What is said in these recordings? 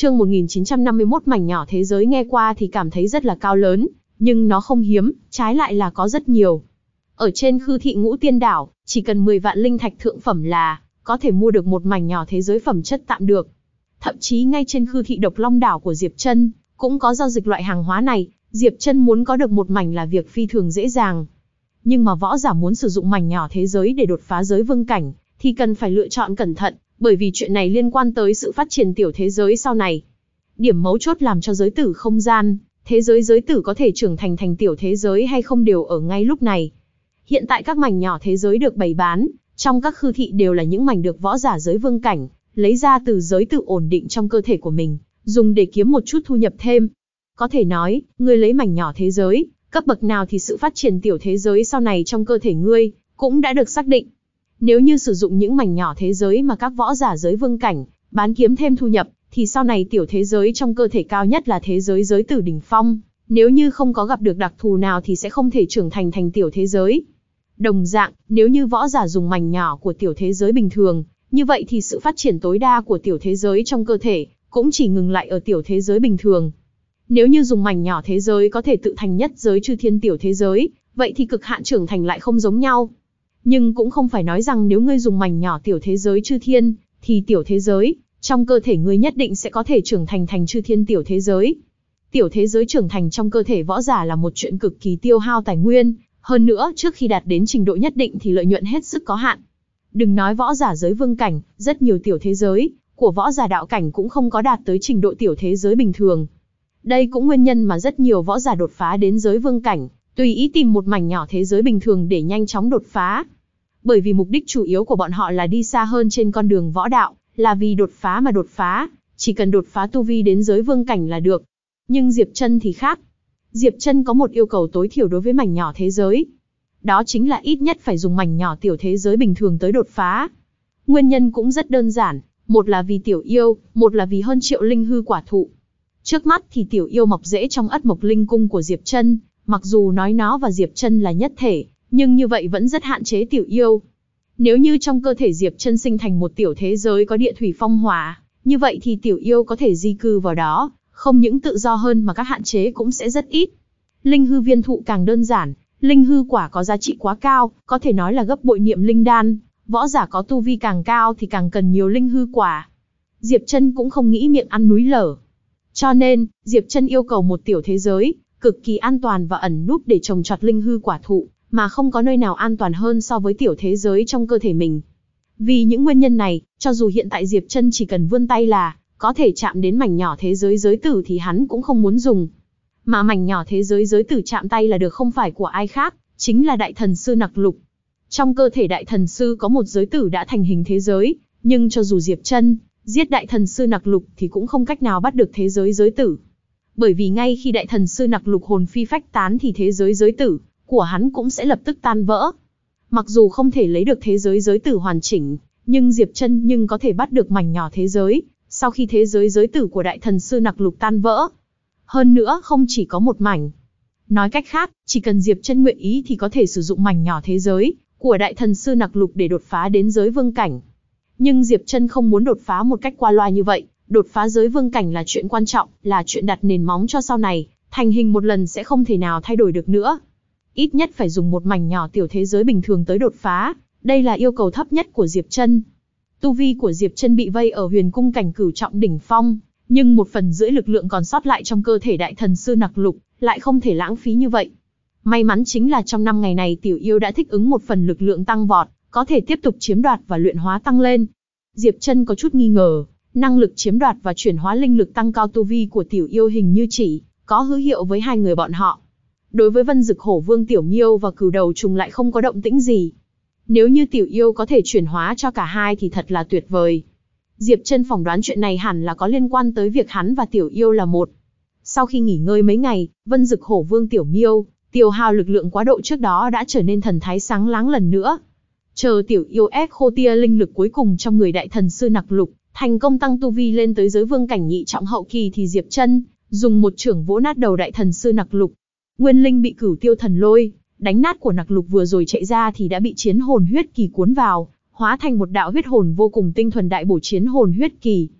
Chương 1951 mảnh nhỏ thế giới nghe qua thì cảm thấy rất là cao lớn, nhưng nó không hiếm, trái lại là có rất nhiều. Ở trên Khư Thị Ngũ Tiên Đảo, chỉ cần 10 vạn linh thạch thượng phẩm là có thể mua được một mảnh nhỏ thế giới phẩm chất tạm được. Thậm chí ngay trên Khư Thị Độc Long Đảo của Diệp Trân cũng có giao dịch loại hàng hóa này, Diệp Trân muốn có được một mảnh là việc phi thường dễ dàng. Nhưng mà võ giả muốn sử dụng mảnh nhỏ thế giới để đột phá giới vương cảnh, thì cần phải lựa chọn cẩn thận, bởi vì chuyện này liên quan tới sự phát triển tiểu thế giới sau này. Điểm mấu chốt làm cho giới tử không gian, thế giới giới tử có thể trưởng thành tiểu thế giới hay không đều ở ngay lúc này. Hiện tại các mảnh nhỏ thế giới được bày bán, trong các khư thị đều là những mảnh được võ giả giới vương cảnh, lấy ra từ giới tử ổn định trong cơ thể của mình, dùng để kiếm một chút thu nhập thêm. Có thể nói, ngươi lấy mảnh nhỏ thế giới, cấp bậc nào thì sự phát triển tiểu thế giới sau này trong cơ thể ngươi, cũng đã được xác định. Nếu như sử dụng những mảnh nhỏ thế giới mà các võ giả giới vương cảnh, bán kiếm thêm thu nhập, thì sau này tiểu thế giới trong cơ thể cao nhất là thế giới giới tử đỉnh phong. Nếu như không có gặp được đặc thù nào thì sẽ không thể trưởng thành thành tiểu thế giới. Đồng dạng, nếu như võ giả dùng mảnh nhỏ của tiểu thế giới bình thường, như vậy thì sự phát triển tối đa của tiểu thế giới trong cơ thể, cũng chỉ ngừng lại ở tiểu thế giới bình thường. Nếu như dùng mảnh nhỏ thế giới có thể tự thành nhất giới chư thiên tiểu thế giới, vậy thì cực hạn trưởng thành lại không giống nhau. Nhưng cũng không phải nói rằng nếu ngươi dùng mảnh nhỏ tiểu thế giới chư thiên, thì tiểu thế giới trong cơ thể ngươi nhất định sẽ có thể trưởng thành thành chư thiên tiểu thế giới. Tiểu thế giới trưởng thành trong cơ thể võ giả là một chuyện cực kỳ tiêu hao tài nguyên, hơn nữa trước khi đạt đến trình độ nhất định thì lợi nhuận hết sức có hạn. Đừng nói võ giả giới vương cảnh, rất nhiều tiểu thế giới của võ giả đạo cảnh cũng không có đạt tới trình độ tiểu thế giới bình thường. Đây cũng nguyên nhân mà rất nhiều võ giả đột phá đến giới vương cảnh, tùy ý tìm một mảnh nhỏ thế giới bình thường để nhanh chóng đột phá. Bởi vì mục đích chủ yếu của bọn họ là đi xa hơn trên con đường võ đạo, là vì đột phá mà đột phá, chỉ cần đột phá tu vi đến giới vương cảnh là được. Nhưng Diệp Trân thì khác. Diệp Trân có một yêu cầu tối thiểu đối với mảnh nhỏ thế giới. Đó chính là ít nhất phải dùng mảnh nhỏ tiểu thế giới bình thường tới đột phá. Nguyên nhân cũng rất đơn giản, một là vì tiểu yêu, một là vì hơn triệu linh hư quả thụ. Trước mắt thì tiểu yêu mọc rễ trong ất mộc linh cung của Diệp Trân, mặc dù nói nó và Diệp Trân là nhất thể, nhưng như vậy vẫn rất hạn chế tiểu yêu. Nếu như trong cơ thể Diệp Trân sinh thành một tiểu thế giới có địa thủy phong hỏa, như vậy thì tiểu yêu có thể di cư vào đó, không những tự do hơn mà các hạn chế cũng sẽ rất ít. Linh hư viên thụ càng đơn giản, linh hư quả có giá trị quá cao, có thể nói là gấp bội niệm linh đan, võ giả có tu vi càng cao thì càng cần nhiều linh hư quả. Diệp Trân cũng không nghĩ miệng ăn núi lở. Cho nên, Diệp Trân yêu cầu một tiểu thế giới, cực kỳ an toàn và ẩn núp để trồng trọt linh hư quả thụ, mà không có nơi nào an toàn hơn so với tiểu thế giới trong cơ thể mình. Vì những nguyên nhân này, cho dù hiện tại Diệp Trân chỉ cần vươn tay là có thể chạm đến mảnh nhỏ thế giới giới tử thì hắn cũng không muốn dùng. Mà mảnh nhỏ thế giới giới tử chạm tay là được không phải của ai khác, chính là Đại Thần Sư Nặc Lục. Trong cơ thể Đại Thần Sư có một giới tử đã thành hình thế giới, nhưng cho dù Diệp Trân giết Đại Thần Sư Nặc Lục thì cũng không cách nào bắt được thế giới giới tử. Bởi vì ngay khi Đại Thần Sư Nặc Lục hồn phi phách tán thì thế giới giới tử của hắn cũng sẽ lập tức tan vỡ. Mặc dù không thể lấy được thế giới giới tử hoàn chỉnh, nhưng Diệp Trân có thể bắt được mảnh nhỏ thế giới, sau khi thế giới giới tử của Đại Thần Sư Nặc Lục tan vỡ. Hơn nữa không chỉ có một mảnh. Nói cách khác, chỉ cần Diệp Trân nguyện ý thì có thể sử dụng mảnh nhỏ thế giới của Đại Thần Sư Nặc Lục để đột phá đến giới vương cảnh. Nhưng Diệp Trân không muốn đột phá một cách qua loa như vậy, đột phá giới vương cảnh là chuyện quan trọng, là chuyện đặt nền móng cho sau này, thành hình một lần sẽ không thể nào thay đổi được nữa. Ít nhất phải dùng một mảnh nhỏ tiểu thế giới bình thường tới đột phá, đây là yêu cầu thấp nhất của Diệp Trân. Tu vi của Diệp Trân bị vây ở huyền cung cảnh cửu trọng đỉnh phong, nhưng 1/4 lực lượng còn sót lại trong cơ thể Đại Thần Sư Nặc Lục, lại không thể lãng phí như vậy. May mắn chính là trong 5 ngày này tiểu yêu đã thích ứng một phần lực lượng tăng vọt, có thể tiếp tục chiếm đoạt và luyện hóa tăng lên. Diệp Trân có chút nghi ngờ, năng lực chiếm đoạt và chuyển hóa linh lực tăng cao tu vi của tiểu yêu hình như chỉ có hữu hiệu với hai người bọn họ. Đối với Vân Dực Hổ Vương Tiểu Miêu và Cửu Đầu Trùng lại không có động tĩnh gì. Nếu như tiểu yêu có thể chuyển hóa cho cả hai thì thật là tuyệt vời. Diệp Trân phỏng đoán chuyện này hẳn là có liên quan tới việc hắn và tiểu yêu là một. Sau khi nghỉ ngơi mấy ngày, Vân Dực Hổ Vương Tiểu Miêu tiêu hao lực lượng quá độ trước đó đã trở nên thần thái sáng láng lần nữa. Chờ tiểu yêu ép khô tia linh lực cuối cùng trong người Đại Thần Sư Nặc Lục, thành công tăng tu vi lên tới giới vương cảnh nhị trọng hậu kỳ thì Diệp Trân dùng một chưởng vỗ nát đầu Đại Thần Sư Nặc Lục. Nguyên linh bị Cửu Tiêu Thần Lôi đánh nát của Nặc Lục vừa rồi chạy ra thì đã bị chiến hồn huyết kỳ cuốn vào, hóa thành một đạo huyết hồn vô cùng tinh thuần đại bổ chiến hồn huyết kỳ.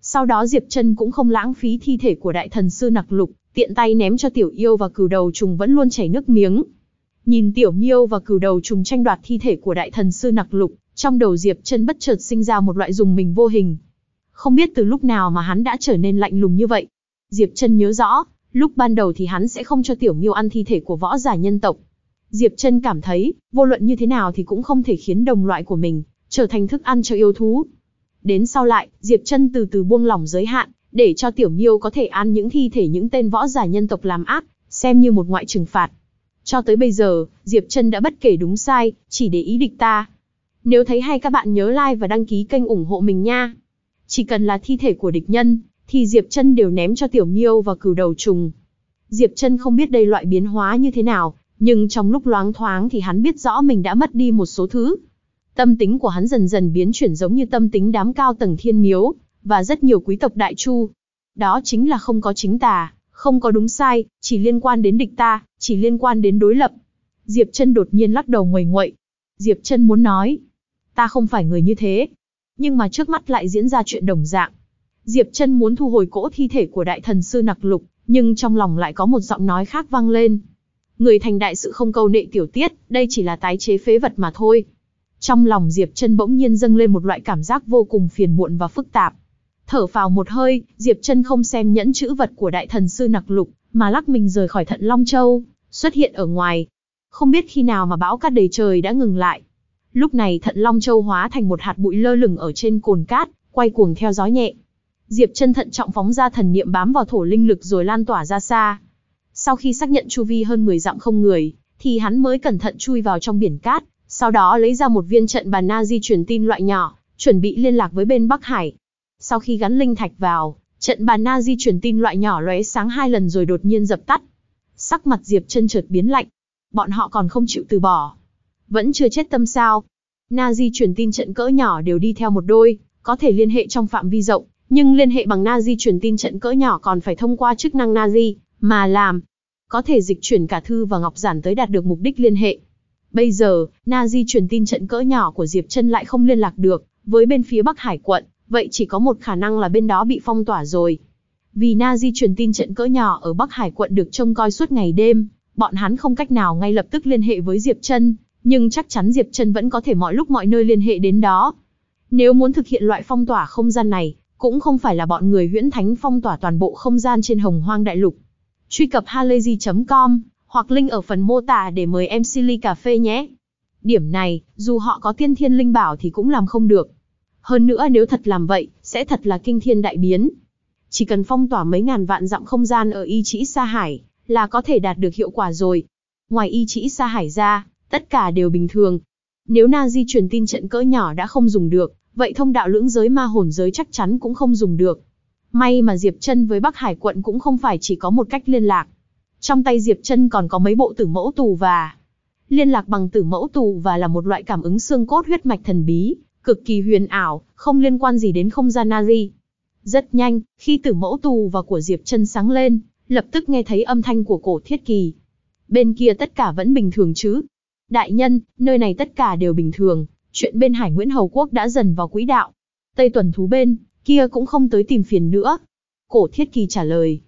Sau đó Diệp Trân cũng không lãng phí thi thể của đại thần sư Nặc Lục, tiện tay ném cho Tiểu Yêu và Cừu Đầu Trùng vẫn luôn chảy nước miếng. Nhìn Tiểu Miêu và Cừu Đầu Trùng tranh đoạt thi thể của đại thần sư Nặc Lục, trong đầu Diệp Trân bất chợt sinh ra một loại rùng mình vô hình. Không biết từ lúc nào mà hắn đã trở nên lạnh lùng như vậy. Diệp Trân nhớ rõ, lúc ban đầu thì hắn sẽ không cho Tiểu Miêu ăn thi thể của võ giả nhân tộc. Diệp Trân cảm thấy, vô luận như thế nào thì cũng không thể khiến đồng loại của mình trở thành thức ăn cho yêu thú. Đến sau lại, Diệp Trân từ từ buông lỏng giới hạn, để cho Tiểu Miêu có thể ăn những thi thể những tên võ giả nhân tộc làm ác, xem như một ngoại trừng phạt. Cho tới bây giờ, Diệp Trân đã bất kể đúng sai, chỉ để ý địch ta. Nếu thấy hay các bạn nhớ like và đăng ký kênh ủng hộ mình nha. Chỉ cần là thi thể của địch nhân, thì Diệp Trân đều ném cho Tiểu Miêu và Cừu Đầu Trùng. Diệp Trân không biết đây loại biến hóa như thế nào, nhưng trong lúc loáng thoáng thì hắn biết rõ mình đã mất đi một số thứ. Tâm tính của hắn dần dần biến chuyển giống như tâm tính đám cao tầng thiên miếu, và rất nhiều quý tộc đại chu. Đó chính là không có chính tà, không có đúng sai, chỉ liên quan đến địch ta, chỉ liên quan đến đối lập. Diệp Trân đột nhiên lắc đầu nguầy nguậy. Diệp Trân muốn nói, ta không phải người như thế. Nhưng mà trước mắt lại diễn ra chuyện đồng dạng. Diệp Trân muốn thu hồi cỗ thi thể của đại thần sư Nặc Lục, nhưng trong lòng lại có một giọng nói khác vang lên. Người thành đại sự không câu nệ tiểu tiết, đây chỉ là tái chế phế vật mà thôi. Trong lòng Diệp Trân bỗng nhiên dâng lên một loại cảm giác vô cùng phiền muộn và phức tạp. Thở phào một hơi, Diệp Trân không xem nhẫn chữ vật của đại thần sư Nặc Lục, mà lắc mình rời khỏi Thận Long Châu, xuất hiện ở ngoài. Không biết khi nào mà bão cát đầy trời đã ngừng lại. Lúc này Thận Long Châu hóa thành một hạt bụi lơ lửng ở trên cồn cát, quay cuồng theo gió nhẹ. Diệp Trân thận trọng phóng ra thần niệm bám vào thổ linh lực rồi lan tỏa ra xa. Sau khi xác nhận chu vi hơn 10 dặm không người, thì hắn mới cẩn thận chui vào trong biển cát, sau đó lấy ra một viên trận bàn na di truyền tin loại nhỏ, chuẩn bị liên lạc với bên Bắc Hải. Sau khi gắn linh thạch vào, trận bàn na di truyền tin loại nhỏ lóe sáng 2 lần rồi đột nhiên dập tắt. Sắc mặt Diệp Trân chợt biến lạnh. Bọn họ còn không chịu từ bỏ. Vẫn chưa chết tâm sao? Na di truyền tin trận cỡ nhỏ đều đi theo một đôi, có thể liên hệ trong phạm vi rộng, nhưng liên hệ bằng na di truyền tin trận cỡ nhỏ còn phải thông qua chức năng na di mà làm. Có thể dịch chuyển cả thư và ngọc giản tới đạt được mục đích liên hệ. Bây giờ, na di truyền tin trận cỡ nhỏ của Diệp Trân lại không liên lạc được với bên phía Bắc Hải quận, vậy chỉ có một khả năng là bên đó bị phong tỏa rồi. Vì na di truyền tin trận cỡ nhỏ ở Bắc Hải quận được trông coi suốt ngày đêm, bọn hắn không cách nào ngay lập tức liên hệ với Diệp Trân, nhưng chắc chắn Diệp Trân vẫn có thể mọi lúc mọi nơi liên hệ đến đó. Nếu muốn thực hiện loại phong tỏa không gian này, cũng không phải là bọn người Huyễn Thánh phong tỏa toàn bộ không gian trên Hồng Hoang Đại Lục. Truy cập halayzi.com hoặc link ở phần mô tả để mời em Silly cà phê nhé. Điểm này, dù họ có tiên thiên linh bảo thì cũng làm không được. Hơn nữa nếu thật làm vậy, sẽ thật là kinh thiên đại biến. Chỉ cần phong tỏa mấy ngàn vạn dặm không gian ở Y Trĩ Sa Hải, là có thể đạt được hiệu quả rồi. Ngoài Y Trĩ Sa Hải ra, tất cả đều bình thường. Nếu na di truyền tin trận cỡ nhỏ đã không dùng được, vậy thông đạo lưỡng giới ma hồn giới chắc chắn cũng không dùng được. May mà Diệp Trân với Bắc Hải quận cũng không phải chỉ có một cách liên lạc. Trong tay Diệp Trân còn có mấy bộ tử mẫu tù và. Liên lạc bằng tử mẫu tù và là một loại cảm ứng xương cốt huyết mạch thần bí, cực kỳ huyền ảo, không liên quan gì đến không gian Nari. Rất nhanh, khi tử mẫu tù và của Diệp Trân sáng lên, lập tức nghe thấy âm thanh của Cổ Thiết Kỳ. Bên kia tất cả vẫn bình thường chứ? Đại nhân, nơi này tất cả đều bình thường, chuyện bên Hải Nguyễn Hầu Quốc đã dần vào quỹ đạo. Tây Tuần Thú bên kia cũng không tới tìm phiền nữa. Cổ Thiết Kỳ trả lời.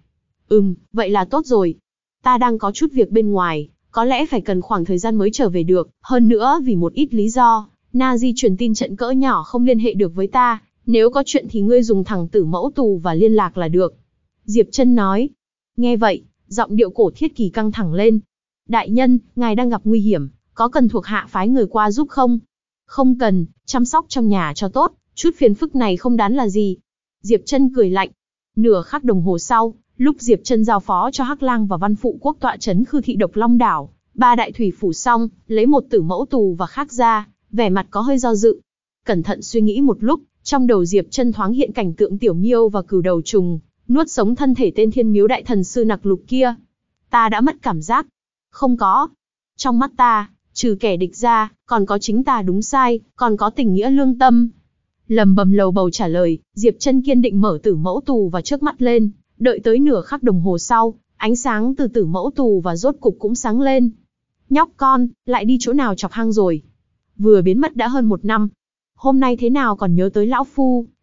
Vậy là tốt rồi. Ta đang có chút việc bên ngoài, có lẽ phải cần khoảng thời gian mới trở về được. Hơn nữa vì một ít lý do, na di truyền tin trận cỡ nhỏ không liên hệ được với ta. Nếu có chuyện thì ngươi dùng thẳng tử mẫu tù và liên lạc là được. Diệp Trân nói. Nghe vậy, giọng điệu Cổ Thiết Kỳ căng thẳng lên. Đại nhân, ngài đang gặp nguy hiểm, có cần thuộc hạ phái người qua giúp không? Không cần, chăm sóc trong nhà cho tốt, chút phiền phức này không đáng là gì. Diệp Trân cười lạnh. Nửa khắc đồng hồ sau, lúc Diệp Trân giao phó cho Hắc Lang và Văn Phụ Quốc tọa trấn Khư Thị Độc Long Đảo, 3 đại thủy phủ xong, lấy một tử mẫu tù và khác ra, vẻ mặt có hơi do dự. Cẩn thận suy nghĩ một lúc, trong đầu Diệp Trân thoáng hiện cảnh tượng Tiểu Miêu và Cừu Đầu Trùng nuốt sống thân thể tên Thiên Miếu đại thần sư Nặc Lục kia. Ta đã mất cảm giác. Không có. Trong mắt ta, trừ kẻ địch ra, còn có chính ta đúng sai, còn có tình nghĩa lương tâm. Lầm bầm lầu bầu trả lời, Diệp Trân kiên định mở tử mẫu tù và trước mắt lên, đợi tới nửa khắc đồng hồ sau, ánh sáng từ tử mẫu tù và rốt cục cũng sáng lên. Nhóc con, lại đi chỗ nào chọc hang rồi? Vừa biến mất đã hơn 1 năm. Hôm nay thế nào còn nhớ tới lão phu,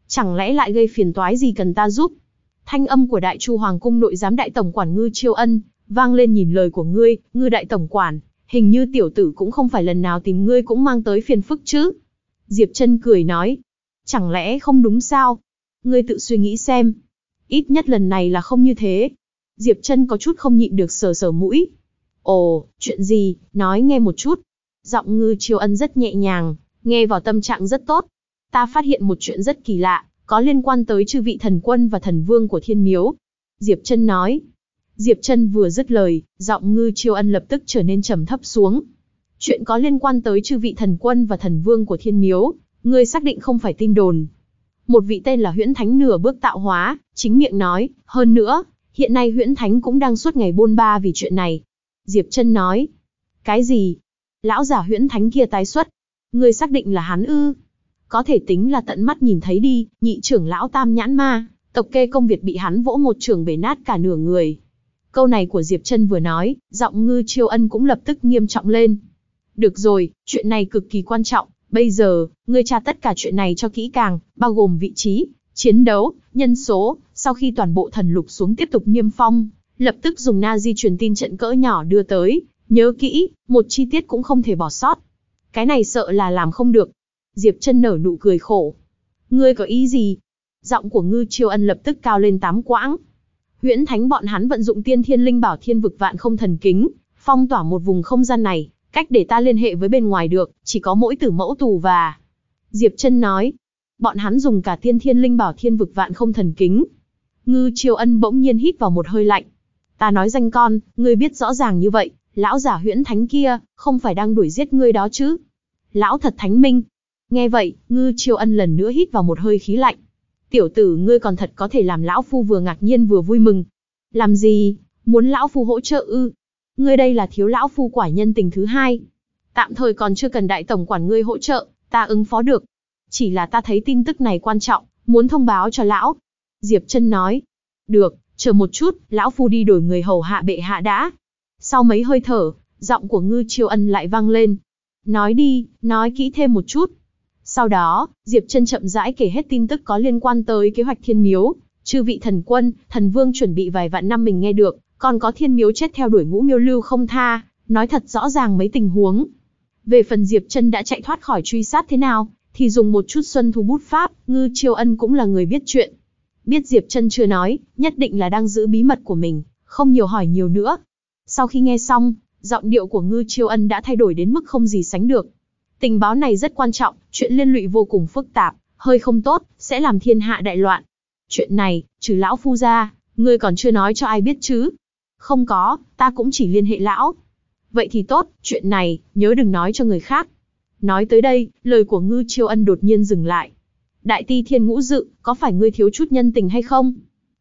Chẳng lẽ lại gây phiền toái gì cần ta giúp? Thanh âm của Đại Chu Hoàng cung nội giám đại tổng quản Ngư Chiêu Ân vang lên. Nhìn lời của ngươi, Ngư đại tổng quản, hình như tiểu tử cũng không phải lần nào tìm ngươi cũng mang tới phiền phức chứ? Diệp Trân cười nói. Chẳng lẽ không đúng sao? Ngươi tự suy nghĩ xem. Ít nhất lần này là không như thế. Diệp Trân có chút không nhịn được sờ sờ mũi. Ồ, chuyện gì, nói nghe một chút. Giọng Ngư Chiêu Ân rất nhẹ nhàng, nghe vào tâm trạng rất tốt. Ta phát hiện một chuyện rất kỳ lạ, có liên quan tới chư vị thần quân và thần vương của Thiên Miếu. Diệp Trân nói. Diệp Trân vừa dứt lời, giọng Ngư Chiêu Ân lập tức trở nên trầm thấp xuống. Chuyện có liên quan tới chư vị thần quân và thần vương của Thiên Miếu, ngươi xác định không phải tin đồn. Một vị tên là Huyễn Thánh nửa bước tạo hóa, chính miệng nói, hơn nữa, hiện nay Huyễn Thánh cũng đang suốt ngày bôn ba vì chuyện này. Diệp Trân nói. Cái gì? Lão giả Huyễn Thánh kia tái xuất. Ngươi xác định là hắn ư? Có thể tính là tận mắt nhìn thấy đi, nhị trưởng lão Tam Nhãn Ma, tộc Kê Công Việt bị hắn vỗ một chưởng bể nát cả nửa người. Câu này của Diệp Trân vừa nói, giọng Ngư Chiêu Ân cũng lập tức nghiêm trọng lên. Được rồi, chuyện này cực kỳ quan trọng, bây giờ, ngươi tra tất cả chuyện này cho kỹ càng, bao gồm vị trí, chiến đấu, nhân số, sau khi toàn bộ thần lục xuống tiếp tục niêm phong, lập tức dùng Nazi truyền tin trận cỡ nhỏ đưa tới, nhớ kỹ, một chi tiết cũng không thể bỏ sót. Cái này sợ là làm không được. Diệp Trân nở nụ cười khổ. Ngươi có ý gì? Giọng của Ngư Chiêu Ân lập tức cao lên 8 quãng. Huyễn Thánh bọn hắn vận dụng Tiên Thiên Linh Bảo Thiên Vực Vạn Không Thần Kính, phong tỏa một vùng không gian này, cách để ta liên hệ với bên ngoài được, chỉ có mỗi Tử Mẫu Tù và... Diệp Trân nói. Bọn hắn dùng cả Tiên Thiên Linh Bảo Thiên Vực Vạn Không Thần Kính. Ngư Chiêu Ân bỗng nhiên hít vào một hơi lạnh. Ta nói danh con, ngươi biết rõ ràng như vậy, lão giả Huyễn Thánh kia, không phải đang đuổi giết ngươi đó chứ? Lão thật thánh minh. Nghe vậy, Ngư Chiêu Ân lần nữa hít vào một hơi khí lạnh. Tiểu tử ngươi còn thật có thể làm lão phu vừa ngạc nhiên vừa vui mừng. Làm gì? Muốn lão phu hỗ trợ ư? Ngươi đây là thiếu lão phu quả nhân tình thứ hai. Tạm thời còn chưa cần đại tổng quản ngươi hỗ trợ, ta ứng phó được. Chỉ là ta thấy tin tức này quan trọng, muốn thông báo cho lão. Diệp Trân nói. Được, chờ một chút, lão phu đi đổi người hầu hạ bệ hạ đã. Sau mấy hơi thở, giọng của Ngư Chiêu Ân lại vang lên. Nói đi, nói kỹ thêm một chút. Sau đó, Diệp Trân chậm rãi kể hết tin tức có liên quan tới kế hoạch Thiên Miếu, chư vị thần quân, thần vương chuẩn bị vài vạn năm mình nghe được, còn có Thiên Miếu chết theo đuổi Ngũ Miêu Lưu không tha, nói thật rõ ràng mấy tình huống. Về phần Diệp Trân đã chạy thoát khỏi truy sát thế nào, thì dùng một chút xuân thu bút pháp, Ngư Chiêu Ân cũng là người biết chuyện. Biết Diệp Trân chưa nói, nhất định là đang giữ bí mật của mình, không nhiều hỏi nhiều nữa. Sau khi nghe xong, giọng điệu của Ngư Chiêu Ân đã thay đổi đến mức không gì sánh được. Tình báo này rất quan trọng, chuyện liên lụy vô cùng phức tạp, hơi không tốt, sẽ làm thiên hạ đại loạn. Chuyện này, trừ lão phu ra, ngươi còn chưa nói cho ai biết chứ? Không có, ta cũng chỉ liên hệ lão. Vậy thì tốt, chuyện này, nhớ đừng nói cho người khác. Nói tới đây, lời của Ngư Chiêu Ân đột nhiên dừng lại. Đại Ti Thiên Ngũ Dự, có phải ngươi thiếu chút nhân tình hay không?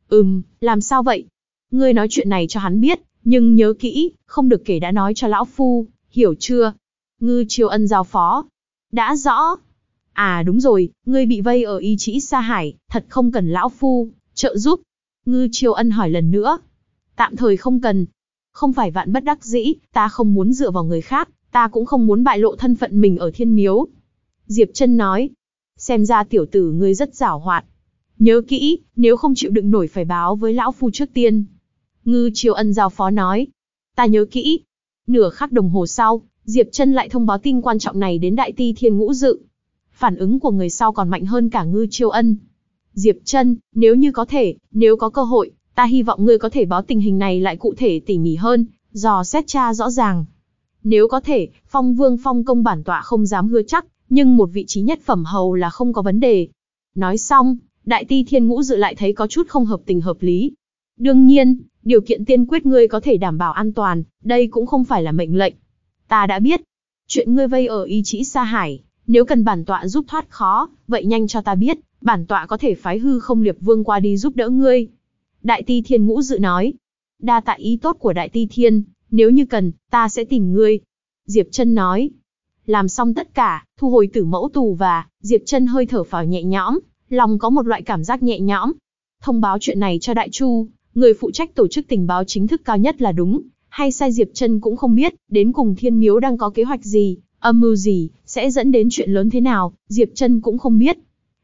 Làm sao vậy? Ngươi nói chuyện này cho hắn biết, nhưng nhớ kỹ, không được kể đã nói cho lão phu, hiểu chưa? Ngư Chiêu Ân giao phó. Đã rõ. À đúng rồi, ngươi bị vây ở Y Trĩ Sa Hải, thật không cần lão phu trợ giúp. Ngư Chiêu Ân hỏi lần nữa. Tạm thời không cần. Không phải vạn bất đắc dĩ, ta không muốn dựa vào người khác, ta cũng không muốn bại lộ thân phận mình ở Thiên Miếu. Diệp Trân nói. Xem ra tiểu tử ngươi rất giảo hoạt. Nhớ kỹ, nếu không chịu đựng nổi phải báo với lão phu trước tiên. Ngư Chiêu Ân giao phó nói. Ta nhớ kỹ. Nửa khắc đồng hồ sau, Diệp Trân lại thông báo tin quan trọng này đến Đại Ti Thiên Ngũ Dự. Phản ứng của người sau còn mạnh hơn cả Ngư Chiêu Ân. Diệp Trân, nếu như có thể, nếu có cơ hội, ta hy vọng ngươi có thể báo tình hình này lại cụ thể tỉ mỉ hơn, dò xét tra rõ ràng. Nếu có thể, Phong Vương Phong Công bản tọa không dám hứa chắc, nhưng một vị trí nhất phẩm hầu là không có vấn đề. Nói xong, Đại Ti Thiên Ngũ Dự lại thấy có chút không hợp tình hợp lý. Đương nhiên, điều kiện tiên quyết ngươi có thể đảm bảo an toàn, đây cũng không phải là mệnh lệnh. Ta đã biết. Chuyện ngươi vây ở Y Trĩ Sa Hải, nếu cần bản tọa giúp thoát khó, vậy nhanh cho ta biết, bản tọa có thể phái Hư Không Liệp Vương qua đi giúp đỡ ngươi. Đại Ti Thiên Ngũ Dự nói. Đa tạ ý tốt của Đại Ti Thiên, nếu như cần, ta sẽ tìm ngươi. Diệp Trân nói. Làm xong tất cả, thu hồi Tử Mẫu Tù và, Diệp Trân hơi thở phào nhẹ nhõm, lòng có một loại cảm giác nhẹ nhõm. Thông báo chuyện này cho Đại Chu, người phụ trách tổ chức tình báo chính thức cao nhất là đúng, hay sai Diệp Trân cũng không biết, đến cùng Thiên Miếu đang có kế hoạch gì, âm mưu gì, sẽ dẫn đến chuyện lớn thế nào, Diệp Trân cũng không biết.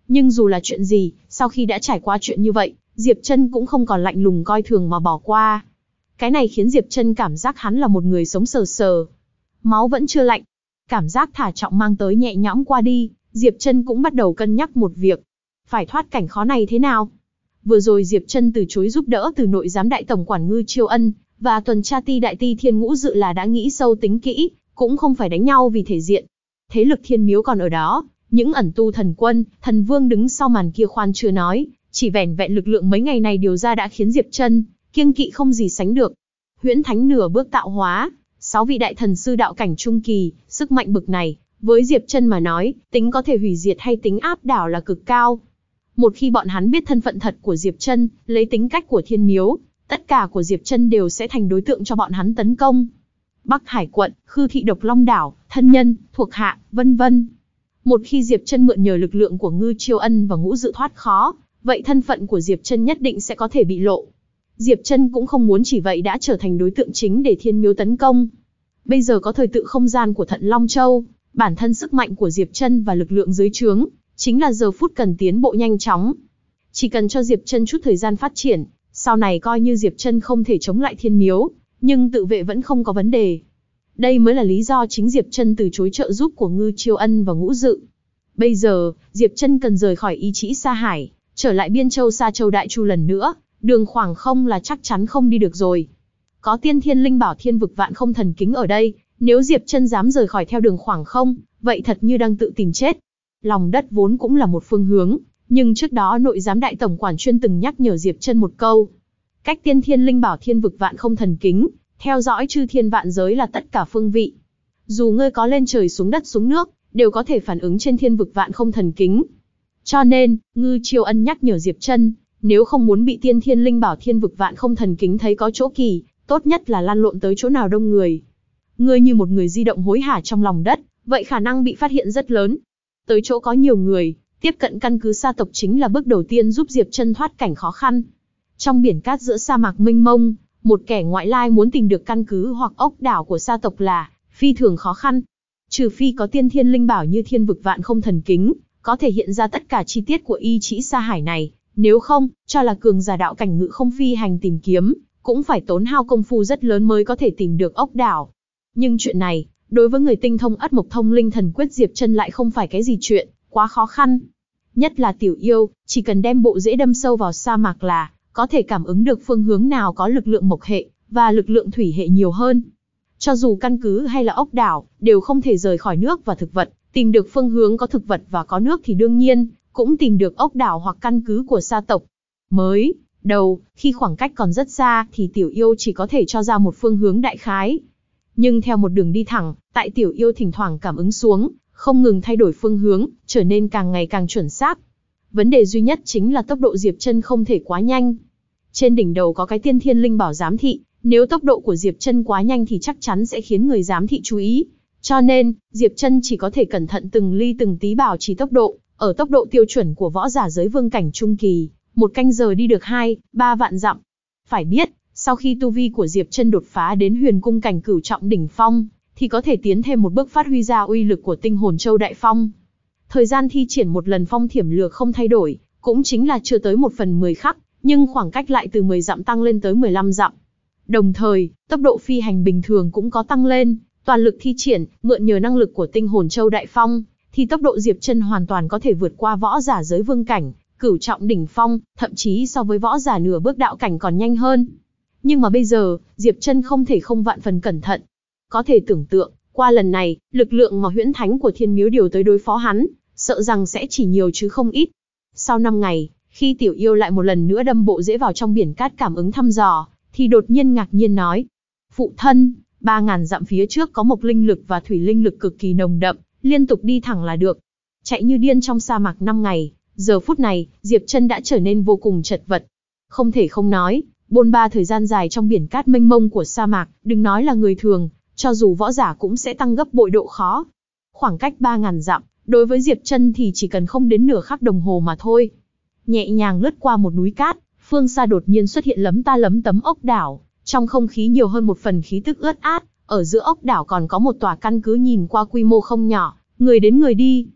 Nhưng dù là chuyện gì, sau khi đã trải qua chuyện như vậy, Diệp Trân cũng không còn lạnh lùng coi thường mà bỏ qua. Cái này khiến Diệp Trân cảm giác hắn là một người sống sờ sờ. Máu vẫn chưa lạnh. Cảm giác thả trọng mang tới nhẹ nhõm qua đi, Diệp Trân cũng bắt đầu cân nhắc một việc. Phải thoát cảnh khó này thế nào? Vừa rồi Diệp Trân từ chối giúp đỡ từ nội giám đại tổng quản Ngư Chiêu Ân, và tuần tra ti đại ti Thiên Ngũ Dự là đã nghĩ sâu tính kỹ, cũng không phải đánh nhau vì thể diện. Thế lực Thiên Miếu còn ở đó, những ẩn tu thần quân, thần vương đứng sau màn kia khoan chưa nói, chỉ vẻn vẹn lực lượng mấy ngày này điều ra đã khiến Diệp Trân kiêng kỵ không gì sánh được. Huyễn Thánh nửa bước tạo hóa, 6 vị đại thần sư đạo cảnh trung kỳ, sức mạnh bực này, với Diệp Trân mà nói, tính có thể hủy diệt hay tính áp đảo là cực cao. Một khi bọn hắn biết thân phận thật của Diệp Trân, lấy tính cách của Thiên Miếu, tất cả của Diệp Trân đều sẽ thành đối tượng cho bọn hắn tấn công. Bắc Hải quận, Khư thị Độc Long đảo, thân nhân, thuộc hạ, vân vân. Một khi Diệp Trân mượn nhờ lực lượng của Ngư Chiêu Ân và Ngũ Dự thoát khó, vậy thân phận của Diệp Trân nhất định sẽ có thể bị lộ. Diệp Trân cũng không muốn chỉ vậy đã trở thành đối tượng chính để Thiên Miếu tấn công. Bây giờ có thời tự không gian của Thận Long Châu, bản thân sức mạnh của Diệp Trân và lực lượng dưới trướng, chính là giờ phút cần tiến bộ nhanh chóng. Chỉ cần cho Diệp Trân chút thời gian phát triển, sau này coi như Diệp Trân không thể chống lại Thiên Miếu, nhưng tự vệ vẫn không có vấn đề. Đây mới là lý do chính Diệp Trân từ chối trợ giúp của Ngư Chiêu Ân và Ngũ Dự. Bây giờ, Diệp Trân cần rời khỏi ý chí Sa Hải, trở lại Biên Châu Sa Châu Đại Chu lần nữa, đường khoảng không là chắc chắn không đi được rồi. Có Tiên Thiên Linh Bảo Thiên Vực Vạn Không Thần Kính ở đây, nếu Diệp Trân dám rời khỏi theo đường khoảng không, vậy thật như đang tự tìm chết. Lòng đất vốn cũng là một phương hướng, nhưng trước đó nội giám đại tổng quản chuyên từng nhắc nhở Diệp Trân một câu. Cách Tiên Thiên Linh Bảo Thiên Vực Vạn Không Thần Kính, theo dõi chư thiên vạn giới là tất cả phương vị. Dù ngươi có lên trời xuống đất xuống nước, đều có thể phản ứng trên Thiên Vực Vạn Không Thần Kính. Cho nên, Ngư Chiêu Ân nhắc nhở Diệp Trân, nếu không muốn bị Tiên Thiên Linh Bảo Thiên Vực Vạn Không Thần Kính thấy có chỗ kỳ, tốt nhất là lăn lộn tới chỗ nào đông người. Ngươi như một người di động hối hả trong lòng đất, vậy khả năng bị phát hiện rất lớn. Tới chỗ có nhiều người, tiếp cận căn cứ sa tộc chính là bước đầu tiên giúp Diệp Trân thoát cảnh khó khăn. Trong biển cát giữa sa mạc mênh mông, một kẻ ngoại lai muốn tìm được căn cứ hoặc ốc đảo của sa tộc là phi thường khó khăn. Trừ phi có tiên thiên linh bảo như Thiên Vực Vạn Không Thần Kính, có thể hiện ra tất cả chi tiết của ý chí Sa Hải này, nếu không, cho là cường giả đạo cảnh ngự không phi hành tìm kiếm, cũng phải tốn hao công phu rất lớn mới có thể tìm được ốc đảo. Nhưng chuyện này, đối với người tinh thông Ất Mộc Thông Linh Thần Quyết Diệp Trân lại không phải cái gì chuyện quá khó khăn. Nhất là Tiểu Yêu, chỉ cần đem bộ rễ đâm sâu vào sa mạc là có thể cảm ứng được phương hướng nào có lực lượng mộc hệ và lực lượng thủy hệ nhiều hơn. Cho dù căn cứ hay là ốc đảo, đều không thể rời khỏi nước và thực vật, tìm được phương hướng có thực vật và có nước thì đương nhiên cũng tìm được ốc đảo hoặc căn cứ của sa tộc. Mới đầu, khi khoảng cách còn rất xa thì Tiểu Yêu chỉ có thể cho ra một phương hướng đại khái. Nhưng theo một đường đi thẳng, tại Tiểu Yêu thỉnh thoảng cảm ứng xuống, không ngừng thay đổi phương hướng, trở nên càng ngày càng chuẩn xác. Vấn đề duy nhất chính là tốc độ Diệp Trân không thể quá nhanh. Trên đỉnh đầu có cái tiên thiên linh bảo giám thị, nếu tốc độ của Diệp Trân quá nhanh thì chắc chắn sẽ khiến người giám thị chú ý. Cho nên, Diệp Trân chỉ có thể cẩn thận từng ly từng tí bảo trì tốc độ, ở tốc độ tiêu chuẩn của võ giả giới vương cảnh trung kỳ, 1 canh giờ đi được 2-3 vạn dặm. Phải biết, sau khi tu vi của Diệp Trân đột phá đến huyền cung cảnh cửu trọng đỉnh phong, thì có thể tiến thêm một bước phát huy ra uy lực của tinh hồn châu đại phong. Thời gian thi triển một lần phong thiểm lược không thay đổi, cũng chính là chưa tới 1/10 khắc, nhưng khoảng cách lại từ 10 dặm tăng lên tới 15 dặm. Đồng thời, tốc độ phi hành bình thường cũng có tăng lên, toàn lực thi triển, mượn nhờ năng lực của tinh hồn châu đại phong, thì tốc độ Diệp Trân hoàn toàn có thể vượt qua võ giả giới vương cảnh, cửu trọng đỉnh phong, thậm chí so với võ giả nửa bước đạo cảnh còn nhanh hơn. Nhưng mà bây giờ, Diệp Trân không thể không vạn phần cẩn thận. Có thể tưởng tượng, qua lần này, lực lượng mà huyễn thánh của Thiên Miếu điều tới đối phó hắn, sợ rằng sẽ chỉ nhiều chứ không ít. Sau 5 ngày, khi Tiểu Yêu lại một lần nữa đâm bộ rễ vào trong biển cát cảm ứng thăm dò, thì đột nhiên ngạc nhiên nói: Phụ thân, 3000 dặm phía trước có mộc linh lực và thủy linh lực cực kỳ nồng đậm, liên tục đi thẳng là được. Chạy như điên trong sa mạc 5 ngày, giờ phút này, Diệp Trân đã trở nên vô cùng chật vật. Không thể không nói, bôn ba thời gian dài trong biển cát mênh mông của sa mạc, đừng nói là người thường, cho dù võ giả cũng sẽ tăng gấp bội độ khó. Khoảng cách 3000 dặm, đối với Diệp Trân thì chỉ cần không đến nửa khắc đồng hồ mà thôi. Nhẹ nhàng lướt qua một núi cát, phương xa đột nhiên xuất hiện lấm ta lấm tấm ốc đảo, trong không khí nhiều hơn một phần khí tức ướt át, ở giữa ốc đảo còn có một tòa căn cứ nhìn qua quy mô không nhỏ, người đến người đi.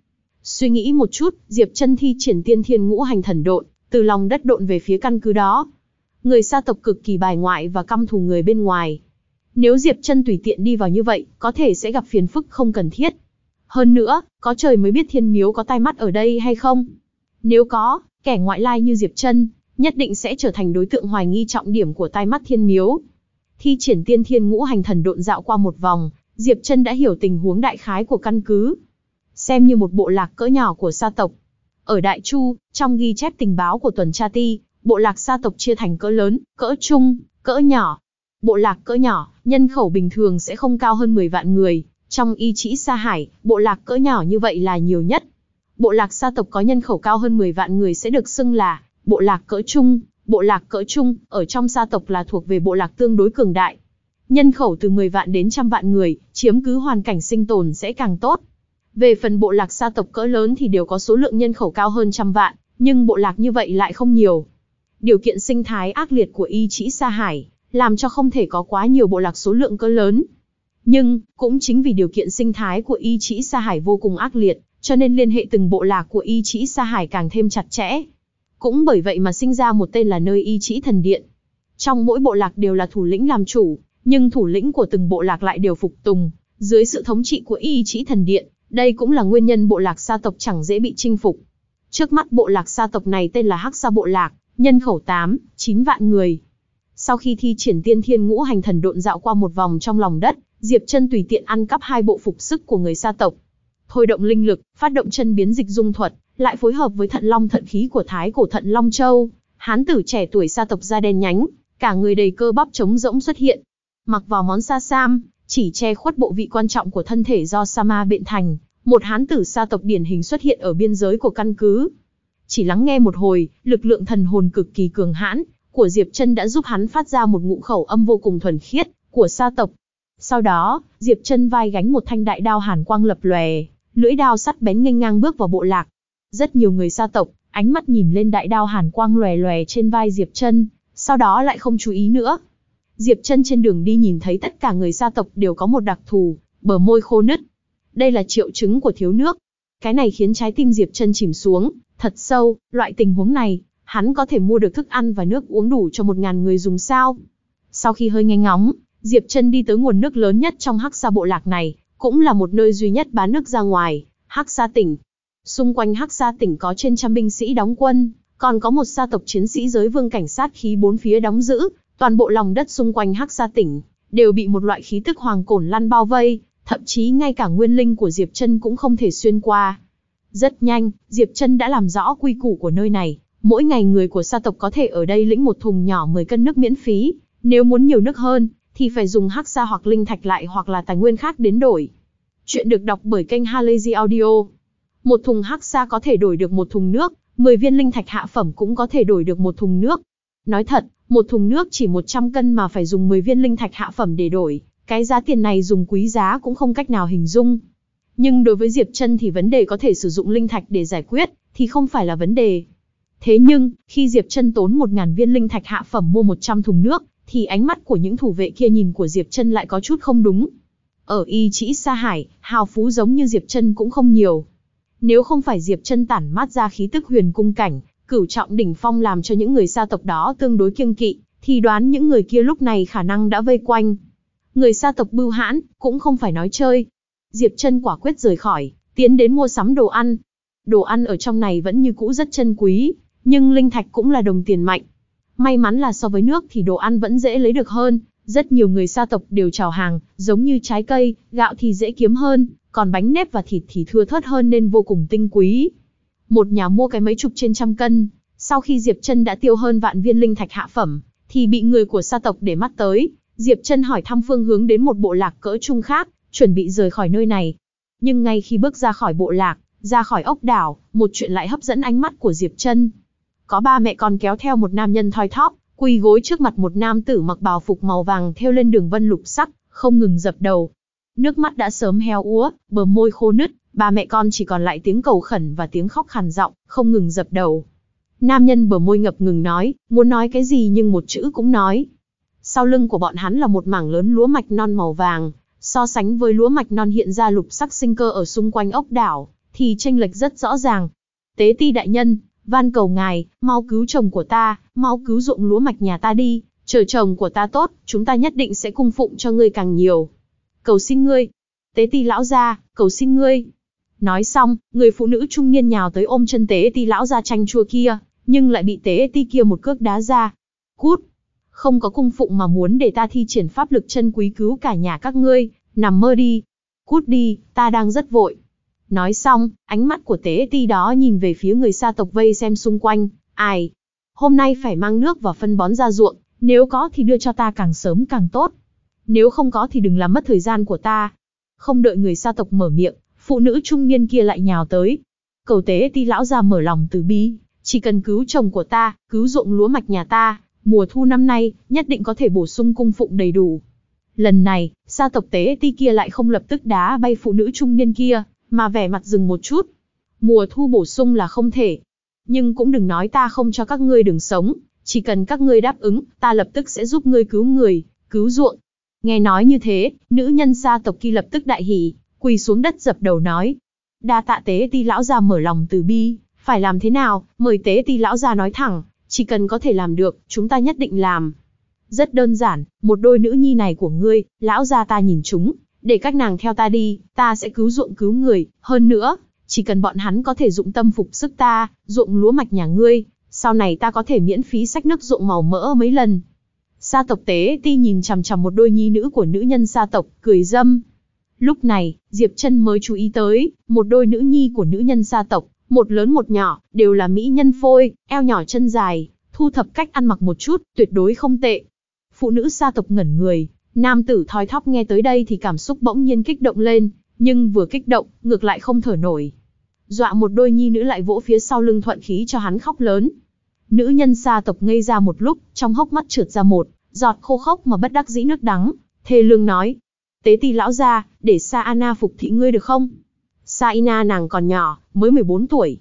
Suy nghĩ một chút, Diệp Chân thi triển Tiên Thiên Ngũ Hành Thần Độn, từ lòng đất độn về phía căn cứ đó. Người Sa tộc cực kỳ bài ngoại và căm thù người bên ngoài. Nếu Diệp Chân tùy tiện đi vào như vậy, có thể sẽ gặp phiền phức không cần thiết. Hơn nữa, có trời mới biết Thiên Miếu có tai mắt ở đây hay không. Nếu có, kẻ ngoại lai như Diệp Chân nhất định sẽ trở thành đối tượng hoài nghi trọng điểm của tai mắt Thiên Miếu. Thi triển Tiên Thiên Ngũ Hành Thần Độn dạo qua một vòng, Diệp Chân đã hiểu tình huống đại khái của căn cứ. Xem như một bộ lạc cỡ nhỏ của Sa tộc. Ở Đại Chu, trong ghi chép tình báo của tuần tra ti, bộ lạc Sa tộc chia thành cỡ lớn, cỡ trung, cỡ nhỏ. Bộ lạc cỡ nhỏ, nhân khẩu bình thường sẽ không cao hơn 10 vạn người. Trong Y Trĩ Sa Hải, bộ lạc cỡ nhỏ như vậy là nhiều nhất. Bộ lạc Sa tộc có nhân khẩu cao hơn 10 vạn người sẽ được xưng là bộ lạc cỡ trung. Bộ lạc cỡ trung, ở trong Sa tộc là thuộc về bộ lạc tương đối cường đại. Nhân khẩu từ 10 vạn đến trăm vạn người, chiếm cứ hoàn cảnh sinh tồn sẽ càng tốt. Về phần bộ lạc Sa tộc cỡ lớn thì đều có số lượng nhân khẩu cao hơn trăm vạn, nhưng bộ lạc như vậy lại không nhiều. Điều kiện sinh thái ác liệt của Y Trĩ Sa Hải, làm cho không thể có quá nhiều bộ lạc số lượng cỡ lớn. Nhưng, cũng chính vì điều kiện sinh thái của Y Trĩ Sa Hải vô cùng ác liệt, cho nên liên hệ từng bộ lạc của Y Trĩ Sa Hải càng thêm chặt chẽ. Cũng bởi vậy mà sinh ra một tên là nơi Y Trĩ Thần Điện. Trong mỗi bộ lạc đều là thủ lĩnh làm chủ, nhưng thủ lĩnh của từng bộ lạc lại đều phục tùng dưới sự thống trị của Y Trĩ Thần Điện. Đây cũng là nguyên nhân bộ lạc Sa tộc chẳng dễ bị chinh phục. Trước mắt bộ lạc Sa tộc này tên là Hắc Sa bộ lạc, nhân khẩu 8-9 vạn người. Sau khi thi triển Tiên Thiên Ngũ Hành Thần Độn dạo qua một vòng trong lòng đất, Diệp Chân tùy tiện ăn cắp 2 bộ phục sức của người Sa tộc. Thôi động linh lực, phát động chân biến dịch dung thuật, lại phối hợp với Thận Long thận khí của Thái Cổ Thận Long Châu, hán tử trẻ tuổi Sa tộc da đen nhánh, cả người đầy cơ bắp trống rỗng xuất hiện. Mặc vào món sa sam, chỉ che khuất bộ vị quan trọng của thân thể do sa ma biện thành, một hán tử Sa tộc điển hình xuất hiện ở biên giới của căn cứ. Chỉ lắng nghe một hồi, lực lượng thần hồn cực kỳ cường hãn của Diệp Chân đã giúp hắn phát ra một ngụ khẩu âm vô cùng thuần khiết của Sa tộc. Sau đó, Diệp Chân vai gánh một thanh đại đao hàn quang lập lòe, lưỡi đao sắc bén nghênh ngang bước vào bộ lạc. Rất nhiều người Sa tộc, ánh mắt nhìn lên đại đao hàn quang lòe lòe trên vai Diệp Chân, sau đó lại không chú ý nữa. Diệp Chân trên đường đi nhìn thấy tất cả người Sa tộc đều có một đặc thù, bờ môi khô nứt. Đây là triệu chứng của thiếu nước. Cái này khiến trái tim Diệp Chân chìm xuống thật sâu, loại tình huống này, hắn có thể mua được thức ăn và nước uống đủ cho 1000 người dùng sao? Sau khi hơi nghe ngóng, Diệp Chân đi tới nguồn nước lớn nhất trong Hắc Sa bộ lạc này, cũng là một nơi duy nhất bán nước ra ngoài, Hắc Sa tỉnh. Xung quanh Hắc Sa tỉnh có trên trăm binh sĩ đóng quân, còn có một Sa tộc chiến sĩ giới vương cảnh sát khí bốn phía đóng giữ, toàn bộ lòng đất xung quanh Hắc Sa tỉnh đều bị một loại khí tức hoàng cổn lăn bao vây, thậm chí ngay cả nguyên linh của Diệp Chân cũng không thể xuyên qua. Rất nhanh, Diệp Chân đã làm rõ quy củ của nơi này, mỗi ngày người của Sa tộc có thể ở đây lĩnh một thùng nhỏ 10 cân nước miễn phí, nếu muốn nhiều nước hơn thì phải dùng Hắc Sa hoặc linh thạch lại hoặc là tài nguyên khác đến đổi. Chuyện được đọc bởi kênh Halazy Audio. Một thùng Hắc Sa có thể đổi được một thùng nước, 10 viên linh thạch hạ phẩm cũng có thể đổi được một thùng nước. Nói thật, một thùng nước chỉ 100 cân mà phải dùng 10 viên linh thạch hạ phẩm để đổi, cái giá tiền này dùng quý giá cũng không cách nào hình dung. Nhưng đối với Diệp Chân thì vấn đề có thể sử dụng linh thạch để giải quyết thì không phải là vấn đề. Thế nhưng, khi Diệp Chân tốn 1000 viên linh thạch hạ phẩm mua 100 thùng nước, thì ánh mắt của những thủ vệ kia nhìn của Diệp Chân lại có chút không đúng. Ở Y Trĩ Sa Hải, hào phú giống như Diệp Chân cũng không nhiều. Nếu không phải Diệp Chân tản mát ra khí tức huyền cung cảnh, cửu trọng đỉnh phong làm cho những người Sa tộc đó tương đối kiêng kỵ, thì đoán những người kia lúc này khả năng đã vây quanh. Người Sa tộc bưu hãn, cũng không phải nói chơi. Diệp Chân quả quyết rời khỏi, tiến đến mua sắm đồ ăn. Đồ ăn ở trong này vẫn như cũ rất chân quý, nhưng linh thạch cũng là đồng tiền mạnh. May mắn là so với nước thì đồ ăn vẫn dễ lấy được hơn, rất nhiều người Sa tộc đều chào hàng, giống như trái cây, gạo thì dễ kiếm hơn, còn bánh nếp và thịt thì thưa thớt hơn nên vô cùng tinh quý. Một nhà mua cái mấy chục trên trăm cân, sau khi Diệp Chân đã tiêu hơn vạn viên linh thạch hạ phẩm, thì bị người của Sa tộc để mắt tới. Diệp Chân hỏi thăm phương hướng đến một bộ lạc cỡ trung khác, chuẩn bị rời khỏi nơi này. Nhưng ngay khi bước ra khỏi bộ lạc, ra khỏi ốc đảo, một chuyện lại hấp dẫn ánh mắt của Diệp Chân. Có 3 mẹ con kéo theo một nam nhân thoi thóp, quỳ gối trước mặt một nam tử mặc bào phục màu vàng thêu lên đường vân lục sắc, không ngừng dập đầu. Nước mắt đã sớm heo úa, bờ môi khô nứt, 3 mẹ con chỉ còn lại tiếng cầu khẩn và tiếng khóc khàn giọng, không ngừng dập đầu. Nam nhân bờ môi ngập ngừng nói, muốn nói cái gì nhưng một chữ cũng nói. Sau lưng của bọn hắn là một mảng lớn lúa mạch non màu vàng, so sánh với lúa mạch non hiện ra lục sắc sinh cơ ở xung quanh ốc đảo, thì chênh lệch rất rõ ràng. Tế ti đại nhân, van cầu ngài, mau cứu chồng của ta, mau cứu ruộng lúa mạch nhà ta đi, chờ chồng của ta tốt, chúng ta nhất định sẽ cung phụng cho ngươi càng nhiều. Cầu xin ngươi, Tế ti lão gia, cầu xin ngươi. Nói xong, người phụ nữ trung niên nhào tới ôm chân Tế ti lão gia chanh chua kia, nhưng lại bị Tế ti kia một cước đá ra. Cút! Không có cung phụng mà muốn để ta thi triển pháp lực chân quý cứu cả nhà các ngươi, nằm mơ đi. Cút đi, ta đang rất vội. Nói xong, ánh mắt của Tế ti đó nhìn về phía người Sa tộc vây xem xung quanh. Ai? Hôm nay phải mang nước và phân bón ra ruộng, nếu có thì đưa cho ta càng sớm càng tốt. Nếu không có thì đừng làm mất thời gian của ta. Không đợi người Sa tộc mở miệng, phụ nữ trung niên kia lại nhào tới. Cầu Tế ti lão gia mở lòng từ bi, chỉ cần cứu chồng của ta, cứu ruộng lúa mạch nhà ta, mùa thu năm nay, nhất định có thể bổ sung cung phụng đầy đủ. Lần này, Sa tộc Tế ti kia lại không lập tức đá bay phụ nữ trung niên kia, mà vẻ mặt dừng một chút. Mùa thu bổ sung là không thể. Nhưng cũng đừng nói ta không cho các ngươi đường sống, chỉ cần các ngươi đáp ứng, ta lập tức sẽ giúp ngươi cứu người, cứu ruộng. Nghe nói như thế, nữ nhân Sa tộc kia lập tức đại hỉ, quỳ xuống đất dập đầu nói. Đa tạ Tế ti lão gia mở lòng từ bi, phải làm thế nào, mời Tế ti lão gia nói thẳng, chỉ cần có thể làm được, chúng ta nhất định làm. Rất đơn giản, một đôi nữ nhi này của ngươi, lão gia ta nhìn chúng, để các nàng theo ta đi, ta sẽ cứu ruộng cứu người, hơn nữa, chỉ cần bọn hắn có thể dụng tâm phục sức ta, ruộng lúa mạch nhà ngươi, sau này ta có thể miễn phí xách nước ruộng màu mỡ mấy lần. Sa tộc Tế ti nhìn chằm chằm một đôi nhi nữ của nữ nhân Sa tộc, cười dâm. Lúc này, Diệp Trân mới chú ý tới, một đôi nữ nhi của nữ nhân Sa tộc, một lớn một nhỏ, đều là mỹ nhân phôi, eo nhỏ chân dài, thu thập cách ăn mặc một chút, tuyệt đối không tệ. Phụ nữ Sa tộc ngẩn người, nam tử thoi thóp nghe tới đây thì cảm xúc bỗng nhiên kích động lên, nhưng vừa kích động, ngược lại không thở nổi. Dọa một đôi nhi nữ lại vỗ phía sau lưng thuận khí cho hắn khóc lớn. Nữ nhân Sa tộc ngây ra một lúc, trong hốc mắt trượt ra một giọt khô khốc mà bất đắc dĩ nước đắng, thê lương nói. Tế ti lão gia, để Sa Anna phục thị ngươi được không? Sa Ina nàng còn nhỏ, mới 14 tuổi.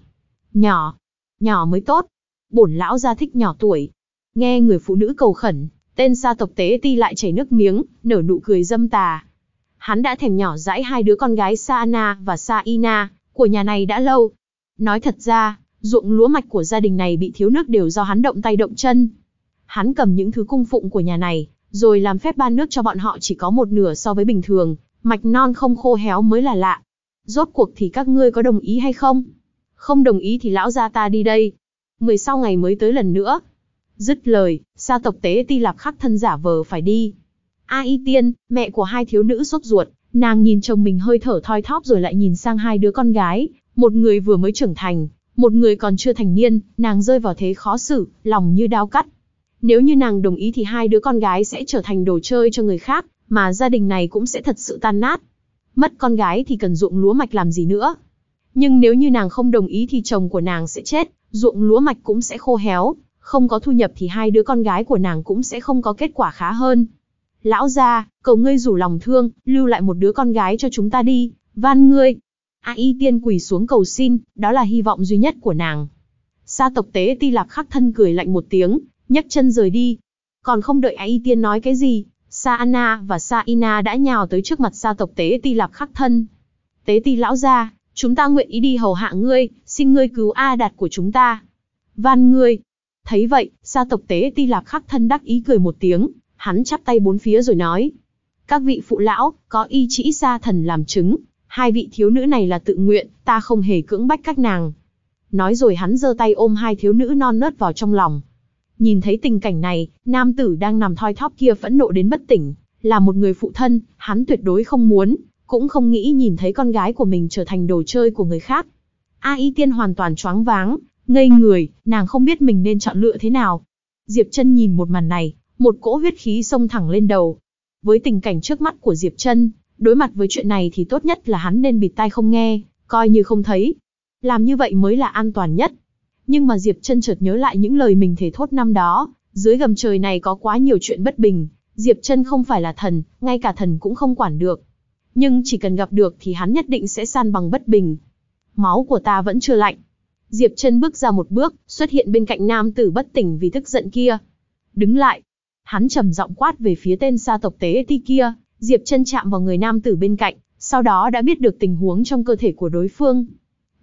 Nhỏ mới tốt. Bổn lão gia thích nhỏ tuổi. Nghe người phụ nữ cầu khẩn, tên Sa tộc Tế ti lại chảy nước miếng, nở nụ cười dâm tà. Hắn đã thèm nhỏ dãi hai đứa con gái Sa Anna và Sa Ina của nhà này đã lâu. Nói thật ra, ruộng lúa mạch của gia đình này bị thiếu nước đều do hắn động tay động chân. Hắn cầm những thứ cung phụng của nhà này, rồi làm phép ban nước cho bọn họ chỉ có một nửa so với bình thường, mạch non không khô héo mới là lạ. Rốt cuộc thì các ngươi có đồng ý hay không? Không đồng ý thì lão gia ta đi đây. 10 sau ngày mới tới lần nữa. Dứt lời, Sa tộc Tế ti Lạp Khắc thân giả vờ phải đi. A Y Tiên, mẹ của hai thiếu nữ sốt ruột, nàng nhìn chồng mình hơi thở thoi thóp rồi lại nhìn sang hai đứa con gái, một người vừa mới trưởng thành, một người còn chưa thành niên, nàng rơi vào thế khó xử, lòng như đao cắt. Nếu như nàng đồng ý thì hai đứa con gái sẽ trở thành đồ chơi cho người khác, mà gia đình này cũng sẽ thật sự tan nát. Mất con gái thì cần ruộng lúa mạch làm gì nữa. Nhưng nếu như nàng không đồng ý thì chồng của nàng sẽ chết, ruộng lúa mạch cũng sẽ khô héo, không có thu nhập thì hai đứa con gái của nàng cũng sẽ không có kết quả khá hơn. Lão gia, cầu ngươi rủ lòng thương, lưu lại một đứa con gái cho chúng ta đi, van ngươi. A Y Tiên quỳ xuống cầu xin, đó là hy vọng duy nhất của nàng. Sa tộc Tế ti Lạp Khắc thân cười lạnh một tiếng, nhấc chân rời đi. Còn không đợi A Y Tiên nói cái gì, Sa Anna và Sa Ina đã nhào tới trước mặt Sa tộc Tế ti Lạp Khắc thân. Tế ti lão gia, chúng ta nguyện ý đi hầu hạ ngươi, xin ngươi cứu A Đạt của chúng ta. Van ngươi. Thấy vậy, Sa tộc Tế ti Lạp Khắc thân đắc ý cười một tiếng, hắn chắp tay bốn phía rồi nói. Các vị phụ lão, có y trĩ Sa thần làm chứng, hai vị thiếu nữ này là tự nguyện, ta không hề cưỡng bách các nàng. Nói rồi hắn giơ tay ôm hai thiếu nữ non nớt vào trong lòng. Nhìn thấy tình cảnh này, nam tử đang nằm thoi thóp kia phẫn nộ đến bất tỉnh, là một người phụ thân, hắn tuyệt đối không muốn, cũng không nghĩ nhìn thấy con gái của mình trở thành đồ chơi của người khác. A Y Tiên hoàn toàn choáng váng, ngây người, nàng không biết mình nên chọn lựa thế nào. Diệp Trân nhìn một màn này, một cỗ huyết khí xông thẳng lên đầu. Với tình cảnh trước mắt của Diệp Trân, đối mặt với chuyện này thì tốt nhất là hắn nên bịt tai không nghe, coi như không thấy. Làm như vậy mới là an toàn nhất. Nhưng mà Diệp Trân chợt nhớ lại những lời mình thề thốt năm đó, dưới gầm trời này có quá nhiều chuyện bất bình, Diệp Trân không phải là thần, ngay cả thần cũng không quản được. Nhưng chỉ cần gặp được thì hắn nhất định sẽ san bằng bất bình. Máu của ta vẫn chưa lạnh. Diệp Trân bước ra một bước, xuất hiện bên cạnh nam tử bất tỉnh vì tức giận kia. Đứng lại. Hắn trầm giọng quát về phía tên Sa tộc Tế ti kia. Diệp Trân chạm vào người nam tử bên cạnh, sau đó đã biết được tình huống trong cơ thể của đối phương.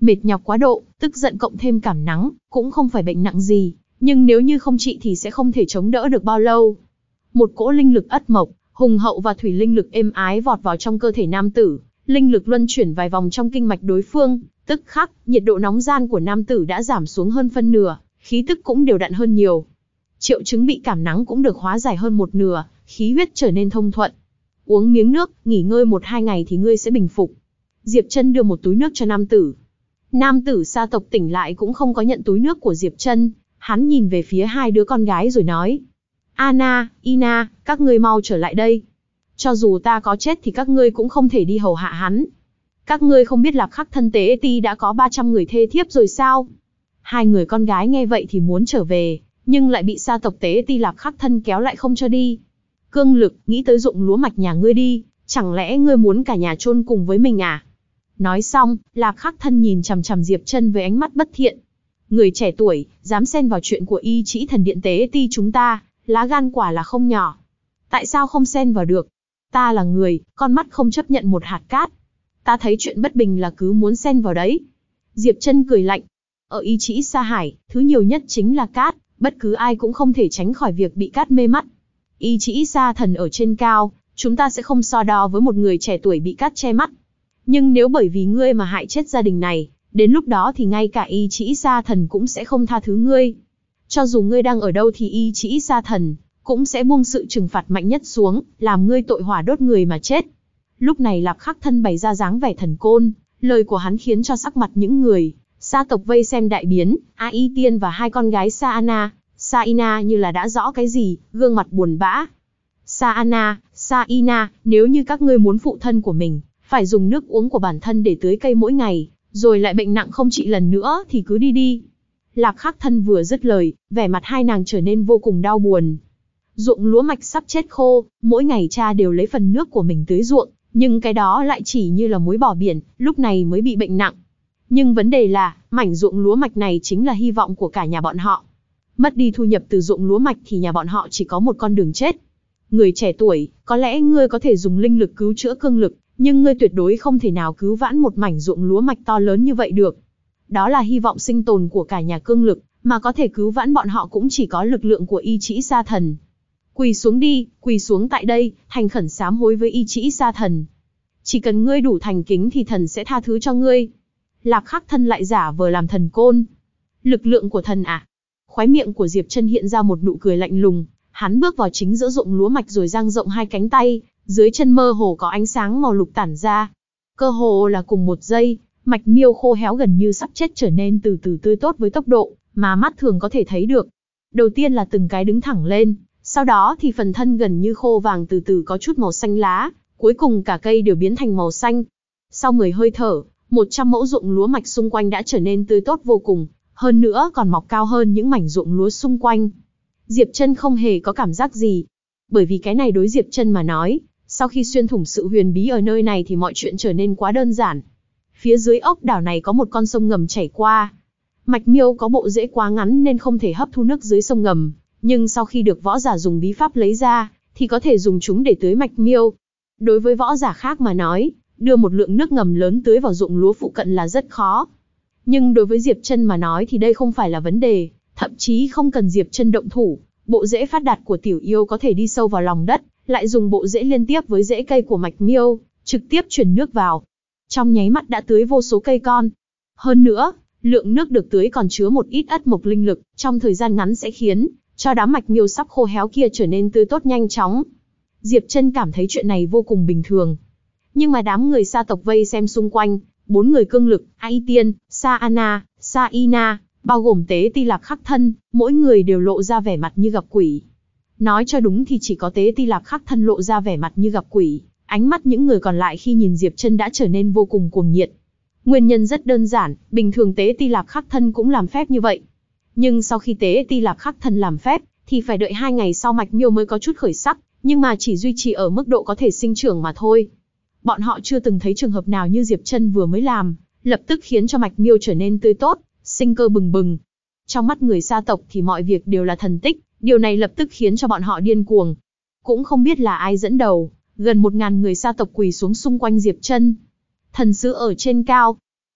Mệt nhọc quá độ, tức giận cộng thêm cảm nắng, cũng không phải bệnh nặng gì, nhưng nếu như không trị thì sẽ không thể chống đỡ được bao lâu. Một cỗ linh lực ất mộc, hùng hậu và thủy linh lực êm ái vọt vào trong cơ thể nam tử, linh lực luân chuyển vài vòng trong kinh mạch đối phương, tức khắc, nhiệt độ nóng gian của nam tử đã giảm xuống hơn phân nửa, khí tức cũng đều đặn hơn nhiều. Triệu chứng bị cảm nắng cũng được hóa giải hơn một nửa, khí huyết trở nên thông thuận. Uống miếng nước, nghỉ ngơi 1-2 ngày thì ngươi sẽ bình phục. Diệp Trân đưa một túi nước cho nam tử. Nam tử Sa tộc tỉnh lại cũng không có nhận túi nước của Diệp Trân, hắn nhìn về phía hai đứa con gái rồi nói: Anna, Ina, các ngươi mau trở lại đây. Cho dù ta có chết thì các ngươi cũng không thể đi hầu hạ hắn. Các ngươi không biết Lạc Khắc Thân Tế Ti đã có 300 người thê thiếp rồi sao? Hai người con gái nghe vậy thì muốn trở về, nhưng lại bị Sa tộc Tế Ti Lạc Khắc Thân kéo lại không cho đi. Cương Lực, nghĩ tới ruộng lúa mạch nhà ngươi đi, chẳng lẽ ngươi muốn cả nhà chôn cùng với mình à? Nói xong, Lạc Khắc Thân nhìn chằm chằm Diệp Trân với ánh mắt bất thiện. Người trẻ tuổi, dám xen vào chuyện của Y Trĩ Thần Điện Tế Ti chúng ta, lá gan quả là không nhỏ. Tại sao không xen vào được? Ta là người, con mắt không chấp nhận một hạt cát. Ta thấy chuyện bất bình là cứ muốn xen vào đấy. Diệp Trân cười lạnh. Ở Y Trĩ Sa Hải, thứ nhiều nhất chính là cát, bất cứ ai cũng không thể tránh khỏi việc bị cát mê mắt. Y Trĩ Sa Thần ở trên cao, chúng ta sẽ không so đo với một người trẻ tuổi bị cát che mắt. Nhưng nếu bởi vì ngươi mà hại chết gia đình này, đến lúc đó thì ngay cả Y Trĩ Sa Thần cũng sẽ không tha thứ ngươi. Cho dù ngươi đang ở đâu thì Y Trĩ Sa Thần cũng sẽ buông sự trừng phạt mạnh nhất xuống, làm ngươi tội hỏa đốt người mà chết. Lúc này Lạc Khắc Thân bày ra dáng vẻ thần côn, lời của hắn khiến cho sắc mặt những người Sa tộc vây xem đại biến. A Y Tiên và hai con gái Sa Anna, Sa Ina như là đã rõ cái gì, gương mặt buồn bã. Sa Anna, Sa Ina, nếu như các ngươi muốn phụ thân của mình phải dùng nước uống của bản thân để tưới cây mỗi ngày, rồi lại bệnh nặng không trị lần nữa thì cứ đi đi. Lạc Khắc Thân vừa dứt lời, vẻ mặt hai nàng trở nên vô cùng đau buồn. Ruộng lúa mạch sắp chết khô, mỗi ngày cha đều lấy phần nước của mình tưới ruộng, nhưng cái đó lại chỉ như là muối bỏ biển, lúc này mới bị bệnh nặng. Nhưng vấn đề là, mảnh ruộng lúa mạch này chính là hy vọng của cả nhà bọn họ. Mất đi thu nhập từ ruộng lúa mạch thì nhà bọn họ chỉ có một con đường chết. Người trẻ tuổi, có lẽ ngươi có thể dùng linh lực cứu chữa cương lực, nhưng ngươi tuyệt đối không thể nào cứu vãn một mảnh ruộng lúa mạch to lớn như vậy được. Đó là hy vọng sinh tồn của cả nhà cương lực, mà có thể cứu vãn bọn họ cũng chỉ có lực lượng của Y Trĩ Sa Thần. Quỳ xuống đi, quỳ xuống tại đây, thành khẩn sám hối với Y Trĩ Sa Thần. Chỉ cần ngươi đủ thành kính thì thần sẽ tha thứ cho ngươi. Lạc Khắc Thân lại giả vờ làm thần côn. Lực lượng của thần à? Khóe miệng của Diệp Trân hiện ra một nụ cười lạnh lùng, hắn bước vào chính giữa ruộng lúa mạch rồi dang rộng hai cánh tay, dưới chân mơ hồ có ánh sáng màu lục tản ra. Cơ hồ là cùng một giây, mạch miêu khô héo gần như sắp chết trở nên từ từ tươi tốt với tốc độ mà mắt thường có thể thấy được. Đầu tiên là từng cái đứng thẳng lên, sau đó thì phần thân gần như khô vàng từ từ có chút màu xanh lá, cuối cùng cả cây đều biến thành màu xanh. Sau 10 hơi thở, 100 mẫu ruộng lúa mạch xung quanh đã trở nên tươi tốt vô cùng, hơn nữa còn mọc cao hơn những mảnh ruộng lúa xung quanh. Diệp Trân không hề có cảm giác gì, bởi vì cái này đối Diệp Trân mà nói, sau khi xuyên thủng sự huyền bí ở nơi này thì mọi chuyện trở nên quá đơn giản. Phía dưới ốc đảo này có một con sông ngầm chảy qua. Mạch miêu có bộ rễ quá ngắn nên không thể hấp thu nước dưới sông ngầm, nhưng sau khi được võ giả dùng bí pháp lấy ra, thì có thể dùng chúng để tưới mạch miêu. Đối với võ giả khác mà nói, đưa một lượng nước ngầm lớn tưới vào ruộng lúa phụ cận là rất khó. Nhưng đối với Diệp Trân mà nói thì đây không phải là vấn đề, thậm chí không cần Diệp Trân động thủ, bộ rễ phát đạt của tiểu yêu có thể đi sâu vào lòng đất, lại dùng bộ rễ liên tiếp với rễ cây của mạch miêu, trực tiếp truyền nước vào. Trong nháy mắt đã tưới vô số cây con. Hơn nữa, lượng nước được tưới còn chứa một ít ất mộc linh lực, trong thời gian ngắn sẽ khiến cho đám mạch miêu sắp khô héo kia trở nên tươi tốt nhanh chóng. Diệp Trân cảm thấy chuyện này vô cùng bình thường. Nhưng mà đám người Sa tộc vây xem xung quanh, 4 người cương lực, A Y Tiên, Sa Anna, Sa Ina, bao gồm Tế Ti Lạc Khắc Thân, mỗi người đều lộ ra vẻ mặt như gặp quỷ. Nói cho đúng thì chỉ có Tế Ti Lạc Khắc Thân lộ ra vẻ mặt như gặp quỷ, ánh mắt những người còn lại khi nhìn Diệp Trân đã trở nên vô cùng cuồng nhiệt. Nguyên nhân rất đơn giản, bình thường Tế Ti Lạc Khắc Thân cũng làm phép như vậy. Nhưng sau khi Tế Ti Lạc Khắc Thân làm phép, thì phải đợi 2 ngày sau mạch miêu mới có chút khởi sắc, nhưng mà chỉ duy trì ở mức độ có thể sinh trưởng mà thôi. Bọn họ chưa từng thấy trường hợp nào như Diệp Trân vừa mới làm, lập tức khiến cho mạch miêu trở nên tươi tốt, sinh cơ bừng bừng. Trong mắt người Sa tộc thì mọi việc đều là thần tích, điều này lập tức khiến cho bọn họ điên cuồng. Cũng không biết là ai dẫn đầu, gần 1000 người Sa tộc quỳ xuống xung quanh Diệp Trân. Thần sứ ở trên cao.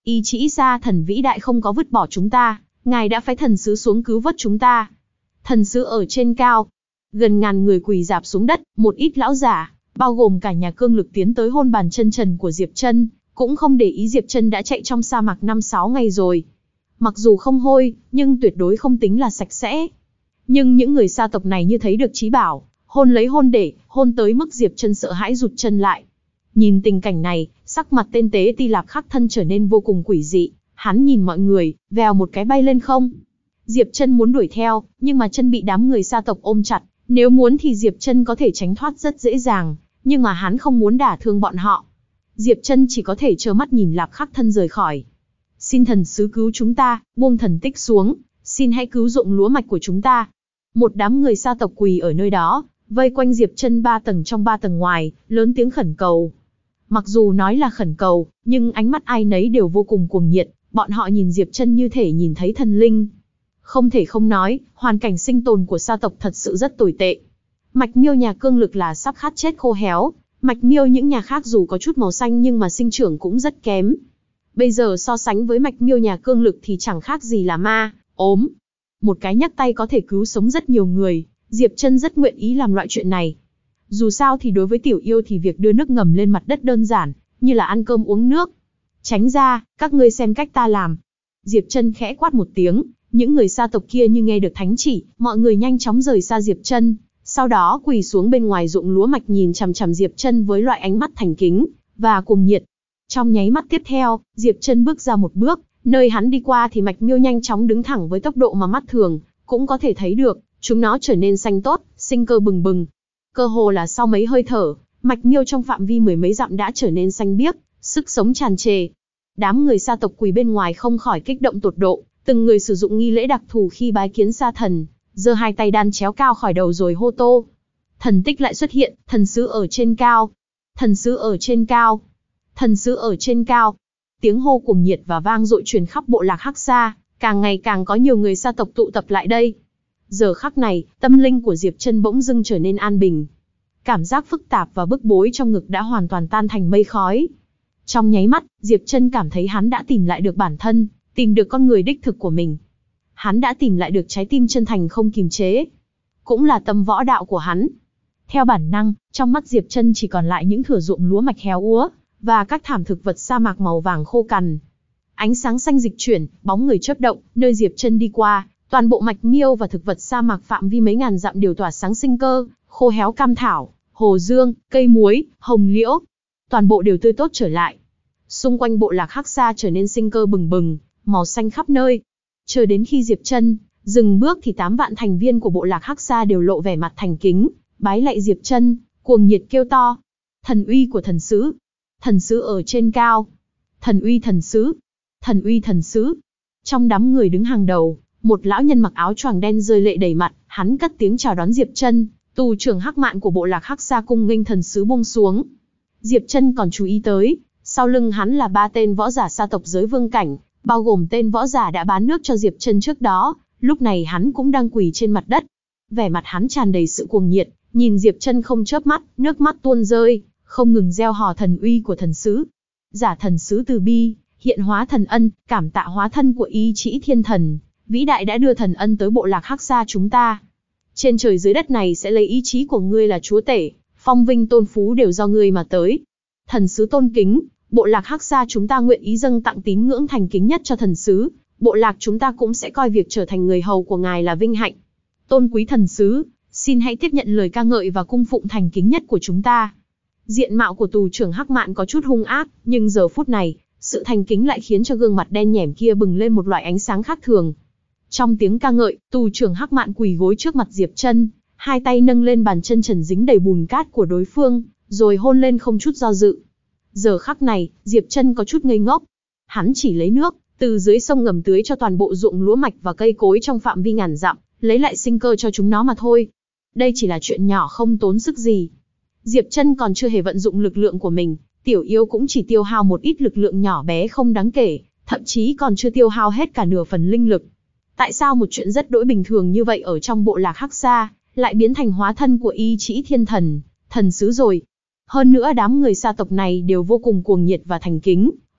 Ý chỉ Sa thần vĩ đại không có vứt bỏ chúng ta, ngài đã phái thần sứ xuống cứu vớt chúng ta. Thần sứ ở trên cao. Gần ngàn người quỳ rạp xuống đất, một ít lão giả, bao gồm cả nhà cương lực tiến tới hôn bàn chân trần của Diệp Trân, cũng không để ý Diệp Trân đã chạy trong sa mạc 5-6 ngày rồi. Mặc dù không hôi, nhưng tuyệt đối không tính là sạch sẽ. Nhưng những người sa tộc này như thấy được trí bảo, hôn lấy hôn để, hôn tới mức Diệp Trân sợ hãi rụt chân lại. Nhìn tình cảnh này, sắc mặt tên Tế Ti Lạp Khắc Thân trở nên vô cùng quỷ dị, hắn nhìn mọi người, vèo một cái bay lên không. Diệp Trân muốn đuổi theo, nhưng mà chân bị đám người sa tộc ôm chặt, nếu muốn thì Diệp Trân có thể tránh thoát rất dễ dàng, nhưng mà hắn không muốn đả thương bọn họ. Diệp Trân chỉ có thể trơ mắt nhìn Lạp Khắc Thân rời khỏi. Xin thần sứ cứu chúng ta, buông thần tích xuống, xin hãy cứu ruộng lúa mạch của chúng ta. Một đám người sa tộc quỳ ở nơi đó, vây quanh Diệp Trân 3 tầng trong 3 tầng ngoài, lớn tiếng khẩn cầu. Mặc dù nói là khẩn cầu, nhưng ánh mắt ai nấy đều vô cùng cuồng nhiệt, bọn họ nhìn Diệp Trân như thể nhìn thấy thần linh. Không thể không nói, hoàn cảnh sinh tồn của sa tộc thật sự rất tồi tệ. Mạch miêu nhà cương lực là sắp khát chết khô héo, mạch miêu những nhà khác dù có chút màu xanh nhưng mà sinh trưởng cũng rất kém. Bây giờ so sánh với mạch miêu nhà cương lực thì chẳng khác gì là ma, ốm. Một cái nhấc tay có thể cứu sống rất nhiều người, Diệp Trân rất nguyện ý làm loại chuyện này. Dù sao thì đối với tiểu yêu thì việc đưa nước ngầm lên mặt đất đơn giản, như là ăn cơm uống nước. Tránh ra, các ngươi xem cách ta làm. Diệp Trân khẽ quát một tiếng, những người sa tộc kia như nghe được thánh chỉ, mọi người nhanh chóng rời xa Diệp Trân, sau đó quỳ xuống bên ngoài ruộng lúa mạch nhìn chằm chằm Diệp Trân với loại ánh mắt thành kính và cuồng nhiệt. Trong nháy mắt tiếp theo, Diệp Trân bước ra một bước, nơi hắn đi qua thì mạch miêu nhanh chóng đứng thẳng với tốc độ mà mắt thường cũng có thể thấy được, chúng nó trở nên xanh tốt, sinh cơ bừng bừng. Cơ hồ là sau mấy hơi thở, mạch miêu trong phạm vi mười mấy dặm đã trở nên xanh biếc, sức sống tràn trề. Đám người sa tộc quỳ bên ngoài không khỏi kích động tột độ, từng người sử dụng nghi lễ đặc thù khi bái kiến sa thần, giơ hai tay đan chéo cao khỏi đầu rồi hô to. Thần tích lại xuất hiện, thần sứ ở trên cao, thần sứ ở trên cao, thần sứ ở trên cao. Tiếng hô cuồng nhiệt và vang dội truyền khắp bộ lạc Hắc Sa, càng ngày càng có nhiều người sa tộc tụ tập lại đây. Giờ khắc này, tâm linh của Diệp Trân bỗng dưng trở nên an bình. Cảm giác phức tạp và bức bối trong ngực đã hoàn toàn tan thành mây khói. Trong nháy mắt, Diệp Trân cảm thấy hắn đã tìm lại được bản thân, tìm được con người đích thực của mình. Hắn đã tìm lại được trái tim chân thành không kiềm chế. Cũng là tâm võ đạo của hắn. Theo bản năng, trong mắt Diệp Trân chỉ còn lại những thửa ruộng lúa mạch héo úa, và các thảm thực vật sa mạc màu vàng khô cằn. Ánh sáng xanh dịch chuyển, bóng người chớp động, nơi Diệp Trân đi qua, toàn bộ mạch miêu và thực vật sa mạc phạm vi mấy ngàn dặm đều tỏa sáng sinh cơ, khô héo cam thảo, hồ dương, cây muối, hồng liễu, toàn bộ đều tươi tốt trở lại. Xung quanh bộ lạc Hắc Sa trở nên sinh cơ bừng bừng, màu xanh khắp nơi. Chờ đến khi Diệp Trân dừng bước thì 8 vạn thành viên của bộ lạc Hắc Sa đều lộ vẻ mặt thành kính, bái lạy Diệp Trân, cuồng nhiệt kêu to: "Thần uy của thần sứ, thần sứ ở trên cao, thần uy thần sứ, thần uy thần sứ." Trong đám người đứng hàng đầu, một lão nhân mặc áo choàng đen rơi lệ đầy mặt, hắn cất tiếng chào đón Diệp Trân. Tù trưởng Hắc Mạn của bộ lạc Hắc Sa cung nghênh thần sứ buông xuống. Diệp Trân còn chú ý tới, sau lưng hắn là 3 tên võ giả sa tộc giới vương cảnh, bao gồm tên võ giả đã bán nước cho Diệp Trân trước đó, lúc này hắn cũng đang quỳ trên mặt đất. Vẻ mặt hắn tràn đầy sự cuồng nhiệt, nhìn Diệp Trân không chớp mắt, nước mắt tuôn rơi, không ngừng reo hò thần uy của thần sứ. Giả thần sứ từ bi, hiện hóa thần ân, cảm tạ hóa thân của ý chỉ thiên thần, vĩ đại đã đưa thần ân tới bộ lạc Hắc Sa chúng ta. Trên trời dưới đất này sẽ lấy ý chí của ngươi là chúa tể, phong vinh tôn phú đều do ngươi mà tới. Thần sứ tôn kính, bộ lạc Hắc Sa chúng ta nguyện ý dâng tặng tín ngưỡng thành kính nhất cho thần sứ, bộ lạc chúng ta cũng sẽ coi việc trở thành người hầu của ngài là vinh hạnh. Tôn quý thần sứ, xin hãy tiếp nhận lời ca ngợi và cung phụng thành kính nhất của chúng ta. Diện mạo của tù trưởng Hắc Mạn có chút hung ác, nhưng giờ phút này, sự thành kính lại khiến cho gương mặt đen nhẻm kia bừng lên một loại ánh sáng khác thường. Trong tiếng ca ngợi, tù trưởng Hắc Mạn quỳ gối trước mặt Diệp Trân, hai tay nâng lên bàn chân trần dính đầy bùn cát của đối phương, rồi hôn lên không chút do dự. Giờ khắc này, Diệp Trân có chút ngây ngốc. Hắn chỉ lấy nước từ dưới sông ngầm tưới cho toàn bộ ruộng lúa mạch và cây cối trong phạm vi ngàn dặm, lấy lại sinh cơ cho chúng nó mà thôi. Đây chỉ là chuyện nhỏ không tốn sức gì. Diệp Trân còn chưa hề vận dụng lực lượng của mình, tiểu yêu cũng chỉ tiêu hao một ít lực lượng nhỏ bé không đáng kể, thậm chí còn chưa tiêu hao hết cả nửa phần linh lực. Tại sao một chuyện rất đỗi bình thường như vậy ở trong bộ lạc Hắc Sa lại biến thành hóa thân của ý chỉ thiên thần, thần sứ rồi? Hơn nữa đám người sa tộc này đều vô cùng cuồng nhiệt và thành kính,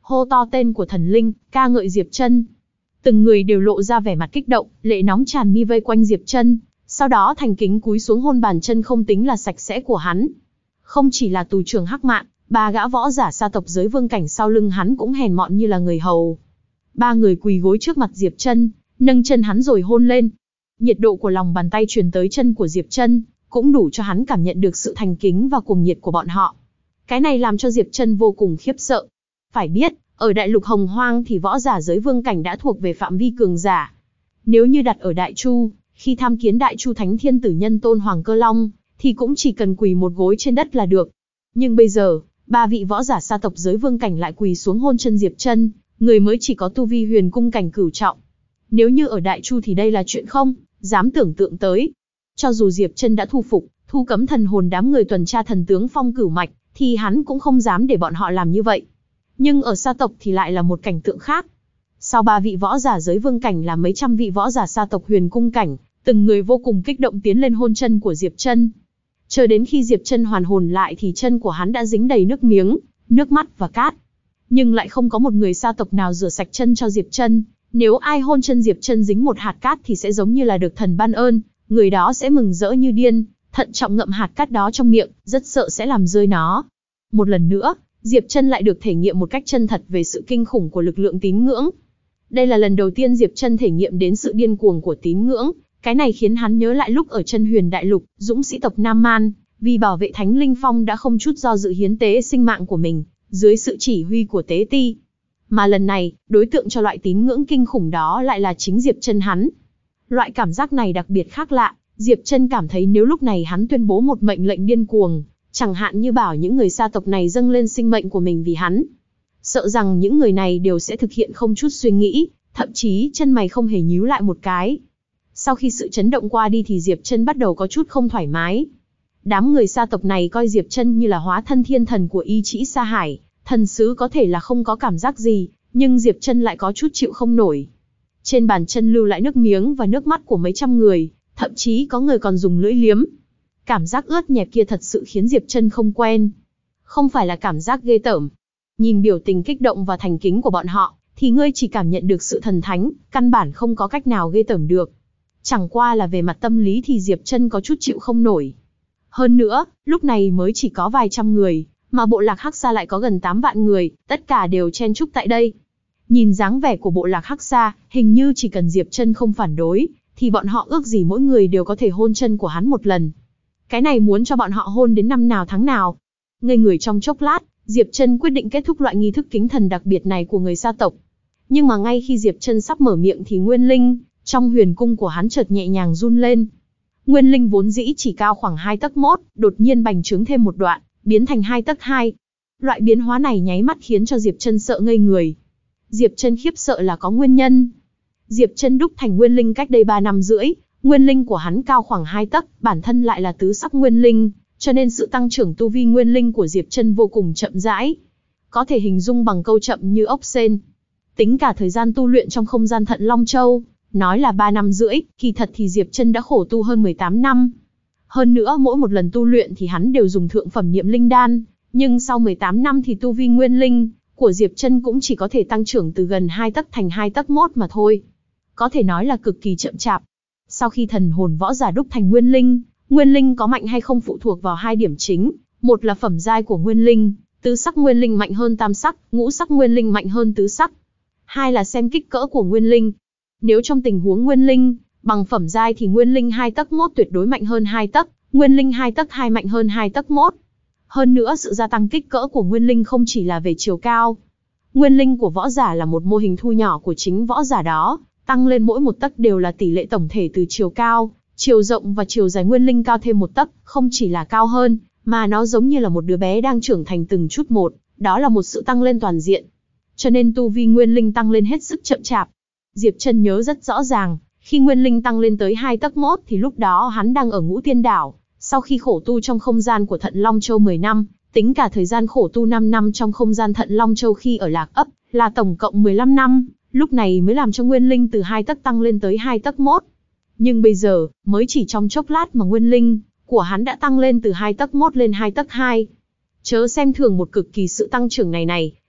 hô to tên của thần linh, ca ngợi Diệp Trân. Từng người đều lộ ra vẻ mặt kích động, lệ nóng tràn mi vây quanh Diệp Trân, sau đó thành kính cúi xuống hôn bàn chân không tính là sạch sẽ của hắn. Không chỉ là tù trưởng Hắc Mạn, ba gã võ giả gia tộc giới vương cảnh sau lưng hắn cũng hèn mọn như là người hầu. Ba người quỳ gối trước mặt Diệp Trân, nâng chân hắn rồi hôn lên. Nhiệt độ của lòng bàn tay truyền tới chân của Diệp Trân, cũng đủ cho hắn cảm nhận được sự thành kính và cuồng nhiệt của bọn họ. Cái này làm cho Diệp Trân vô cùng khiếp sợ. Phải biết, ở đại lục Hồng Hoang thì võ giả giới vương cảnh đã thuộc về phạm vi cường giả. Nếu như đặt ở Đại Chu, khi tham kiến Đại Chu Thánh Thiên Tử Nhân Tôn Hoàng Cơ Long, thì cũng chỉ cần quỳ một gối trên đất là được. Nhưng bây giờ, ba vị võ giả sa tộc giới vương cảnh lại quỳ xuống hôn chân Diệp Trân, người mới chỉ có tu vi huyền cung cảnh cửu trọng. Nếu như ở Đại Chu thì đây là chuyện không dám tưởng tượng tới. Cho dù Diệp Trân đã thu cấm thần hồn đám người tuần tra thần tướng Phong Cửu Mạch, thì hắn cũng không dám để bọn họ làm như vậy. Nhưng ở sa tộc thì lại là một cảnh tượng khác. Sau ba vị võ giả giới vương cảnh là mấy trăm vị võ giả sa tộc huyền cung cảnh, từng người vô cùng kích động tiến lên hôn chân của Diệp Trân. Chờ đến khi Diệp Trân hoàn hồn lại thì chân của hắn đã dính đầy nước miếng, nước mắt và cát. Nhưng lại không có một người sa tộc nào rửa sạch chân cho Diệp Trân. Nếu ai hôn chân Diệp Trân dính một hạt cát thì sẽ giống như là được thần ban ơn, người đó sẽ mừng rỡ như điên, thận trọng ngậm hạt cát đó trong miệng, rất sợ sẽ làm rơi nó. Một lần nữa, Diệp Trân lại được thể nghiệm một cách chân thật về sự kinh khủng của lực lượng tín ngưỡng. Đây là lần đầu tiên Diệp Trân thể nghiệm đến sự điên cuồng của tín ngưỡng, cái này khiến hắn nhớ lại lúc ở Chân Huyền Đại Lục, dũng sĩ tộc Nam Man, vì bảo vệ Thánh Linh Phong đã không chút do dự hiến tế sinh mạng của mình, dưới sự chỉ huy của Tế Ti. Mà lần này, đối tượng cho loại tín ngưỡng kinh khủng đó lại là chính Diệp Trân hắn. Loại cảm giác này đặc biệt khác lạ, Diệp Trân cảm thấy nếu lúc này hắn tuyên bố một mệnh lệnh điên cuồng, chẳng hạn như bảo những người sa tộc này dâng lên sinh mệnh của mình vì hắn, sợ rằng những người này đều sẽ thực hiện không chút suy nghĩ, thậm chí chân mày không hề nhíu lại một cái. Sau khi sự chấn động qua đi thì Diệp Trân bắt đầu có chút không thoải mái. Đám người sa tộc này coi Diệp Trân như là hóa thân thiên thần của Y Trĩ Sa Hải, thần sứ có thể là không có cảm giác gì, nhưng Diệp Trân lại có chút chịu không nổi. Trên bàn chân lưu lại nước miếng và nước mắt của mấy trăm người, thậm chí có người còn dùng lưỡi liếm. Cảm giác ướt nhẹp kia thật sự khiến Diệp Trân không quen. Không phải là cảm giác ghê tởm. Nhìn biểu tình kích động và thành kính của bọn họ, thì ngươi chỉ cảm nhận được sự thần thánh, căn bản không có cách nào ghê tởm được. Chẳng qua là về mặt tâm lý thì Diệp Trân có chút chịu không nổi. Hơn nữa, lúc này mới chỉ có vài trăm người, mà bộ lạc Hắc Sa lại có gần 8 vạn người, tất cả đều chen chúc tại đây. Nhìn dáng vẻ của bộ lạc Hắc Sa, hình như chỉ cần Diệp Trân không phản đối, thì bọn họ ước gì mỗi người đều có thể hôn chân của hắn một lần. Cái này muốn cho bọn họ hôn đến năm nào tháng nào. Ngây người trong chốc lát, Diệp Trân quyết định kết thúc loại nghi thức kính thần đặc biệt này của người sa tộc. Nhưng mà ngay khi Diệp Trân sắp mở miệng thì Nguyên Linh trong huyền cung của hắn chợt nhẹ nhàng run lên. Nguyên Linh vốn dĩ chỉ cao khoảng 2 tấc mốt, đột nhiên bành trướng thêm một đoạn, biến thành 2 tấc 2. Loại biến hóa này nháy mắt khiến cho Diệp Trân sợ ngây người. Diệp Trân khiếp sợ là có nguyên nhân. Diệp Trân đúc thành Nguyên Linh cách đây 3 năm rưỡi, Nguyên Linh của hắn cao khoảng 2 tấc, bản thân lại là tứ sắc Nguyên Linh, cho nên sự tăng trưởng tu vi Nguyên Linh của Diệp Trân vô cùng chậm rãi. Có thể hình dung bằng câu chậm như ốc sên. Tính cả thời gian tu luyện trong không gian Thận Long Châu, nói là 3 năm rưỡi, kỳ thật thì Diệp Trân đã khổ tu hơn 18 năm. Hơn nữa mỗi một lần tu luyện thì hắn đều dùng thượng phẩm niệm linh đan, nhưng sau 18 năm thì tu vi Nguyên Linh của Diệp Trân cũng chỉ có thể tăng trưởng từ gần 2 tấc thành 2 tấc mốt mà thôi. Có thể nói là cực kỳ chậm chạp. Sau khi thần hồn võ giả đúc thành Nguyên Linh có mạnh hay không phụ thuộc vào hai điểm chính, một là phẩm giai của Nguyên Linh, tứ sắc Nguyên Linh mạnh hơn tam sắc, ngũ sắc Nguyên Linh mạnh hơn tứ sắc. Hai là xem kích cỡ của Nguyên Linh. Nếu trong tình huống Nguyên Linh bằng phẩm giai thì Nguyên Linh 2 tấc mốt tuyệt đối mạnh hơn 2 tấc, Nguyên Linh 2 tấc 2 mạnh hơn 2 tấc mốt. Hơn nữa sự gia tăng kích cỡ của Nguyên Linh không chỉ là về chiều cao. Nguyên Linh của võ giả là một mô hình thu nhỏ của chính võ giả đó, tăng lên mỗi một tấc đều là tỷ lệ tổng thể từ chiều cao, chiều rộng và chiều dài Nguyên Linh cao thêm một tấc, không chỉ là cao hơn, mà nó giống như là một đứa bé đang trưởng thành từng chút một, đó là một sự tăng lên toàn diện. Cho nên tu vi Nguyên Linh tăng lên hết sức chậm chạp. Diệp Trân nhớ rất rõ ràng, khi Nguyên Linh tăng lên tới 2 tấc mốt thì lúc đó hắn đang ở Ngũ Tiên Đảo, sau khi khổ tu trong không gian của Thận Long Châu 10 năm, tính cả thời gian khổ tu 5 năm trong không gian Thận Long Châu khi ở Lạc Ấp, là tổng cộng 15 năm, lúc này mới làm cho Nguyên Linh từ 2 tấc tăng lên tới 2 tấc mốt. Nhưng bây giờ, mới chỉ trong chốc lát mà Nguyên Linh của hắn đã tăng lên từ 2 tấc mốt lên 2 tấc 2. Chớ xem thường một cực kỳ sự tăng trưởng này,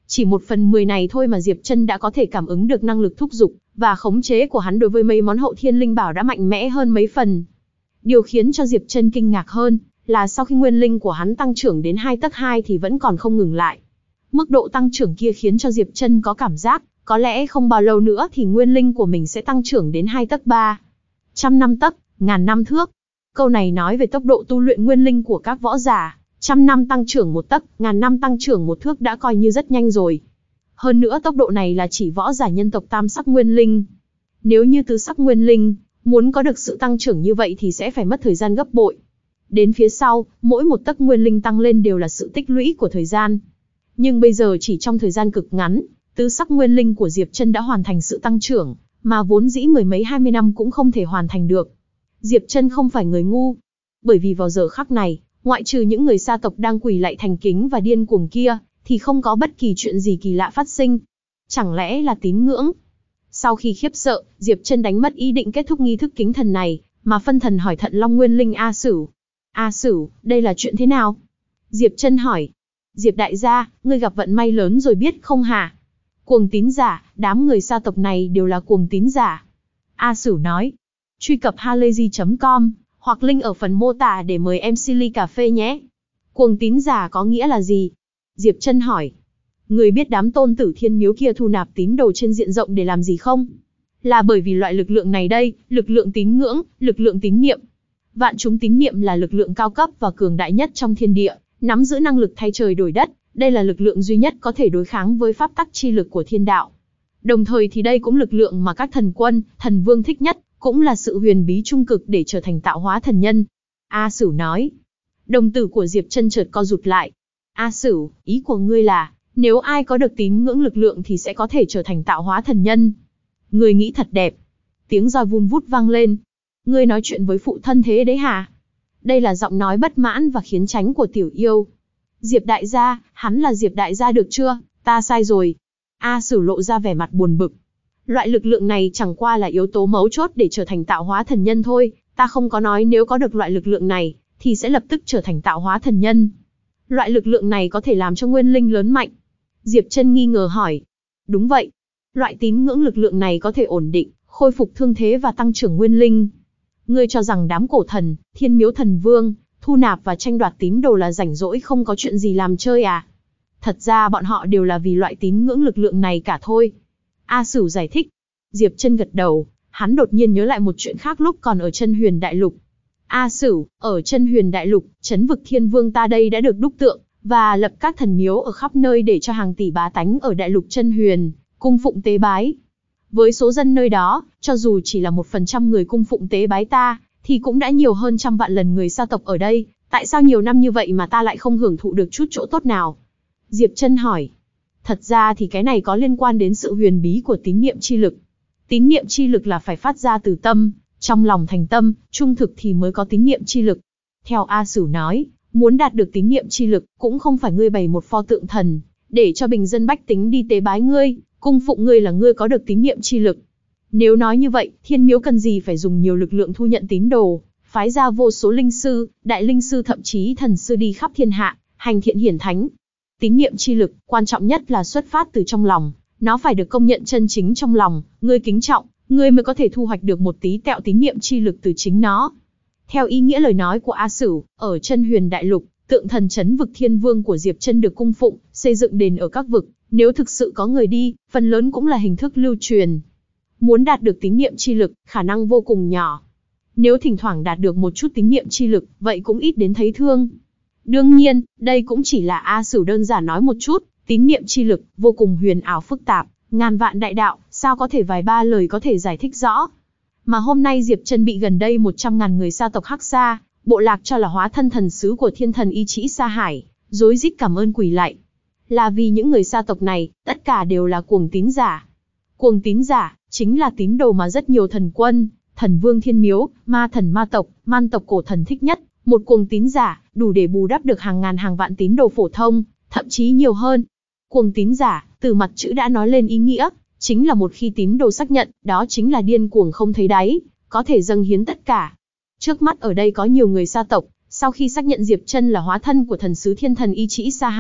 Chỉ 1/10 này thôi mà Diệp Chân đã có thể cảm ứng được năng lực thúc giục và khống chế của hắn đối với mấy món hậu thiên linh bảo đã mạnh mẽ hơn mấy phần. Điều khiến cho Diệp Chân kinh ngạc hơn là sau khi nguyên linh của hắn tăng trưởng đến 2 tấc 2 thì vẫn còn không ngừng lại. Mức độ tăng trưởng kia khiến cho Diệp Chân có cảm giác, có lẽ không bao lâu nữa thì nguyên linh của mình sẽ tăng trưởng đến 2 tấc 3. 100 năm tấc, ngàn năm thước. Câu này nói về tốc độ tu luyện nguyên linh của các võ giả, 100 năm tăng trưởng 1 tấc, ngàn năm tăng trưởng 1 thước đã coi như rất nhanh rồi. Hơn nữa tốc độ này là chỉ võ giả nhân tộc tam sắc nguyên linh. Nếu như tứ sắc nguyên linh, muốn có được sự tăng trưởng như vậy thì sẽ phải mất thời gian gấp bội. Đến phía sau, mỗi 1 tấc nguyên linh tăng lên đều là sự tích lũy của thời gian. Nhưng bây giờ chỉ trong thời gian cực ngắn, tứ sắc nguyên linh của Diệp Chân đã hoàn thành sự tăng trưởng, mà vốn dĩ mười mấy 20 năm cũng không thể hoàn thành được. Diệp Chân không phải người ngu, bởi vì vào giờ khắc này, ngoại trừ những người sa tộc đang quỳ lạy thành kính và điên cuồng kia, thì không có bất kỳ chuyện gì kỳ lạ phát sinh. Chẳng lẽ là tín ngưỡng? Sau khi khiếp sợ, Diệp Chân đánh mất ý định kết thúc nghi thức kính thần này, mà phân thần hỏi Thận Long Nguyên Linh A Sửu. A Sửu, đây là chuyện thế nào? Diệp Chân hỏi. Diệp đại gia, ngươi gặp vận may lớn rồi biết không hả? Cuồng tín giả, đám người sa tộc này đều là cuồng tín giả. A Sửu nói. Truy cập halayzi.com, hoặc link ở phần mô tả để mời MC ly cà phê nhé. Cuồng tín giả có nghĩa là gì? Diệp Chân hỏi. Người biết đám tôn tử thiên miếu kia thu nạp tín đồ trên diện rộng để làm gì không? Là bởi vì loại lực lượng này đây, lực lượng tín ngưỡng, lực lượng tín niệm. Vạn chúng tín niệm là lực lượng cao cấp và cường đại nhất trong thiên địa, nắm giữ năng lực thay trời đổi đất, đây là lực lượng duy nhất có thể đối kháng với pháp tắc chi lực của thiên đạo. Đồng thời thì đây cũng lực lượng mà các thần quân, thần vương thích nhất, cũng là sự huyền bí trung cực để trở thành tạo hóa thần nhân. A Sửu nói. Đồng tử của Diệp Chân chợt co rụt lại. A Sửu, ý của ngươi là, nếu ai có được tín ngưỡng lực lượng thì sẽ có thể trở thành tạo hóa thần nhân. Ngươi nghĩ thật đẹp. Tiếng roi vun vút vang lên. Ngươi nói chuyện với phụ thân thế đấy hả? Đây là giọng nói bất mãn và khiến tránh của Tiểu Yêu. Diệp đại gia, hắn là Diệp đại gia được chưa? Ta sai rồi. A Sửu lộ ra vẻ mặt buồn bực. Loại lực lượng này chẳng qua là yếu tố mấu chốt để trở thành tạo hóa thần nhân thôi, ta không có nói nếu có được loại lực lượng này, thì sẽ lập tức trở thành tạo hóa thần nhân. Loại lực lượng này có thể làm cho nguyên linh lớn mạnh. Diệp Chân nghi ngờ hỏi. Đúng vậy. Loại tín ngưỡng lực lượng này có thể ổn định, khôi phục thương thế và tăng trưởng nguyên linh. Ngươi cho rằng đám cổ thần, thiên miếu thần vương, thu nạp và tranh đoạt tín đồ là rảnh rỗi không có chuyện gì làm chơi à? Thật ra bọn họ đều là vì loại tín ngưỡng lực lượng này cả thôi. A Sửu giải thích. Diệp Chân gật đầu, hắn đột nhiên nhớ lại một chuyện khác lúc còn ở Chân Huyền Đại Lục. A Sửu, ở Chân Huyền Đại Lục, trấn vực Thiên Vương ta đây đã được đúc tượng, và lập các thần miếu ở khắp nơi để cho hàng tỷ bá tánh ở Đại Lục Chân Huyền cung phụng tế bái. Với số dân nơi đó, cho dù chỉ là 1% người cung phụng tế bái ta, thì cũng đã nhiều hơn trăm vạn lần người sa tộc ở đây, tại sao nhiều năm như vậy mà ta lại không hưởng thụ được chút chỗ tốt nào? Diệp Chân hỏi. Thật ra thì cái này có liên quan đến sự huyền bí của tín niệm chi lực. Tín niệm chi lực là phải phát ra từ tâm, trong lòng thành tâm, trung thực thì mới có tín niệm chi lực. Theo A Sửu nói, muốn đạt được tín niệm chi lực, cũng không phải ngươi bày một pho tượng thần, để cho bình dân bách tính đi tế bái ngươi, cung phụng ngươi là ngươi có được tín niệm chi lực. Nếu nói như vậy, thiên miếu cần gì phải dùng nhiều lực lượng thu nhận tín đồ, phái ra vô số linh sư, đại linh sư thậm chí thần sư đi khắp thiên hạ, hành thiện hiển thánh. Tín niệm chi lực, quan trọng nhất là xuất phát từ trong lòng, nó phải được công nhận chân chính trong lòng, ngươi kính trọng, ngươi mới có thể thu hoạch được một tí tẹo tín niệm chi lực từ chính nó. Theo ý nghĩa lời nói của A Sửu, ở Chân Huyền Đại Lục, tượng thần trấn vực Thiên Vương của Diệp Chân được cung phụng, xây dựng đền ở các vực, nếu thực sự có người đi, phần lớn cũng là hình thức lưu truyền. Muốn đạt được tín niệm chi lực, khả năng vô cùng nhỏ. Nếu thỉnh thoảng đạt được một chút tín niệm chi lực, vậy cũng ít đến thấy thương. Đương nhiên, đây cũng chỉ là A Sửu đơn giản nói một chút, tín niệm chi lực, vô cùng huyền ảo phức tạp, ngàn vạn đại đạo, sao có thể vài ba lời có thể giải thích rõ. Mà hôm nay Diệp Chân bị gần đây 100.000 người sa tộc Hắc Sa, bộ lạc cho là hóa thân thần sứ của thiên thần Y Trĩ Sa Hải, rối rít cảm ơn quỳ lạy. Là vì những người sa tộc này, tất cả đều là cuồng tín giả. Cuồng tín giả, chính là tín đồ mà rất nhiều thần quân, thần vương thiên miếu, ma thần ma tộc, man tộc cổ thần thích nhất. Một cuồng tín giả, đủ để bù đắp được hàng ngàn hàng vạn tín đồ phổ thông, thậm chí nhiều hơn. Cuồng tín giả, từ mặt chữ đã nói lên ý nghĩa, chính là một khi tín đồ xác nhận, đó chính là điên cuồng không thấy đáy, có thể dâng hiến tất cả. Trước mắt ở đây có nhiều người sa tộc, sau khi xác nhận Diệp Chân là hóa thân của thần sứ thiên thần Y Trĩ Sa Hải,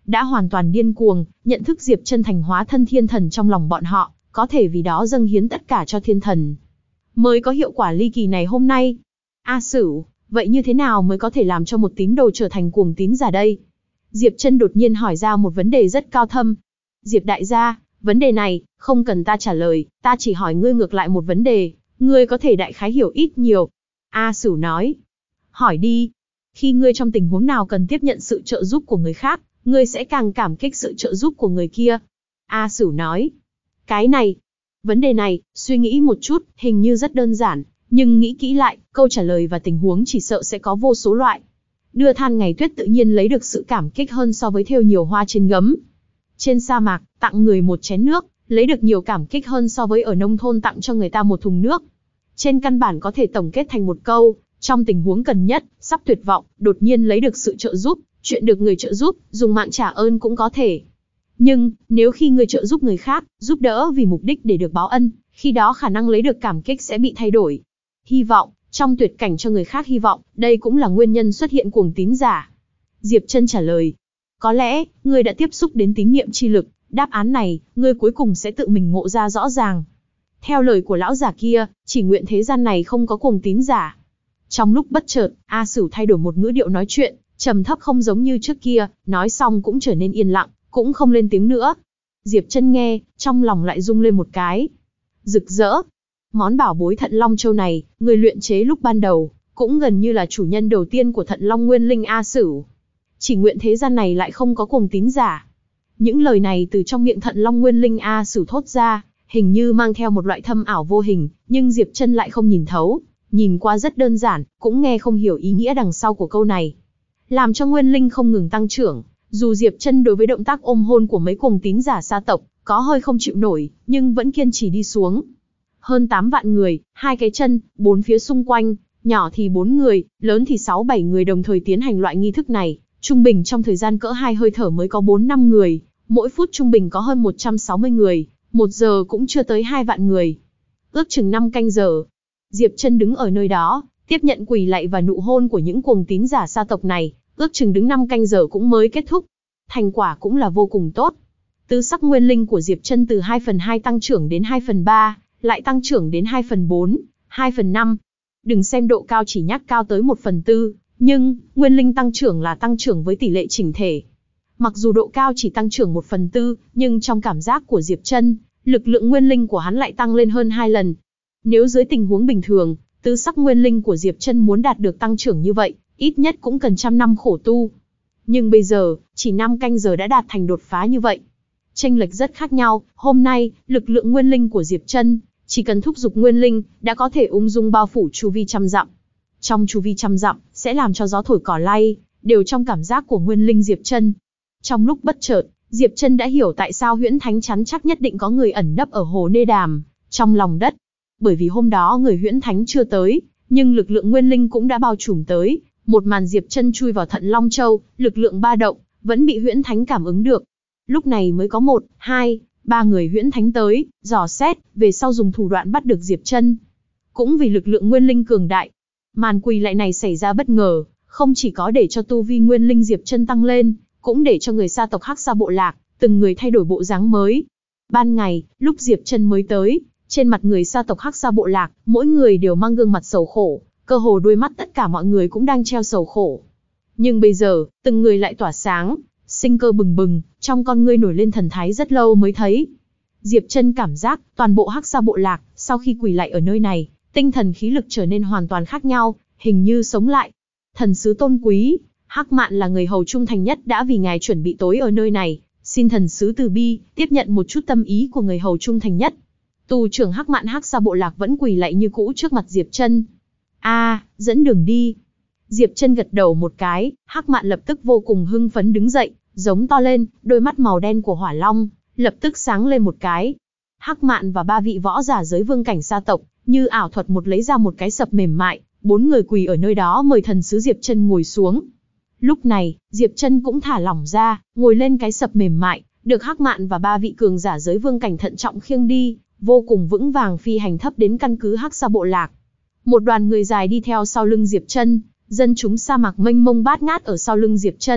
đã hoàn toàn điên cuồng, nhận thức Diệp Chân thành hóa thân thiên thần trong lòng bọn họ, có thể vì đó dâng hiến tất cả cho thiên thần. Mới có hiệu quả ly kỳ này hôm nay. A Sửu, vậy như thế nào mới có thể làm cho một tín đồ trở thành cuồng tín giả đây? Diệp Chân đột nhiên hỏi ra một vấn đề rất cao thâm. Diệp đại gia, vấn đề này, không cần ta trả lời, ta chỉ hỏi ngươi ngược lại một vấn đề, ngươi có thể đại khái hiểu ít nhiều. A Sửu nói. Hỏi đi. Khi ngươi trong tình huống nào cần tiếp nhận sự trợ giúp của người khác, ngươi sẽ càng cảm kích sự trợ giúp của người kia. A Sửu nói. Cái này, vấn đề này, suy nghĩ một chút, hình như rất đơn giản, nhưng nghĩ kỹ lại, câu trả lời và tình huống chỉ sợ sẽ có vô số loại. Đưa than ngày tuyết tự nhiên lấy được sự cảm kích hơn so với thêu nhiều hoa trên gấm. Trên sa mạc, tặng người một chén nước, lấy được nhiều cảm kích hơn so với ở nông thôn tặng cho người ta một thùng nước. Trên căn bản có thể tổng kết thành một câu, trong tình huống cần nhất, sắp tuyệt vọng, đột nhiên lấy được sự trợ giúp, chuyện được người trợ giúp, dùng mạng trả ơn cũng có thể. Nhưng, nếu khi người trợ giúp người khác, giúp đỡ vì mục đích để được báo ân, khi đó khả năng lấy được cảm kích sẽ bị thay đổi. Hy vọng, trong tuyệt cảnh cho người khác hy vọng, đây cũng là nguyên nhân xuất hiện cuồng tín giả. Diệp Chân trả lời. Có lẽ, ngươi đã tiếp xúc đến tín niệm chi lực, đáp án này, ngươi cuối cùng sẽ tự mình ngộ ra rõ ràng. Theo lời của lão giả kia, chỉ nguyện thế gian này không có cuồng tín giả. Trong lúc bất chợt, A Sửu thay đổi một ngữ điệu nói chuyện, trầm thấp không giống như trước kia, nói xong cũng trở nên yên lặng, cũng không lên tiếng nữa. Diệp Chân nghe, trong lòng lại rung lên một cái. Rực rỡ. Món bảo bối Thận Long Châu này, người luyện chế lúc ban đầu, cũng gần như là chủ nhân đầu tiên của Thận Long Nguyên Linh A Sửu. Chỉ nguyện thế gian này lại không có cuồng tín giả. Những lời này từ trong miệng Thận Long Nguyên Linh A Sửu thốt ra, hình như mang theo một loại thâm ảo vô hình, nhưng Diệp Chân lại không nhìn thấu, nhìn qua rất đơn giản, cũng nghe không hiểu ý nghĩa đằng sau của câu này. Làm cho Nguyên Linh không ngừng tăng trưởng, dù Diệp Chân đối với động tác ôm hôn của mấy cuồng tín giả sa tộc, có hơi không chịu nổi, nhưng vẫn kiên trì đi xuống. Hơn 8 vạn người, 2 cái chân, 4 phía xung quanh, nhỏ thì 4 người, lớn thì 6-7 người đồng thời tiến hành loại nghi thức này, trung bình trong thời gian cỡ 2 hơi thở mới có 4-5 người, mỗi phút trung bình có hơn 160 người, 1 giờ cũng chưa tới 2 vạn người. Ước chừng 5 canh giờ, Diệp Chân đứng ở nơi đó, tiếp nhận quỳ lạy và nụ hôn của những cuồng tín giả sa tộc này, ước chừng đứng 5 canh giờ cũng mới kết thúc. Thành quả cũng là vô cùng tốt. Tứ sắc nguyên linh của Diệp Chân từ 2/2 tăng trưởng đến 2/3, lại tăng trưởng đến 2/4, 2/5. Đừng xem độ cao chỉ nhắc cao tới 1/4, nhưng nguyên linh tăng trưởng là tăng trưởng với tỷ lệ chỉnh thể. Mặc dù độ cao chỉ tăng trưởng 1/4, nhưng trong cảm giác của Diệp Chân, lực lượng nguyên linh của hắn lại tăng lên hơn 2 lần. Nếu dưới tình huống bình thường, tứ sắc nguyên linh của Diệp Chân muốn đạt được tăng trưởng như vậy, ít nhất cũng cần trăm năm khổ tu. Nhưng bây giờ, chỉ 5 canh giờ đã đạt thành đột phá như vậy. Chênh lệch rất khác nhau, hôm nay, lực lượng nguyên linh của Diệp Chân, chỉ cần thúc giục nguyên linh, đã có thể ung dung bao phủ chu vi trăm dặm. Trong chu vi trăm dặm, sẽ làm cho gió thổi cỏ lay, đều trong cảm giác của nguyên linh Diệp Chân. Trong lúc bất chợt, Diệp Chân đã hiểu tại sao Huyễn Thánh chắn chắc nhất định có người ẩn nấp ở hồ Nê Đàm, trong lòng đất. Bởi vì hôm đó người Huyễn Thánh chưa tới, nhưng lực lượng nguyên linh cũng đã bao trùm tới. Một màn Diệp Chân chui vào Thận Long Châu, lực lượng ba động, vẫn bị Huyễn Thánh cảm ứng được. Lúc này mới có 1, 2, 3 người Huyễn Thánh tới, dò xét, về sau dùng thủ đoạn bắt được Diệp Chân. Cũng vì lực lượng nguyên linh cường đại, màn quỳ lạy này xảy ra bất ngờ, không chỉ có để cho tu vi nguyên linh Diệp Chân tăng lên, cũng để cho người sa tộc Hắc Sa bộ lạc, từng người thay đổi bộ dáng mới. Ban ngày, lúc Diệp Chân mới tới, trên mặt người sa tộc Hắc Sa bộ lạc, mỗi người đều mang gương mặt sầu khổ, cơ hồ đôi mắt tất cả mọi người cũng đang treo sầu khổ. Nhưng bây giờ, từng người lại tỏa sáng, sinh cơ bừng bừng, trong con ngươi nổi lên thần thái rất lâu mới thấy. Diệp Chân cảm giác, toàn bộ Hắc Sa bộ lạc, sau khi quỳ lạy ở nơi này, tinh thần khí lực trở nên hoàn toàn khác nhau, hình như sống lại. Thần sứ tôn quý, Hắc Mạn là người hầu trung thành nhất đã vì ngài chuẩn bị tối ở nơi này, xin thần sứ từ bi, tiếp nhận một chút tâm ý của người hầu trung thành nhất. Tù trưởng Hắc Mạn Hắc Sa bộ lạc vẫn quỳ lạy như cũ trước mặt Diệp Chân. Dẫn đường đi. Diệp Chân gật đầu một cái, Hắc Mạn lập tức vô cùng hưng phấn đứng dậy, giống to lên, đôi mắt màu đen của Hỏa Long lập tức sáng lên một cái. Hắc Mạn và 3 vị võ giả giới vương cảnh sa tộc, như ảo thuật một lấy ra một cái sập mềm mại, 4 người quỳ ở nơi đó mời thần sứ Diệp Chân ngồi xuống. Lúc này, Diệp Chân cũng thả lỏng ra, ngồi lên cái sập mềm mại, được Hắc Mạn và 3 vị cường giả giới vương cảnh thận trọng khiêng đi, vô cùng vững vàng phi hành thấp đến căn cứ Hắc Sa bộ lạc. Một đoàn người dài đi theo sau lưng Diệp Chân, dân chúng sa mạc mênh mông bát ngát ở sau lưng Diệp Chân,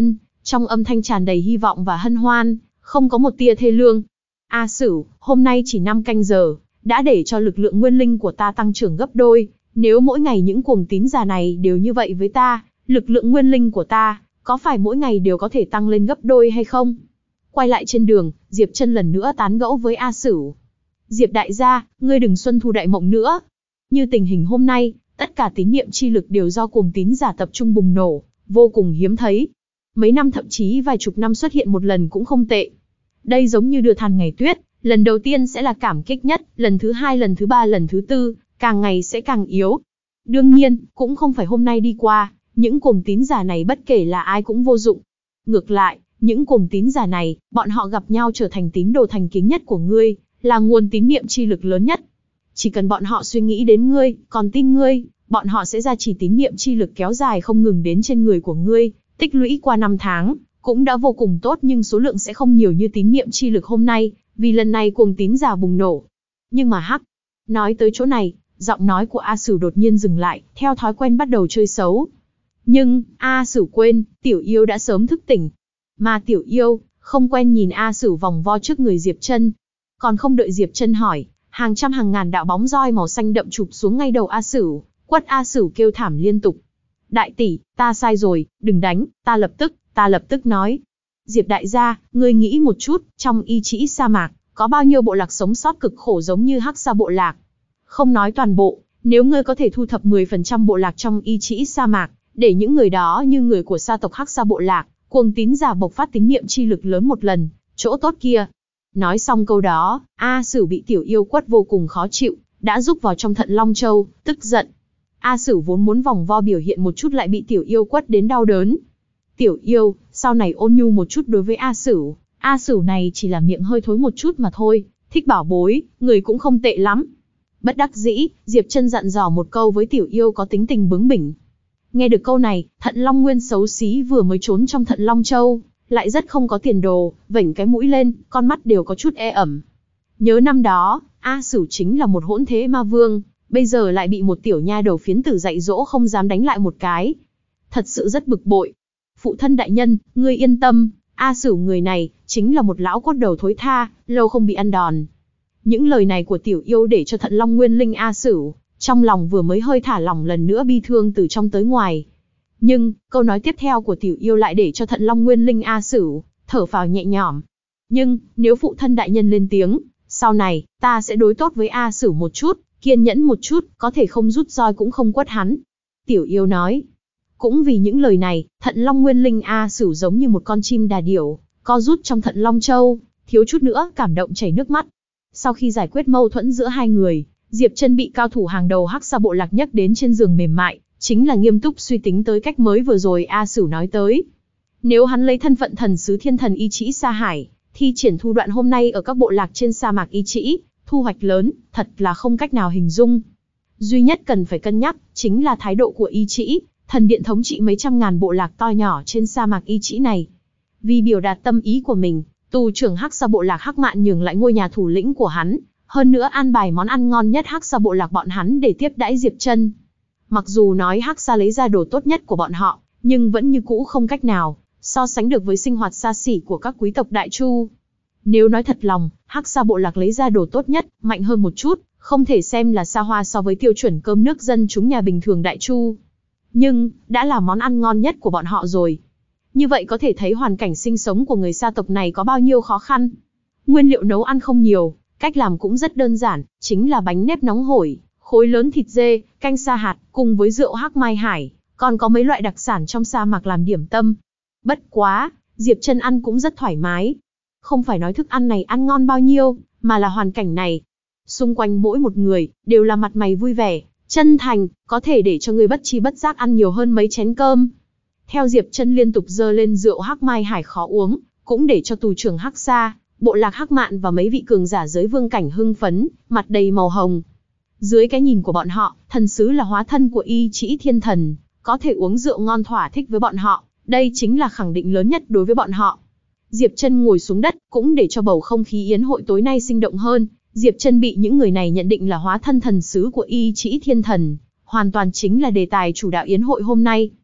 trong âm thanh tràn đầy hy vọng và hân hoan, không có một tia thê lương. A Sửu, hôm nay chỉ 5 canh giờ, đã để cho lực lượng nguyên linh của ta tăng trưởng gấp đôi. Nếu mỗi ngày những cuồng tín giả này đều như vậy với ta, lực lượng nguyên linh của ta, có phải mỗi ngày đều có thể tăng lên gấp đôi hay không? Quay lại trên đường, Diệp Trân lần nữa tán gẫu với A Sửu. Diệp đại gia, ngươi đừng xuân thu đại mộng nữa. Như tình hình hôm nay, tất cả tín niệm chi lực đều do cuồng tín giả tập trung bùng nổ, vô cùng hiếm thấy. Mấy năm thậm chí vài chục năm xuất hiện một lần cũng không tệ. Đây giống như đưa than ngày tuyết, lần đầu tiên sẽ là cảm kích nhất, lần thứ hai, lần thứ ba, lần thứ tư, càng ngày sẽ càng yếu. Đương nhiên, cũng không phải hôm nay đi qua, những cuồng tín giả này bất kể là ai cũng vô dụng. Ngược lại, những cuồng tín giả này, bọn họ gặp nhau trở thành tín đồ thành kính nhất của ngươi, là nguồn tín niệm chi lực lớn nhất. Chỉ cần bọn họ suy nghĩ đến ngươi, còn tin ngươi, bọn họ sẽ gia trì tín niệm chi lực kéo dài không ngừng đến trên người của ngươi, tích lũy qua 5 tháng, cũng đã vô cùng tốt, nhưng số lượng sẽ không nhiều như tín niệm chi lực hôm nay, vì lần này cuồng tín giả bùng nổ. Nhưng mà hắc, nói tới chỗ này, giọng nói của A Sửu đột nhiên dừng lại, theo thói quen bắt đầu chơi xấu. Nhưng, A Sửu quên, Tiểu Yêu đã sớm thức tỉnh. Mà Tiểu Yêu, không quen nhìn A Sửu vòng vo trước người Diệp Trân. Còn không đợi Diệp Trân hỏi, hàng trăm hàng ngàn đạo bóng roi màu xanh đậm chụp xuống ngay đầu A Sửu, quất A Sửu kêu thảm liên tục. Đại tỷ, ta sai rồi, đừng đánh, ta lập tức nói. Diệp đại gia, ngươi nghĩ một chút, trong Y Trĩ sa mạc, có bao nhiêu bộ lạc sống sót cực khổ giống như Hắc Sa bộ lạc? Không nói toàn bộ, nếu ngươi có thể thu thập 10% bộ lạc trong Y Trĩ sa mạc, để những người đó như người của sa tộc Hắc Sa bộ lạc, cuồng tín giả bộc phát tín niệm chi lực lớn một lần, chỗ tốt kia. Nói xong câu đó, A Sửu bị Tiểu Yêu quất vô cùng khó chịu, đã rúc vào trong Thận Long Châu, tức giận. A Sửu vốn muốn vòng vo biểu hiện một chút lại bị Tiểu Yêu quất đến đau đớn. Tiểu Yêu, sau này ôn nhu một chút đối với A Sửu. A Sửu này chỉ là miệng hơi thối một chút mà thôi, thích bảo bối, người cũng không tệ lắm. Bất đắc dĩ, Diệp Trân dặn dò một câu với Tiểu Yêu có tính tình bướng bỉnh. Nghe được câu này, Thận Long Nguyên xấu xí vừa mới trốn trong Thận Long Châu, lại rất không có tiền đồ, vểnh cái mũi lên, con mắt đều có chút e ẩm. Nhớ năm đó, A Sửu chính là một hỗn thế ma vương, bây giờ lại bị một tiểu nha đầu phiến tử dạy dỗ không dám đánh lại một cái. Thật sự rất bực bội. Phụ thân đại nhân, ngươi yên tâm, A Sửu người này, chính là một lão cốt đầu thối tha, lâu không bị ăn đòn. Những lời này của Tiểu Yêu để cho Thận Long Nguyên linh A Sửu, trong lòng vừa mới hơi thả lỏng lần nữa bi thương từ trong tới ngoài. Nhưng, câu nói tiếp theo của Tiểu Yêu lại để cho Thận Long Nguyên linh A Sửu, thở phào nhẹ nhõm. Nhưng, nếu phụ thân đại nhân lên tiếng, sau này, ta sẽ đối tốt với A Sửu một chút, kiên nhẫn một chút, có thể không rút roi cũng không quất hắn. Tiểu Yêu nói. Cũng vì những lời này, Thận Long Nguyên linh A Sửu giống như một con chim đà điểu, co rút trong Thận Long Châu, thiếu chút nữa cảm động chảy nước mắt. Sau khi giải quyết mâu thuẫn giữa hai người, Diệp Trân bị cao thủ hàng đầu Hắc Sa bộ lạc nhấc đến trên giường mềm mại, chính là nghiêm túc suy tính tới cách mới vừa rồi A Sửu nói tới. Nếu hắn lấy thân phận thần sứ thiên thần Y Trĩ Sa Hải, thi triển thu đoạn hôm nay ở các bộ lạc trên sa mạc Y Trĩ, thu hoạch lớn, thật là không cách nào hình dung. Duy nhất cần phải cân nhắc, chính là thái độ của Y Trĩ, thần điện thống trị mấy trăm ngàn bộ lạc to nhỏ trên sa mạc Y Trĩ này. Vì biểu đạt tâm ý của mình, tù trưởng Hắc Sa bộ lạc Hắc Mạn nhường lại ngôi nhà thủ lĩnh của hắn, hơn nữa an bài món ăn ngon nhất Hắc Sa bộ lạc bọn hắn để tiếp đãi Diệp Trân. Mặc dù nói Hắc Sa lấy ra đồ tốt nhất của bọn họ, nhưng vẫn như cũ không cách nào so sánh được với sinh hoạt xa xỉ của các quý tộc Đại Chu. Nếu nói thật lòng, Hắc Sa bộ lạc lấy ra đồ tốt nhất, mạnh hơn một chút, không thể xem là xa hoa so với tiêu chuẩn cơm nước dân chúng nhà bình thường Đại Chu. Nhưng, đã là món ăn ngon nhất của bọn họ rồi. Như vậy có thể thấy hoàn cảnh sinh sống của người sa tộc này có bao nhiêu khó khăn. Nguyên liệu nấu ăn không nhiều, cách làm cũng rất đơn giản, chính là bánh nếp nóng hổi, khối lớn thịt dê, canh sa hạt, cùng với rượu Hắc Mai Hải, còn có mấy loại đặc sản trong sa mạc làm điểm tâm. Bất quá, Diệp Trân ăn cũng rất thoải mái. Không phải nói thức ăn này ăn ngon bao nhiêu, mà là hoàn cảnh này. Xung quanh mỗi một người, đều là mặt mày vui vẻ, chân thành, có thể để cho người bất chi bất giác ăn nhiều hơn mấy chén cơm. Theo Diệp Trân liên tục dơ lên rượu Hắc Mai Hải khó uống, cũng để cho tù trưởng Hắc Sa, bộ lạc Hắc Mạn và mấy vị cường giả giới vương cảnh hưng phấn, mặt đầy màu hồng. Dưới cái nhìn của bọn họ, thần sứ là hóa thân của Y Trĩ thiên thần, có thể uống rượu ngon thỏa thích với bọn họ, đây chính là khẳng định lớn nhất đối với bọn họ. Diệp Trân ngồi xuống đất, cũng để cho bầu không khí yến hội tối nay sinh động hơn. Diệp Trân bị những người này nhận định là hóa thân thần sứ của Y Trĩ thiên thần, hoàn toàn chính là đề tài chủ đạo yến hội hôm nay.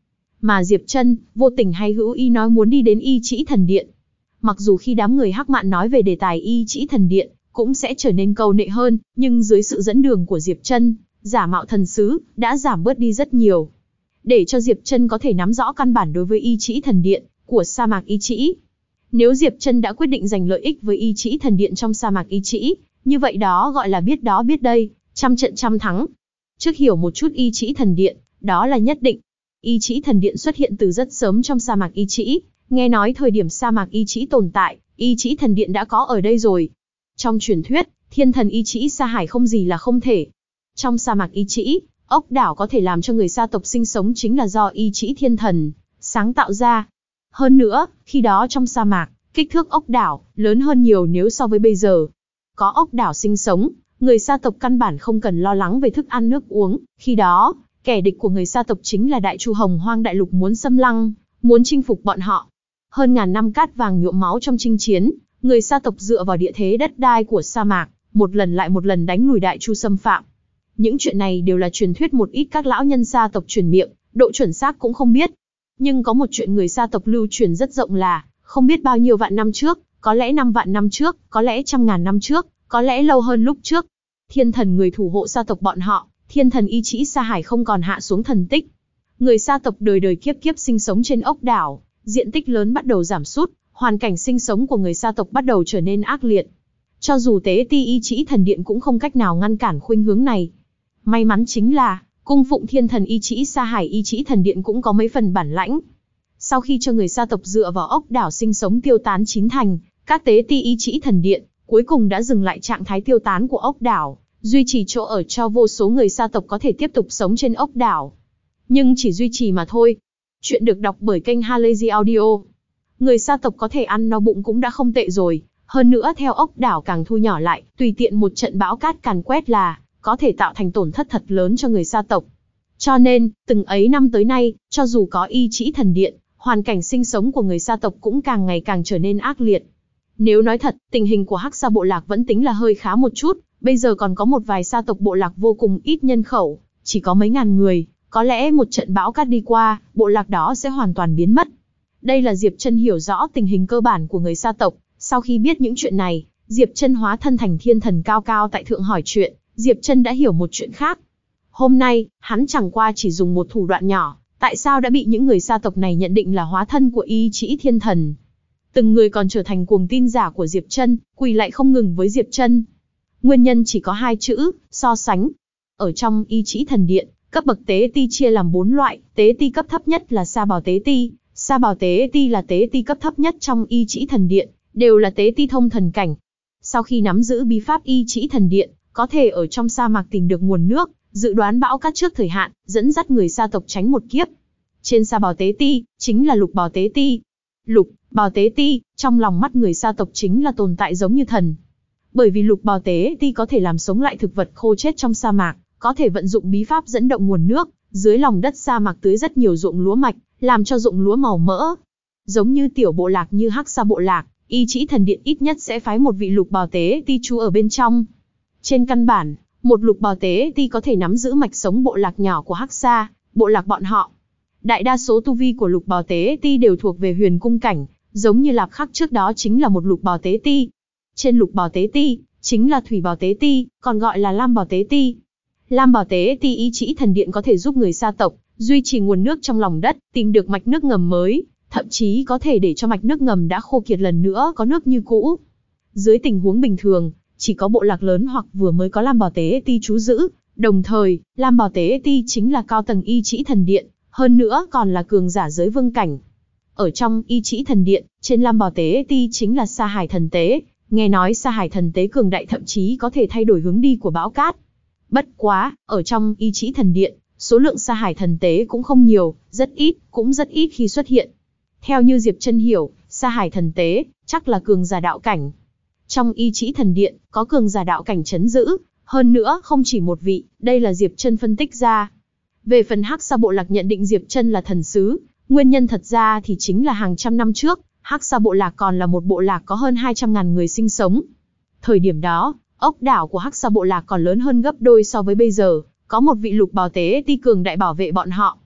mà Diệp Trân, vô tình hay hữu ý nói muốn đi đến Y Trĩ Thần Điện. Mặc dù khi đám người Hắc Mạn nói về đề tài Y Trĩ Thần Điện, cũng sẽ trở nên câu nệ hơn, nhưng dưới sự dẫn đường của Diệp Trân, giả mạo thần sứ, đã giảm bớt đi rất nhiều. Để cho Diệp Trân có thể nắm rõ căn bản đối với Y Trĩ Thần Điện của sa mạc Y Trĩ. Nếu Diệp Trân đã quyết định giành lợi ích với Y Trĩ Thần Điện trong sa mạc Y Trĩ, như vậy đó gọi là biết đó biết đây, trăm trận trăm thắng. Trước hiểu một chút Y Trĩ Thần Điện, đó là nhất định. Y Trĩ Thần Điện xuất hiện từ rất sớm trong sa mạc Y Trĩ, nghe nói thời điểm sa mạc Y Trĩ tồn tại, Y Trĩ Thần Điện đã có ở đây rồi. Trong truyền thuyết, thiên thần Y Trĩ sa hải không gì là không thể. Trong sa mạc Y Trĩ, ốc đảo có thể làm cho người sa tộc sinh sống chính là do Y Trĩ thiên thần sáng tạo ra. Hơn nữa, khi đó trong sa mạc, kích thước ốc đảo lớn hơn nhiều nếu so với bây giờ. Có ốc đảo sinh sống, người sa tộc căn bản không cần lo lắng về thức ăn nước uống. Khi đó, kẻ địch của người sa tộc chính là Đại Chu Hồng Hoang Đại Lục muốn xâm lăng, muốn chinh phục bọn họ. Hơn ngàn năm cát vàng nhuộm máu trong chinh chiến, người sa tộc dựa vào địa thế đất đai của sa mạc, một lần lại một lần đánh lùi Đại Chu xâm phạm. Những chuyện này đều là truyền thuyết một ít các lão nhân sa tộc truyền miệng, độ chuẩn xác cũng không biết. Nhưng có một chuyện người sa tộc lưu truyền rất rộng là, không biết bao nhiêu vạn năm trước, có lẽ 5 vạn năm trước, có lẽ trăm ngàn năm trước, có lẽ lâu hơn lúc trước. Thiên thần người thủ hộ sa tộc bọn họ, thiên thần Y Trĩ sa hải không còn hạ xuống thần tích. Người sa tộc đời đời kiếp kiếp sinh sống trên ốc đảo, diện tích lớn bắt đầu giảm sút, hoàn cảnh sinh sống của người sa tộc bắt đầu trở nên ác liệt. Cho dù tế ti Y Trĩ Thần Điện cũng không cách nào ngăn cản khuynh hướng này. May mắn chính là, cung phụng thiên thần Y Trĩ sa hải Y Trĩ Thần Điện cũng có mấy phần bản lãnh. Sau khi cho người sa tộc dựa vào ốc đảo sinh sống tiêu tán chín thành, các tế ti Y Trĩ Thần Điện cuối cùng đã dừng lại trạng thái tiêu tán của ốc đảo, duy trì chỗ ở cho vô số người sa tộc có thể tiếp tục sống trên ốc đảo. Nhưng chỉ duy trì mà thôi. Chuyện được đọc bởi kênh Halazy Audio. Người sa tộc có thể ăn no bụng cũng đã không tệ rồi, hơn nữa theo ốc đảo càng thu nhỏ lại, tùy tiện một trận bão cát càn quét là có thể tạo thành tổn thất thật lớn cho người sa tộc. Cho nên, từng ấy năm tới nay, cho dù có Y Trĩ Thần Điện, hoàn cảnh sinh sống của người sa tộc cũng càng ngày càng trở nên ác liệt. Nếu nói thật, tình hình của Hắc Sa bộ lạc vẫn tính là hơi khá một chút, bây giờ còn có một vài sa tộc bộ lạc vô cùng ít nhân khẩu, chỉ có mấy ngàn người, có lẽ một trận bão cát đi qua, bộ lạc đó sẽ hoàn toàn biến mất. Đây là Diệp Trân hiểu rõ tình hình cơ bản của người sa tộc, sau khi biết những chuyện này, Diệp Trân hóa thân thành thiên thần cao cao tại thượng hỏi chuyện, Diệp Trân đã hiểu một chuyện khác. Hôm nay, hắn chẳng qua chỉ dùng một thủ đoạn nhỏ, tại sao đã bị những người sa tộc này nhận định là hóa thân của Y Trĩ thiên thần. Từng người còn trở thành cuồng tin giả của Diệp Trân, quỳ lạy không ngừng với Diệp Trân. Nguyên nhân chỉ có hai chữ, so sánh. Ở trong Y Trĩ Thần Điện, cấp bậc tế ti chia làm 4 loại, tế ti cấp thấp nhất là Sa Bảo Tế Ti. Sa Bảo Tế Ti là tế ti cấp thấp nhất trong Y Trĩ Thần Điện, đều là tế ti thông thần cảnh. Sau khi nắm giữ bí pháp Y Trĩ Thần Điện, có thể ở trong sa mạc tìm được nguồn nước, dự đoán bão cát trước thời hạn, dẫn dắt người sa tộc tránh một kiếp. Trên Sa Bảo Tế Ti, chính là Lục Bảo Tế Ti. Lục Bảo Tế Ti, trong lòng mắt người sa tộc chính là tồn tại giống như thần. Bởi vì Lục Bảo Tế Ti có thể làm sống lại thực vật khô chết trong sa mạc, có thể vận dụng bí pháp dẫn động nguồn nước, dưới lòng đất sa mạc tưới rất nhiều ruộng lúa mạch, làm cho ruộng lúa màu mỡ. Giống như tiểu bộ lạc như Hắc Sa bộ lạc, Y Trĩ Thần Điện ít nhất sẽ phái một vị Lục Bảo Tế Ti trú ở bên trong. Trên căn bản, một Lục Bảo Tế Ti có thể nắm giữ mạch sống bộ lạc nhỏ của Hắc Sa, bộ lạc bọn họ. Đại đa số tu vi của Lục Bảo Tế Ti đều thuộc về huyền cung cảnh, giống như Lạp Khắc trước đó chính là một Lục Bảo Tế Ti. Trên Lục Bảo Tế Ti, chính là Thủy Bảo Tế Ti, còn gọi là Lam Bảo Tế Ti. Lam Bảo Tế Ti Y Trĩ Thần Điện có thể giúp người sa tộc duy trì nguồn nước trong lòng đất, tìm được mạch nước ngầm mới, thậm chí có thể để cho mạch nước ngầm đã khô kiệt lần nữa có nước như cũ. Dưới tình huống bình thường, chỉ có bộ lạc lớn hoặc vừa mới có Lam Bảo Tế Ti trú giữ, đồng thời, Lam Bảo Tế Ti chính là cao tầng Y Trĩ Thần Điện, hơn nữa còn là cường giả giới vương cảnh. Ở trong Y Trĩ Thần Điện, trên Lam Bảo Tế Ti chính là Sa Hải Thần Tế, nghe nói Sa Hải Thần Tế cường đại thậm chí có thể thay đổi hướng đi của bão cát. Bất quá, ở trong Y Trĩ Thần Điện, số lượng Sa Hải Thần Tế cũng không nhiều, cũng rất ít khi xuất hiện. Theo như Diệp Trân hiểu, Sa Hải Thần Tế chắc là cường giả đạo cảnh. Trong Y Trĩ Thần Điện, có cường giả đạo cảnh trấn giữ, hơn nữa không chỉ một vị, đây là Diệp Trân phân tích ra. Về phần Hắc Sa bộ lạc nhận định Diệp Trân là thần sứ, nguyên nhân thật ra thì chính là hàng trăm năm trước, Hắc Sa bộ lạc còn là một bộ lạc có hơn 200.000 người sinh sống. Thời điểm đó, ốc đảo của Hắc Sa bộ lạc còn lớn hơn gấp đôi so với bây giờ, có một vị Lục Bảo Tế Ti cường đại bảo vệ bọn họ.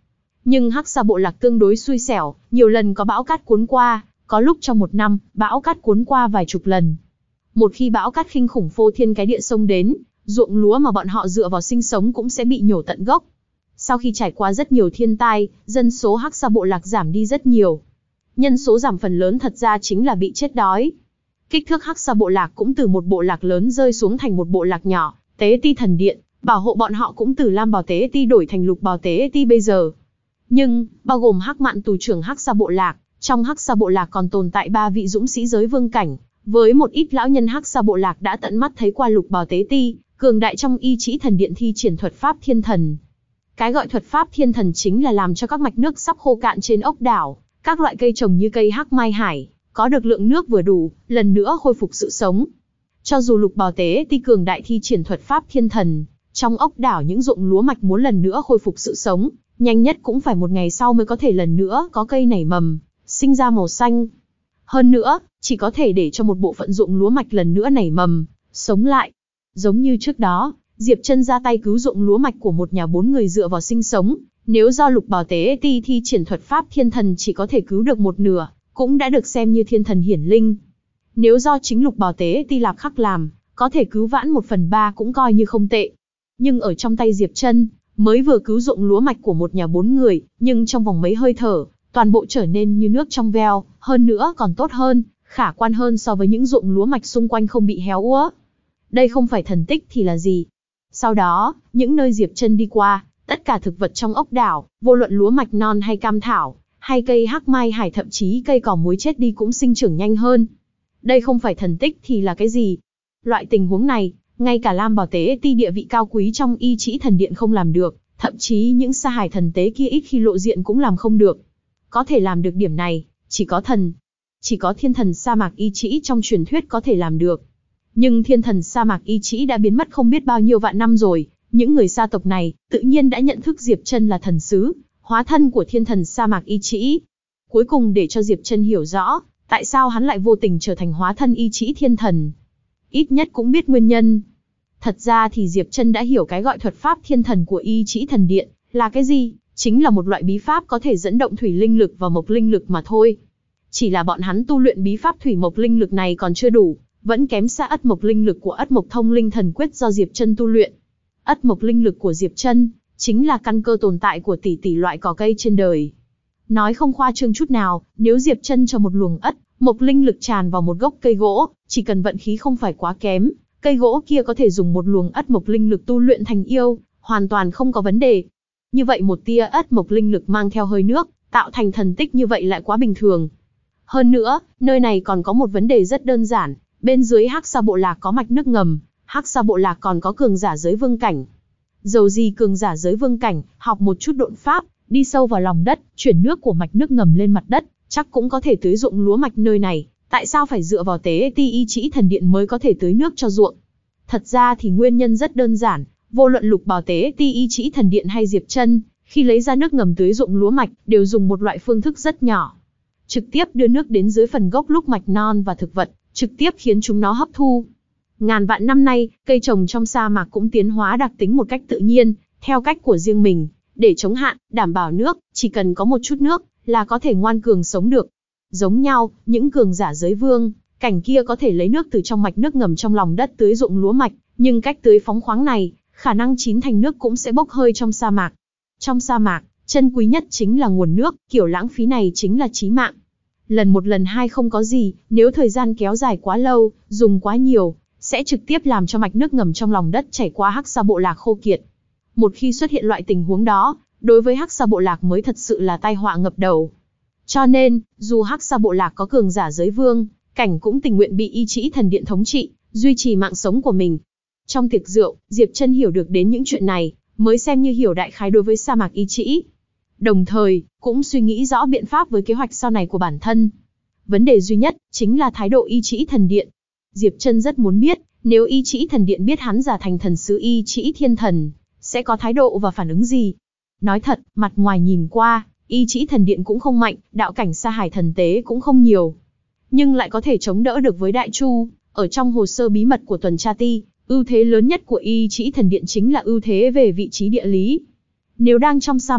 Nhưng Hắc Sa bộ lạc tương đối xui xẻo, nhiều lần có bão cát cuốn qua, có lúc trong một năm, bão cát cuốn qua vài chục lần. Một khi bão cát kinh khủng phô thiên cái địa xông đến, ruộng lúa mà bọn họ dựa vào sinh sống cũng sẽ bị nhổ tận gốc. Sau khi trải qua rất nhiều thiên tai, dân số Hắc Sa bộ lạc giảm đi rất nhiều. Nhân số giảm phần lớn thật ra chính là bị chết đói. Kích thước Hắc Sa bộ lạc cũng từ một bộ lạc lớn rơi xuống thành một bộ lạc nhỏ. Tế Ti thần điện, bảo hộ bọn họ cũng từ Lam Bào Tế Ti đổi thành Lục Bào Tế Ti bây giờ. Nhưng, bao gồm Hắc Mạn tù trưởng Hắc Sa bộ lạc, trong Hắc Sa bộ lạc còn tồn tại 3 vị dũng sĩ giới vương cảnh, với một ít lão nhân Hắc Sa bộ lạc đã tận mắt thấy qua Lục Bào Tế Ti, cường đại trong Y Trĩ thần điện thi triển thuật pháp thiên thần. Cái gọi thuật pháp thiên thần chính là làm cho các mạch nước sắp khô cạn trên ốc đảo, các loại cây trồng như cây Hắc Mai Hải, có được lượng nước vừa đủ, lần nữa khôi phục sự sống. Cho dù Lục Bào Tế Ti cường đại thi triển thuật pháp thiên thần, trong ốc đảo những ruộng lúa mạch muốn lần nữa khôi phục sự sống, nhanh nhất cũng phải một ngày sau mới có thể lần nữa có cây nảy mầm, sinh ra màu xanh. Hơn nữa, chỉ có thể để cho một bộ phận ruộng lúa mạch lần nữa nảy mầm, sống lại. Giống như trước đó, Diệp Chân ra tay cứu ruộng lúa mạch của một nhà 4 người dựa vào sinh sống, nếu do Lục Bào Tế Ti thi triển thuật pháp thiên thần chỉ có thể cứu được một nửa, cũng đã được xem như thiên thần hiển linh. Nếu do chính Lục Bào Tế Ti Lạp Khắc làm, có thể cứu vãn 1/3 cũng coi như không tệ. Nhưng ở trong tay Diệp Chân, mới vừa cứu ruộng lúa mạch của một nhà 4 người, nhưng trong vòng mấy hơi thở, toàn bộ trở nên như nước trong veo, hơn nữa còn tốt hơn, khả quan hơn so với những ruộng lúa mạch xung quanh không bị héo úa. Đây không phải thần tích thì là gì? Sau đó, những nơi Diệp Chân đi qua, tất cả thực vật trong ốc đảo, vô luận lúa mạch non hay cam thảo, hay cây Hắc Mai Hải thậm chí cây cỏ muối chết đi cũng sinh trưởng nhanh hơn. Đây không phải thần tích thì là cái gì? Loại tình huống này, ngay cả Lam Bào Tế Ti địa vị cao quý trong Y Trĩ thần điện không làm được, thậm chí những sa hải thần tế kia ít khi lộ diện cũng làm không được. Có thể làm được điểm này, chỉ có thần. Chỉ có thiên thần sa mạc Y Trĩ trong truyền thuyết có thể làm được. Nhưng thiên thần sa mạc Y Trĩ đã biến mất không biết bao nhiêu vạn năm rồi, những người sa tộc này tự nhiên đã nhận thức Diệp Chân là thần sứ, hóa thân của thiên thần sa mạc Y Trĩ. Cuối cùng để cho Diệp Chân hiểu rõ, tại sao hắn lại vô tình trở thành hóa thân Y Trĩ thiên thần. Ít nhất cũng biết nguyên nhân. Thật ra thì Diệp Chân đã hiểu cái gọi thuật pháp thiên thần của Y Trĩ thần điện là cái gì, chính là một loại bí pháp có thể dẫn động thủy linh lực và mộc linh lực mà thôi. Chỉ là bọn hắn tu luyện bí pháp thủy mộc linh lực này còn chưa đủ, vẫn kém xa ất mộc linh lực của ất mộc thông linh thần quyết do Diệp Chân tu luyện. Ất mộc linh lực của Diệp Chân chính là căn cơ tồn tại của tỷ tỷ loại cỏ cây trên đời. Nói không khoa trương chút nào, nếu Diệp Chân cho một luồng ất mộc linh lực tràn vào một gốc cây gỗ, chỉ cần vận khí không phải quá kém, cây gỗ kia có thể dùng một luồng ất mộc linh lực tu luyện thành yêu, hoàn toàn không có vấn đề. Như vậy một tia ất mộc linh lực mang theo hơi nước, tạo thành thần tích như vậy lại quá bình thường. Hơn nữa, nơi này còn có một vấn đề rất đơn giản, bên dưới Hắc Sa bộ lạc có mạch nước ngầm, Hắc Sa bộ lạc còn có cường giả giới vương cảnh. Dầu gì cường giả giới vương cảnh, học một chút độn pháp, đi sâu vào lòng đất, chuyển nước của mạch nước ngầm lên mặt đất, chắc cũng có thể tưới ruộng lúa mạch nơi này. Tại sao phải dựa vào Tế Ti Y Trĩ thần điện mới có thể tưới nước cho ruộng? Thật ra thì nguyên nhân rất đơn giản, vô luận Lục Bào Tế Ti Y Trĩ thần điện hay Diệp Chân, khi lấy ra nước ngầm tưới ruộng lúa mạch, đều dùng một loại phương thức rất nhỏ. Trực tiếp đưa nước đến dưới phần gốc lúc mạch non và thực vật, trực tiếp khiến chúng nó hấp thu. Ngàn vạn năm nay, cây trồng trong sa mạc cũng tiến hóa đặc tính một cách tự nhiên, theo cách của riêng mình, để chống hạn, đảm bảo nước, chỉ cần có một chút nước, là có thể ngoan cường sống được. Giống nhau, những cường giả giới vương, cảnh kia có thể lấy nước từ trong mạch nước ngầm trong lòng đất tưới ruộng lúa mạch, nhưng cách tưới phóng khoáng này, khả năng chín thành nước cũng sẽ bốc hơi trong sa mạc. Trong sa mạc, chân quý nhất chính là nguồn nước, kiểu lãng phí này chính là chí mạng. Lần một lần hai không có gì, nếu thời gian kéo dài quá lâu, dùng quá nhiều, sẽ trực tiếp làm cho mạch nước ngầm trong lòng đất chảy qua Hắc Sa bộ lạc khô kiệt. Một khi xuất hiện loại tình huống đó, đối với Hắc Sa bộ lạc mới thật sự là tai họa ngập đầu. Cho nên, dù Hắc Sa bộ lạc có cường giả giới vương, cảnh cũng tình nguyện bị Y Trĩ thần điện thống trị, duy trì mạng sống của mình. Trong tiệc rượu, Diệp Chân hiểu được đến những chuyện này, mới xem như hiểu đại khái đối với sa mạc Y Trĩ. Đồng thời, cũng suy nghĩ rõ biện pháp với kế hoạch sau này của bản thân. Vấn đề duy nhất, chính là thái độ Y Trĩ thần điện. Diệp Chân rất muốn biết, nếu Y Trĩ thần điện biết hắn giả thành thần sứ Y Trĩ thiên thần, sẽ có thái độ và phản ứng gì. Nói thật, mặt ngoài nhìn qua, Y Trĩ thần điện cũng không mạnh, đạo cảnh sa hải thần tế cũng không nhiều. Nhưng lại có thể chống đỡ được với Đại Chu, ở trong hồ sơ bí mật của tuần tra ti, ưu thế lớn nhất của Y Trĩ thần điện chính là ưu thế về vị trí địa lý. Nếu đang trong sa mạc,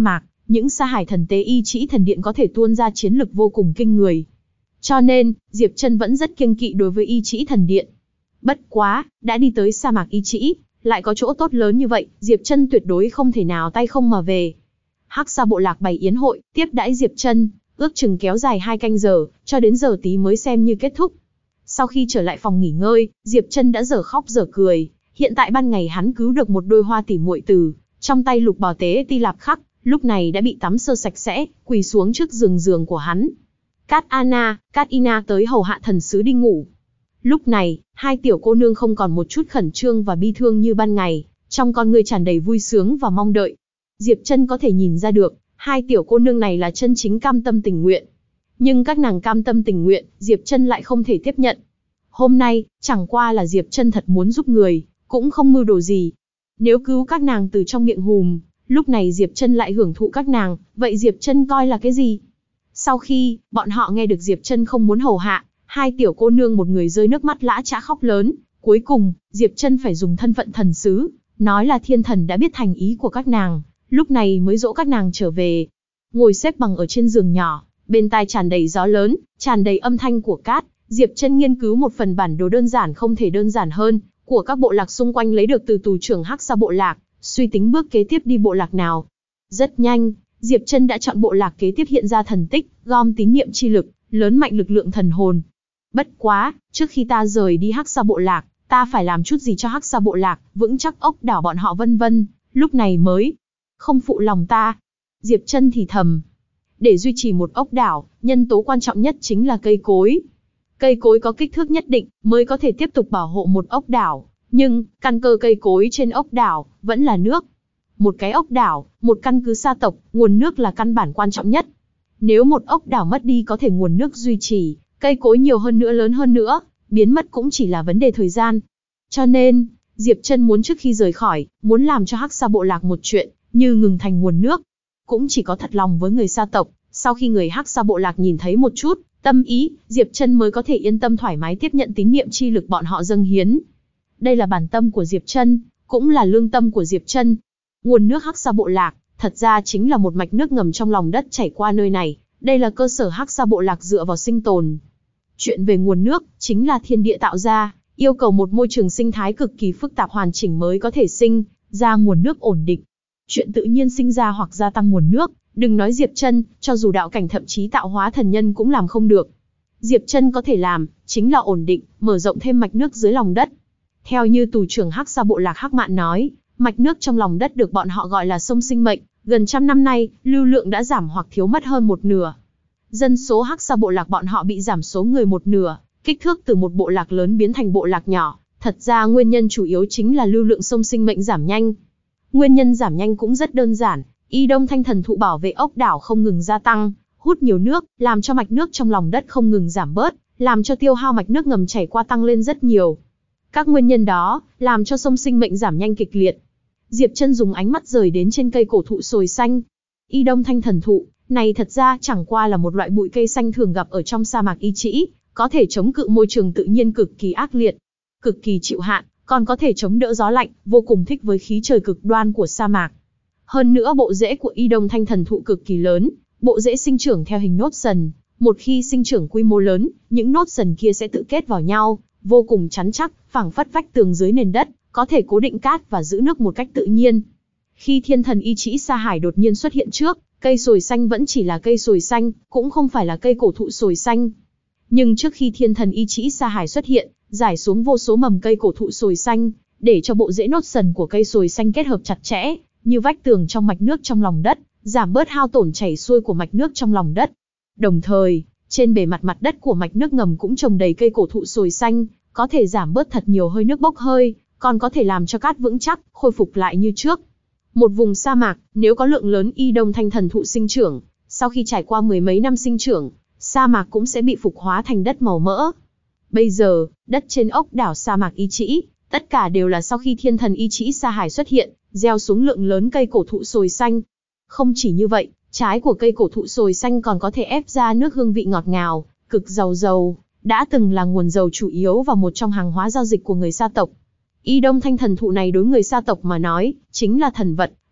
những sa hải thần tế y trĩ thần điện có thể tuôn ra chiến lực vô cùng kinh người. Cho nên, Diệp Trân vẫn rất kiêng kỵ đối với y trĩ thần điện. Bất quá, đã đi tới sa mạc y trĩ, lại có chỗ tốt lớn như vậy, Diệp Trân tuyệt đối không thể nào tay không mà về. Hắc Sa bộ lạc bày yến hội, tiếp đãi Diệp Trân, ước chừng kéo dài 2 canh giờ, cho đến giờ tí mới xem như kết thúc. Sau khi trở lại phòng nghỉ ngơi, Diệp Trân đã dở khóc dở cười. Hiện tại ban ngày hắn cứu được một đôi hoa tỉ muội từ trong tay Lục Bảo Tế Ti Lạp Khắc, lúc này đã bị tắm sơ sạch sẽ, quỳ xuống trước giường của hắn. Cát Ina tới hầu hạ thần sứ đi ngủ. Lúc này, hai tiểu cô nương không còn một chút khẩn trương và bi thương như ban ngày, trong con người tràn đầy vui sướng và mong đợi. Diệp Trân có thể nhìn ra được, hai tiểu cô nương này là chân chính cam tâm tình nguyện. Nhưng các nàng cam tâm tình nguyện, Diệp Trân lại không thể tiếp nhận. Hôm nay, chẳng qua là Diệp Trân thật muốn giúp người, cũng không mưu đồ gì. Nếu cứu các nàng từ trong miệng hùm, lúc này Diệp Trân lại hưởng thụ các nàng, vậy Diệp Trân coi là cái gì? Sau khi, bọn họ nghe được Diệp Trân không muốn hầu hạ, hai tiểu cô nương một người rơi nước mắt lã chã khóc lớn. Cuối cùng, Diệp Trân phải dùng thân phận thần sứ, nói là thiên thần đã biết thành ý của các nàng, lúc này mới dỗ các nàng trở về. Ngồi xếp bằng ở trên giường nhỏ, bên tai tràn đầy gió lớn, tràn đầy âm thanh của cát, Diệp Trân nghiên cứu một phần bản đồ đơn giản không thể đơn giản hơn, của các bộ lạc xung quanh lấy được từ tù trưởng Hắc Sa bộ lạc, suy tính bước kế tiếp đi bộ lạc nào. Rất nhanh, Diệp Trân đã chọn bộ lạc kế tiếp hiện ra thần tích, gom tín niệm chi lực, lớn mạnh lực lượng thần hồn. Bất quá, trước khi ta rời đi Hắc Sa bộ lạc, ta phải làm chút gì cho Hắc Sa bộ lạc, vững chắc ốc đảo bọn họ vân vân, lúc này mới không phụ lòng ta. Diệp Trân thì thầm. Để duy trì một ốc đảo, nhân tố quan trọng nhất chính là cây cối. Cây cối có kích thước nhất định, mới có thể tiếp tục bảo hộ một ốc đảo. Nhưng, căn cơ cây cối trên ốc đảo, vẫn là nước. Một cái ốc đảo, một căn cứ sa tộc, nguồn nước là căn bản quan trọng nhất. Nếu một ốc đảo mất đi có thể nguồn nước duy trì, cây cối nhiều hơn nữa lớn hơn nữa, biến mất cũng chỉ là vấn đề thời gian. Cho nên, Diệp Trân muốn trước khi rời khỏi, muốn làm cho Hắc Sa bộ lạc một chuyện, như ngừng thành nguồn nước. Cũng chỉ có thật lòng với người sa tộc, sau khi người Hắc Sa bộ lạc nhìn thấy một chút tâm ý, Diệp Trân mới có thể yên tâm thoải mái tiếp nhận tín niệm chi lực bọn họ dâng hiến. Đây là bản tâm của Diệp Trân, cũng là lương tâm của Diệp Trân. Nguồn nước Hắc Sa bộ lạc, thật ra chính là một mạch nước ngầm trong lòng đất chảy qua nơi này, đây là cơ sở Hắc Sa bộ lạc dựa vào sinh tồn. Chuyện về nguồn nước, chính là thiên địa tạo ra, yêu cầu một môi trường sinh thái cực kỳ phức tạp hoàn chỉnh mới có thể sinh ra nguồn nước ổn định. Chuyện tự nhiên sinh ra hoặc gia tăng nguồn nước, đừng nói Diệp Trân, cho dù đạo cảnh thậm chí tạo hóa thần nhân cũng làm không được. Diệp Trân có thể làm, chính là ổn định, mở rộng thêm mạch nước dưới lòng đất. Theo như tù trưởng Hắc Sa bộ lạc Hắc Mạn nói, mạch nước trong lòng đất được bọn họ gọi là sông sinh mệnh, gần 100 năm nay, lưu lượng đã giảm hoặc thiếu mất hơn một nửa. Dân số Hắc Sa bộ lạc bọn họ bị giảm số người một nửa, kích thước từ một bộ lạc lớn biến thành bộ lạc nhỏ. Thật ra nguyên nhân chủ yếu chính là lưu lượng sông sinh mệnh giảm nhanh. Nguyên nhân giảm nhanh cũng rất đơn giản, Y Đông Thanh thần thụ bảo vệ ốc đảo không ngừng gia tăng, hút nhiều nước, làm cho mạch nước trong lòng đất không ngừng giảm bớt, làm cho tiêu hao mạch nước ngầm chảy qua tăng lên rất nhiều. Các nguyên nhân đó, làm cho sông sinh mệnh giảm nhanh kịch liệt. Diệp Trân dùng ánh mắt rời đến trên cây cổ thụ sồi xanh. Y Đông Thanh thần thụ, này thật ra chẳng qua là một loại bụi cây xanh thường gặp ở trong sa mạc Y Trĩ, có thể chống cự môi trường tự nhiên cực kỳ ác liệt, cực kỳ chịu hạn, còn có thể chống đỡ gió lạnh, vô cùng thích với khí trời cực đoan của sa mạc. Hơn nữa bộ rễ của Y Đông Thanh thần thụ cực kỳ lớn, bộ rễ sinh trưởng theo hình nốt sần, một khi sinh trưởng quy mô lớn, những nốt sần kia sẽ tự kết vào nhau, vô cùng chắn chắc, phảng phất vách tường dưới nền đất, có thể cố định cát và giữ nước một cách tự nhiên. Khi thiên thần Y Trĩ Sa Hải đột nhiên xuất hiện trước, cây sồi xanh vẫn chỉ là cây sồi xanh, cũng không phải là cây cổ thụ sồi xanh. Nhưng trước khi thiên thần Y Trĩ Sa Hải xuất hiện, rải xuống vô số mầm cây cổ thụ sồi xanh, để cho bộ rễ nốt sần của cây sồi xanh kết hợp chặt chẽ, như vách tường trong mạch nước trong lòng đất, giảm bớt hao tổn chảy xuôi của mạch nước trong lòng đất. Đồng thời, trên bề mặt đất của mạch nước ngầm cũng trồng đầy cây cổ thụ sồi xanh, có thể giảm bớt thật nhiều hơi nước bốc hơi, còn có thể làm cho cát vững chắc, khôi phục lại như trước. Một vùng sa mạc, nếu có lượng lớn Y Đông Thanh thần thụ sinh trưởng, sau khi trải qua mười mấy năm sinh trưởng, sa mạc cũng sẽ bị phục hóa thành đất màu mỡ. Bây giờ, đất trên ốc đảo sa mạc Y Trĩ, tất cả đều là sau khi thiên thần Y Trĩ Sa Hải xuất hiện, gieo xuống lượng lớn cây cổ thụ sồi xanh. Không chỉ như vậy, trái của cây cổ thụ sồi xanh còn có thể ép ra nước hương vị ngọt ngào, cực giàu dầu, đã từng là nguồn dầu chủ yếu và một trong hàng hóa giao dịch của người sa tộc. Y Đông Thanh thần thụ này đối người sa tộc mà nói, chính là thần vật,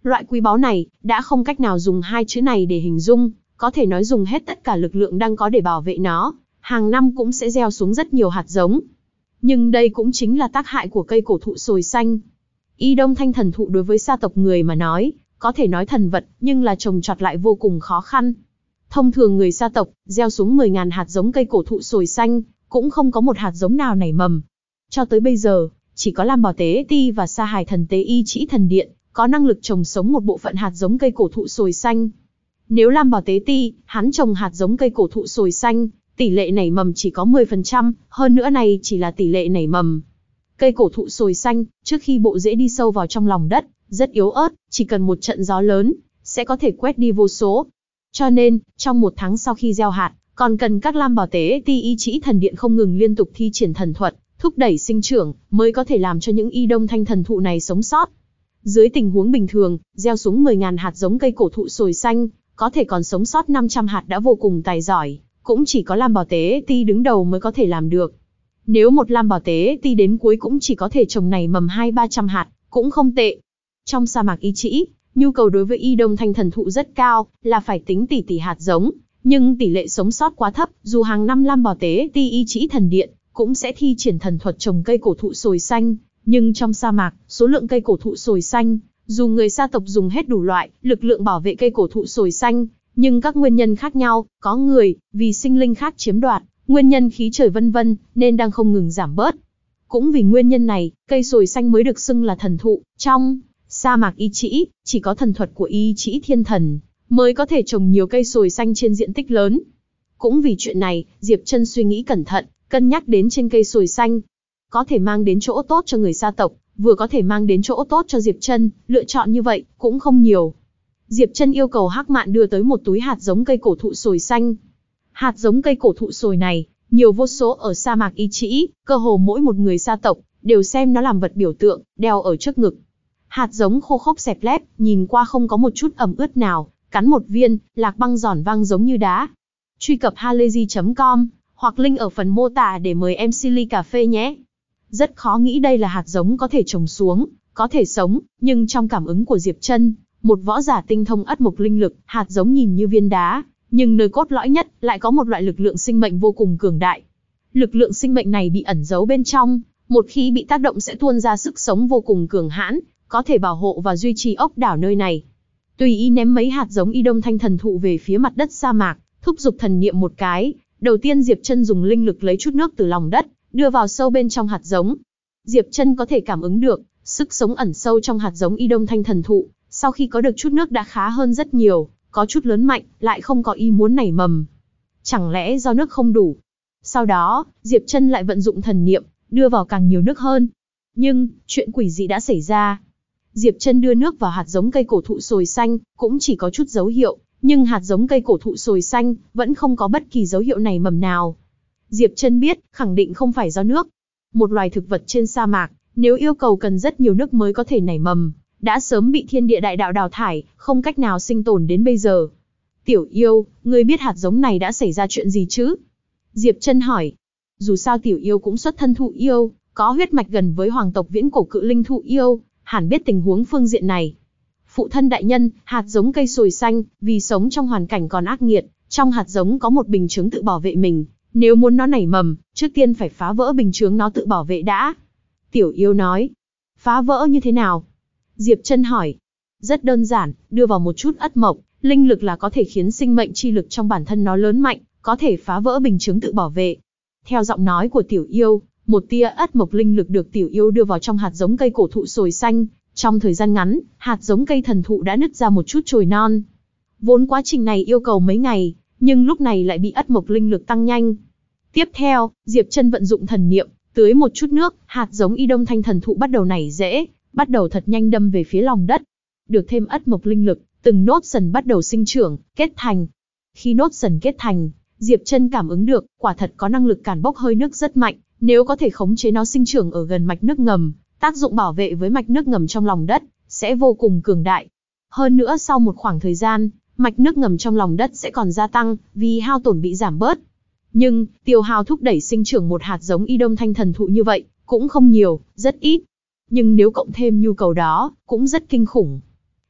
Loại quý báu này, đã không cách nào dùng hai chữ này để hình dung, có thể nói dùng hết tất cả lực lượng đang có để bảo vệ nó, hàng năm cũng sẽ gieo xuống rất nhiều hạt giống. Nhưng đây cũng chính là tác hại của cây cổ thụ sồi xanh. Y Đông Thanh thần thụ đối với gia tộc người mà nói, có thể nói thần vật, nhưng là trồng trọt lại vô cùng khó khăn. Thông thường người gia tộc, gieo xuống 10.000 hạt giống cây cổ thụ sồi xanh, cũng không có một hạt giống nào nảy mầm. Cho tới bây giờ, chỉ có Lam Bảo Tế Ti và Sa Hải Thần Tế Y Trĩ Thần Điện, có năng lực trồng sống một bộ phận hạt giống cây cổ thụ sồi xanh. Nếu Lam Bảo Tế Ti, hắn trồng hạt giống cây cổ thụ sồi xanh, tỷ lệ nảy mầm chỉ có 10%, hơn nữa này chỉ là tỷ lệ nảy mầm. Cây cổ thụ sồi xanh, trước khi bộ rễ đi sâu vào trong lòng đất, rất yếu ớt, chỉ cần một trận gió lớn, sẽ có thể quét đi vô số. Cho nên, trong 1 tháng sau khi gieo hạt, còn cần các Lam Bảo Tế Ti Y Trĩ Thần Điện không ngừng liên tục thi triển thần thuật, thúc đẩy sinh trưởng, mới có thể làm cho những Y Đông Thanh thần thụ này sống sót. Dưới tình huống bình thường, gieo xuống 10.000 hạt giống cây cổ thụ sồi xanh, có thể còn sống sót 500 hạt đã vô cùng tài giỏi, cũng chỉ có Lam Bảo Tế Ti đứng đầu mới có thể làm được. Nếu một Lam Bảo Tế Ti đến cuối cũng chỉ có thể trồng nảy mầm 200-300 hạt, cũng không tệ. Trong sa mạc Y Trĩ, nhu cầu đối với Y Đông Thanh thần thụ rất cao, là phải tính tỷ hạt giống, nhưng tỷ lệ sống sót quá thấp, dù hàng năm Lam Bảo Tế Ti Y Trĩ Thần Điện cũng sẽ thi triển thần thuật trồng cây cổ thụ sồi xanh, nhưng trong sa mạc, số lượng cây cổ thụ sồi xanh, dù người gia tộc dùng hết đủ loại lực lượng bảo vệ cây cổ thụ sồi xanh, nhưng các nguyên nhân khác nhau, có người vì sinh linh khác chiếm đoạt, nguyên nhân khí trời vân vân, nên đang không ngừng giảm bớt. Cũng vì nguyên nhân này, cây sồi xanh mới được xưng là thần thụ. Trong sa mạc Y Trĩ, chỉ có thần thuật của Y Trĩ Thiên Thần mới có thể trồng nhiều cây sồi xanh trên diện tích lớn. Cũng vì chuyện này, Diệp Trân suy nghĩ cẩn thận, cân nhắc đến trên cây sồi xanh có thể mang đến chỗ tốt cho người gia tộc, vừa có thể mang đến chỗ tốt cho Diệp Trân, lựa chọn như vậy cũng không nhiều. Diệp Trân yêu cầu Hắc Mạn đưa tới một túi hạt giống cây cổ thụ sồi xanh. Hạt giống cây cổ thụ sồi này, nhiều vô số ở sa mạc Y Trĩ, cơ hồ mỗi một người gia tộc đều xem nó làm vật biểu tượng, đeo ở trước ngực. Hạt giống khô khốc xẹp lép, nhìn qua không có một chút ẩm ướt nào, cắn một viên, lạc băng giòn vang giống như đá. Truy cập halayzi.com hoặc link ở phần mô tả để mời em Silly Cà Phê nhé. Rất khó nghĩ đây là hạt giống có thể trồng xuống, có thể sống, nhưng trong cảm ứng của Diệp Trân, một võ giả tinh thông ất mộc linh lực, hạt giống nhìn như viên đá, nhưng nơi cốt lõi nhất lại có một loại lực lượng sinh mệnh vô cùng cường đại. Lực lượng sinh mệnh này bị ẩn giấu bên trong, một khi bị tác động sẽ tuôn ra sức sống vô cùng cường hãn, có thể bảo hộ và duy trì ốc đảo nơi này. Tùy ý ném mấy hạt giống Y Đông Thanh thần thụ về phía mặt đất sa mạc, thúc giục thần niệm một cái, đầu tiên Diệp Trân dùng linh lực lấy chút nước từ lòng đất, đưa vào sâu bên trong hạt giống. Diệp Trân có thể cảm ứng được sức sống ẩn sâu trong hạt giống Y Đông Thanh thần thụ, sau khi có được chút nước đã khá hơn rất nhiều, có chút lớn mạnh, lại không có ý muốn nảy mầm. Chẳng lẽ do nước không đủ? Sau đó, Diệp Trân lại vận dụng thần niệm, đưa vào càng nhiều nước hơn. Nhưng, chuyện quỷ dị đã xảy ra. Diệp Trân đưa nước vào hạt giống cây cổ thụ sồi xanh, cũng chỉ có chút dấu hiệu, nhưng hạt giống cây cổ thụ sồi xanh vẫn không có bất kỳ dấu hiệu nảy mầm nào. Diệp Trân biết, khẳng định không phải do nước. Một loài thực vật trên sa mạc, nếu yêu cầu cần rất nhiều nước mới có thể nảy mầm, đã sớm bị thiên địa đại đạo đào thải, không cách nào sinh tồn đến bây giờ. Tiểu yêu, ngươi biết hạt giống này đã xảy ra chuyện gì chứ? Diệp Trân hỏi. Dù sao tiểu yêu cũng xuất thân thụ yêu, có huyết mạch gần với hoàng tộc viễn cổ cự linh thụ yêu, hẳn biết tình huống phương diện này. Phụ thân đại nhân, hạt giống cây sồi xanh, vì sống trong hoàn cảnh còn ác nghiệt, trong hạt giống có một bình chướng tự bảo vệ mình. Nếu muốn nó nảy mầm, trước tiên phải phá vỡ bình chướng nó tự bảo vệ đã. Tiểu yêu nói. Phá vỡ như thế nào? Diệp Trân hỏi. Rất đơn giản, đưa vào một chút ất mộc, linh lực là có thể khiến sinh mệnh chi lực trong bản thân nó lớn mạnh, có thể phá vỡ bình chướng tự bảo vệ. Theo giọng nói của tiểu yêu, một tia ất mộc linh lực được tiểu yêu đưa vào trong hạt giống cây cổ thụ sồi xanh. Trong thời gian ngắn, hạt giống cây thần thụ đã nứt ra một chút chồi non. Vốn quá trình này yêu cầu mấy ngày, nhưng lúc này lại bị ất mộc linh lực tăng nhanh. Tiếp theo, Diệp Trân vận dụng thần niệm, tưới một chút nước, hạt giống Y Đông Thanh thần thụ bắt đầu nảy rễ, bắt đầu thật nhanh đâm về phía lòng đất. Được thêm ất mộc linh lực, từng nốt sần bắt đầu sinh trưởng, kết thành. Khi nốt sần kết thành, Diệp Trân cảm ứng được, quả thật có năng lực cản bốc hơi nước rất mạnh, nếu có thể khống chế nó sinh trưởng ở gần mạch nước ngầm, tác dụng bảo vệ với mạch nước ngầm trong lòng đất sẽ vô cùng cường đại. Hơn nữa sau một khoảng thời gian, mạch nước ngầm trong lòng đất sẽ còn gia tăng, vì hao tổn bị giảm bớt. Nhưng, tiêu hao thúc đẩy sinh trưởng một hạt giống Y Đông Thanh thần thụ như vậy, cũng không nhiều, rất ít. Nhưng nếu cộng thêm nhu cầu đó, cũng rất kinh khủng.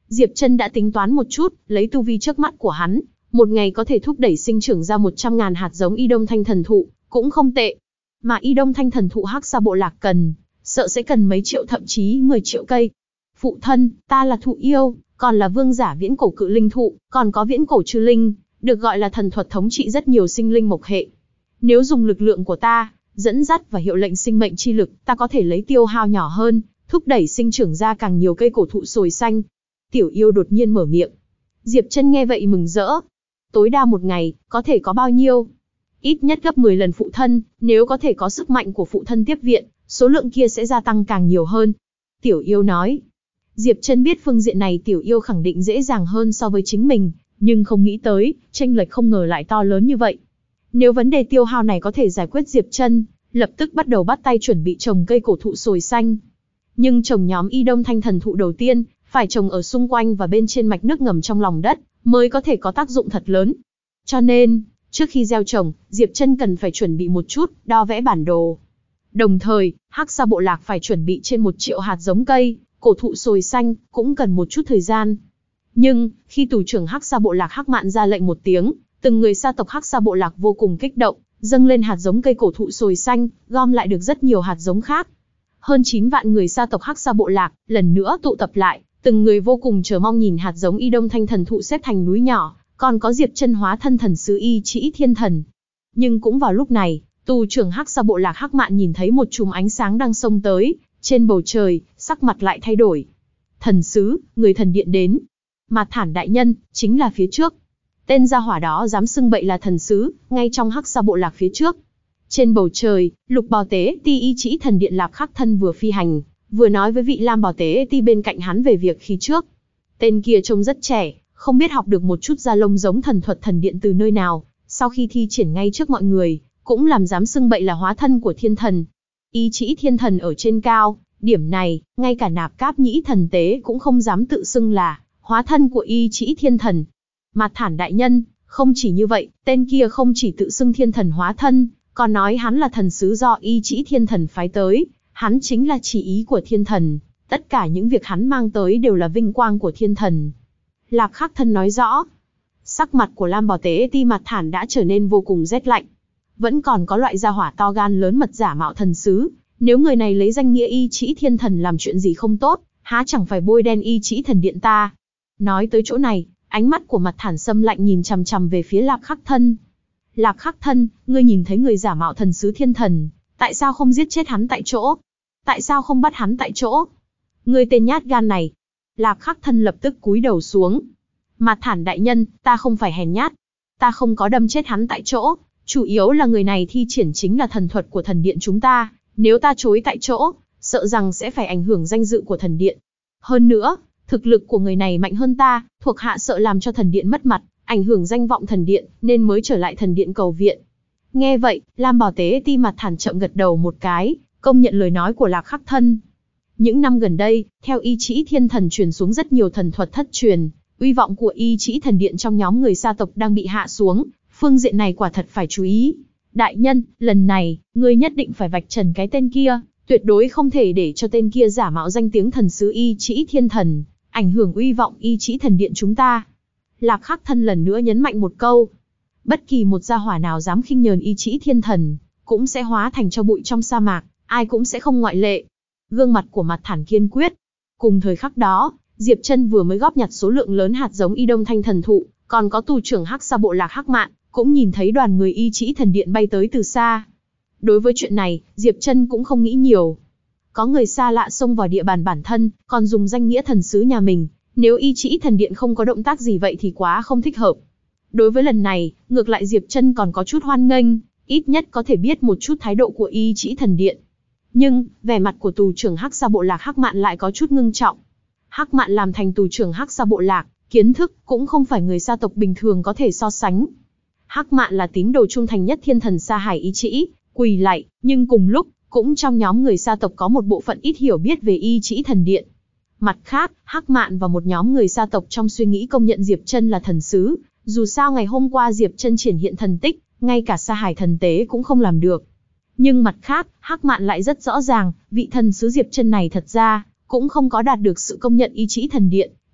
Diệp Trân đã tính toán một chút, lấy tu vi trước mắt của hắn, một ngày có thể thúc đẩy sinh trưởng ra 100.000 hạt giống Y Đông Thanh Thần Thụ, cũng không tệ. Mà Y Đông Thanh Thần Thụ Hắc Sa Bộ Lạc cần, sợ sẽ cần mấy triệu thậm chí 10 triệu cây. Phụ thân, ta là thụ yêu, còn là vương giả viễn cổ cự linh thụ, còn có viễn cổ chư linh, được gọi là thần thuật thống trị rất nhiều sinh linh mộc hệ. Nếu dùng lực lượng của ta, dẫn dắt và hiệu lệnh sinh mệnh chi lực, ta có thể lấy tiêu hao nhỏ hơn, thúc đẩy sinh trưởng ra càng nhiều cây cổ thụ sồi xanh. Tiểu yêu đột nhiên mở miệng. Diệp Trân nghe vậy mừng rỡ. Tối đa một ngày, có thể có bao nhiêu? Ít nhất gấp 10 lần phụ thân, nếu có thể có sức mạnh của phụ thân tiếp viện, số lượng kia sẽ gia tăng càng nhiều hơn. Tiểu yêu nói. Diệp Trân biết phương diện này tiểu yêu khẳng định dễ dàng hơn so với chính mình, nhưng không nghĩ tới, chênh lệch không ngờ lại to lớn như vậy. Nếu vấn đề tiêu hao này có thể giải quyết, Diệp Trân lập tức bắt tay chuẩn bị trồng cây cổ thụ sồi xanh. Nhưng trồng nhóm Y Đông Thanh Thần Thụ đầu tiên, phải trồng ở xung quanh và bên trên mạch nước ngầm trong lòng đất, mới có thể có tác dụng thật lớn. Cho nên, trước khi gieo trồng, Diệp Trân cần phải chuẩn bị một chút, đo vẽ bản đồ. Đồng thời, Hắc Sa Bộ Lạc phải chuẩn bị trên 1 triệu hạt giống cây, cổ thụ sồi xanh, cũng cần một chút thời gian. Nhưng, khi tù trưởng Hắc Sa Bộ Lạc Hắc Mạn ra lệnh một tiếng, từng người sa tộc Hắc Sa Bộ Lạc vô cùng kích động, dâng lên hạt giống cây cổ thụ sồi xanh, gom lại được rất nhiều hạt giống khác. Hơn 9 vạn người sa tộc Hắc Sa Bộ Lạc, lần nữa tụ tập lại, từng người vô cùng chờ mong nhìn hạt giống Y Đông Thanh Thần Thụ xếp thành núi nhỏ, còn có Diệp Trân hóa thân thần sứ Y Trĩ Thiên Thần. Nhưng cũng vào lúc này, tù trưởng Hắc Sa Bộ Lạc Hắc Mạn nhìn thấy một chùm ánh sáng đang xông tới, trên bầu trời, sắc mặt lại thay đổi. Thần sứ, người thần điện đến. Mạt Thản đại nhân, chính là phía trước. Tên gia hỏa đó dám xưng bậy là thần sứ, ngay trong Hắc Sa Bộ Lạc phía trước. Trên bầu trời, Lục Bào Tế Ti Y Trĩ Thần Điện Lạp Khắc Thân vừa phi hành, vừa nói với vị Lam Bào Tế Ti bên cạnh hắn về việc khi trước. Tên kia trông rất trẻ, không biết học được một chút da lông giống thần thuật thần điện từ nơi nào, sau khi thi triển ngay trước mọi người, cũng làm dám xưng bậy là hóa thân của thiên thần. Y Trĩ Thiên Thần ở trên cao, điểm này, ngay cả Nạp Cáp Nhĩ Thần Tế cũng không dám tự xưng là hóa thân của Y Trĩ Thiên Thần. Mạt Thản đại nhân, không chỉ như vậy, tên kia không chỉ tự xưng thiên thần hóa thân, còn nói hắn là thần sứ do Y Trĩ Thiên Thần phái tới, hắn chính là chỉ ý của thiên thần, tất cả những việc hắn mang tới đều là vinh quang của thiên thần. Lạp Khắc Thân nói rõ. Sắc mặt của Lam Bào Tế Ti Mạt Thản đã trở nên vô cùng rét lạnh. Vẫn còn có loại gia hỏa to gan lớn mật giả mạo thần sứ, nếu người này lấy danh nghĩa Y Trĩ Thiên Thần làm chuyện gì không tốt, há chẳng phải bôi đen Y Trĩ Thần Điện ta. Nói tới chỗ này, ánh mắt của Mạt Thản sâm lạnh nhìn chằm chằm về phía Lạp Khắc Thân. Lạp Khắc Thân, ngươi nhìn thấy người giả mạo thần sứ thiên thần, tại sao không giết chết hắn tại chỗ? Tại sao không bắt hắn tại chỗ? Ngươi tên nhát gan này. Lạp Khắc Thân lập tức cúi đầu xuống. Mạt Thản đại nhân, ta không phải hèn nhát. Ta không có đâm chết hắn tại chỗ. Chủ yếu là người này thi triển chính là thần thuật của thần điện chúng ta. Nếu ta chối tại chỗ, sợ rằng sẽ phải ảnh hưởng danh dự của thần điện. Hơn nữa, thực lực của người này mạnh hơn ta, thuộc hạ sợ làm cho thần điện mất mặt, ảnh hưởng danh vọng thần điện, nên mới trở lại thần điện cầu viện. Nghe vậy, Lam Bào Tế Ti Mạt Thản chậm gật đầu một cái, công nhận lời nói của Lạp Khắc Thân. Những năm gần đây, theo Y Trĩ Thiên Thần truyền xuống rất nhiều thần thuật thất truyền, uy vọng của Y Trĩ Thần Điện trong nhóm người sa tộc đang bị hạ xuống, phương diện này quả thật phải chú ý. Đại nhân, lần này, ngươi nhất định phải vạch trần cái tên kia, tuyệt đối không thể để cho tên kia giả mạo danh tiếng thần sứ Y Trĩ Thiên Thần, ảnh hưởng uy vọng Y Trĩ Thần Điện chúng ta. Lạp Khắc Thân lần nữa nhấn mạnh một câu. Bất kỳ một gia hỏa nào dám khinh nhờn Y Trĩ Thiên Thần, cũng sẽ hóa thành tro bụi trong sa mạc, ai cũng sẽ không ngoại lệ. Gương mặt của Mạt Thản kiên quyết. Cùng thời khắc đó, Diệp Trân vừa mới góp nhặt số lượng lớn hạt giống Y Đông Thanh Thần Thụ, còn có tù trưởng Hắc Sa Bộ Lạc Hắc Mạn, cũng nhìn thấy đoàn người Y Trĩ Thần Điện bay tới từ xa. Đối với chuyện này, Diệp Trân cũng không nghĩ nhiều. Có người xa lạ xông vào địa bàn bản thân, còn dùng danh nghĩa thần sứ nhà mình, nếu Y Trĩ Thần Điện không có động tác gì vậy thì quá không thích hợp. Đối với lần này, ngược lại Diệp Trân còn có chút hoan nghênh, ít nhất có thể biết một chút thái độ của Y Trĩ Thần Điện. Nhưng, vẻ mặt của tù trưởng Hắc Sa Bộ Lạc Hắc Mạn lại có chút ngưng trọng. Hắc Mạn làm thành tù trưởng Hắc Sa Bộ Lạc, kiến thức cũng không phải người sa tộc bình thường có thể so sánh. Hắc Mạn là tín đồ trung thành nhất thiên thần Sa Hải Y Trĩ, quỳ lạy, nhưng cùng lúc, cũng trong nhóm người sa tộc có một bộ phận ít hiểu biết về Y Trĩ Thần Điện. Mặt khác, Hắc Mạn và một nhóm người sa tộc trong suy nghĩ công nhận Diệp Trân là thần sứ, dù sao ngày hôm qua Diệp Trân triển hiện thần tích, ngay cả Sa Hải thần tế cũng không làm được. Nhưng mặt khác, Hắc Mạn lại rất rõ ràng, vị thần sứ Diệp Trân này thật ra cũng không có đạt được sự công nhận Y Trĩ Thần Điện,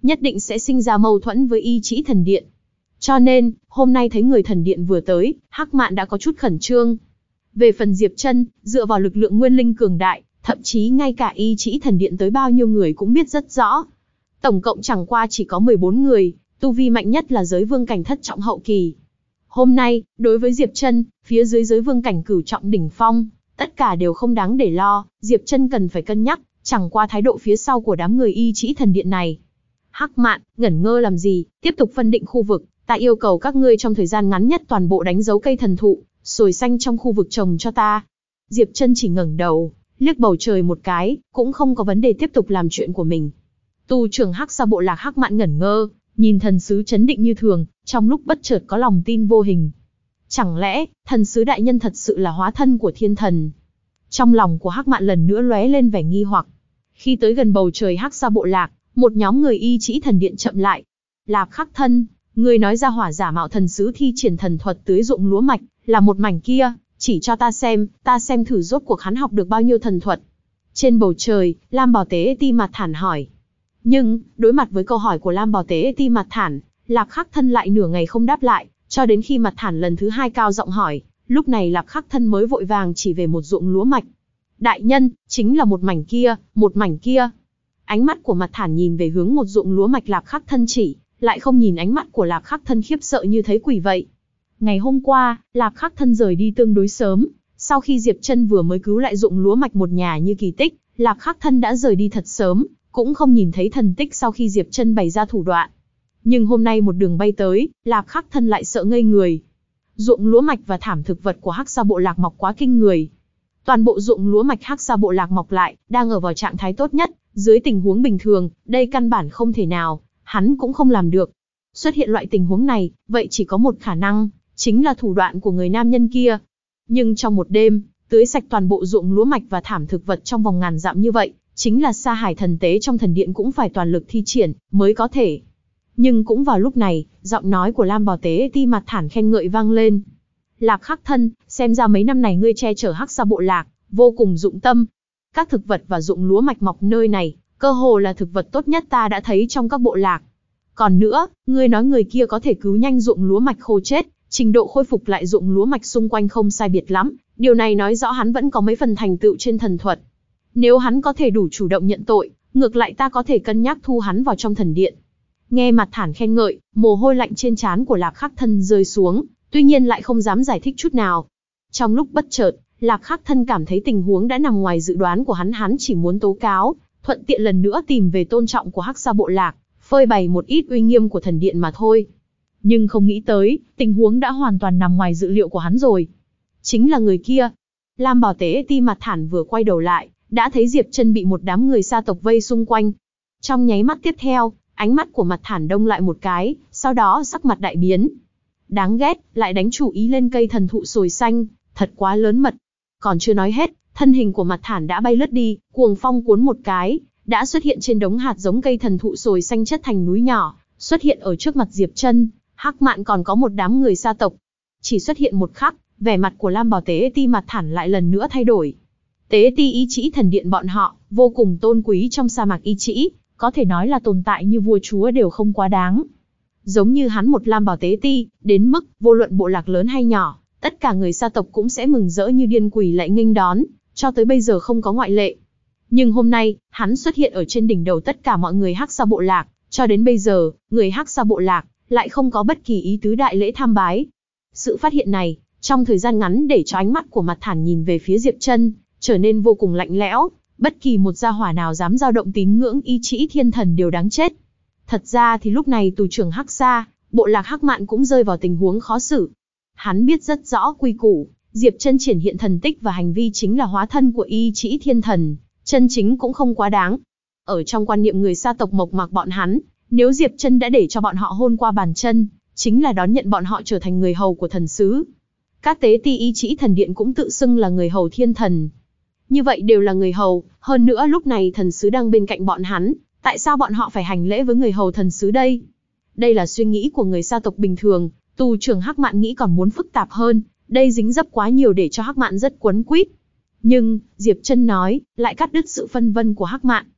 nhất định sẽ sinh ra mâu thuẫn với Y Trĩ Thần Điện. Cho nên, hôm nay thấy người thần điện vừa tới, Hắc Mạn đã có chút khẩn trương. Về phần Diệp Trân, dựa vào lực lượng nguyên linh cường đại, thậm chí ngay cả Y Trĩ Thần Điện tới bao nhiêu người cũng biết rất rõ. Tổng cộng chẳng qua chỉ có 14 người, tu vi mạnh nhất là giới vương cảnh thất trọng hậu kỳ. Hôm nay, đối với Diệp Trân, phía dưới giới vương cảnh cửu trọng đỉnh phong, tất cả đều không đáng để lo, Diệp Trân cần phải cân nhắc, chẳng qua thái độ phía sau của đám người Y Trĩ Thần Điện này. Hắc Mạn, ngẩn ngơ làm gì, tiếp tục phân định khu vực, ta yêu cầu các ngươi trong thời gian ngắn nhất toàn bộ đánh dấu cây thần thụ, sồi xanh trong khu vực trồng cho ta. Diệp Trân chỉ ngẩng đầu, liếc bầu trời một cái, cũng không có vấn đề tiếp tục làm chuyện của mình. Tu trưởng Hắc Sa bộ lạc Hắc Mạn ngẩn ngơ, nhìn thần sứ chấn định như thường, trong lúc bất chợt có lòng tin vô hình. Chẳng lẽ, thần sứ đại nhân thật sự là hóa thân của thiên thần? Trong lòng của Hắc Mạn lần nữa lóe lên vẻ nghi hoặc. Khi tới gần bầu trời Hắc Sa bộ lạc, một nhóm người Y Trĩ Thần Điện chậm lại. Lạp Khắc Thân, người nói ra hỏa giả mạo thần sứ thi triển thần thuật tưới ruộng lúa mạch, là một mảnh kia, chỉ cho ta xem thử rốt cuộc hắn học được bao nhiêu thần thuật. Trên bầu trời, Lam Bảo Tế Ti Mạt Thản hỏi. Nhưng, đối mặt với câu hỏi của Lam Bảo Tế Ti Mạt Thản, Lạp Khắc Thân lại nửa ngày không đáp lại, cho đến khi Mạt Thản lần thứ hai cao giọng hỏi, lúc này Lạp Khắc Thân mới vội vàng chỉ về một ruộng lúa mạch. Đại nhân, chính là một mảnh kia, một mảnh kia. Ánh mắt của Mạt Thản nhìn về hướng một ruộng lúa mạch Lạp Khắc Thân chỉ, lại không nhìn ánh mắt của Lạp Khắc Thân khiếp sợ như thấy quỷ vậy. Ngày hôm qua, Lạp Khắc Thân rời đi tương đối sớm, sau khi Diệp Trân vừa mới cứu lại ruộng lúa mạch một nhà như kỳ tích, Lạp Khắc Thân đã rời đi thật sớm, cũng không nhìn thấy thần tích sau khi Diệp Trân bày ra thủ đoạn. Nhưng hôm nay một đường bay tới, Lạp Khắc Thân lại sợ ngây người. Ruộng lúa mạch và thảm thực vật của Hắc Sa bộ lạc mọc quá kinh người. Toàn bộ ruộng lúa mạch Hắc Sa bộ lạc mọc lại, đang ở vào trạng thái tốt nhất, dưới tình huống bình thường, đây căn bản không thể nào, hắn cũng không làm được. Xuất hiện loại tình huống này, vậy chỉ có một khả năng, chính là thủ đoạn của người nam nhân kia. Nhưng trong một đêm, tưới sạch toàn bộ ruộng lúa mạch và thảm thực vật trong vòng ngàn dặm như vậy, chính là Sa Hải thần tế trong thần điện cũng phải toàn lực thi triển, mới có thể. Nhưng cũng vào lúc này, giọng nói của Lam Bảo Tế Ti Mạt Thản khen ngợi vang lên. Lạp Khắc Thân, xem ra mấy năm này ngươi che chở Hắc Sa bộ lạc, vô cùng dụng tâm. Các thực vật và ruộng lúa mạch mọc nơi này, cơ hồ là thực vật tốt nhất ta đã thấy trong các bộ lạc. Còn nữa, ngươi nói người kia có thể cứu nhanh ruộng lúa mạch khô chết, trình độ khôi phục lại ruộng lúa mạch xung quanh không sai biệt lắm, điều này nói rõ hắn vẫn có mấy phần thành tựu trên thần thuật. Nếu hắn có thể đủ chủ động nhận tội, ngược lại ta có thể cân nhắc thu hắn vào trong thần điện. Nghe Mạt Thản khen ngợi, mồ hôi lạnh trên trán của Lạp Khắc Thân rơi xuống, tuy nhiên lại không dám giải thích chút nào. Trong lúc bất chợt, Lạp Khắc Thân cảm thấy tình huống đã nằm ngoài dự đoán của hắn chỉ muốn tố cáo, thuận tiện lần nữa tìm về tôn trọng của Hắc Sa bộ lạc, phơi bày một ít uy nghiêm của thần điện mà thôi. Nhưng không nghĩ tới, tình huống đã hoàn toàn nằm ngoài dự liệu của hắn rồi. Chính là người kia. Lam Bảo Tế Ti Mạt Thản vừa quay đầu lại, đã thấy Diệp Trân bị một đám người Sa tộc vây xung quanh. Trong nháy mắt tiếp theo, ánh mắt của Mạt Thản đông lại một cái, sau đó sắc mặt đại biến. Đáng ghét, lại đánh chủ ý lên cây thần thụ sồi xanh, thật quá lớn mật. Còn chưa nói hết, thân hình của Mạt Thản đã bay lướt đi, cuồng phong cuốn một cái, đã xuất hiện trên đống hạt giống cây thần thụ sồi xanh chất thành núi nhỏ, xuất hiện ở trước mặt Diệp Trân, Hắc Mạn còn có một đám người Sa tộc. Chỉ xuất hiện một khắc, vẻ mặt của Lam Bảo Tế Ti Mạt Thản lại lần nữa thay đổi. Tế Ti Y Trĩ thần điện bọn họ, vô cùng tôn quý trong sa mạc Y Trĩ, có thể nói là tồn tại như vua chúa đều không quá đáng. Giống như hắn một Lam Bảo Tế Ti, đến mức, vô luận bộ lạc lớn hay nhỏ, tất cả người Sa tộc cũng sẽ mừng rỡ như điên quỳ lại nghênh đón, cho tới bây giờ không có ngoại lệ. Nhưng hôm nay, hắn xuất hiện ở trên đỉnh đầu tất cả mọi người Hắc Sa bộ lạc, cho đến bây giờ, người Hắc Sa bộ lạc lại không có bất kỳ ý tứ đại lễ tham bái. Sự phát hiện này, trong thời gian ngắn để cho ánh mắt của Mạt Thản nhìn về phía Diệp Trân, trở nên vô cùng lạnh lẽo, bất kỳ một gia hỏa nào dám dao động tín ngưỡng Y Trĩ thiên thần đều đáng chết. Thật ra thì lúc này tù trưởng Hắc Sa, bộ lạc Hắc Mạn cũng rơi vào tình huống khó xử. Hắn biết rất rõ quy củ, Diệp Trân triển hiện thần tích và hành vi chính là hóa thân của Y Trĩ thiên thần, chân chính cũng không quá đáng. Ở trong quan niệm người Sa tộc mộc mạc bọn hắn, nếu Diệp Trân đã để cho bọn họ hôn qua bàn chân, chính là đón nhận bọn họ trở thành người hầu của thần sứ. Các tế ti Y Trĩ thần điện cũng tự xưng là người hầu thiên thần. Như vậy đều là người hầu, hơn nữa lúc này thần sứ đang bên cạnh bọn hắn, tại sao bọn họ phải hành lễ với người hầu thần sứ đây? Đây là suy nghĩ của người Sa tộc bình thường, tù trưởng Hắc Mạn nghĩ còn muốn phức tạp hơn, đây dính dấp quá nhiều để cho Hắc Mạn rất quấn quýt. Nhưng, Diệp Trân nói, lại cắt đứt sự phân vân của Hắc Mạn.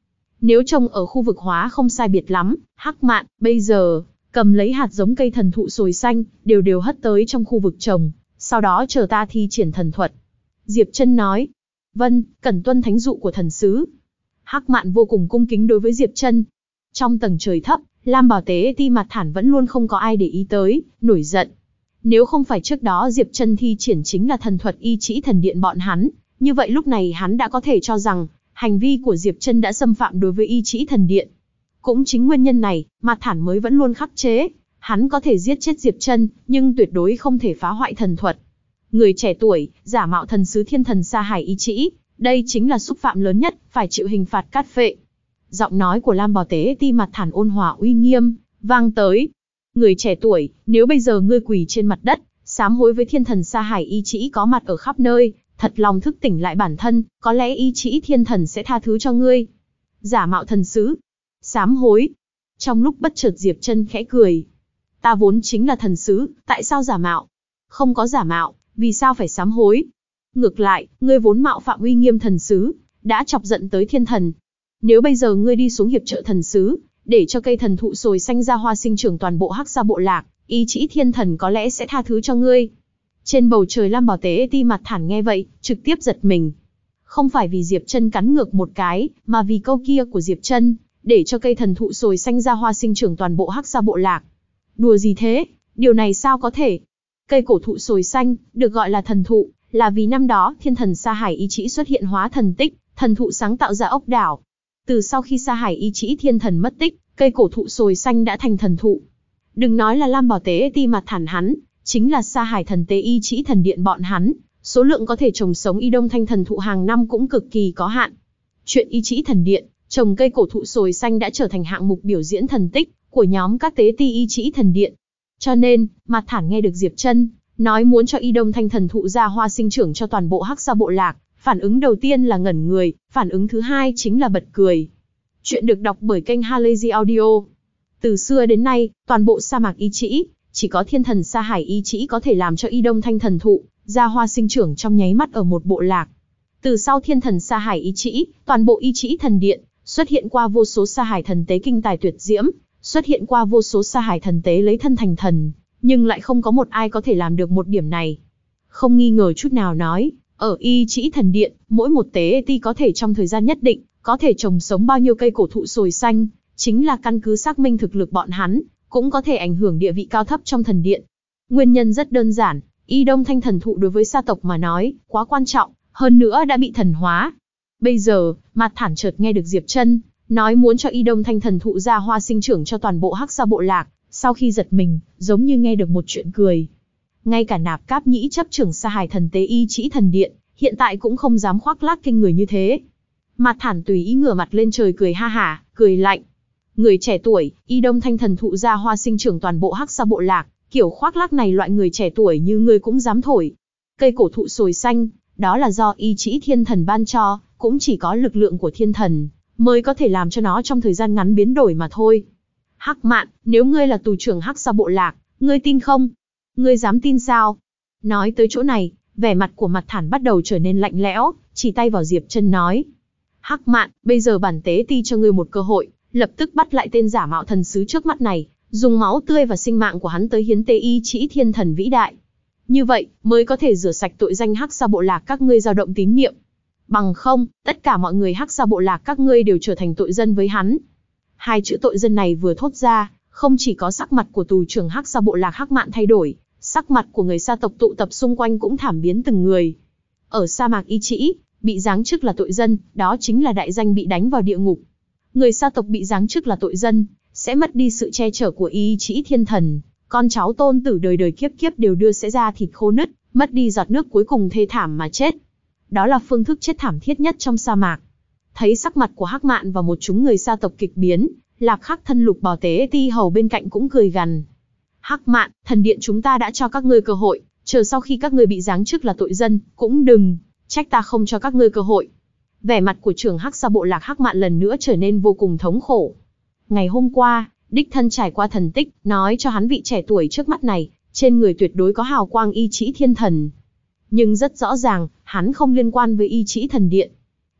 Nếu trồng ở khu vực hóa không sai biệt lắm, Hắc Mạn, bây giờ, cầm lấy hạt giống cây thần thụ sồi xanh, đều đều hất tới trong khu vực trồng, sau đó chờ ta thi triển thần thuật. Diệp Trân nói, vâng, cần tuân thánh dụ của thần sứ. Hắc Mạn vô cùng cung kính đối với Diệp Trân. Trong tầng trời thấp, Lam Bảo Tế Ti mặt thản vẫn luôn không có ai để ý tới, nổi giận. Nếu không phải trước đó Diệp Trân thi triển chính là thần thuật y trĩ thần điện bọn hắn, như vậy lúc này hắn đã có thể cho rằng, hành vi của Diệp Trân đã xâm phạm đối với y trĩ thần điện. Cũng chính nguyên nhân này, mặt thản mới vẫn luôn khắc chế, hắn có thể giết chết Diệp Trân, nhưng tuyệt đối không thể phá hoại thần thuật. Người trẻ tuổi, giả mạo thần sứ thiên thần Sa Hải y trĩ, đây chính là xúc phạm lớn nhất, phải chịu hình phạt cát phệ. Giọng nói của Lam Bảo Tế Ti mặt thản ôn hòa uy nghiêm, vang tới. Người trẻ tuổi, nếu bây giờ ngươi quỳ trên mặt đất, sám hối với thiên thần Sa Hải y trĩ có mặt ở khắp nơi, thật lòng thức tỉnh lại bản thân, có lẽ y trĩ thiên thần sẽ tha thứ cho ngươi. Giả mạo thần sứ, sám hối. Trong lúc bất chợt Diệp Trân khẽ cười. Ta vốn chính là thần sứ, tại sao giả mạo? Không có giả mạo, vì sao phải sám hối? Ngược lại, ngươi vốn mạo phạm uy nghiêm thần sứ, đã chọc giận tới thiên thần. Nếu bây giờ ngươi đi xuống hiệp trợ thần sứ, để cho cây thần thụ sồi xanh ra hoa sinh trưởng toàn bộ Hắc Sa bộ lạc, y trĩ thiên thần có lẽ sẽ tha thứ cho ngươi. Trên bầu trời Lam Bảo Tế Ti mặt thản nghe vậy, trực tiếp giật mình. Không phải vì Diệp Trân cắn ngược một cái, mà vì câu kia của Diệp Trân, để cho cây thần thụ sồi xanh ra hoa sinh trưởng toàn bộ Hắc Sa bộ lạc. Đùa gì thế? Điều này sao có thể? Cây cổ thụ sồi xanh, được gọi là thần thụ, là vì năm đó thiên thần Sa Hải y trĩ xuất hiện hóa thần tích, thần thụ sáng tạo ra ốc đảo. Từ sau khi Sa Hải y trĩ thiên thần mất tích, cây cổ thụ sồi xanh đã thành thần thụ. Đừng nói là Lam Bảo Tế Ti mặt thản hắn, chính là Sa Hải thần tế y trĩ thần điện bọn hắn, số lượng có thể trồng sống y đông thanh thần thụ hàng năm cũng cực kỳ có hạn. Chuyện y trĩ thần điện, trồng cây cổ thụ sồi xanh đã trở thành hạng mục biểu diễn thần tích của nhóm các tế ti y trĩ thần điện. Cho nên, mặt thản nghe được Diệp Trân nói muốn cho y đông thanh thần thụ ra hoa sinh trưởng cho toàn bộ Hắc Sa bộ lạc, phản ứng đầu tiên là ngẩn người, phản ứng thứ hai chính là bật cười. Chuyện được đọc bởi kênh Halazy Audio. Từ xưa đến nay, toàn bộ sa mạc y trĩ, chỉ có thiên thần Sa Hải y trĩ có thể làm cho y đông thanh thần thụ ra hoa sinh trưởng trong nháy mắt ở một bộ lạc. Từ sau thiên thần Sa Hải y trĩ, toàn bộ y trĩ thần điện xuất hiện qua vô số Sa Hải thần tế kinh tài tuyệt diễm, xuất hiện qua vô số Sa Hải thần tế lấy thân thành thần, nhưng lại không có một ai có thể làm được một điểm này. Không nghi ngờ chút nào nói, ở y trĩ thần điện, mỗi một tế ti có thể trong thời gian nhất định, có thể trồng sống bao nhiêu cây cổ thụ sồi xanh, chính là căn cứ xác minh thực lực bọn hắn, cũng có thể ảnh hưởng địa vị cao thấp trong thần điện. Nguyên nhân rất đơn giản, y đông thanh thần thụ đối với sa tộc mà nói, quá quan trọng, hơn nữa đã bị thần hóa. Bây giờ, mặt thản chợt nghe được Diệp Trân nói muốn cho y đông thanh thần thụ ra hoa sinh trưởng cho toàn bộ Hắc Sa bộ lạc, sau khi giật mình, giống như nghe được một chuyện cười. Ngay cả Nạp Cáp Nhĩ chấp trưởng Sa Hải thần tế y trĩ thần điện, hiện tại cũng không dám khoác lác kinh người như thế. Mặt thản tùy ý ngửa mặt lên trời cười ha hả, cười lạnh. Người trẻ tuổi, y đông thanh thần thụ ra hoa sinh trưởng toàn bộ Hắc Sa bộ lạc, kiểu khoác lác này loại người trẻ tuổi như ngươi cũng dám thổi. Cây cổ thụ sồi xanh, đó là do y trĩ thiên thần ban cho, cũng chỉ có lực lượng của thiên thần mới có thể làm cho nó trong thời gian ngắn biến đổi mà thôi. Hắc Mạn, nếu ngươi là tù trưởng Hắc Sa bộ lạc, ngươi tin không? Ngươi dám tin sao? Nói tới chỗ này, vẻ mặt của mặt thản bắt đầu trở nên lạnh lẽo, chỉ tay vào Diệp Trân nói. Hắc Mạn, bây giờ bản tế ti cho ngươi một cơ hội, lập tức bắt lại tên giả mạo thần sứ trước mắt này, dùng máu tươi và sinh mạng của hắn tới hiến tế y trĩ thiên thần vĩ đại. Như vậy, mới có thể rửa sạch tội danh Hắc Sa bộ lạc các ngươi dao động tín niệm. Bằng không, tất cả mọi người Hắc Sa bộ lạc các ngươi đều trở thành tội dân với hắn. Hai chữ tội dân này vừa thốt ra, không chỉ có sắc mặt của tù trưởng Hắc Sa bộ lạc Hắc Mạn thay đổi, sắc mặt của người sa tộc tụ tập xung quanh cũng thảm biến từng người. Ở sa mạc y trĩ, bị giáng chức là tội dân, đó chính là đại danh bị đánh vào địa ngục. Người sa tộc bị giáng chức là tội dân, sẽ mất đi sự che chở của y trĩ thiên thần, con cháu tôn tử đời đời kiếp kiếp đều đưa sẽ ra thịt khô nứt, mất đi giọt nước cuối cùng thê thảm mà chết. Đó là phương thức chết thảm thiết nhất trong sa mạc. Thấy sắc mặt của Hắc Mạn và một chúng người sa tộc kịch biến, Lạc Khắc thân Lục Bảo Tế Ti hầu bên cạnh cũng cười gằn. Hắc Mạn, thần điện chúng ta đã cho các ngươi cơ hội, chờ sau khi các ngươi bị giáng chức là tội dân, cũng đừng trách ta không cho các ngươi cơ hội. Vẻ mặt của trưởng Hắc Sa bộ lạc Hắc Mạn lần nữa trở nên vô cùng thống khổ. Ngày hôm qua, đích thân trải qua thần tích, nói cho hắn vị trẻ tuổi trước mắt này, trên người tuyệt đối có hào quang y trĩ thiên thần. Nhưng rất rõ ràng, hắn không liên quan với y trĩ thần điện.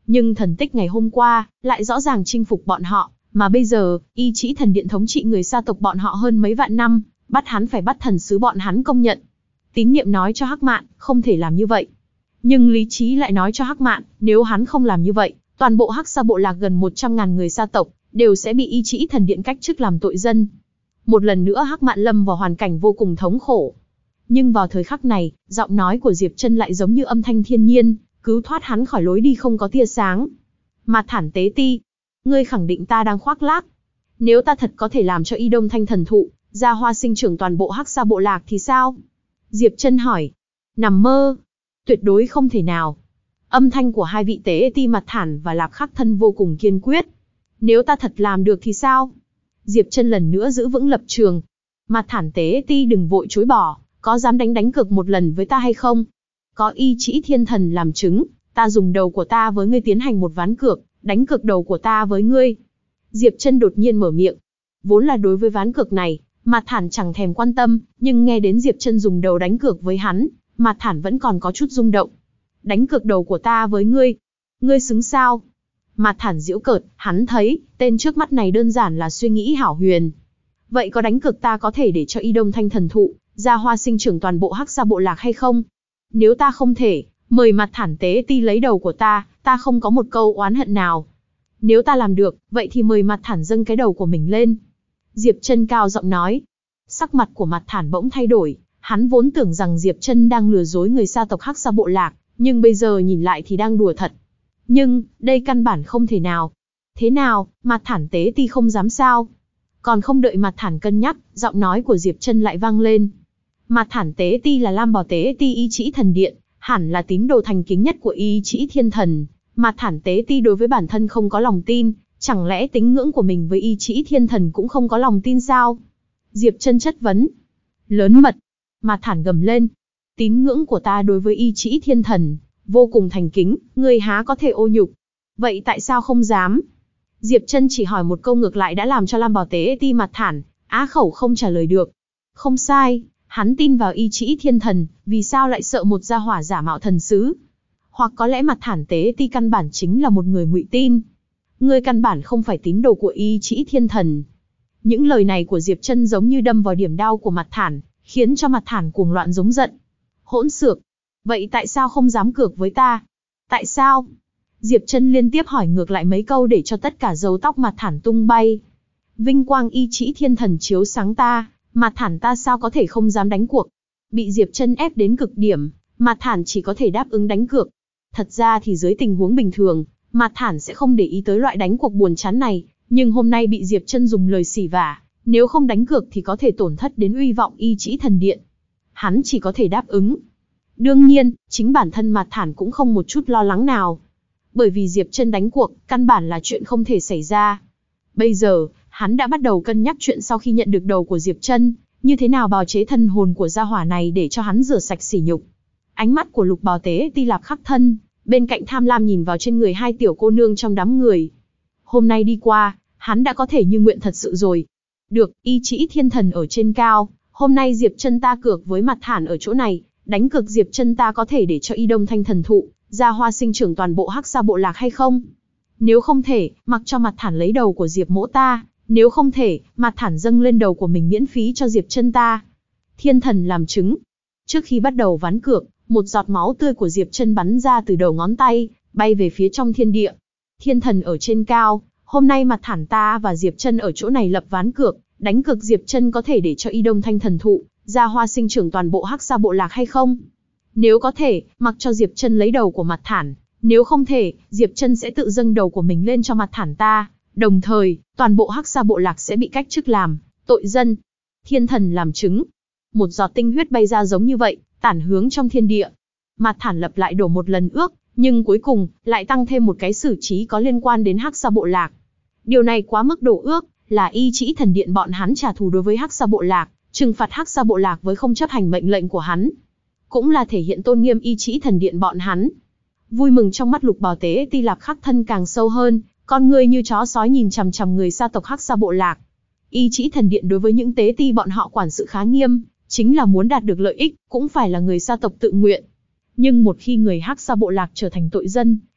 Nhưng thần tích ngày hôm qua, lại rõ ràng chinh phục bọn họ, mà bây giờ, Y Chĩ Thần Điện thống trị người sa tộc bọn họ hơn mấy vạn năm, bắt hắn phải bắt thần sứ bọn hắn công nhận. Tín niệm nói cho Hắc Mạn, không thể làm như vậy. Nhưng lý trí lại nói cho Hắc Mạn, nếu hắn không làm như vậy, toàn bộ Hắc Sa bộ lạc gần 100.000 người sa tộc, đều sẽ bị Y Chĩ Thần Điện cách chức làm tội dân. Một lần nữa Hắc Mạn lâm vào hoàn cảnh vô cùng thống khổ. Nhưng vào thời khắc này, giọng nói của Diệp Trân lại giống như âm thanh thiên nhiên, cứu thoát hắn khỏi lối đi không có tia sáng. Mạt Thản tế ti, ngươi khẳng định ta đang khoác lác. Nếu ta thật có thể làm cho Y Đông Thanh thần thụ, ra hoa sinh trưởng toàn bộ Hắc Sa bộ lạc thì sao? Diệp Trân hỏi. Nằm mơ. Tuyệt đối không thể nào. Âm thanh của hai vị tế ti Mạt Thản và Lạp Khắc Thân vô cùng kiên quyết. Nếu ta thật làm được thì sao? Diệp Trân lần nữa giữ vững lập trường. Mạt Thản tế ti đừng vội chối bỏ, có dám đánh cược một lần với ta hay không? Có Y Chĩ Thiên Thần làm chứng, ta dùng đầu của ta với ngươi tiến hành một ván cược, đánh cược đầu của ta với ngươi. Diệp Trân đột nhiên mở miệng. Vốn là đối với ván cược này, Mạt Thản chẳng thèm quan tâm, nhưng nghe đến Diệp Trân dùng đầu đánh cược với hắn, Mạt Thản vẫn còn có chút rung động. Đánh cược đầu của ta với ngươi? Ngươi xứng sao? Mạt Thản giễu cợt, hắn thấy, tên trước mắt này đơn giản là suy nghĩ hão huyền. Vậy có đánh cược ta có thể để cho Y Đông Thanh thần thụ, ra hoa sinh trưởng toàn bộ Hắc Sa bộ lạc hay không? Nếu ta không thể, mời Mạt Thản tế ti lấy đầu của ta không có một câu oán hận nào. Nếu ta làm được, vậy thì mời Mạt Thản dâng cái đầu của mình lên. Diệp Trân cao giọng nói. Sắc mặt của Mạt Thản bỗng thay đổi, hắn vốn tưởng rằng Diệp Trân đang lừa dối người sa tộc Hắc Sa bộ lạc, nhưng bây giờ nhìn lại thì đang đùa thật. Nhưng, đây căn bản không thể nào. Thế nào, Mạt Thản tế ti không dám sao? Còn không đợi Mạt Thản cân nhắc, giọng nói của Diệp Trân lại vang lên. Mạt Thản tế ti là Lam Bảo tế ti Y Chĩ Thần Điện, hẳn là tín đồ thành kính nhất của Y Chĩ Thiên Thần. Mạt Thản tế ti đối với bản thân không có lòng tin, chẳng lẽ tín ngưỡng của mình với Y Chĩ Thiên Thần cũng không có lòng tin sao? Diệp Trân chất vấn. Lớn mật. Mạt Thản gầm lên. Tín ngưỡng của ta đối với Y Chĩ Thiên Thần vô cùng thành kính, ngươi há có thể ô nhục? Vậy tại sao không dám? Diệp Trân chỉ hỏi một câu ngược lại đã làm cho Lam Bảo tế ti Mạt Thản á khẩu không trả lời được. Không sai, hắn tin vào Y Chĩ Thiên Thần, vì sao lại sợ một gia hỏa giả mạo thần sứ? Hoặc có lẽ Mạt Thản tế ti căn bản chính là một người ngụy tin. Ngươi căn bản không phải tín đồ của Y Chĩ Thiên Thần. Những lời này của Diệp Trân giống như đâm vào điểm đau của Mạt Thản, khiến cho Mạt Thản cuồng loạn giống giận. Hỗn xược. Vậy tại sao không dám cược với ta? Tại sao? Diệp Trân liên tiếp hỏi ngược lại mấy câu để cho tất cả râu tóc Mạt Thản tung bay. Vinh quang Y Chĩ Thiên Thần chiếu sáng ta, Mạt Thản ta sao có thể không dám đánh cuộc? Bị Diệp Trân ép đến cực điểm, Mạt Thản chỉ có thể đáp ứng đánh cược. Thật ra thì dưới tình huống bình thường, Mạt Thản sẽ không để ý tới loại đánh cuộc buồn chán này, nhưng hôm nay bị Diệp Trân dùng lời xỉ vả, nếu không đánh cược thì có thể tổn thất đến uy vọng Y Chĩ Thần Điện. Hắn chỉ có thể đáp ứng. Đương nhiên, chính bản thân Mạt Thản cũng không một chút lo lắng nào. Bởi vì Diệp Trân đánh cuộc, căn bản là chuyện không thể xảy ra. Bây giờ, hắn đã bắt đầu cân nhắc chuyện sau khi nhận được đầu của Diệp Trân, như thế nào bào chế thân hồn của gia hỏa này để cho hắn rửa sạch sỉ nhục. Ánh mắt của Lục Bào tế ti Lạp Khắc Thân, bên cạnh tham lam nhìn vào trên người hai tiểu cô nương trong đám người. Hôm nay đi qua, hắn đã có thể như nguyện thật sự rồi. Được, Y Chĩ Thiên Thần ở trên cao, hôm nay Diệp Trân ta cược với Mạt Thản ở chỗ này, đánh cược Diệp Trân ta có thể để cho Y Đông Thanh thần thụ, ra hoa sinh trưởng toàn bộ Hắc Sa bộ lạc hay không? Nếu không thể, mặc cho Mạt Thản lấy đầu của Diệp mỗ ta, nếu không thể, Mạt Thản dâng lên đầu của mình miễn phí cho Diệp Trân ta. Thiên Thần làm chứng. Trước khi bắt đầu ván cược, một giọt máu tươi của Diệp Trân bắn ra từ đầu ngón tay, bay về phía trong thiên địa. Thiên Thần ở trên cao, hôm nay Mạt Thản ta và Diệp Trân ở chỗ này lập ván cược, đánh cược Diệp Trân có thể để cho Y Đông Thanh thần thụ, ra hoa sinh trưởng toàn bộ Hắc Sa bộ lạc hay không? Nếu có thể, mặc cho Diệp Trân lấy đầu của Mạt Thản, nếu không thể, Diệp Trân sẽ tự dâng đầu của mình lên cho Mạt Thản ta, đồng thời, toàn bộ Hắc Sa bộ lạc sẽ bị cách chức làm tội dân. Thiên Thần làm chứng. Một giọt tinh huyết bay ra giống như vậy, tản hướng trong thiên địa. Mạt Thản lập lại đổ một lần ước, nhưng cuối cùng, lại tăng thêm một cái xử trí có liên quan đến Hắc Sa bộ lạc. Điều này quá mức đổ ước, là Y Chĩ Thần Điện bọn hắn trả thù đối với Hắc Sa bộ lạc, trừng phạt Hắc Sa bộ lạc với không chấp hành mệnh lệnh của hắn. Cũng là thể hiện tôn nghiêm Y Chĩ Thần Điện bọn hắn. Vui mừng trong mắt Lục Bào tế ti Lạp Khắc Thân càng sâu hơn, con người như chó sói nhìn chằm chằm người sa tộc Hắc Sa bộ lạc. Y Chĩ Thần Điện đối với những tế ti bọn họ quản sự khá nghiêm, chính là muốn đạt được lợi ích, cũng phải là người sa tộc tự nguyện. Nhưng một khi người Hắc Sa bộ lạc trở thành tội dân,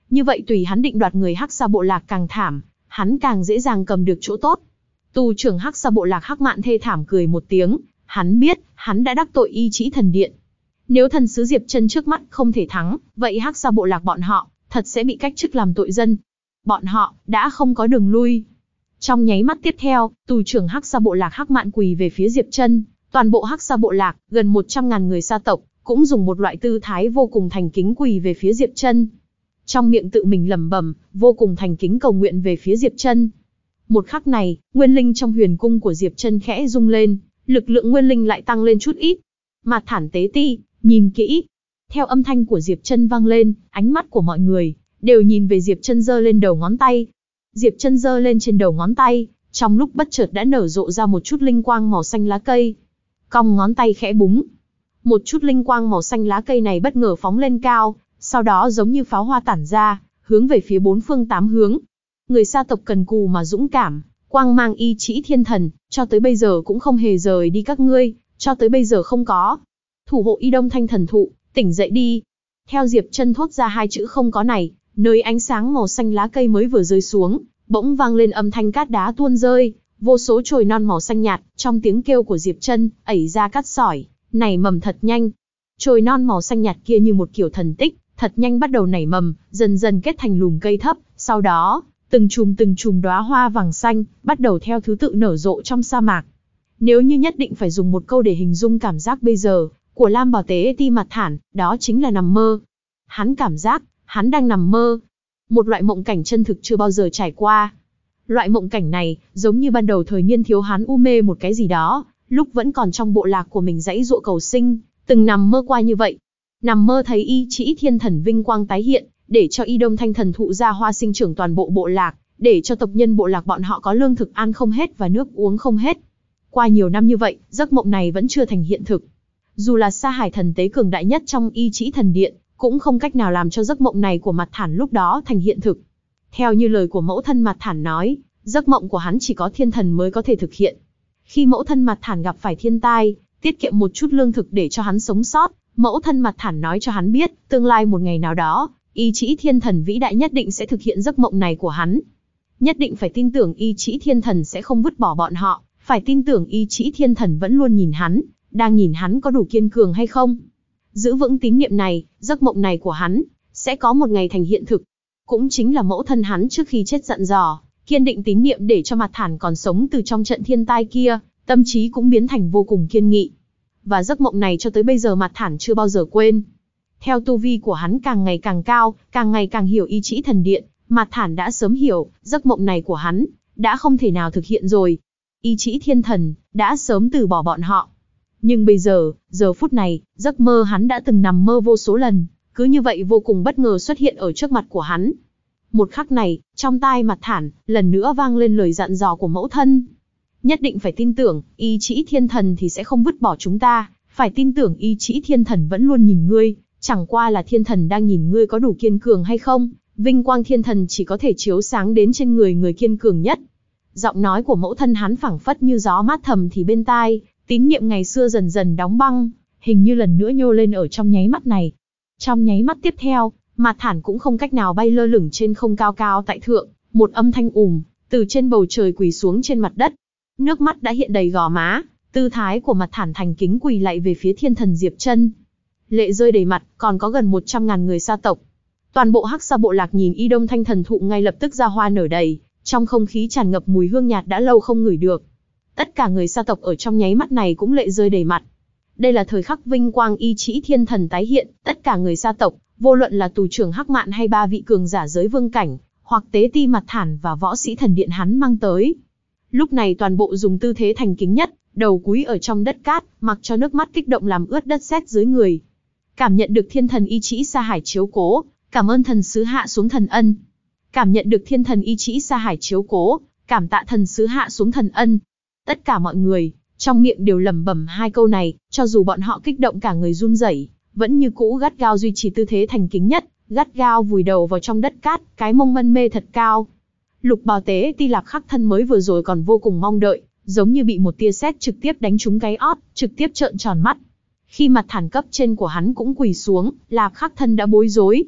Như vậy tùy hắn định đoạt người Hắc Sa bộ lạc càng thảm, hắn càng dễ dàng cầm được chỗ tốt. Tù trưởng Hắc Sa bộ lạc Hắc Mạn thê thảm cười một tiếng, hắn biết, hắn đã đắc tội Y Chỉ Thần Điện. Nếu thần sứ Diệp Chân trước mắt không thể thắng, vậy Hắc Sa bộ lạc bọn họ thật sẽ bị cách chức làm tội dân. Bọn họ đã không có đường lui. Trong nháy mắt tiếp theo, tù trưởng Hắc Sa bộ lạc Hắc Mạn quỳ về phía Diệp Chân, toàn bộ Hắc Sa bộ lạc, gần 100.000 người sa tộc, cũng dùng một loại tư thái vô cùng thành kính quỳ về phía Diệp Chân. Trong miệng tự mình lẩm bẩm, vô cùng thành kính cầu nguyện về phía Diệp Chân. Một khắc này, nguyên linh trong huyền cung của Diệp Chân khẽ rung lên, lực lượng nguyên linh lại tăng lên chút ít. Mạt Thản tế ti, nhìn kỹ. Theo âm thanh của Diệp Chân vang lên, ánh mắt của mọi người đều nhìn về Diệp Chân giơ lên đầu ngón tay. Diệp Chân giơ lên trên đầu ngón tay, trong lúc bất chợt đã nở rộ ra một chút linh quang màu xanh lá cây. Cong ngón tay khẽ búng, một chút linh quang màu xanh lá cây này bất ngờ phóng lên cao, sau đó giống như pháo hoa tản ra, hướng về phía bốn phương tám hướng. Người sa tộc cần cù mà dũng cảm, quang mang Y Chỉ Thiên Thần, cho tới bây giờ cũng không hề rời đi các ngươi, cho tới bây giờ không có. Thủ hộ Y Đông Thanh Thần Thụ, tỉnh dậy đi. Theo Diệp Chân thốt ra hai chữ không có này, nơi ánh sáng màu xanh lá cây mới vừa rơi xuống, bỗng vang lên âm thanh cát đá tuôn rơi, vô số chồi non màu xanh nhạt, trong tiếng kêu của Diệp Chân, ẩy ra cát sỏi, nảy mầm thật nhanh. Chồi non màu xanh nhạt kia như một kiểu thần tích, thật nhanh bắt đầu nảy mầm, dần dần kết thành lùm cây thấp, sau đó, từng chùm đóa hoa vàng xanh, bắt đầu theo thứ tự nở rộ trong sa mạc. Nếu như nhất định phải dùng một câu để hình dung cảm giác bây giờ của Lam Bảo Tế Ti Mạt Thản, đó chính là nằm mơ. Hắn cảm giác, hắn đang nằm mơ. Một loại mộng cảnh chân thực chưa bao giờ trải qua. Loại mộng cảnh này, giống như ban đầu thời niên thiếu hắn u mê một cái gì đó, lúc vẫn còn trong bộ lạc của mình giãy giụa cầu sinh, từng nằm mơ qua như vậy. Nằm mơ thấy Y Chỉ Thiên Thần vinh quang tái hiện, để cho Y Đông Thanh Thần Thụ ra hoa sinh trưởng toàn bộ bộ lạc, để cho tộc nhân bộ lạc bọn họ có lương thực ăn không hết và nước uống không hết. Qua nhiều năm như vậy, giấc mộng này vẫn chưa thành hiện thực. Dù là Sa Hải thần tế cường đại nhất trong Y Chỉ Thần Điện, cũng không cách nào làm cho giấc mộng này của Mạt Thản lúc đó thành hiện thực. Theo như lời của mẫu thân Mạt Thản nói, giấc mộng của hắn chỉ có thiên thần mới có thể thực hiện. Khi mẫu thân Mạt Thản gặp phải thiên tai, tiết kiệm một chút lương thực để cho hắn sống sót, mẫu thân Mạt Thản nói cho hắn biết, tương lai một ngày nào đó, Y Chỉ Thiên Thần vĩ đại nhất định sẽ thực hiện giấc mộng này của hắn. Nhất định phải tin tưởng Y Chỉ Thiên Thần sẽ không vứt bỏ bọn họ, phải tin tưởng Y Chỉ Thiên Thần vẫn luôn nhìn hắn, đang nhìn hắn có đủ kiên cường hay không. Giữ vững tín niệm này, giấc mộng này của hắn sẽ có một ngày thành hiện thực. Cũng chính là mẫu thân hắn trước khi chết dặn dò, kiên định tín niệm để cho Mạt Thản còn sống từ trong trận thiên tai kia, tâm trí cũng biến thành vô cùng kiên nghị. Và giấc mộng này cho tới bây giờ Mạt Thản chưa bao giờ quên. Theo tu vi của hắn càng ngày càng cao, càng ngày càng hiểu Y Chỉ Thần Điện, Mạt Thản đã sớm hiểu, giấc mộng này của hắn đã không thể nào thực hiện rồi. Y Chỉ Thiên Thần đã sớm từ bỏ bọn họ. Nhưng bây giờ, giờ phút này, giấc mơ hắn đã từng nằm mơ vô số lần, cứ như vậy vô cùng bất ngờ xuất hiện ở trước mặt của hắn. Một khắc này, trong tai Mạt Thản, lần nữa vang lên lời dặn dò của mẫu thân. Nhất định phải tin tưởng, Y Chỉ Thiên Thần thì sẽ không vứt bỏ chúng ta, phải tin tưởng Y Chỉ Thiên Thần vẫn luôn nhìn ngươi, chẳng qua là Thiên Thần đang nhìn ngươi có đủ kiên cường hay không, vinh quang Thiên Thần chỉ có thể chiếu sáng đến trên người người kiên cường nhất. Giọng nói của mẫu thân hắn phảng phất như gió mát thầm thì bên tai, tín niệm ngày xưa dần dần đóng băng, hình như lần nữa nhô lên ở trong nháy mắt này. Trong nháy mắt tiếp theo, Mạt Thản cũng không cách nào bay lơ lửng trên không cao cao tại thượng, một âm thanh từ trên bầu trời quỳ xuống trên mặt đất. Nước mắt đã hiện đầy gò má, tư thái của Mạt Thản thành kính quỳ lạy về phía thiên thần Diệp Chân. Lệ rơi đầy mặt, còn có gần 100.000 người sa tộc. Toàn bộ Hắc Sa bộ lạc nhìn Y Đông Thanh Thần Thụ ngay lập tức ra hoa nở đầy, trong không khí tràn ngập mùi hương nhạt đã lâu không ngửi được. Tất cả người sa tộc ở trong nháy mắt này cũng lệ rơi đầy mặt. Đây là thời khắc vinh quang Y Chỉ Thiên Thần tái hiện, tất cả người sa tộc, vô luận là tù trưởng Hắc Mạn hay ba vị cường giả giới vương cảnh, hoặc tế ti Mạt Thản và võ sĩ thần điện hắn mang tới. Lúc này toàn bộ dùng tư thế thành kính nhất, đầu cúi ở trong đất cát, mặc cho nước mắt kích động làm ướt đất sét dưới người. Cảm nhận được thiên thần Y Chỉ Sa Hải chiếu cố, cảm ơn thần sứ hạ xuống thần ân. Cảm nhận được thiên thần Y Chỉ Sa Hải chiếu cố, cảm tạ thần sứ hạ xuống thần ân. Tất cả mọi người, trong miệng đều lẩm bẩm hai câu này, cho dù bọn họ kích động cả người run rẩy, vẫn như cũ gắt gao duy trì tư thế thành kính nhất, gắt gao vùi đầu vào trong đất cát, cái mông mân mê thật cao. Lục Bào Tế Ti Lạc Khắc Thân mới vừa rồi còn vô cùng mong đợi, giống như bị một tia sét trực tiếp đánh trúng cái ót, trực tiếp trợn tròn mắt. Khi Mạt Thản cấp trên của hắn cũng quỳ xuống, Lạc Khắc Thân đã bối rối.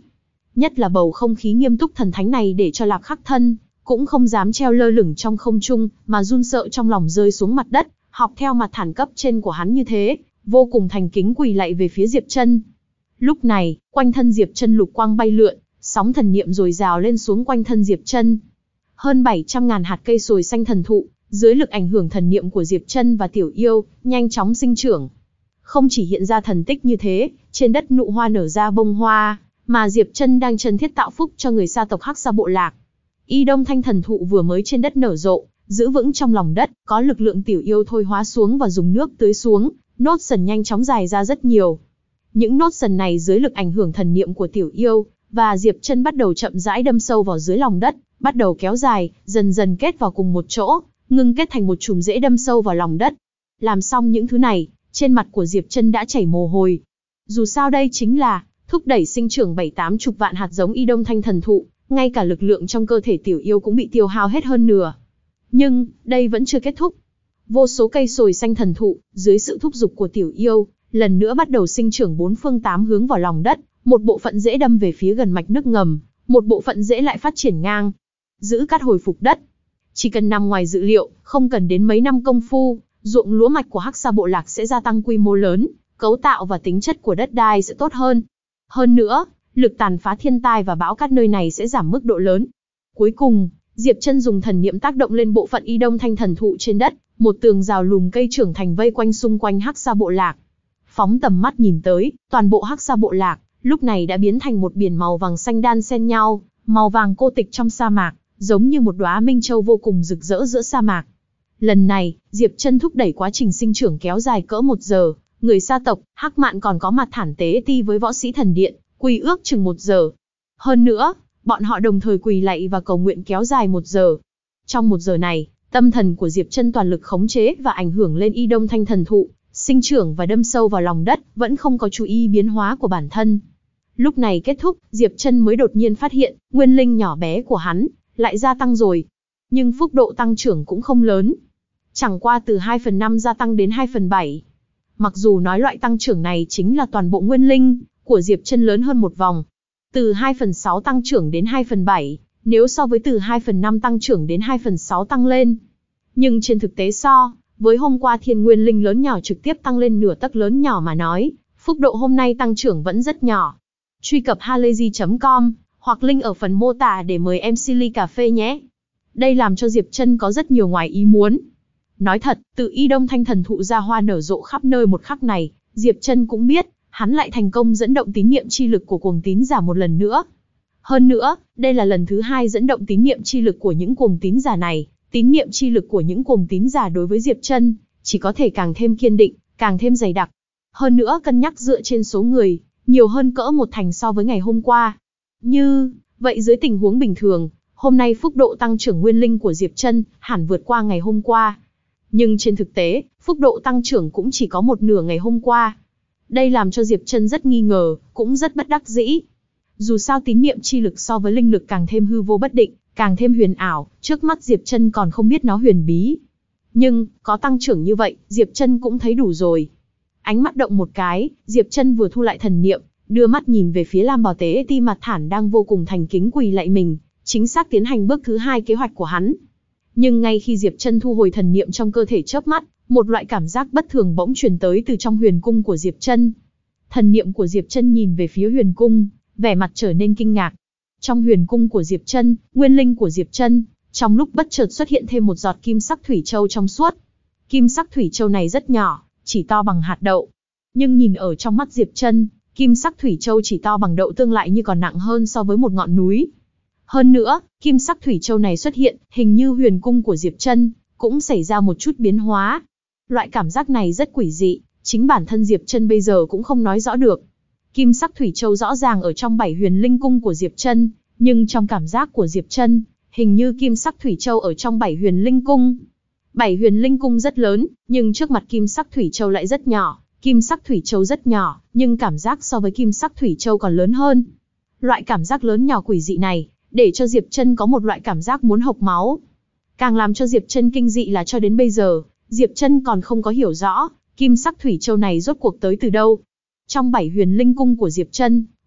nhất là bầu không khí nghiêm túc thần thánh này để cho Lạp Khắc Thân cũng không dám treo lơ lửng trong không trung, mà run sợ trong lòng rơi xuống mặt đất, học theo mặt thản cấp trên của hắn như thế, vô cùng thành kính quỳ lạy về phía Diệp Chân. Lúc này, quanh thân Diệp Chân lục quang bay lượn, sóng thần niệm dồi dào lên xuống quanh thân Diệp Chân. Hơn 700.000 hạt cây sồi xanh thần thụ, dưới lực ảnh hưởng thần niệm của Diệp Chân và Tiểu Yêu, nhanh chóng sinh trưởng. Không chỉ hiện ra thần tích như thế, trên đất nụ hoa nở ra bông hoa, mà Diệp Chân đang chân thiết tạo phúc cho người gia tộc Hắc Sa bộ lạc. Y Đông Thanh thần thụ vừa mới trên đất nở rộ, giữ vững trong lòng đất, có lực lượng Tiểu Yêu thôi hóa xuống và dùng nước tưới xuống, nốt sần nhanh chóng dài ra rất nhiều. Những nốt sần này dưới lực ảnh hưởng thần niệm của Tiểu Yêu và Diệp Chân bắt đầu chậm rãi đâm sâu vào dưới lòng đất, bắt đầu kéo dài, dần dần kết vào cùng một chỗ, ngưng kết thành một chùm rễ đâm sâu vào lòng đất. Làm xong những thứ này, trên mặt của Diệp Chân đã chảy mồ hôi. Dù sao đây chính là thúc đẩy sinh trưởng 7-80 vạn hạt giống Y Đông Thanh thần thụ, ngay cả lực lượng trong cơ thể Tiểu Yêu cũng bị tiêu hao hết hơn nửa. Nhưng, đây vẫn chưa kết thúc. Vô số cây sồi xanh thần thụ, dưới sự thúc giục của Tiểu Yêu, lần nữa bắt đầu sinh trưởng 4 phương 8 hướng vào lòng đất, một bộ phận rễ đâm về phía gần mạch nước ngầm, một bộ phận rễ lại phát triển ngang, giữ cát hồi phục đất. Chỉ cần nằm ngoài dự liệu, không cần đến mấy năm công phu, ruộng lúa mạch của Hắc Sa bộ lạc sẽ gia tăng quy mô lớn, cấu tạo và tính chất của đất đai sẽ tốt hơn. Hơn nữa, lực tàn phá thiên tai và bão cát nơi này sẽ giảm mức độ lớn. Cuối cùng, Diệp Chân dùng thần niệm tác động lên bộ phận Y Đông Thanh thần thụ trên đất, một tường rào lùm cây trưởng thành vây quanh xung quanh Hắc Sa bộ lạc. Phóng tầm mắt nhìn tới, toàn bộ Hắc Sa bộ lạc lúc này đã biến thành một biển màu vàng xanh đan xen nhau, màu vàng cô tịch trong sa mạc, giống như một đóa minh châu vô cùng rực rỡ giữa sa mạc. Lần này, Diệp Chân thúc đẩy quá trình sinh trưởng kéo dài cỡ 1 giờ, người sa tộc Hắc Mạn còn có mặt thản tế ti với võ sĩ thần điện, quỳ ước chừng 1 giờ. Hơn nữa, bọn họ đồng thời quỳ lạy và cầu nguyện kéo dài 1 giờ. Trong 1 giờ này, tâm thần của Diệp Chân toàn lực khống chế và ảnh hưởng lên Y Đông Thanh thần thụ, sinh trưởng và đâm sâu vào lòng đất, vẫn không có chú ý biến hóa của bản thân. Lúc này kết thúc, Diệp Chân mới đột nhiên phát hiện, nguyên linh nhỏ bé của hắn lại gia tăng rồi. Nhưng phúc độ tăng trưởng cũng không lớn. Chẳng qua từ 2/5 gia tăng đến 2/7. Mặc dù nói loại tăng trưởng này chính là toàn bộ nguyên linh của Diệp Chân lớn hơn một vòng. Từ 2/6 tăng trưởng đến 2/7, nếu so với từ 2/5 tăng trưởng đến 2/6 tăng lên. Nhưng trên thực tế so với hôm qua thiên nguyên linh lớn nhỏ trực tiếp tăng lên nửa tấc lớn nhỏ mà nói, phúc độ hôm nay tăng trưởng vẫn rất nhỏ. Truy cập halayzi.com hoặc link ở phần mô tả để mời em Silly cà phê nhé. Đây làm cho Diệp Chân có rất nhiều ngoài ý muốn. Nói thật, từ Y Đông Thanh thần thụ ra hoa nở rộ khắp nơi một khắc này, Diệp Chân cũng biết, hắn lại thành công dẫn động tín niệm chi lực của cuồng tín giả một lần nữa. Hơn nữa, đây là lần thứ 2 dẫn động tín niệm chi lực của những cuồng tín giả này, tín niệm chi lực của những cuồng tín giả đối với Diệp Chân chỉ có thể càng thêm kiên định, càng thêm dày đặc. Hơn nữa cân nhắc dựa trên số người, nhiều hơn cỡ 1/10 so với ngày hôm qua. Như vậy dưới tình huống bình thường, hôm nay phúc độ tăng trưởng nguyên linh của Diệp Chân hẳn vượt qua ngày hôm qua. Nhưng trên thực tế, phúc độ tăng trưởng cũng chỉ có một nửa ngày hôm qua. Đây làm cho Diệp Chân rất nghi ngờ, cũng rất bất đắc dĩ. Dù sao tín niệm chi lực so với linh lực càng thêm hư vô bất định, càng thêm huyền ảo, trước mắt Diệp Chân còn không biết nó huyền bí. Nhưng, có tăng trưởng như vậy, Diệp Chân cũng thấy đủ rồi. Ánh mắt động một cái, Diệp Chân vừa thu lại thần niệm, đưa mắt nhìn về phía Lam Bảo Tế Ti mặt thản đang vô cùng thành kính quỳ lạy mình, chính xác tiến hành bước thứ 2 kế hoạch của hắn. Nhưng ngay khi Diệp Chân thu hồi thần niệm trong cơ thể chớp mắt, một loại cảm giác bất thường bỗng truyền tới từ trong huyền cung của Diệp Chân. Thần niệm của Diệp Chân nhìn về phía huyền cung, vẻ mặt trở nên kinh ngạc. Trong huyền cung của Diệp Chân, nguyên linh của Diệp Chân, trong lúc bất chợt xuất hiện thêm một giọt kim sắc thủy châu trong suốt. Kim sắc thủy châu này rất nhỏ, chỉ to bằng hạt đậu. Nhưng nhìn ở trong mắt Diệp Chân, kim sắc thủy châu chỉ to bằng đậu tương lại như còn nặng hơn so với một ngọn núi. Hơn nữa, kim sắc thủy châu này xuất hiện, hình như huyền cung của Diệp Chân cũng xảy ra một chút biến hóa. Loại cảm giác này rất quỷ dị, chính bản thân Diệp Chân bây giờ cũng không nói rõ được. Kim sắc thủy châu rõ ràng ở trong 7 huyền linh cung của Diệp Chân, nhưng trong cảm giác của Diệp Chân, hình như kim sắc thủy châu ở trong 7 huyền linh cung. 7 huyền linh cung rất lớn, nhưng trước mặt kim sắc thủy châu lại rất nhỏ. Kim sắc thủy châu rất nhỏ, nhưng cảm giác so với kim sắc thủy châu còn lớn hơn. Loại cảm giác lớn nhỏ quỷ dị này, để cho Diệp Chân có một loại cảm giác muốn hộc máu. Càng làm cho Diệp Chân kinh dị là cho đến bây giờ, Diệp Chân còn không có hiểu rõ, kim sắc thủy châu này rốt cuộc tới từ đâu. Trong 7 huyền linh cung của Diệp Chân,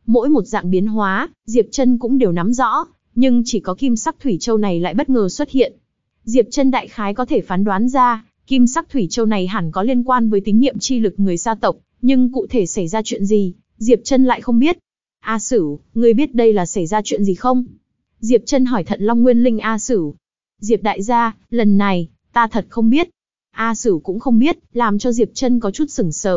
Mỗi một dạng biến hóa, Diệp Trân cũng đều nắm rõ, nhưng chỉ có kim sắc thủy châu này lại bất ngờ xuất hiện. Diệp Trân đại khái có thể phán đoán ra, kim sắc thủy châu này hẳn có liên quan với tín niệm chi lực người gia tộc, nhưng cụ thể xảy ra chuyện gì, Diệp Trân lại không biết. A Sửu, ngươi biết đây là xảy ra chuyện gì không? Diệp Trân hỏi Thận Long Nguyên Linh A Sửu. Diệp đại gia, lần này, ta thật không biết. A Sửu cũng không biết, làm cho Diệp Trân có chút sửng sờ.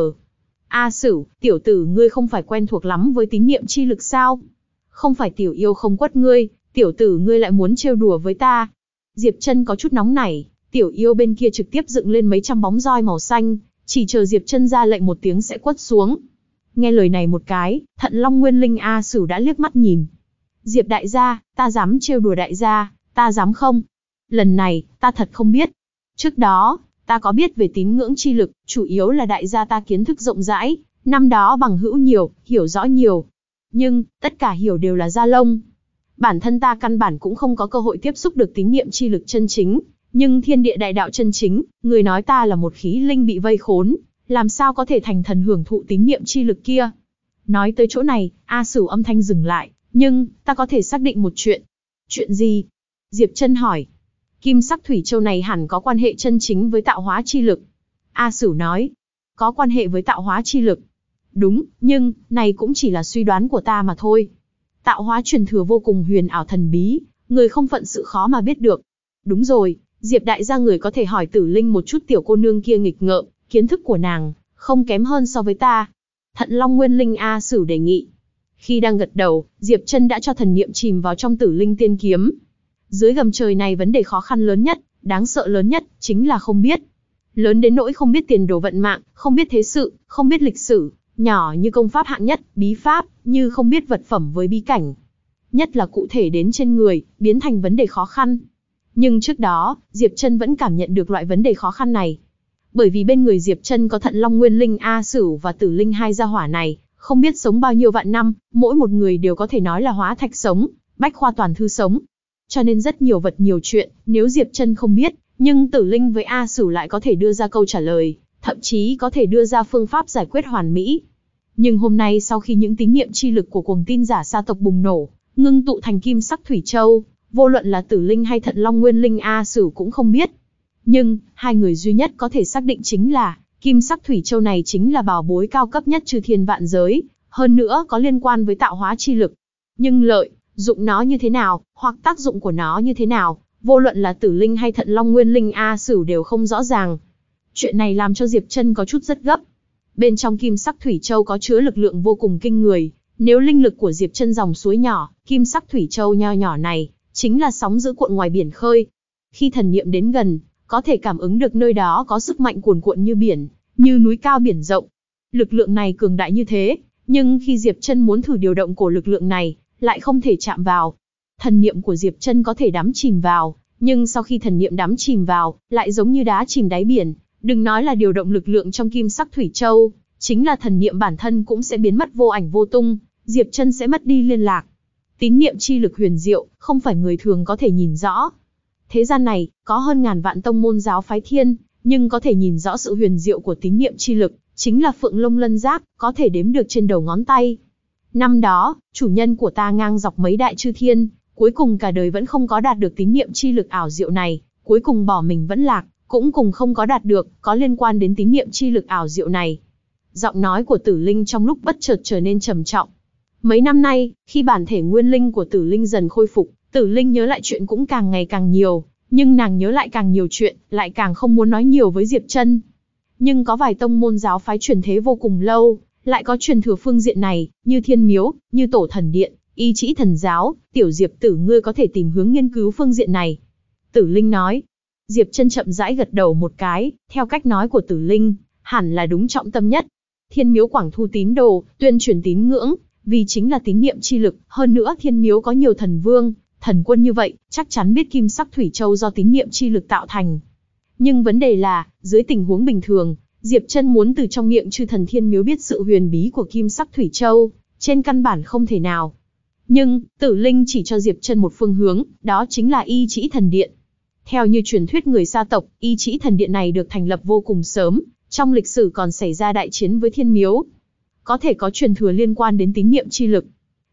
A Sửu, tiểu tử ngươi không phải quen thuộc lắm với tín niệm chi lực sao? Không phải tiểu yêu không quất ngươi, tiểu tử ngươi lại muốn trêu đùa với ta. Diệp Trân có chút nóng nảy, tiểu yêu bên kia trực tiếp dựng lên mấy trăm bóng roi màu xanh, chỉ chờ Diệp Trân ra lệnh một tiếng sẽ quất xuống. Nghe lời này một cái, Thận Long Nguyên Linh A Sửu đã liếc mắt nhìn. Diệp đại gia, ta dám trêu đùa đại gia, ta dám không? Lần này, ta thật không biết. Trước đó, ta có biết về tín ngưỡng chi lực, chủ yếu là đại gia ta kiến thức rộng rãi, năm đó bằng hữu nhiều, hiểu rõ nhiều. Nhưng, tất cả hiểu đều là da lông. Bản thân ta căn bản cũng không có cơ hội tiếp xúc được tín niệm chi lực chân chính, nhưng thiên địa đại đạo chân chính, người nói ta là một khí linh bị vây khốn, làm sao có thể thành thần hưởng thụ tín niệm chi lực kia. Nói tới chỗ này, A Sửu âm thanh dừng lại, nhưng, ta có thể xác định một chuyện. Chuyện gì? Diệp Trân hỏi. Kim sắc thủy châu này hẳn có quan hệ chân chính với tạo hóa chi lực. A Sửu nói. Có quan hệ với tạo hóa chi lực. Đúng, nhưng, này cũng chỉ là suy đoán của ta mà thôi. Tạo hóa truyền thừa vô cùng huyền ảo thần bí, người không phận sự khó mà biết được. Đúng rồi, Diệp đại gia người có thể hỏi Tử Linh một chút, tiểu cô nương kia nghịch ngợm, kiến thức của nàng, không kém hơn so với ta. Thận Long Nguyên Linh A Sửu đề nghị. Khi đang gật đầu, Diệp Trân đã cho thần niệm chìm vào trong Tử Linh tiên kiếm. Dưới gầm trời này vấn đề khó khăn lớn nhất, đáng sợ lớn nhất, chính là không biết. Lớn đến nỗi không biết tiền đồ vận mạng, không biết thế sự, không biết lịch sử, nhỏ như công pháp hạng nhất, bí pháp, như không biết vật phẩm với bí cảnh. Nhất là cụ thể đến trên người, biến thành vấn đề khó khăn. Nhưng trước đó, Diệp Trân vẫn cảm nhận được loại vấn đề khó khăn này. Bởi vì bên người Diệp Trân có Thận Long Nguyên Linh A Sửu và Tử Linh hai gia hỏa này, không biết sống bao nhiêu vạn năm, mỗi một người đều có thể nói là hóa thạch sống, bách khoa toàn thư sống. Cho nên rất nhiều vật nhiều chuyện, nếu Diệp Trân không biết, nhưng Tử Linh với A Sửu lại có thể đưa ra câu trả lời, thậm chí có thể đưa ra phương pháp giải quyết hoàn mỹ. Nhưng hôm nay sau khi những tín niệm chi lực của cuồng tin giả sa tộc bùng nổ, ngưng tụ thành kim sắc thủy châu, vô luận là Tử Linh hay Thận Long Nguyên Linh A Sửu cũng không biết. Nhưng, hai người duy nhất có thể xác định chính là, kim sắc thủy châu này chính là bảo bối cao cấp nhất chư thiên vạn giới, hơn nữa có liên quan với tạo hóa chi lực. Nhưng lợi dụng nó như thế nào, hoặc tác dụng của nó như thế nào, vô luận là Tử Linh hay Thận Long Nguyên Linh A Sửu đều không rõ ràng. Chuyện này làm cho Diệp Trân có chút rất gấp. Bên trong kim sắc thủy châu có chứa lực lượng vô cùng kinh người, nếu linh lực của Diệp Trân dòng suối nhỏ, kim sắc thủy châu nho nhỏ này, chính là sóng dữ cuộn ngoài biển khơi. Khi thần niệm đến gần, có thể cảm ứng được nơi đó có sức mạnh cuồn cuộn như biển, như núi cao biển rộng. Lực lượng này cường đại như thế, nhưng khi Diệp Trân muốn thử điều động cổ lực lượng này, lại không thể chạm vào. Thần niệm của Diệp Trân có thể đắm chìm vào, nhưng sau khi thần niệm đắm chìm vào, lại giống như đá chìm đáy biển. Đừng nói là điều động lực lượng trong kim sắc thủy châu, chính là thần niệm bản thân cũng sẽ biến mất vô ảnh vô tung, Diệp Trân sẽ mất đi liên lạc. Tín niệm chi lực huyền diệu, không phải người thường có thể nhìn rõ. Thế gian này, có hơn ngàn vạn tông môn giáo phái thiên, nhưng có thể nhìn rõ sự huyền diệu của tín niệm chi lực, chính là Phượng Lông Lân Giác, có thể đếm được trên đầu ngón tay. Năm đó, chủ nhân của ta ngang dọc mấy đại chư thiên, cuối cùng cả đời vẫn không có đạt được tín niệm chi lực ảo diệu này, cuối cùng bỏ mình vẫn lạc, cũng cùng không có đạt được, có liên quan đến tín niệm chi lực ảo diệu này. Giọng nói của Tử Linh trong lúc bất chợt trở nên trầm trọng. Mấy năm nay, khi bản thể nguyên linh của Tử Linh dần khôi phục, Tử Linh nhớ lại chuyện cũng càng ngày càng nhiều, nhưng nàng nhớ lại càng nhiều chuyện, lại càng không muốn nói nhiều với Diệp Trân. Nhưng có vài tông môn giáo phái truyền thế vô cùng lâu, lại có truyền thừa phương diện này, như Thiên Miếu, như Tổ Thần Điện, Y Trĩ Thần Giáo, tiểu Diệp tử ngươi có thể tìm hướng nghiên cứu phương diện này. Tử Linh nói. Diệp Trân chậm rãi gật đầu một cái, theo cách nói của Tử Linh, hẳn là đúng trọng tâm nhất. Thiên Miếu quảng thu tín đồ, tuyên truyền tín ngưỡng, vì chính là tín niệm chi lực, hơn nữa Thiên Miếu có nhiều thần vương, thần quân như vậy, chắc chắn biết kim sắc thủy châu do tín niệm chi lực tạo thành. Nhưng vấn đề là, dưới tình huống bình thường, Diệp Trân muốn từ trong miệng chư thần Thiên Miếu biết sự huyền bí của kim sắc thủy châu, trên căn bản không thể nào. Nhưng, Tử Linh chỉ cho Diệp Trân một phương hướng, đó chính là Y Trĩ Thần Điện. Theo như truyền thuyết người gia tộc, Y Trĩ Thần Điện này được thành lập vô cùng sớm, trong lịch sử còn xảy ra đại chiến với Thiên Miếu. Có thể có truyền thừa liên quan đến tín niệm chi lực.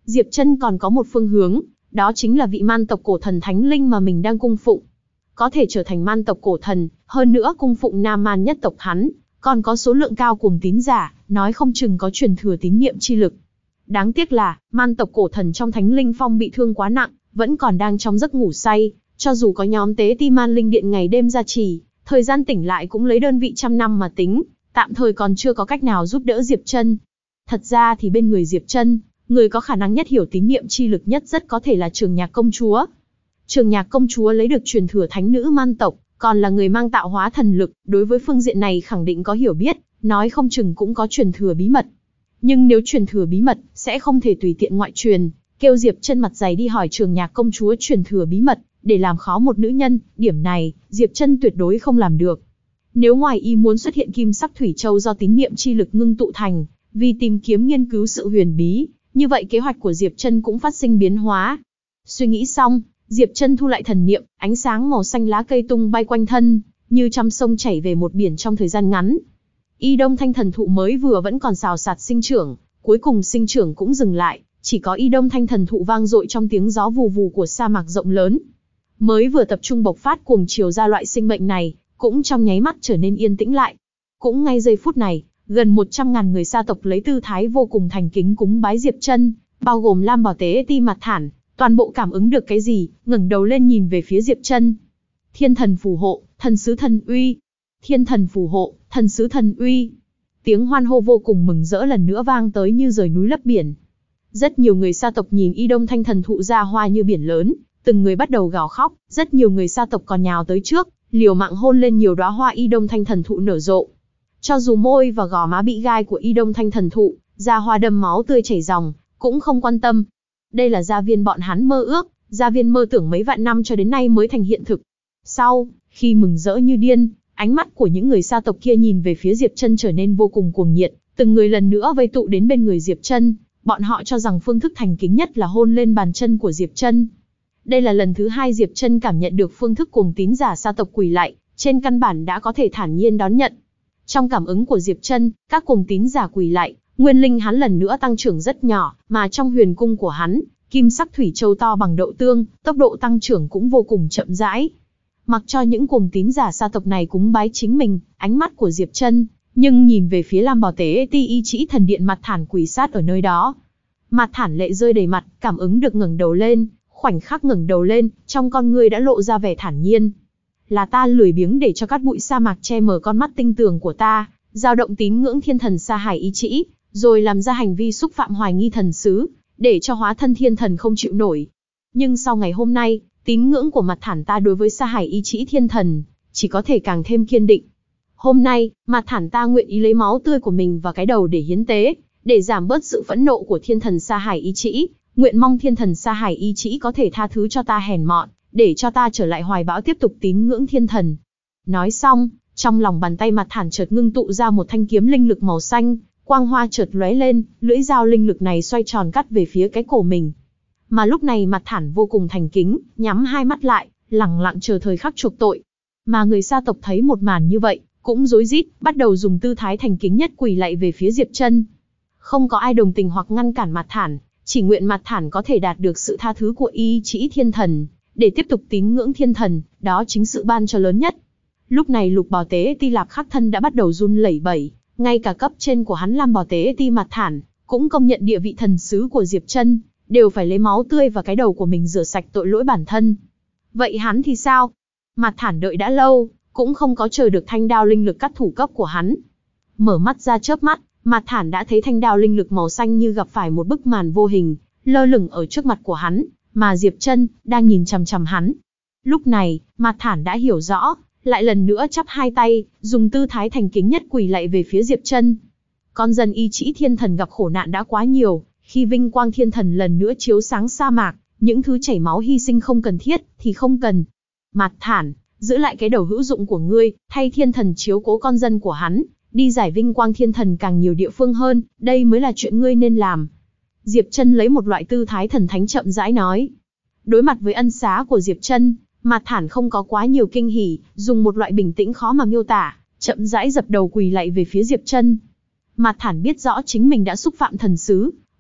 Diệp Chân còn có một phương hướng, đó chính là vị man tộc cổ thần thánh linh mà mình đang cung phụng. Có thể trở thành man tộc cổ thần, hơn nữa cung phụng nam man nhất tộc hắn, còn có số lượng cao cuồng tín giả, nói không chừng có truyền thừa tín niệm chi lực. Đáng tiếc là, man tộc cổ thần trong Thánh Linh Phong bị thương quá nặng, vẫn còn đang trong giấc ngủ say, cho dù có nhóm tế ti man linh điện ngày đêm gia trì, thời gian tỉnh lại cũng lấy đơn vị trăm năm mà tính, tạm thời còn chưa có cách nào giúp đỡ Diệp Chân. Thật ra thì bên người Diệp Chân, người có khả năng nhất hiểu tín niệm chi lực nhất rất có thể là Trường Nhạc công chúa. Trường Nhạc công chúa lấy được truyền thừa thánh nữ man tộc, còn là người mang tạo hóa thần lực, đối với phương diện này khẳng định có hiểu biết, nói không chừng cũng có truyền thừa bí mật. Nhưng nếu truyền thừa bí mật, sẽ không thể tùy tiện ngoại truyền, kêu Diệp Chân mặt dày đi hỏi Trường Nhạc công chúa truyền thừa bí mật, để làm khó một nữ nhân, điểm này, Diệp Chân tuyệt đối không làm được. Nếu ngoài ý muốn xuất hiện kim sắc thủy châu do tín niệm chi lực ngưng tụ thành, vì tìm kiếm nghiên cứu sự huyền bí, như vậy kế hoạch của Diệp Chân cũng phát sinh biến hóa. Suy nghĩ xong, Diệp Chân thu lại thần niệm, ánh sáng màu xanh lá cây tung bay quanh thân, như trăm sông chảy về một biển trong thời gian ngắn. Y Đông Thanh thần thụ mới vừa vẫn còn xào xạc sinh trưởng, cuối cùng sinh trưởng cũng dừng lại, chỉ có Y Đông Thanh thần thụ vang dội trong tiếng gió vù vù của sa mạc rộng lớn. Mới vừa tập trung bộc phát cuồng chiều ra loại sinh mệnh này, cũng trong nháy mắt trở nên yên tĩnh lại. Cũng ngay giây phút này, gần 100.000 người sa tộc lấy tư thái vô cùng thành kính cúng bái Diệp Chân, bao gồm Lam Bảo Tế Ti Mặt Thản, toàn bộ cảm ứng được cái gì, ngẩng đầu lên nhìn về phía Diệp Chân. Thiên thần phù hộ, thần sứ thần uy. Thiên thần phù hộ, thần sứ thần uy. Tiếng hoan hô vô cùng mừng rỡ lần nữa vang tới như rời núi lấp biển. Rất nhiều người sa tộc nhìn Y Đông Thanh thần thụ ra hoa như biển lớn, từng người bắt đầu gào khóc, rất nhiều người sa tộc còn nhào tới trước, liều mạng hôn lên nhiều đóa hoa Y Đông Thanh thần thụ nở rộ. Cho dù môi và gò má bị gai của Y Đông Thanh thần thụ, ra hoa đâm máu tươi chảy ròng, cũng không quan tâm. Đây là gia viên bọn hắn mơ ước, gia viên mơ tưởng mấy vạn năm cho đến nay mới thành hiện thực. Sau, khi mừng rỡ như điên, ánh mắt của những người sa tộc kia nhìn về phía Diệp Chân trở nên vô cùng cuồng nhiệt, từng người lần nữa vây tụ đến bên người Diệp Chân, bọn họ cho rằng phương thức thành kính nhất là hôn lên bàn chân của Diệp Chân. Đây là lần thứ 2 Diệp Chân cảm nhận được phương thức cuồng tín giả sa tộc quỳ lạy, trên căn bản đã có thể thản nhiên đón nhận. Trong cảm ứng của Diệp Chân, các cuồng tín giả quỳ lạy, nguyên linh hắn lần nữa tăng trưởng rất nhỏ, mà trong huyền cung của hắn, kim sắc thủy châu to bằng đậu tương, tốc độ tăng trưởng cũng vô cùng chậm rãi. Mặc cho những cuồng tín giả sa tộc này cúng bái chính mình, ánh mắt của Diệp Chân, nhưng nhìn về phía Lam Bảo Tế Ti Y Chỉ thần điện Mặt Thản quỳ sát ở nơi đó. Mặt Thản lệ rơi đầy mặt, cảm ứng được ngẩng đầu lên, khoảnh khắc ngẩng đầu lên, trong con ngươi đã lộ ra vẻ thản nhiên. Là ta lười biếng để cho cát bụi sa mạc che mờ con mắt tinh tường của ta, dao động tín ngưỡng thiên thần Sa Hải ý chỉ, rồi làm ra hành vi xúc phạm hoài nghi thần sứ, để cho hóa thân thiên thần không chịu nổi. Nhưng sau ngày hôm nay, tín ngưỡng của Mặt Thản ta đối với Sa Hải ý chỉ thiên thần, chỉ có thể càng thêm kiên định. Hôm nay, Mặt Thản ta nguyện ý lấy máu tươi của mình và cái đầu để hiến tế, để giảm bớt sự phẫn nộ của thiên thần Sa Hải ý chỉ, nguyện mong thiên thần Sa Hải ý chỉ có thể tha thứ cho ta hèn mọn, để cho ta trở lại hoài bão tiếp tục tín ngưỡng thiên thần. Nói xong, trong lòng bàn tay Mặt Thản chợt ngưng tụ ra một thanh kiếm linh lực màu xanh, quang hoa chợt lóe lên, lưỡi dao linh lực này xoay tròn cắt về phía cái cổ mình. Mà lúc này Mặt Thản vô cùng thành kính, nhắm hai mắt lại, lẳng lặng chờ thời khắc chuộc tội. Mà người sa tộc thấy một màn như vậy, cũng rối rít, bắt đầu dùng tư thái thành kính nhất quỳ lạy về phía Diệp Chân. Không có ai đồng tình hoặc ngăn cản Mặt Thản, chỉ nguyện Mặt Thản có thể đạt được sự tha thứ của ý chỉ thiên thần, để tiếp tục tín ngưỡng thiên thần, đó chính sự ban cho lớn nhất. Lúc này Lục Bảo Tế Ti Lạp Khắc thân đã bắt đầu run lẩy bẩy, ngay cả cấp trên của hắn Lam Bảo Tế Ti Mặt Thản cũng công nhận địa vị thần sứ của Diệp Chân, đều phải lấy máu tươi và cái đầu của mình rửa sạch tội lỗi bản thân. Vậy hắn thì sao? Mặt Thản đợi đã lâu, cũng không có chờ được thanh đao linh lực cắt thủ cấp của hắn. Mở mắt ra chớp mắt, Mặt Thản đã thấy thanh đao linh lực màu xanh như gặp phải một bức màn vô hình, lơ lửng ở trước mặt của hắn, mà Diệp Chân đang nhìn chằm chằm hắn. Lúc này, Mặt Thản đã hiểu rõ, lại lần nữa chắp hai tay, dùng tư thái thành kính nhất quỳ lạy về phía Diệp Chân. Con dân y chỉ thiên thần gặp khổ nạn đã quá nhiều, khi vinh quang thiên thần lần nữa chiếu sáng sa mạc, những thứ chảy máu hy sinh không cần thiết thì không cần. Mặt Thản, giữ lại cái đầu hữu dụng của ngươi, thay thiên thần chiếu cố con dân của hắn, đi giải vinh quang thiên thần càng nhiều địa phương hơn, đây mới là chuyện ngươi nên làm. Diệp Chân lấy một loại tư thái thần thánh chậm rãi nói. Đối mặt với ân xá của Diệp Chân, Mặt Thản không có quá nhiều kinh hỉ, dùng một loại bình tĩnh khó mà miêu tả, chậm rãi dập đầu quỳ lạy về phía Diệp Chân. Mặt Thản biết rõ chính mình đã xúc phạm thần sứ,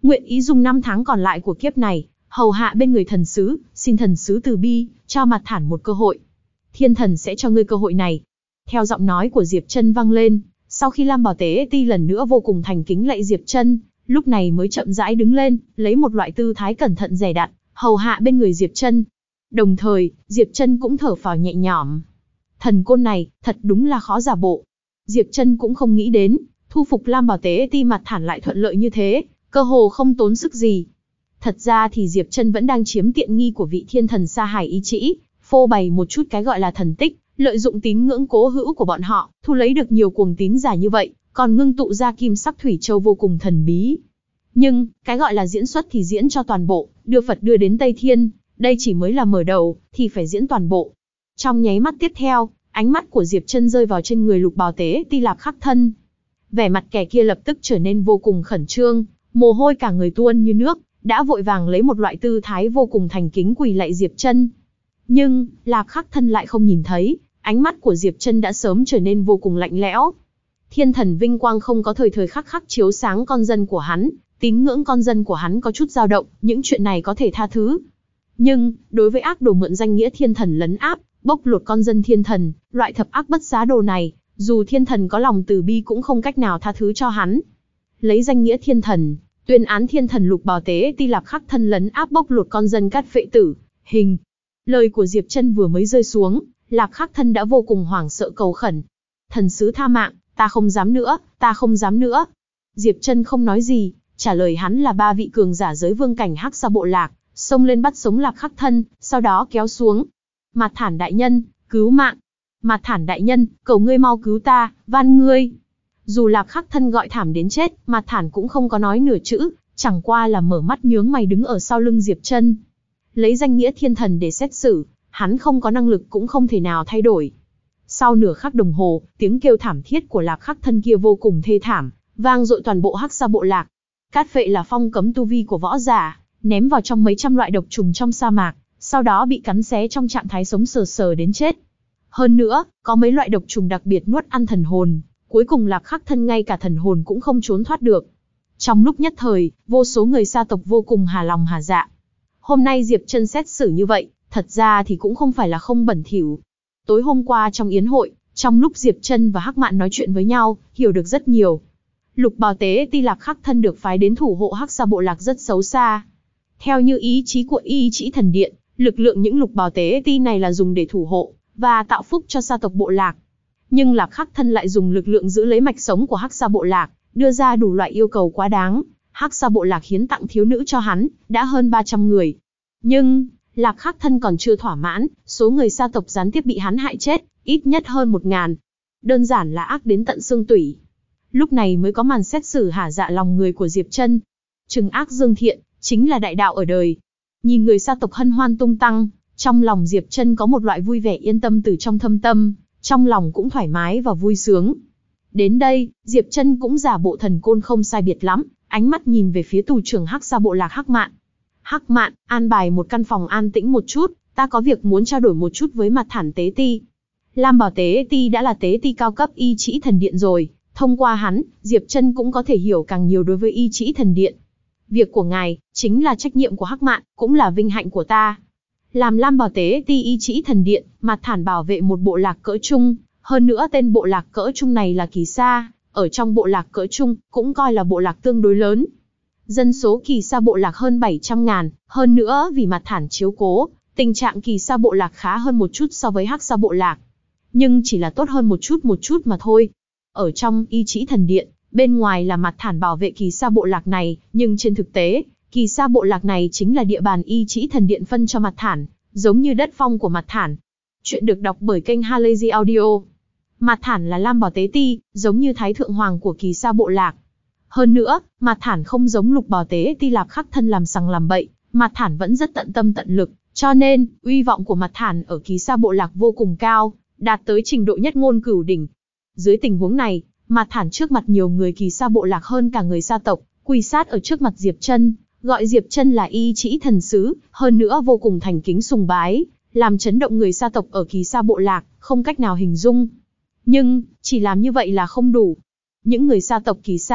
nguyện ý dùng 5 tháng còn lại của kiếp này, hầu hạ bên người thần sứ, xin thần sứ từ bi, cho Mạt Thản một cơ hội. Thiên thần sẽ cho ngươi cơ hội này. Theo giọng nói của Diệp Trân vang lên, sau khi Lam Bảo Tế Ti lần nữa vô cùng thành kính lạy Diệp Trân, lúc này mới chậm rãi đứng lên, lấy một loại tư thái cẩn thận dè dặt, hầu hạ bên người Diệp Trân. Đồng thời, Diệp Trân cũng thở phào nhẹ nhõm. Thần côn này, thật đúng là khó giả bộ. Diệp Trân cũng không nghĩ đến, thu phục Lam Bảo Tế Ti Mạt Thản lại thuận lợi như thế, cơ hồ không tốn sức gì. Thật ra thì Diệp Trân vẫn đang chiếm tiện nghi của vị thiên thần Sa Hải ý chỉ, phô bày một chút cái gọi là thần tích, lợi dụng tín ngưỡng cố hữu của bọn họ, thu lấy được nhiều cuồng tín giả như vậy, còn ngưng tụ ra kim sắc thủy châu vô cùng thần bí. Nhưng, cái gọi là diễn xuất thì diễn cho toàn bộ, đưa Phật đưa đến Tây Thiên, đây chỉ mới là mở đầu, thì phải diễn toàn bộ. Trong nháy mắt tiếp theo, ánh mắt của Diệp Trân rơi vào trên người Lục Bào Tế Ti Lạp Khắc Thân. Vẻ mặt kẻ kia lập tức trở nên vô cùng khẩn trương, mồ hôi cả người tuôn như nước, đã vội vàng lấy một loại tư thái vô cùng thành kính quỳ lạy Diệp Trân. Nhưng, Lạp Khắc Thân lại không nhìn thấy, ánh mắt của Diệp Trân đã sớm trở nên vô cùng lạnh lẽo. Thiên thần vinh quang không có thời thời khắc khắc chiếu sáng con dân của hắn, tín ngưỡng con dân của hắn có chút dao động, những chuyện này có thể tha thứ. Nhưng, đối với ác đồ mượn danh nghĩa thiên thần lấn áp, bóc lột con dân thiên thần, loại thập ác bất xá đồ này, dù thiên thần có lòng từ bi cũng không cách nào tha thứ cho hắn. Lấy danh nghĩa thiên thần, tuyên án thiên thần Lục Bào Tế Ti Lạp Khắc Thân lấn áp bóc lột con dân Cát Phệ Tử, hình. Lời của Diệp Trân vừa mới rơi xuống, Lạp Khắc Thân đã vô cùng hoảng sợ cầu khẩn. Thần sứ tha mạng, ta không dám nữa, ta không dám nữa. Diệp Trân không nói gì, trả lời hắn là 3 vị cường giả giới vương cảnh Hắc Sa bộ lạc, xông lên bắt sống Lạp Khắc Thân, sau đó kéo xuống. Mạt Thản đại nhân, cứu mạng. Mạt Thản đại nhân, cầu ngươi mau cứu ta, van ngươi. Dù Lạp Khắc Thân gọi thảm đến chết, Mạt Thản cũng không có nói nửa chữ, chẳng qua là mở mắt nhướng mày đứng ở sau lưng Diệp Trân. Lấy danh nghĩa thiên thần để xét xử, hắn không có năng lực cũng không thể nào thay đổi. Sau nửa khắc đồng hồ, tiếng kêu thảm thiết của Lạp Khắc Thân kia vô cùng thê thảm, vang dội toàn bộ Hắc Sa bộ lạc. Cát phệ là phong cấm tu vi của võ giả, ném vào trong mấy trăm loại độc trùng trong sa mạc, sau đó bị cắn xé trong trạng thái sống sờ sờ đến chết. Hơn nữa, có mấy loại độc trùng đặc biệt nuốt ăn thần hồn, cuối cùng Lạp Khắc Thân ngay cả thần hồn cũng không trốn thoát được. Trong lúc nhất thời, vô số người sa tộc vô cùng hà lòng hà dạ. Hôm nay Diệp Trân xét xử như vậy, thật ra thì cũng không phải là không bẩn thỉu. Tối hôm qua trong yến hội, trong lúc Diệp Trân và Hắc Mạn nói chuyện với nhau, hiểu được rất nhiều. Lục Bào Tế Ti Lạp Khắc Thân được phái đến thủ hộ Hắc Sa bộ lạc rất xấu xa. Theo như ý chí của Y Chỉ Thần Điện, lực lượng những Lục Bào Tế Ti này là dùng để thủ hộ và tạo phúc cho sa tộc bộ lạc. Nhưng Lạp Khắc Thân lại dùng lực lượng giữ lấy mạch sống của Hắc Sa bộ lạc, đưa ra đủ loại yêu cầu quá đáng. Hắc Sa bộ lạc hiến tặng thiếu nữ cho hắn, đã hơn 300 người. Nhưng, Lạp Khắc Thân còn chưa thỏa mãn, số người sa tộc gián tiếp bị hắn hại chết, ít nhất hơn 1000. Đơn giản là ác đến tận xương tủy. Lúc này mới có màn xét xử hả dạ lòng người của Diệp Trân. Trừng ác dương thiện, chính là đại đạo ở đời. Nhìn người sa tộc hân hoan tung tăng, trong lòng Diệp Trân có một loại vui vẻ yên tâm từ trong thâm tâm, trong lòng cũng thoải mái và vui sướng. Đến đây, Diệp Trân cũng giả bộ thần côn không sai biệt lắm, ánh mắt nhìn về phía tù trưởng Hắc Sa bộ lạc Hắc Mạn. Hắc Mạn, an bài một căn phòng an tĩnh một chút, ta có việc muốn trao đổi một chút với Mạt Thản Tế Ti. Lam Bảo Tế Ti đã là tế ti cao cấp Y Chỉ Thần Điện rồi, thông qua hắn, Diệp Trân cũng có thể hiểu càng nhiều đối với Y Chỉ Thần Điện. Việc của ngài, chính là trách nhiệm của Hắc Mạn, cũng là vinh hạnh của ta. Làm Lam Bảo Tế Ti Y Chỉ Thần Điện, Mạt Thản bảo vệ một bộ lạc cỡ trung, hơn nữa tên bộ lạc cỡ trung này là Kỳ Sa, ở trong bộ lạc cỡ trung, cũng coi là bộ lạc tương đối lớn. Dân số Kỳ Sa bộ lạc hơn 700.000, hơn nữa vì Mạt Thản chiếu cố, tình trạng Kỳ Sa bộ lạc khá hơn một chút so với Hắc Sa bộ lạc. Nhưng chỉ là tốt hơn một chút mà thôi. Ở trong Y Chỉ Thần Điện, bên ngoài là Mạt Thản bảo vệ Kỳ Sa bộ lạc này, nhưng trên thực tế, Kỳ Sa bộ lạc này chính là địa bàn Y Chỉ Thần Điện phân cho Mạt Thản, giống như đất phong của Mạt Thản. Chuyện được đọc bởi kênh Halazy Audio. Mạt Thản là Lam Bảo Tế Ti, giống như Thái Thượng Hoàng của Kỳ Sa bộ lạc. Hơn nữa, Mạt Thản không giống Lục Bào Tế Ti Lạp Khắc Thân làm sằng làm bậy, Mạt Thản vẫn rất tận tâm tận lực, cho nên, uy vọng của Mạt Thản ở Kỳ Sa bộ lạc vô cùng cao, đạt tới trình độ nhất ngôn cửu đỉnh. Dưới tình huống này, Mạt Thản trước mặt nhiều người Kỳ Sa bộ lạc hơn cả người sa tộc, quỳ sát ở trước mặt Diệp Trân, gọi Diệp Trân là Y Chỉ thần sứ, hơn nữa vô cùng thành kính sùng bái, làm chấn động người sa tộc ở Kỳ Sa bộ lạc, không cách nào hình dung. Nhưng, chỉ làm như vậy là không đủ. Những người sa tộc Kỳ Sa,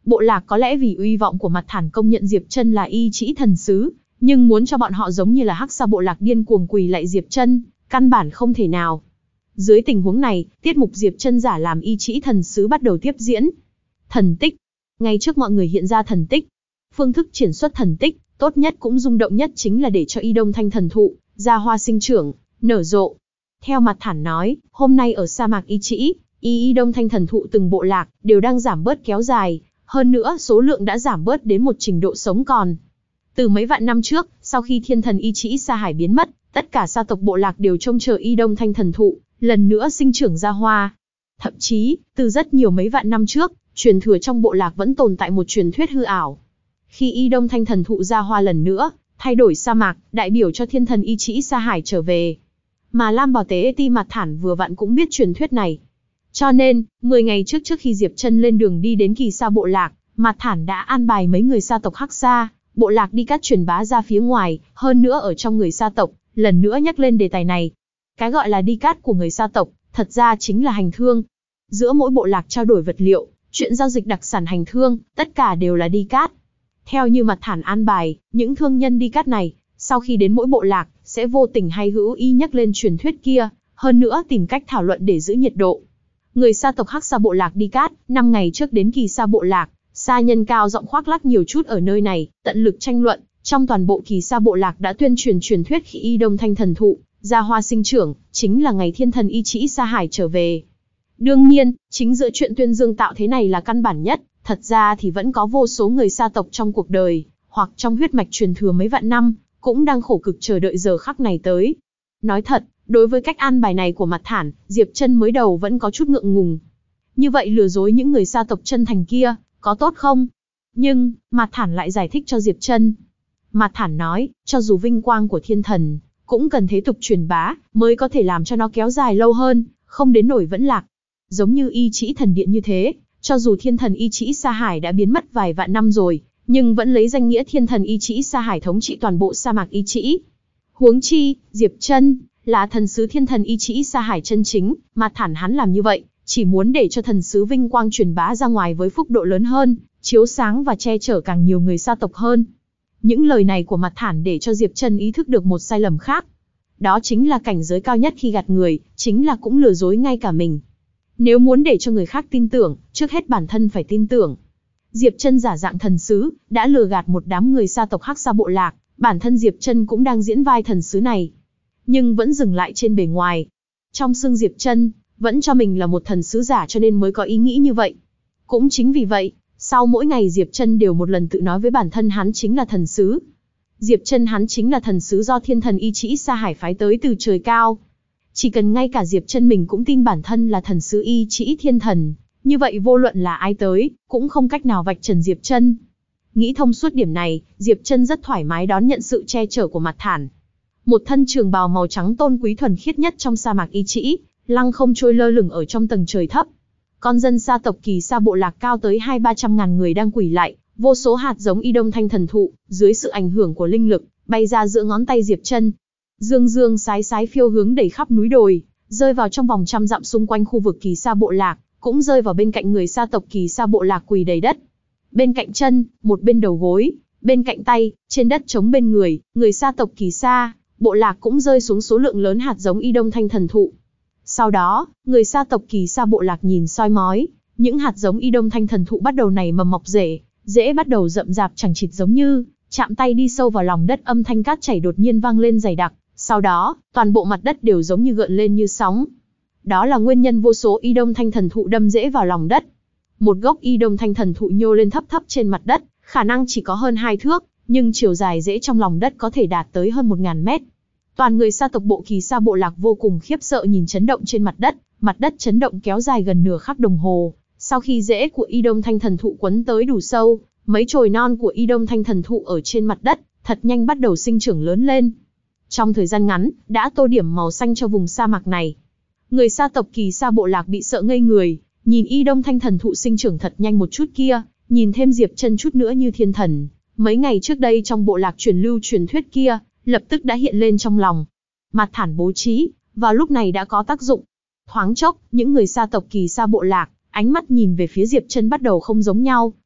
Bộ lạc có lẽ vì uy vọng của Mạt Thản công nhận Diệp Chân là y trĩ thần sứ, nhưng muốn cho bọn họ giống như là Hắc Sa bộ lạc điên cuồng quỳ lạy Diệp Chân, căn bản không thể nào. Dưới tình huống này, tiết mục Diệp Chân giả làm y trĩ thần sứ bắt đầu tiếp diễn. Thần tích. Ngay trước mọi người hiện ra thần tích. Phương thức triển xuất thần tích, tốt nhất cũng rung động nhất chính là để cho Y Đông Thanh thần thụ ra hoa sinh trưởng, nở rộ. Theo Mạt Thản nói, hôm nay ở sa mạc Y Trĩ, Y Đông Thanh thần thụ từng bộ lạc đều đang giảm bớt kéo dài, hơn nữa số lượng đã giảm bớt đến một trình độ sống còn. Từ mấy vạn năm trước, sau khi thiên thần Y Trĩ Sa Hải biến mất, tất cả sa tộc bộ lạc đều trông chờ Y Đông Thanh thần thụ lần nữa sinh trưởng ra hoa. Thậm chí, từ rất nhiều mấy vạn năm trước, truyền thừa trong bộ lạc vẫn tồn tại một truyền thuyết hư ảo. Khi Y Đông Thanh thần thụ ra hoa lần nữa, thay đổi sa mạc, đại biểu cho thiên thần Y Trĩ Sa Hải trở về. Mà Lam Bảo Tế Ti Mạt Thản vừa vặn cũng biết truyền thuyết này. Cho nên, 10 ngày trước khi Diệp Chân lên đường đi đến Kỳ Sa bộ lạc, Mạt Thản đã an bài mấy người sa tộc Hắc Sa bộ lạc đi cắt truyền bá ra phía ngoài, hơn nữa ở trong người sa tộc, lần nữa nhắc lên đề tài này. Cái gọi là đi cắt của người sa tộc, thật ra chính là hành thương. Giữa mỗi bộ lạc trao đổi vật liệu, chuyện giao dịch đặc sản hành thương, tất cả đều là đi cắt. Theo như Mạt Thản an bài, những thương nhân đi cắt này, sau khi đến mỗi bộ lạc, sẽ vô tình hay hữu ý nhắc lên truyền thuyết kia, hơn nữa tìm cách thảo luận để giữ nhiệt độ. Người sa tộc Hắc Sa bộ lạc đi cắt, 5 ngày trước đến Kỳ Sa bộ lạc, sa nhân cao giọng khoác lác nhiều chút ở nơi này, tận lực tranh luận, trong toàn bộ Kỳ Sa bộ lạc đã tuyên truyền truyền thuyết khi Y Đông Thanh thần thụ ra hoa sinh trưởng, chính là ngày thiên thần Y Trĩ Sa Hải trở về. Đương nhiên, chính giữa chuyện tuyên dương tạo thế này là căn bản nhất, thật ra thì vẫn có vô số người sa tộc trong cuộc đời, hoặc trong huyết mạch truyền thừa mấy vạn năm, cũng đang khổ cực chờ đợi giờ khắc này tới. Nói thật, đối với cách an bài này của Mạt Thản, Diệp Chân mới đầu vẫn có chút ngượng ngùng. Như vậy lừa dối những người sa tộc chân thành kia, có tốt không? Nhưng, Mạt Thản lại giải thích cho Diệp Chân. Mạt Thản nói, cho dù vinh quang của thiên thần, cũng cần thế tục truyền bá, mới có thể làm cho nó kéo dài lâu hơn, không đến nỗi vẫn lạc. Giống như Y Trĩ thần điện như thế, cho dù thiên thần Y Trĩ Sa Hải đã biến mất vài vạn năm rồi, nhưng vẫn lấy danh nghĩa thiên thần Y Trĩ Sa Hải thống trị toàn bộ sa mạc Y Trĩ. Huống chi, Diệp Chân là thần sứ thiên thần Y Trĩ Sa Hải chân chính, Mạt Thản hắn làm như vậy, chỉ muốn để cho thần sứ vinh quang truyền bá ra ngoài với phúc độ lớn hơn, chiếu sáng và che chở càng nhiều người sa tộc hơn. Những lời này của Mạt Thản để cho Diệp Chân ý thức được một sai lầm khác. Đó chính là cảnh giới cao nhất khi gạt người, chính là cũng lừa dối ngay cả mình. Nếu muốn để cho người khác tin tưởng, trước hết bản thân phải tin tưởng. Diệp Chân giả dạng thần sứ, đã lừa gạt một đám người sa tộc Hắc Sa bộ lạc, bản thân Diệp Chân cũng đang diễn vai thần sứ này. Nhưng vẫn dừng lại trên bề ngoài. Trong xương Diệp Chân, vẫn cho mình là một thần sứ giả cho nên mới có ý nghĩ như vậy. Cũng chính vì vậy, sau mỗi ngày Diệp Chân đều một lần tự nói với bản thân hắn chính là thần sứ. Diệp Chân hắn chính là thần sứ do thiên thần Y Trĩ Sa Hải phái tới từ trời cao. Chỉ cần ngay cả Diệp Chân mình cũng tin bản thân là thần sứ Y Trĩ thiên thần, như vậy vô luận là ai tới, cũng không cách nào vạch trần Diệp Chân. Nghĩ thông suốt điểm này, Diệp Chân rất thoải mái đón nhận sự che chở của Mạt Thản. Một thân trường bào màu trắng tôn quý thuần khiết nhất trong sa mạc Y Trĩ, lăng không trôi lơ lửng ở trong tầng trời thấp. Con dân sa tộc Kỳ Sa bộ lạc cao tới 200-300 ngàn người đang quỳ lạy, vô số hạt giống Y Đông Thanh thần thụ, dưới sự ảnh hưởng của linh lực, bay ra giữa ngón tay Diệp Chân. Dương dương sái sái phiêu hướng đầy khắp núi đồi, rơi vào trong vòng trăm dặm xung quanh khu vực Kỳ Sa bộ lạc, cũng rơi vào bên cạnh người sa tộc Kỳ Sa bộ lạc quỳ đầy đất. Bên cạnh chân, một bên đầu gối, bên cạnh tay, trên đất trống bên người sa tộc Kỳ Sa bộ lạc cũng rơi xuống số lượng lớn hạt giống Y Đông Thanh thần thụ. Sau đó, người sa tộc Kỳ Sa bộ lạc nhìn soi mói, những hạt giống Y Đông Thanh thần thụ bắt đầu nảy mầm mọc rễ bắt đầu rậm rạp chằng chịt giống như chạm tay đi sâu vào lòng đất, âm thanh cát chảy đột nhiên vang lên dày đặc, sau đó, toàn bộ mặt đất đều giống như gợn lên như sóng. Đó là nguyên nhân vô số Y Đông Thanh thần thụ đâm rễ vào lòng đất. Một gốc Y Đông Thanh thần thụ nhô lên thấp thấp trên mặt đất, khả năng chỉ có hơn 2 thước, nhưng chiều dài rễ trong lòng đất có thể đạt tới hơn 1000 mét. Toàn người sa tộc bộ Kỳ Sa bộ lạc vô cùng khiếp sợ nhìn chấn động trên mặt đất chấn động kéo dài gần nửa khắc đồng hồ. Sau khi rễ của Y Đông Thanh thần thụ quấn tới đủ sâu, mấy chồi non của Y Đông Thanh thần thụ ở trên mặt đất, thật nhanh bắt đầu sinh trưởng lớn lên. Trong thời gian ngắn, đã tô điểm màu xanh cho vùng sa mạc này. Người sa tộc Kỳ Sa bộ lạc bị sợ ngây người, nhìn Y Đông Thanh thần thụ sinh trưởng thật nhanh một chút kia, nhìn thêm Diệp Chân chút nữa như thiên thần. Mấy ngày trước đây trong bộ lạc truyền lưu truyền thuyết kia, lập tức đã hiện lên trong lòng. Mạt Thản bố trí, vào lúc này đã có tác dụng. Thoáng chốc, những người sa tộc Kỳ Sa bộ lạc, ánh mắt nhìn về phía Diệp Chân bắt đầu không giống nhau,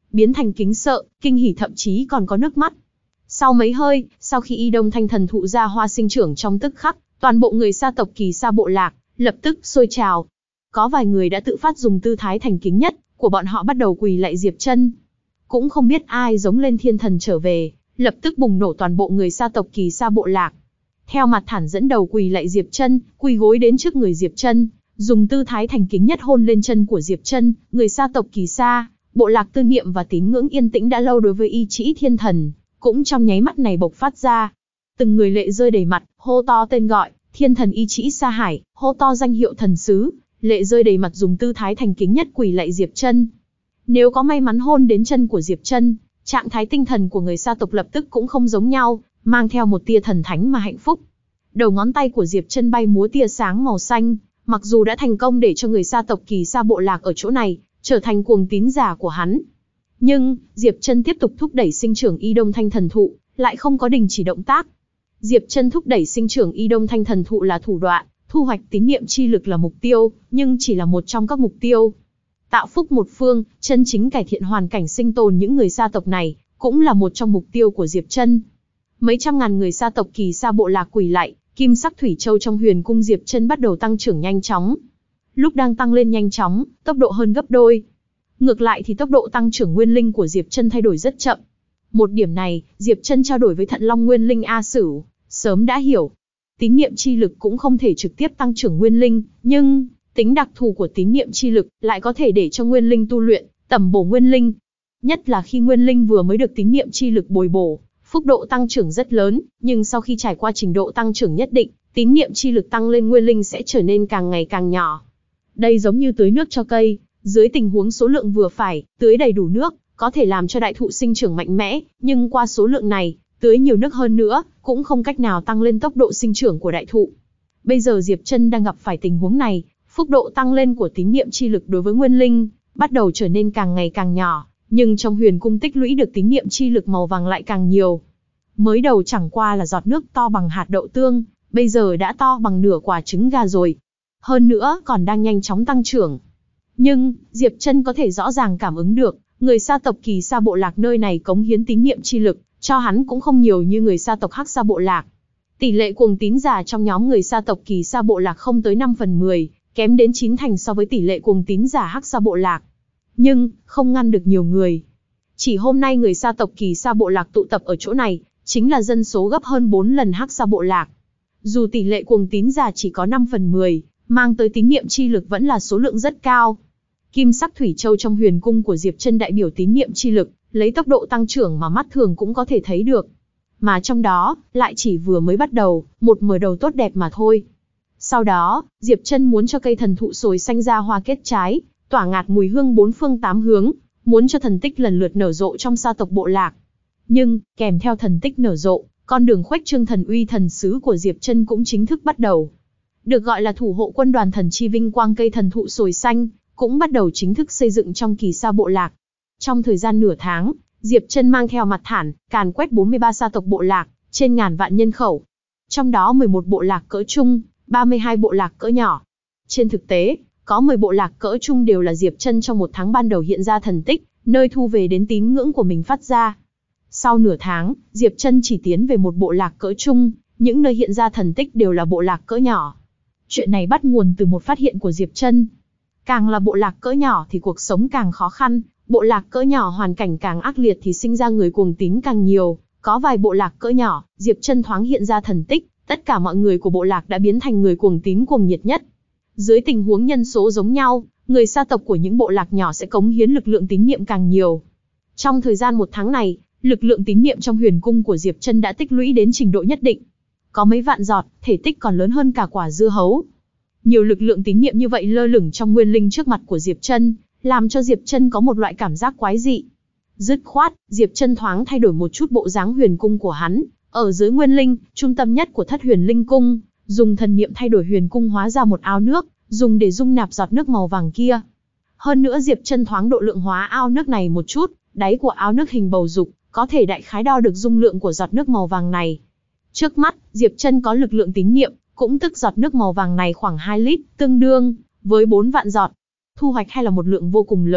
biến thành kính sợ, kinh hỉ, thậm chí còn có nước mắt. Sau mấy hơi, sau khi Y Đông Thanh thần thụ ra hoa sinh trưởng trong tức khắc, toàn bộ người sa tộc Kỳ Sa bộ lạc lập tức sôi trào. Có vài người đã tự phát dùng tư thái thành kính nhất của bọn họ bắt đầu quỳ lạy Diệp Chân. Cũng không biết ai giống lên thiên thần trở về, lập tức bùng nổ toàn bộ người sa tộc Kỳ Sa bộ lạc. Theo Mặt Thản dẫn đầu quỳ lạy Diệp Chân, quỳ gối đến trước người Diệp Chân, dùng tư thái thành kính nhất hôn lên chân của Diệp Chân. Người sa tộc Kỳ Sa bộ lạc tư niệm và tín ngưỡng yên tĩnh đã lâu đối với Y Trĩ thiên thần, cũng trong nháy mắt này bộc phát ra. Từng người lệ rơi đầy mặt, hô to tên gọi, thiên thần Y Trĩ Sa Hải, hô to danh hiệu thần sứ, lệ rơi đầy mặt dùng tư thái thành kính nhất quỳ lạy Diệp Chân. Nếu có may mắn hôn đến chân của Diệp Chân, trạng thái tinh thần của người sa tộc lập tức cũng không giống nhau, mang theo một tia thần thánh mà hạnh phúc. Đầu ngón tay của Diệp Chân bay múa tia sáng màu xanh, mặc dù đã thành công để cho người sa tộc Kỳ Sa bộ lạc ở chỗ này trở thành cuồng tín giả của hắn, nhưng Diệp Chân tiếp tục thúc đẩy sinh trưởng Y Đông Thanh thần thụ, lại không có đình chỉ động tác. Diệp Chân thúc đẩy sinh trưởng Y Đông Thanh thần thụ là thủ đoạn, thu hoạch tín niệm chi lực là mục tiêu, nhưng chỉ là một trong các mục tiêu. Tạo phúc một phương, chân chính cải thiện hoàn cảnh sinh tồn những người sa tộc này, cũng là một trong mục tiêu của Diệp Chân. Mấy trăm ngàn người sa tộc Kỳ Sa bộ lạc quỳ lạy, kim sắc thủy châu trong huyền cung Diệp Chân bắt đầu tăng trưởng nhanh chóng. Lúc đang tăng lên nhanh chóng, tốc độ hơn gấp đôi. Ngược lại thì tốc độ tăng trưởng nguyên linh của Diệp Chân thay đổi rất chậm. Một điểm này, Diệp Chân trao đổi với Thận Long Nguyên Linh A Sửu, sớm đã hiểu. Tín niệm chi lực cũng không thể trực tiếp tăng trưởng nguyên linh, nhưng tính đặc thù của tín niệm chi lực lại có thể để cho nguyên linh tu luyện, tẩm bổ nguyên linh. Nhất là khi nguyên linh vừa mới được tín niệm chi lực bồi bổ, phúc độ tăng trưởng rất lớn, nhưng sau khi trải qua trình độ tăng trưởng nhất định, tín niệm chi lực tăng lên nguyên linh sẽ trở nên càng ngày càng nhỏ. Đây giống như tưới nước cho cây, dưới tình huống số lượng vừa phải, tưới đầy đủ nước, có thể làm cho đại thụ sinh trưởng mạnh mẽ, nhưng qua số lượng này, tưới nhiều nước hơn nữa, cũng không cách nào tăng lên tốc độ sinh trưởng của đại thụ. Bây giờ Diệp Chân đang gặp phải tình huống này, phúc độ tăng lên của tín niệm chi lực đối với nguyên linh bắt đầu trở nên càng ngày càng nhỏ, nhưng trong huyền cung tích lũy được tín niệm chi lực màu vàng lại càng nhiều. Mới đầu chẳng qua là giọt nước to bằng hạt đậu tương, bây giờ đã to bằng nửa quả trứng gà rồi. Hơn nữa còn đang nhanh chóng tăng trưởng. Nhưng, Diệp Chân có thể rõ ràng cảm ứng được, người sa tộc Kỳ Sa bộ lạc nơi này cống hiến tín niệm chi lực, cho hắn cũng không nhiều như người sa tộc Hắc Sa bộ lạc. Tỷ lệ cuồng tín giả trong nhóm người sa tộc Kỳ Sa bộ lạc không tới 5/10, kém đến 9 thành so với tỷ lệ cuồng tín giả Hắc Sa bộ lạc. Nhưng, không ngăn được nhiều người. Chỉ hôm nay người sa tộc Kỳ Sa bộ lạc tụ tập ở chỗ này, chính là dân số gấp hơn 4 lần Hắc Sa bộ lạc. Dù tỷ lệ cuồng tín giả chỉ có 5/10, mang tới tín niệm chi lực vẫn là số lượng rất cao. Kim sắc thủy châu trong huyền cung của Diệp Chân đại biểu tín niệm chi lực, lấy tốc độ tăng trưởng mà mắt thường cũng có thể thấy được. Mà trong đó, lại chỉ vừa mới bắt đầu, một mở đầu tốt đẹp mà thôi. Sau đó, Diệp Chân muốn cho cây thần thụ sồi xanh ra hoa kết trái, tỏa ngạt mùi hương bốn phương tám hướng, muốn cho thần tích lần lượt nở rộ trong sa tộc bộ lạc. Nhưng, kèm theo thần tích nở rộ, con đường khuếch trương thần uy thần sứ của Diệp Chân cũng chính thức bắt đầu. Được gọi là thủ hộ quân đoàn thần chi vinh quang cây thần thụ sồi xanh, cũng bắt đầu chính thức xây dựng trong Kỳ Sa bộ lạc. Trong thời gian nửa tháng, Diệp Chân mang theo Mặt Thản, càn quét 43 sa tộc bộ lạc, trên ngàn vạn nhân khẩu. Trong đó 11 bộ lạc cỡ trung, 32 bộ lạc cỡ nhỏ. Trên thực tế, có 10 bộ lạc cỡ trung đều là Diệp Chân trong một tháng ban đầu hiện ra thần tích, nơi thu về đến tín ngưỡng của mình phát ra. Sau nửa tháng, Diệp Chân chỉ tiến về một bộ lạc cỡ trung, những nơi hiện ra thần tích đều là bộ lạc cỡ nhỏ. Chuyện này bắt nguồn từ một phát hiện của Diệp Chân. Càng là bộ lạc cỡ nhỏ thì cuộc sống càng khó khăn, bộ lạc cỡ nhỏ hoàn cảnh càng ác liệt thì sinh ra người cuồng tín càng nhiều. Có vài bộ lạc cỡ nhỏ, Diệp Chân thoáng hiện ra thần tích, tất cả mọi người của bộ lạc đã biến thành người cuồng tín cuồng nhiệt nhất. Dưới tình huống nhân số giống nhau, người sa tộc của những bộ lạc nhỏ sẽ cống hiến lực lượng tín niệm càng nhiều. Trong thời gian một tháng này, lực lượng tín niệm trong huyền cung của Diệp Chân đã tích lũy đến trình độ nhất định. Có mấy vạn giọt, thể tích còn lớn hơn cả quả dưa hấu. Nhiều lực lượng tín niệm như vậy lơ lửng trong nguyên linh trước mặt của Diệp Chân, làm cho Diệp Chân có một loại cảm giác quái dị. Dứt khoát, Diệp Chân thoáng thay đổi một chút bộ dáng huyền cung của hắn, ở dưới nguyên linh, trung tâm nhất của Thất Huyền Linh Cung, dùng thần niệm thay đổi huyền cung hóa ra một ao nước, dùng để dung nạp giọt nước màu vàng kia. Hơn nữa Diệp Chân thoáng độ lượng hóa ao nước này một chút, đáy của ao nước hình bầu dục, có thể đại khái đo được dung lượng của giọt nước màu vàng này. Trước mắt, Diệp Chân có lực lượng tín niệm, cũng tức giọt nước màu vàng này khoảng 2 lít, tương đương với 4 vạn giọt. Thu hoạch hay là một lượng vô cùng lớn,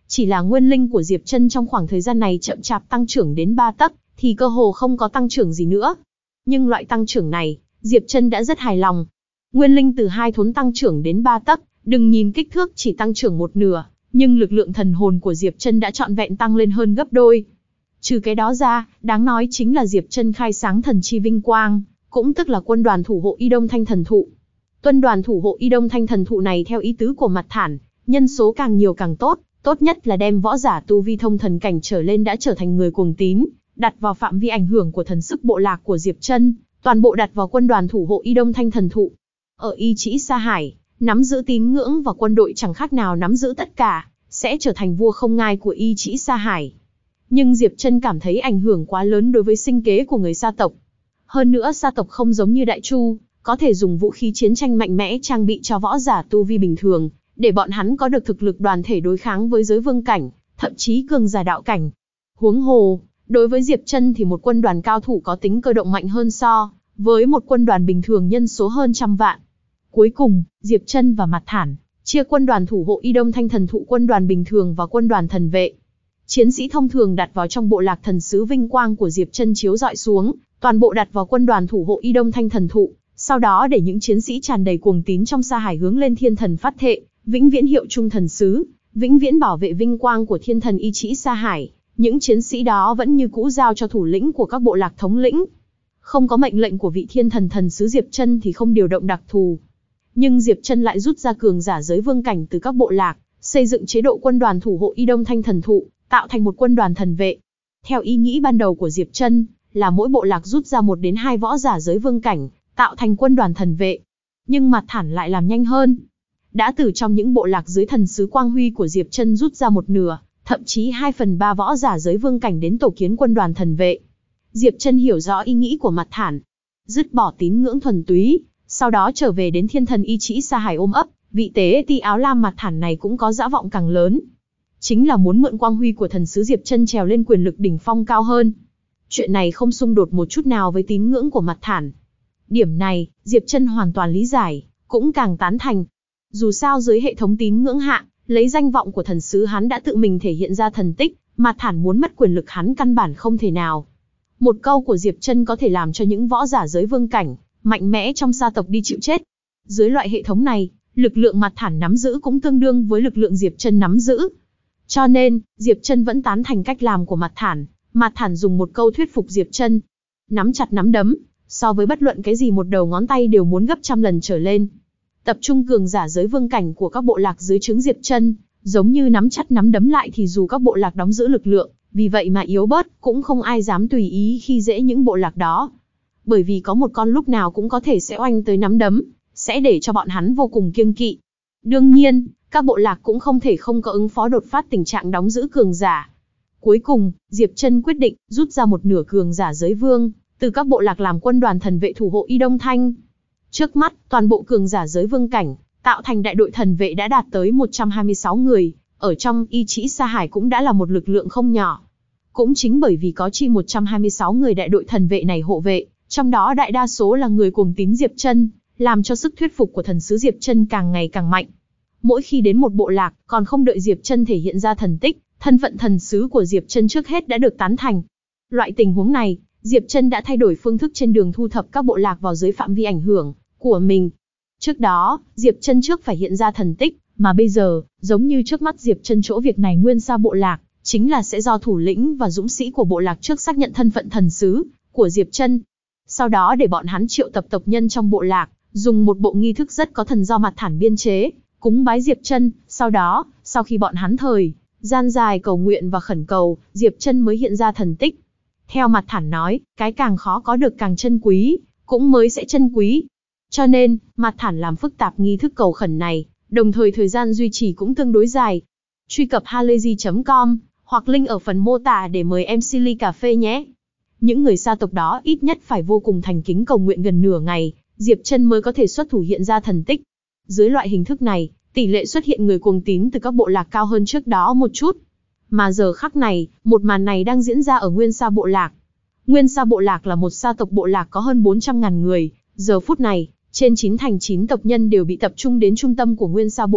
Chỉ là nguyên linh của Diệp Chân trong khoảng thời gian này chậm chạp tăng trưởng đến 3 tấc, thì cơ hồ không có tăng trưởng gì nữa. Nhưng loại tăng trưởng này, Diệp Chân đã rất hài lòng. Nguyên linh từ 2 thốn tăng trưởng đến 3 tấc, đừng nhìn kích thước chỉ tăng trưởng một nửa, nhưng lực lượng thần hồn của Diệp Chân đã trọn vẹn tăng lên hơn gấp đôi. Trừ cái đó ra, đáng nói chính là Diệp Chân khai sáng thần chi vinh quang, cũng tức là quân đoàn thủ hộ Y Đông Thanh thần thụ. Tuân đoàn thủ hộ Y Đông Thanh thần thụ này theo ý tứ của Mặt Thản, nhân số càng nhiều càng tốt, tốt nhất là đem võ giả tu vi thông thần cảnh trở lên đã trở thành người cuồng tín, đặt vào phạm vi ảnh hưởng của thần sức bộ lạc của Diệp Chân, toàn bộ đặt vào quân đoàn thủ hộ Y Đông Thanh thần thụ. Ở Y Trĩ Sa Hải, nắm giữ tín ngưỡng và quân đội chẳng khác nào nắm giữ tất cả, sẽ trở thành vua không ngai của Y Trĩ Sa Hải. Nhưng Diệp Chân cảm thấy ảnh hưởng quá lớn đối với sinh kế của người Sa tộc. Hơn nữa Sa tộc không giống như Đại Chu, có thể dùng vũ khí chiến tranh mạnh mẽ trang bị cho võ giả tu vi bình thường, để bọn hắn có được thực lực đoàn thể đối kháng với giới vương cảnh, thậm chí cường giả đạo cảnh. Huống hồ, đối với Diệp Chân thì một quân đoàn cao thủ có tính cơ động mạnh hơn so với một quân đoàn bình thường nhân số hơn trăm vạn. Cuối cùng, Diệp Chân và Mặt Thản chia quân đoàn thủ hộ Y Đông Thanh thần thụ quân đoàn bình thường và quân đoàn thần vệ. Chiến sĩ thông thường đặt vào trong bộ lạc thần sứ vinh quang của Diệp Chân chiếu rọi xuống, toàn bộ đặt vào quân đoàn thủ hộ Y Đông Thanh thần thụ, sau đó để những chiến sĩ tràn đầy cuồng tín trong Sa Hải hướng lên thiên thần phát thệ, vĩnh viễn hiệu chung thần sứ, vĩnh viễn bảo vệ vinh quang của thiên thần Y Trĩ Sa Hải. Những chiến sĩ đó vẫn như cũ giao cho thủ lĩnh của các bộ lạc thống lĩnh. Không có mệnh lệnh của vị thiên thần thần sứ Diệp Chân thì không điều động đặc thù. Nhưng Diệp Chân lại rút ra cường giả giới vương cảnh từ các bộ lạc, xây dựng chế độ quân đoàn thủ hộ Y Đông Thanh thần thụ, tạo thành một quân đoàn thần vệ. Theo ý nghĩ ban đầu của Diệp Chân, là mỗi bộ lạc rút ra 1 đến 2 võ giả giới vương cảnh, tạo thành quân đoàn thần vệ. Nhưng Mặt Thản lại làm nhanh hơn. Đã từ trong những bộ lạc dưới thần sứ quang huy của Diệp Chân rút ra 1/2, thậm chí 2/3 võ giả giới vương cảnh đến tổ kiến quân đoàn thần vệ. Diệp Chân hiểu rõ ý nghĩ của Mặt Thản, dứt bỏ tín ngưỡng thuần túy, sau đó trở về đến thiên thần Y Trĩ Sa Hải ôm ấp, vị tế ti áo lam Mặt Thản này cũng có dã vọng càng lớn. Chính là muốn mượn quang huy của thần sứ Diệp Chân trèo lên quyền lực đỉnh phong cao hơn. Chuyện này không xung đột một chút nào với tín ngưỡng của Mặt Thản. Điểm này, Diệp Chân hoàn toàn lý giải, cũng càng tán thành. Dù sao dưới hệ thống tín ngưỡng hạ, lấy danh vọng của thần sứ hắn đã tự mình thể hiện ra thần tích, Mặt Thản muốn mất quyền lực hắn căn bản không thể nào. Một câu của Diệp Chân có thể làm cho những võ giả giới vương cảnh, mạnh mẽ trong Sa tộc đi chịu chết. Dưới loại hệ thống này, lực lượng Mặt Thản nắm giữ cũng tương đương với lực lượng Diệp Chân nắm giữ. Cho nên, Diệp Chân vẫn tán thành cách làm của Mặt Thản. Mặt Thản dùng một câu thuyết phục Diệp Chân. Nắm chặt nắm đấm, so với bất luận cái gì một đầu ngón tay đều muốn gấp trăm lần trở lên. Tập trung cường giả giới vương cảnh của các bộ lạc dưới trướng Diệp Chân, giống như nắm chặt nắm đấm lại thì dù các bộ lạc đóng giữ lực lượng, vì vậy mà yếu bớt, cũng không ai dám tùy ý khi dễ những bộ lạc đó. Bởi vì có một con lúc nào cũng có thể sẽ oanh tới nắm đấm, sẽ để cho bọn hắn vô cùng kiêng kỵ. Đương nhiên, các bộ lạc cũng không thể không có ứng phó đột phát tình trạng đóng giữ cường giả. Cuối cùng, Diệp Chân quyết định rút ra 1/2 cường giả giới vương, từ các bộ lạc làm quân đoàn thần vệ thủ hộ Y Đông Thanh. Trước mắt, toàn bộ cường giả giới vương cảnh, tạo thành đại đội thần vệ đã đạt tới 126 người, ở trong Y Trĩ Sa Hải cũng đã là một lực lượng không nhỏ. Cũng chính bởi vì có chi 126 người đại đội thần vệ này hộ vệ, trong đó đại đa số là người cuồng tín Diệp Chân, làm cho sức thuyết phục của thần sứ Diệp Chân càng ngày càng mạnh. Mỗi khi đến một bộ lạc, còn không đợi Diệp Chân thể hiện ra thần tích, thân phận thần sứ của Diệp Chân trước hết đã được tán thành. Loại tình huống này, Diệp Chân đã thay đổi phương thức trên đường thu thập các bộ lạc vào dưới phạm vi ảnh hưởng của mình. Trước đó, Diệp Chân trước phải hiện ra thần tích, mà bây giờ, giống như trước mắt Diệp Chân chỗ việc này Nguyên Sa bộ lạc, chính là sẽ do thủ lĩnh và dũng sĩ của bộ lạc trước xác nhận thân phận thần sứ của Diệp Chân. Sau đó để bọn hắn triệu tập tộc nhân trong bộ lạc, dùng một bộ nghi thức rất có thần do Mặt Thản biên chế, cúng bái Diệp Chân, sau đó, sau khi bọn hắn thời gian dài cầu nguyện và khẩn cầu, Diệp Chân mới hiện ra thần tích. Theo Mặt Thản nói, cái càng khó có được càng chân quý, cũng mới sẽ chân quý. Cho nên, Mặt Thản làm phức tạp nghi thức cầu khẩn này, đồng thời thời gian duy trì cũng tương đối dài. Truy cập halayzi.com hoặc link ở phần mô tả để mời MC ly cà phê nhé. Những người Sa tộc đó ít nhất phải vô cùng thành kính cầu nguyện gần nửa ngày, Diệp Chân mới có thể xuất thủ hiện ra thần tích. Dưới loại hình thức này, tỷ lệ xuất hiện người cuồng tín từ các bộ lạc cao hơn trước đó một chút. Mà giờ khắc này, một màn này đang diễn ra ở Nguyên Sa bộ lạc. Nguyên Sa bộ lạc là một sa tộc bộ lạc có hơn 400.000 người. Giờ phút này, trên 9 thành 9 tộc nhân đều bị tập trung đến trung tâm của Nguyên Sa bộ lạc,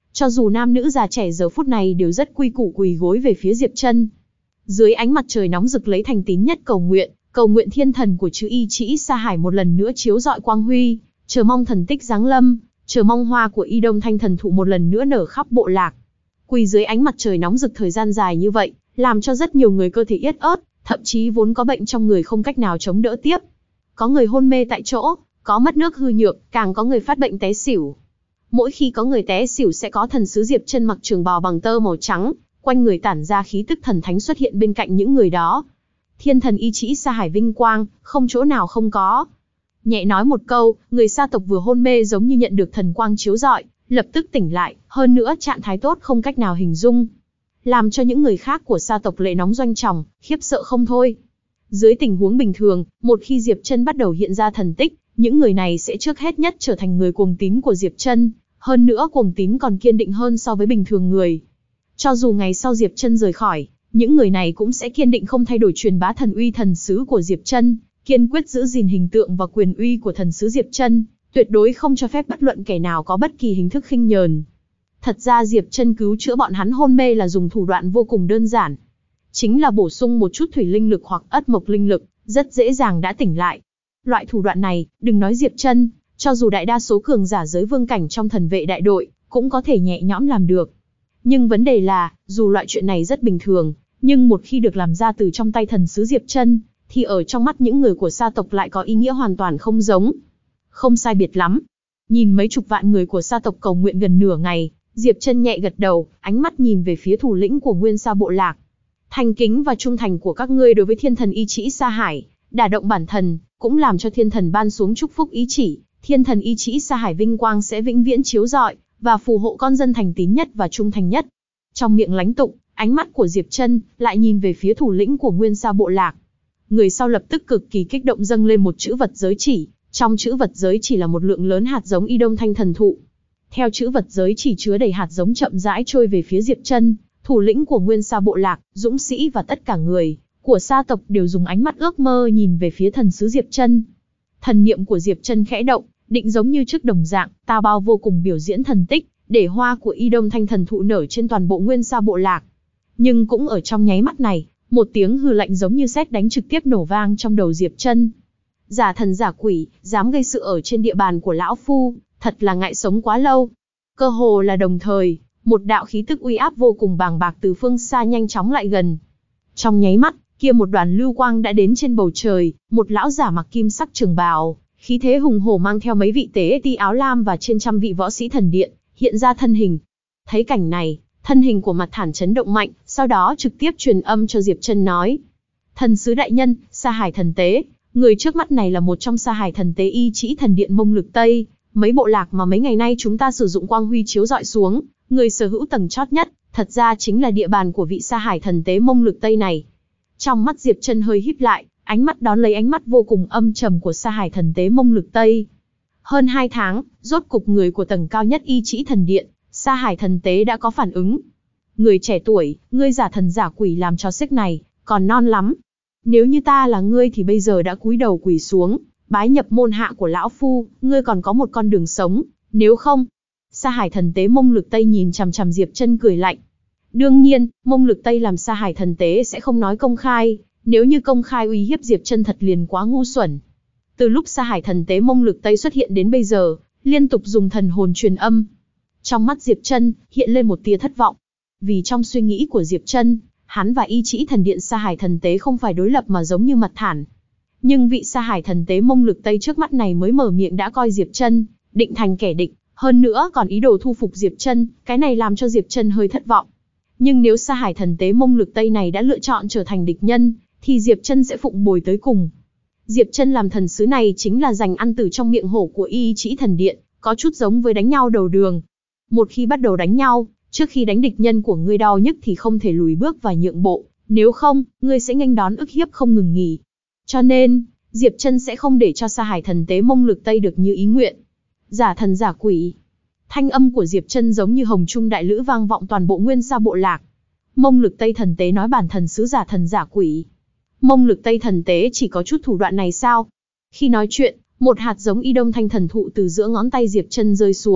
Cho dù nam nữ già trẻ giờ phút này đều rất quy củ quỳ gối về phía Diệp Trân. Dưới ánh mặt trời nóng rực lấy thành tín nhất cầu nguyện thiên thần của chữ Y Trĩ Sa Hải một lần nữa chiếu rọi quang huy, chờ mong thần tích giáng lâm, chờ mong hoa của Y Đông Thanh thần thụ một lần nữa nở khắp bộ lạc. Quỳ dưới ánh mặt trời nóng rực thời gian dài như vậy, làm cho rất nhiều người cơ thể yết ớt, thậm chí vốn có bệnh trong người không cách nào chống đỡ tiếp. Có người hôn mê tại chỗ, có mất nước hư nhược, càng có người phát bệnh té xỉu. Mỗi khi có người té xỉu sẽ có thần sứ Diệp Trân mặc trường bào bằng tơ màu trắng, quanh người tản ra khí tức thần thánh xuất hiện bên cạnh những người đó. Thiên thần Y Trĩ Sa Hải vinh quang, không chỗ nào không có. Nhẹ nói một câu, người sa tộc vừa hôn mê giống như nhận được thần quang chiếu rọi, lập tức tỉnh lại, hơn nữa trạng thái tốt không cách nào hình dung. Làm cho những người khác của sa tộc lệ nóng doanh tròng, khiếp sợ không thôi. Dưới tình huống bình thường, một khi Diệp Trân bắt đầu hiện ra thần tích, những người này sẽ trước hết nhất trở thành người cuồng tín của Diệp Trân, hơn nữa cuồng tín còn kiên định hơn so với bình thường người. Cho dù ngày sau Diệp Trân rời khỏi, những người này cũng sẽ kiên định không thay đổi truyền bá thần uy thần sứ của Diệp Trân, kiên quyết giữ gìn hình tượng và quyền uy của thần sứ Diệp Trân, tuyệt đối không cho phép bất luận kẻ nào có bất kỳ hình thức khinh nhờn. Thật ra Diệp Trân cứu chữa bọn hắn hôn mê là dùng thủ đoạn vô cùng đơn giản. Chính là bổ sung một chút thủy linh lực hoặc ất mộc linh lực, rất dễ dàng đã tỉnh lại. Loại thủ đoạn này, đừng nói Diệp Trân, cho dù đại đa số cường giả giới vương cảnh trong thần vệ đại đội, cũng có thể nhẹ nhõm làm được. Nhưng vấn đề là, dù loại chuyện này rất bình thường, nhưng một khi được làm ra từ trong tay thần sứ Diệp Trân, thì ở trong mắt những người của sa tộc lại có ý nghĩa hoàn toàn không giống. Không sai biệt lắm. Nhìn mấy chục vạn người của sa tộc cầu nguyện gần nửa ngày, Diệp Trân nhẹ gật đầu, ánh mắt nhìn về phía thủ lĩnh của Nguyên Sa bộ lạc. Thành kính và trung thành của các ngươi đối với thiên thần Y Trĩ Sa Hải, đả động bản thần, cũng làm cho thiên thần ban xuống chúc phúc ý chỉ, thiên thần Y Trĩ Sa Hải vinh quang sẽ vĩnh viễn chiếu rọi, và phù hộ con dân thành tín nhất và trung thành nhất. Trong miệng lánh tụng, ánh mắt của Diệp Trân lại nhìn về phía thủ lĩnh của Nguyên Sa bộ lạc. Người sau lập tức cực kỳ kích động dâng lên một chữ vật giới chỉ, trong chữ vật giới chỉ là một lượng lớn hạt giống Y Đông Thanh thần thụ. Theo chữ vật giới chỉ chứa đầy hạt giống chậm rãi trôi về phía Diệp Trân, thủ lĩnh của Nguyên Sa bộ lạc, dũng sĩ và tất cả người của sa tộc đều dùng ánh mắt ước mơ nhìn về phía thần sứ Diệp Trân. Thần niệm của Diệp Trân khẽ động, định giống như trước đồng dạng, tao bao vô cùng biểu diễn thần tích, để hoa của Y Đông Thanh thần thụ nở trên toàn bộ Nguyên Sa bộ lạc. Nhưng cũng ở trong nháy mắt này, một tiếng hừ lạnh giống như sét đánh trực tiếp nổ vang trong đầu Diệp Trân. Giả thần giả quỷ, dám gây sự ở trên địa bàn của lão phu, thật là ngại sống quá lâu. Cơ hồ là đồng thời, một đạo khí tức uy áp vô cùng bàng bạc từ phương xa nhanh chóng lại gần. Trong nháy mắt, kia một đoàn lưu quang đã đến trên bầu trời, một lão giả mặc kim sắc trường bào, khí thế hùng hổ mang theo mấy vị tế ti áo lam và trên trăm vị võ sĩ thần điện, hiện ra thân hình. Thấy cảnh này, thân hình của Mặt Thản chấn động mạnh, sau đó trực tiếp truyền âm cho Diệp Trân nói: thần sứ đại nhân, Sa Hải thần tế, người trước mắt này là một trong Sa Hải thần tế Y Trĩ thần điện Mông Lực Tây, mấy bộ lạc mà mấy ngày nay chúng ta sử dụng quang huy chiếu rọi xuống, người sở hữu tầng chót nhất, thật ra chính là địa bàn của vị Sa Hải thần tế Mông Lực Tây này. Trong mắt Diệp Trân hơi híp lại, ánh mắt đón lấy ánh mắt vô cùng âm trầm của Sa Hải thần tế Mông Lực Tây. Hơn 2 tháng, rốt cục người của tầng cao nhất Y Trĩ thần điện, Sa Hải thần tế đã có phản ứng. Người trẻ tuổi, ngươi giả thần giả quỷ làm trò xiếc này, còn non lắm. Nếu như ta là ngươi thì bây giờ đã cúi đầu quỳ xuống, bái nhập môn hạ của lão phu, ngươi còn có một con đường sống, nếu không. Sa Hải thần tế Mông Lực Tây nhìn chằm chằm Diệp Trân cười lạnh. Đương nhiên, Mông Lực Tây làm Sa Hải thần tế sẽ không nói công khai, nếu như công khai uy hiếp Diệp Trân thật liền quá ngu xuẩn. Từ lúc Sa Hải thần tế Mông Lực Tây xuất hiện đến bây giờ, liên tục dùng thần hồn truyền âm. Trong mắt Diệp Trân hiện lên một tia thất vọng. Vì trong suy nghĩ của Diệp Trân, hắn và Y Trĩ thần điện Sa Hải thần tế không phải đối lập mà giống như Mặt Thản. Nhưng vị Sa Hải thần tế Mông Lực Tây trước mắt này mới mở miệng đã coi Diệp Trân định thành kẻ địch, hơn nữa còn ý đồ thu phục Diệp Trân, cái này làm cho Diệp Trân hơi thất vọng. Nhưng nếu Sa Hải thần tế Mông Lực Tây này đã lựa chọn trở thành địch nhân, thì Diệp Trân sẽ phụng bồi tới cùng. Diệp Trân làm thần sứ này chính là giành ăn từ trong miệng hổ của Y Trĩ thần điện, có chút giống với đánh nhau đầu đường. Một khi bắt đầu đánh nhau, trước khi đánh địch nhân của ngươi đau nhức thì không thể lùi bước và nhượng bộ, nếu không, ngươi sẽ nghênh đón ức hiếp không ngừng nghỉ. Cho nên, Diệp Trân sẽ không để cho Sa Hải thần tế Mông Lực Tây được như ý nguyện. Giả thần giả quỷ. Thanh âm của Diệp Trân giống như hồng trung đại lữ vang vọng toàn bộ Nguyên Sa bộ lạc. Mông Lực Tây thần tế nói bản thần sứ giả thần giả quỷ. Mông Lực Tây thần tế chỉ có chút thủ đoạn này sao? Khi nói chuyện, một hạt giống Y Đông Thanh thần thụ từ giữa ngón tay Diệp Trân rơi xuống,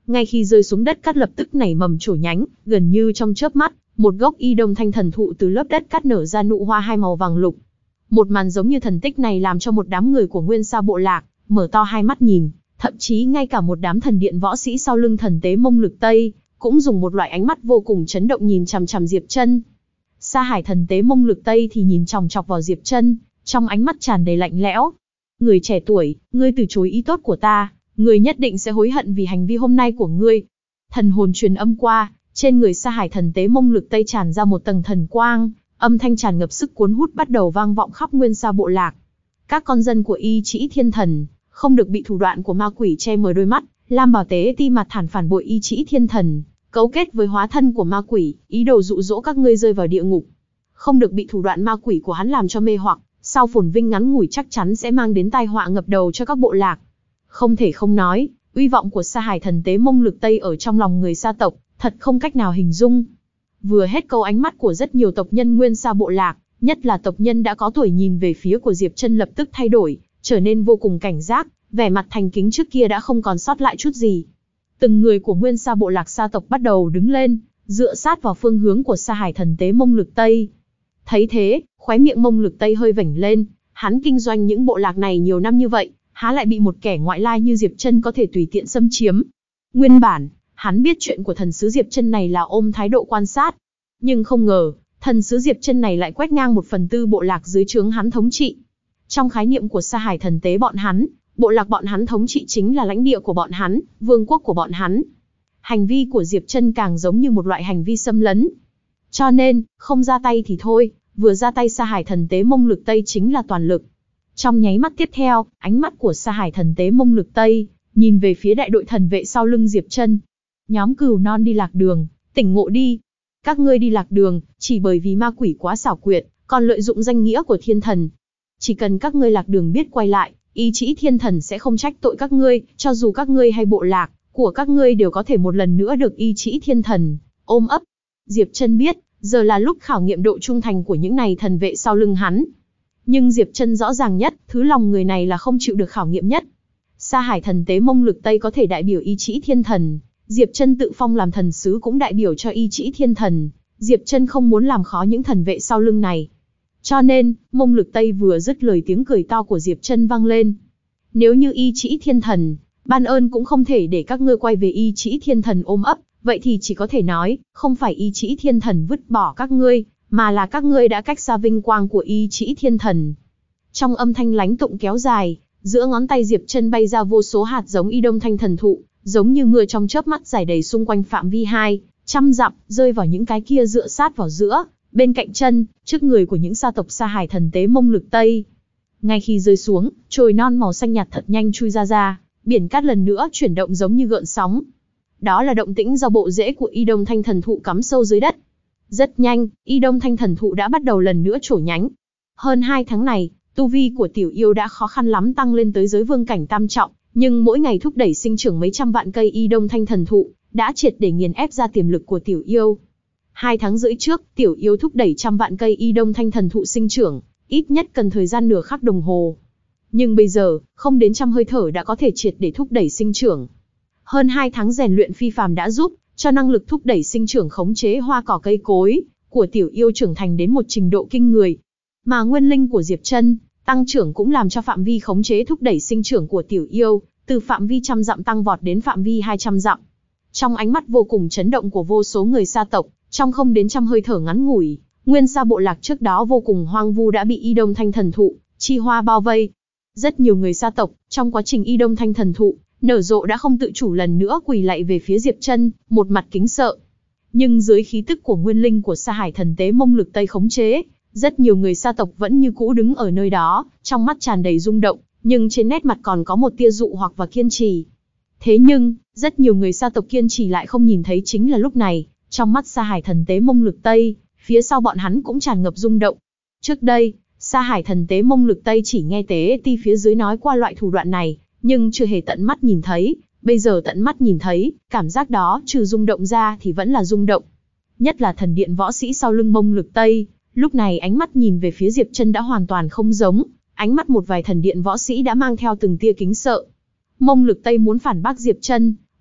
Ngay khi rơi xuống đất cát lập tức nảy mầm trổ nhánh, gần như trong chớp mắt, một gốc Y Đông Thanh thần thụ từ lớp đất cát nở ra nụ hoa hai màu vàng lục. Một màn giống như thần tích này làm cho một đám người của Nguyên Sa bộ lạc mở to hai mắt nhìn, thậm chí ngay cả một đám thần điện võ sĩ sau lưng thần tế Mông Lực Tây cũng dùng một loại ánh mắt vô cùng chấn động nhìn chằm chằm Diệp Chân. Sa Hải thần tế Mông Lực Tây thì nhìn chòng chọc vào Diệp Chân, trong ánh mắt tràn đầy lạnh lẽo. Người trẻ tuổi, ngươi từ chối ý tốt của ta, ngươi nhất định sẽ hối hận vì hành vi hôm nay của ngươi. Thần hồn truyền âm qua, trên người Sa Hải thần tế Mông Lực Tây tràn ra một tầng thần quang, âm thanh tràn ngập sức cuốn hút bắt đầu vang vọng khắp Nguyên Sa bộ lạc. Các con dân của Y Trĩ Thiên Thần không được bị thủ đoạn của ma quỷ che mờ đôi mắt. Lam Bảo Tế Ti mặt thản phản bội Y Trĩ Thiên Thần, cấu kết với hóa thân của ma quỷ, ý đồ dụ dỗ các ngươi rơi vào địa ngục. Không được bị thủ đoạn ma quỷ của hắn làm cho mê hoặc, sau phồn vinh ngắn ngủi chắc chắn sẽ mang đến tai họa ngập đầu cho các bộ lạc. Không thể không nói, uy vọng của Sa Hải thần tế Mông Lực Tây ở trong lòng người Sa tộc, thật không cách nào hình dung. Vừa hết câu, ánh mắt của rất nhiều tộc nhân Nguyên Sa bộ lạc, nhất là tộc nhân đã có tuổi nhìn về phía của Diệp Chân lập tức thay đổi, trở nên vô cùng cảnh giác, vẻ mặt thành kính trước kia đã không còn sót lại chút gì. Từng người của Nguyên Sa bộ lạc Sa tộc bắt đầu đứng lên, dựa sát vào phương hướng của Sa Hải thần tế Mông Lực Tây. Thấy thế, khóe miệng Mông Lực Tây hơi vểnh lên, hắn kinh doanh những bộ lạc này nhiều năm như vậy, há lại bị một kẻ ngoại lai như Diệp Chân có thể tùy tiện xâm chiếm. Nguyên bản, hắn biết chuyện của thần sứ Diệp Chân này là ôm thái độ quan sát, nhưng không ngờ, thần sứ Diệp Chân này lại quét ngang 1/4 bộ lạc dưới trướng hắn thống trị. Trong khái niệm của Sa Hải thần tế bọn hắn, bộ lạc bọn hắn thống trị chính là lãnh địa của bọn hắn, vương quốc của bọn hắn. Hành vi của Diệp Chân càng giống như một loại hành vi xâm lấn. Cho nên, không ra tay thì thôi, vừa ra tay Sa Hải thần tế Mông Lực Tây chính là toàn lực. Trong nháy mắt tiếp theo, ánh mắt của Sa Hải thần tế Mông Lực Tây nhìn về phía đại đội thần vệ sau lưng Diệp Chân. Nhóm Cừu Non đi lạc đường, tỉnh ngộ đi. Các ngươi đi lạc đường, chỉ bởi vì ma quỷ quá xảo quyệt, còn lợi dụng danh nghĩa của thiên thần. Chỉ cần các ngươi lạc đường biết quay lại, Y Trĩ Thiên Thần sẽ không trách tội các ngươi, cho dù các ngươi hay bộ lạc của các ngươi đều có thể một lần nữa được Y Trĩ Thiên Thần ôm ấp. Diệp Chân biết, giờ là lúc khảo nghiệm độ trung thành của những này thần vệ sau lưng hắn. Nhưng Diệp Chân rõ ràng nhất, thứ lòng người này là không chịu được khảo nghiệm nhất. Sa Hải thần tế Mông Lực Tây có thể đại biểu Y Trĩ Thiên Thần, Diệp Chân tự phong làm thần sứ cũng đại biểu cho Y Trĩ Thiên Thần. Diệp Chân không muốn làm khó những thần vệ sau lưng này. Cho nên, Mông Lực Tây vừa dứt lời, tiếng cười to của Diệp Chân vang lên. Nếu như Y Trĩ Thiên Thần ban ơn cũng không thể để các ngươi quay về Y Trĩ Thiên Thần ôm ấp, vậy thì chỉ có thể nói, không phải Y Trĩ Thiên Thần vứt bỏ các ngươi, mà là các ngươi đã cách xa vinh quang của Y Trĩ Thiên Thần. Trong âm thanh lánh tụng kéo dài, giữa ngón tay Diệp Chân bay ra vô số hạt giống Y Đông Thanh thần thụ, giống như mưa trong chớp mắt rải đầy xung quanh phạm vi 200 dặm, rơi vào những cái kia dựa sát vào giữa, bên cạnh chân, trước người của những sa tộc Sa Hải thần tế Mông Lực Tây. Ngay khi rơi xuống, chồi non màu xanh nhạt thật nhanh chui ra, biển cát lần nữa chuyển động giống như gợn sóng. Đó là động tĩnh do bộ rễ của Y Đông Thanh thần thụ cắm sâu dưới đất. Rất nhanh, Y Đông Thanh thần thụ đã bắt đầu lần nữa trổ nhánh. Hơn 2 tháng này, tu vi của tiểu yêu đã khó khăn lắm tăng lên tới giới vương cảnh tam trọng, nhưng mỗi ngày thúc đẩy sinh trưởng mấy trăm vạn cây Y Đông Thanh thần thụ, đã triệt để nghiền ép ra tiềm lực của tiểu yêu. 2 tháng rưỡi trước, tiểu yêu thúc đẩy trăm vạn cây Y Đông Thanh thần thụ sinh trưởng, ít nhất cần thời gian nửa khắc đồng hồ. Nhưng bây giờ, không đến trăm hơi thở đã có thể triệt để thúc đẩy sinh trưởng. Hơn 2 tháng rèn luyện phi phàm đã giúp cho năng lực thúc đẩy sinh trưởng khống chế hoa cỏ cây cối của tiểu yêu trưởng thành đến một trình độ kinh người. Mà nguyên linh của Diệp Chân tăng trưởng cũng làm cho phạm vi khống chế thúc đẩy sinh trưởng của tiểu yêu từ phạm vi 100 dặm tăng vọt đến phạm vi 200 dặm. Trong ánh mắt vô cùng chấn động của vô số người Sa tộc, trong không đến trăm hơi thở ngắn ngủi, Nguyên Sa bộ lạc trước đó vô cùng hoang vu đã bị Y Đông Thanh thần thụ chi hoa bao vây. Rất nhiều người Sa tộc, trong quá trình Y Đông Thanh thần thụ nở rộ đã không tự chủ lần nữa quỳ lạy về phía Diệp Chân, một mặt kính sợ. Nhưng dưới khí tức của nguyên linh của Sa Hải thần tế Mông Lực Tây khống chế, rất nhiều người Sa tộc vẫn như cũ đứng ở nơi đó, trong mắt tràn đầy rung động, nhưng trên nét mặt còn có một tia dụ hoặc và kiên trì. Thế nhưng, rất nhiều người Sa tộc kiên trì lại không nhìn thấy chính là lúc này, trong mắt Sa Hải thần tế Mông Lực Tây, phía sau bọn hắn cũng tràn ngập rung động. Trước đây, Sa Hải thần tế Mông Lực Tây chỉ nghe Tế Ti phía dưới nói qua loại thủ đoạn này, nhưng chưa hề tận mắt nhìn thấy. Bây giờ tận mắt nhìn thấy, cảm giác đó trừ rung động ra thì vẫn là rung động. Nhất là thần điện võ sĩ sau lưng Mông Lực Tây, lúc này ánh mắt nhìn về phía Diệp Chân đã hoàn toàn không giống, ánh mắt một vài thần điện võ sĩ đã mang theo từng tia kính sợ. Mông Lực Tây muốn phản bác Diệp Chân,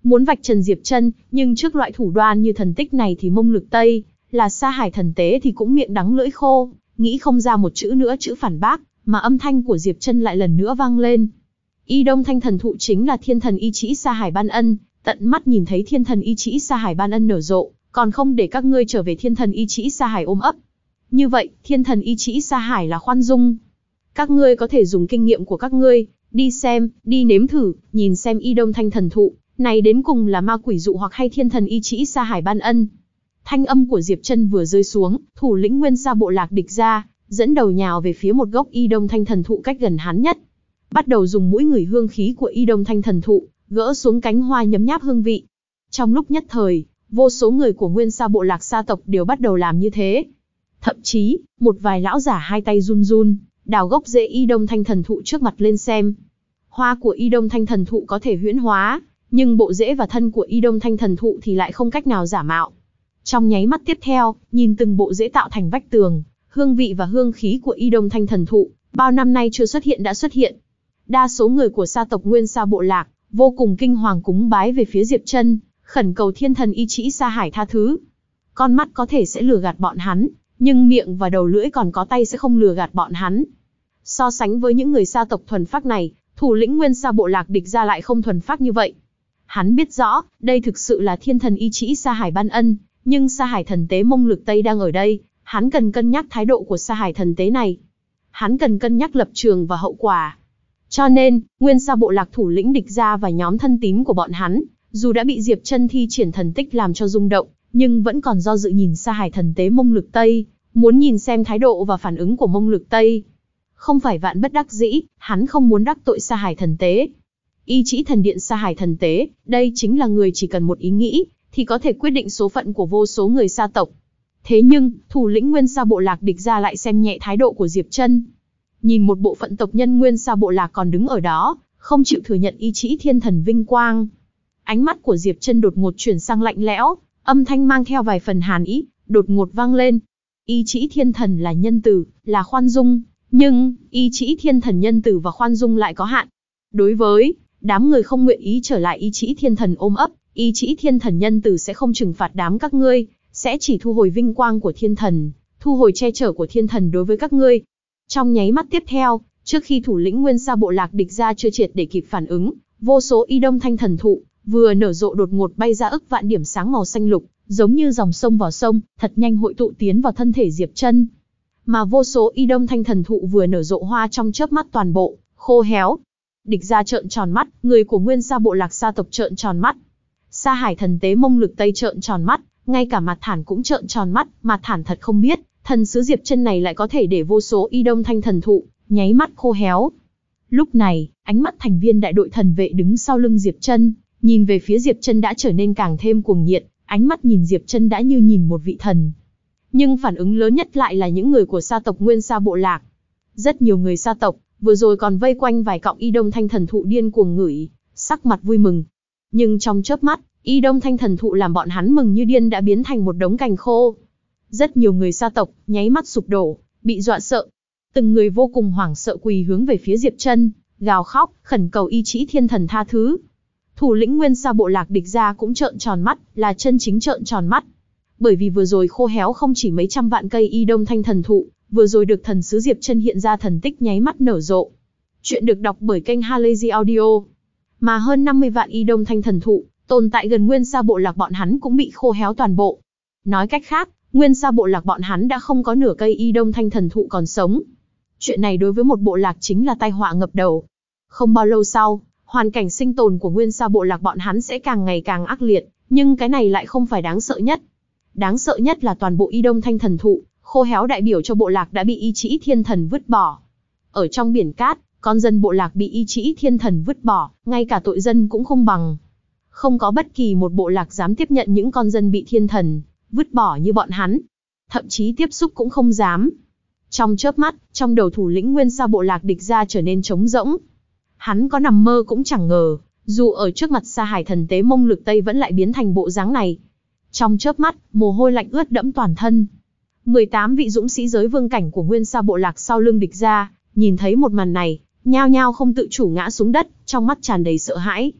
muốn vạch trần Diệp Chân, nhưng trước loại thủ đoạn như thần tích này thì Mông Lực Tây, là Sa Hải Thần Tế thì cũng miệng đắng lưỡi khô, nghĩ không ra một chữ nữa chữ phản bác, mà âm thanh của Diệp Chân lại lần nữa vang lên. Y Đông Thanh Thần Thụ chính là thiên thần y trĩ Sa Hải Ban Ân, tận mắt nhìn thấy thiên thần y trĩ Sa Hải Ban Ân nở rộ, còn không để các ngươi trở về thiên thần y trĩ Sa Hải ôm ấp. Như vậy, thiên thần y trĩ Sa Hải là khoan dung. Các ngươi có thể dùng kinh nghiệm của các ngươi, đi xem, đi nếm thử, nhìn xem Y Đông Thanh Thần Thụ này đến cùng là ma quỷ dụ hoặc hay thiên thần y trĩ Sa Hải Ban Ân. Thanh âm của Diệp Chân vừa rơi xuống, thủ lĩnh Nguyên Sa bộ lạc Địch Gia dẫn đầu nhào về phía một gốc Y Đông Thanh Thần Thụ cách gần hắn nhất, bắt đầu dùng mũi ngửi hương khí của Y Đông Thanh Thần Thụ, gỡ xuống cánh hoa nhấm nháp hương vị. Trong lúc nhất thời, vô số người của Nguyên Sa bộ lạc Sa tộc đều bắt đầu làm như thế. Thậm chí, một vài lão giả hai tay run run, đào gốc rễ Y Đông Thanh Thần Thụ trước mặt lên xem. Hoa của Y Đông Thanh Thần Thụ có thể huyễn hóa, nhưng bộ rễ và thân của Y Đông Thanh Thần Thụ thì lại không cách nào giả mạo. Trong nháy mắt tiếp theo, nhìn từng bộ rễ tạo thành vách tường, hương vị và hương khí của Y Đông Thanh Thần Thụ, bao năm nay chưa xuất hiện đã xuất hiện. Đa số người của Sa tộc Nguyên Sa bộ lạc, vô cùng kinh hoàng cúng bái về phía Diệp Chân, khẩn cầu thiên thần y trĩ Sa Hải tha thứ. Con mắt có thể sẽ lừa gạt bọn hắn, nhưng miệng và đầu lưỡi còn có tay sẽ không lừa gạt bọn hắn. So sánh với những người Sa tộc thuần phác này, thủ lĩnh Nguyên Sa bộ lạc Địch Gia lại không thuần phác như vậy. Hắn biết rõ, đây thực sự là thiên thần y trĩ Sa Hải Ban Ân, nhưng Sa Hải Thần Tế Mông Lực Tây đang ở đây, hắn cần cân nhắc thái độ của Sa Hải Thần Tế này. Hắn cần cân nhắc lập trường và hậu quả. Cho nên, Nguyên Sa bộ lạc thủ lĩnh Địch Gia và nhóm thân tín của bọn hắn, dù đã bị Diệp Chân thi triển thần tích làm cho rung động, nhưng vẫn còn do dự nhìn Sa Hải Thần Tế Mông Lực Tây, muốn nhìn xem thái độ và phản ứng của Mông Lực Tây. Không phải vạn bất đắc dĩ, hắn không muốn đắc tội Sa Hải Thần Tế. Y trĩ thần điện Sa Hải Thần Tế, đây chính là người chỉ cần một ý nghĩ, thì có thể quyết định số phận của vô số người Sa tộc. Thế nhưng, thủ lĩnh Nguyên Sa bộ lạc Địch Gia lại xem nhẹ thái độ của Diệp Chân. Nhìn một bộ phận tộc nhân Nguyên Sa bộ lạc còn đứng ở đó, không chịu thừa nhận y trĩ thiên thần vinh quang. Ánh mắt của Diệp Chân đột ngột chuyển sang lạnh lẽo, âm thanh mang theo vài phần hàn ý, đột ngột vang lên. Y trĩ thiên thần là nhân từ, là khoan dung, nhưng y trĩ thiên thần nhân từ và khoan dung lại có hạn. Đối với đám người không nguyện ý trở lại y trĩ thiên thần ôm ấp, y trĩ thiên thần nhân từ sẽ không trừng phạt đám các ngươi, sẽ chỉ thu hồi vinh quang của thiên thần, thu hồi che chở của thiên thần đối với các ngươi. Trong nháy mắt tiếp theo, trước khi thủ lĩnh Nguyên Sa bộ lạc Địch Gia chưa triệt để kịp phản ứng, vô số Y Đông Thanh Thần Thụ vừa nở rộ đột ngột bay ra ức vạn điểm sáng màu xanh lục, giống như dòng sông vào sông, thật nhanh hội tụ tiến vào thân thể Diệp Chân. Mà vô số Y Đông Thanh Thần Thụ vừa nở rộ hoa trong chớp mắt toàn bộ khô héo. Địch Gia trợn tròn mắt, người của Nguyên Sa bộ lạc Sa tộc trợn tròn mắt. Sa Hải Thần Tế Mông Lực Tây trợn tròn mắt, ngay cả Mạt Thản cũng trợn tròn mắt, Mạt Thản thật không biết, thần sứ Diệp Chân này lại có thể để vô số Y Đông Thanh Thần Thụ nháy mắt khô héo. Lúc này, ánh mắt thành viên đại đội thần vệ đứng sau lưng Diệp Chân, nhìn về phía Diệp Chân đã trở nên càng thêm cuồng nhiệt, ánh mắt nhìn Diệp Chân đã như nhìn một vị thần. Nhưng phản ứng lớn nhất lại là những người của Sa tộc Nguyên Sa bộ lạc. Rất nhiều người Sa tộc, vừa rồi còn vây quanh vài cọng Y Đông Thanh Thần Thụ điên cuồng ngửi, sắc mặt vui mừng. Nhưng trong chớp mắt, Y Đông Thanh Thần Thụ làm bọn hắn mừng như điên đã biến thành một đống cành khô. Rất nhiều người Sa tộc nháy mắt sụp đổ, bị dọa sợ. Từng người vô cùng hoảng sợ quỳ hướng về phía Diệp Chân, gào khóc, khẩn cầu y trĩ thiên thần tha thứ. Thủ lĩnh Nguyên Sa bộ lạc Địch Gia cũng trợn tròn mắt, là chân chính trợn tròn mắt. Bởi vì vừa rồi khô héo không chỉ mấy trăm vạn cây Y Đông Thanh Thần Thụ, vừa rồi được thần sứ Diệp Chân hiện ra thần tích nháy mắt nở rộ. Chuyện được đọc bởi kênh Halazy Audio. Mà hơn 50 vạn Y Đông Thanh Thần Thụ tồn tại gần Nguyên Sa bộ lạc bọn hắn cũng bị khô héo toàn bộ. Nói cách khác, Nguyên Sa bộ lạc bọn hắn đã không có nửa cây Y Đông Thanh Thần Thụ còn sống. Chuyện này đối với một bộ lạc chính là tai họa ngập đầu. Không bao lâu sau, hoàn cảnh sinh tồn của Nguyên Sa bộ lạc bọn hắn sẽ càng ngày càng ác liệt, nhưng cái này lại không phải đáng sợ nhất. Đáng sợ nhất là toàn bộ Y Đông Thanh Thần Thụ khô héo đại biểu cho bộ lạc đã bị y trĩ thiên thần vứt bỏ. Ở trong biển cát, con dân bộ lạc bị y trĩ thiên thần vứt bỏ, ngay cả tội dân cũng không bằng. Không có bất kỳ một bộ lạc dám tiếp nhận những con dân bị thiên thần vứt bỏ như bọn hắn. Thậm chí tiếp xúc cũng không dám. Trong chớp mắt, trong đầu thủ lĩnh Nguyên Sa bộ lạc Địch Gia trở nên trống rỗng. Hắn có nằm mơ cũng chẳng ngờ, dù ở trước mặt Sa Hải Thần Tế Mông Lực Tây vẫn lại biến thành bộ dáng này. Trong chớp mắt, mồ hôi lạnh ướt đẫm toàn thân. 18 vị dũng sĩ giới vương cảnh của Nguyên Sa bộ lạc sau lưng Địch Gia, nhìn thấy một màn này, nhao nhao không tự chủ ngã xuống đất, trong mắt tràn đầy sợ hãi.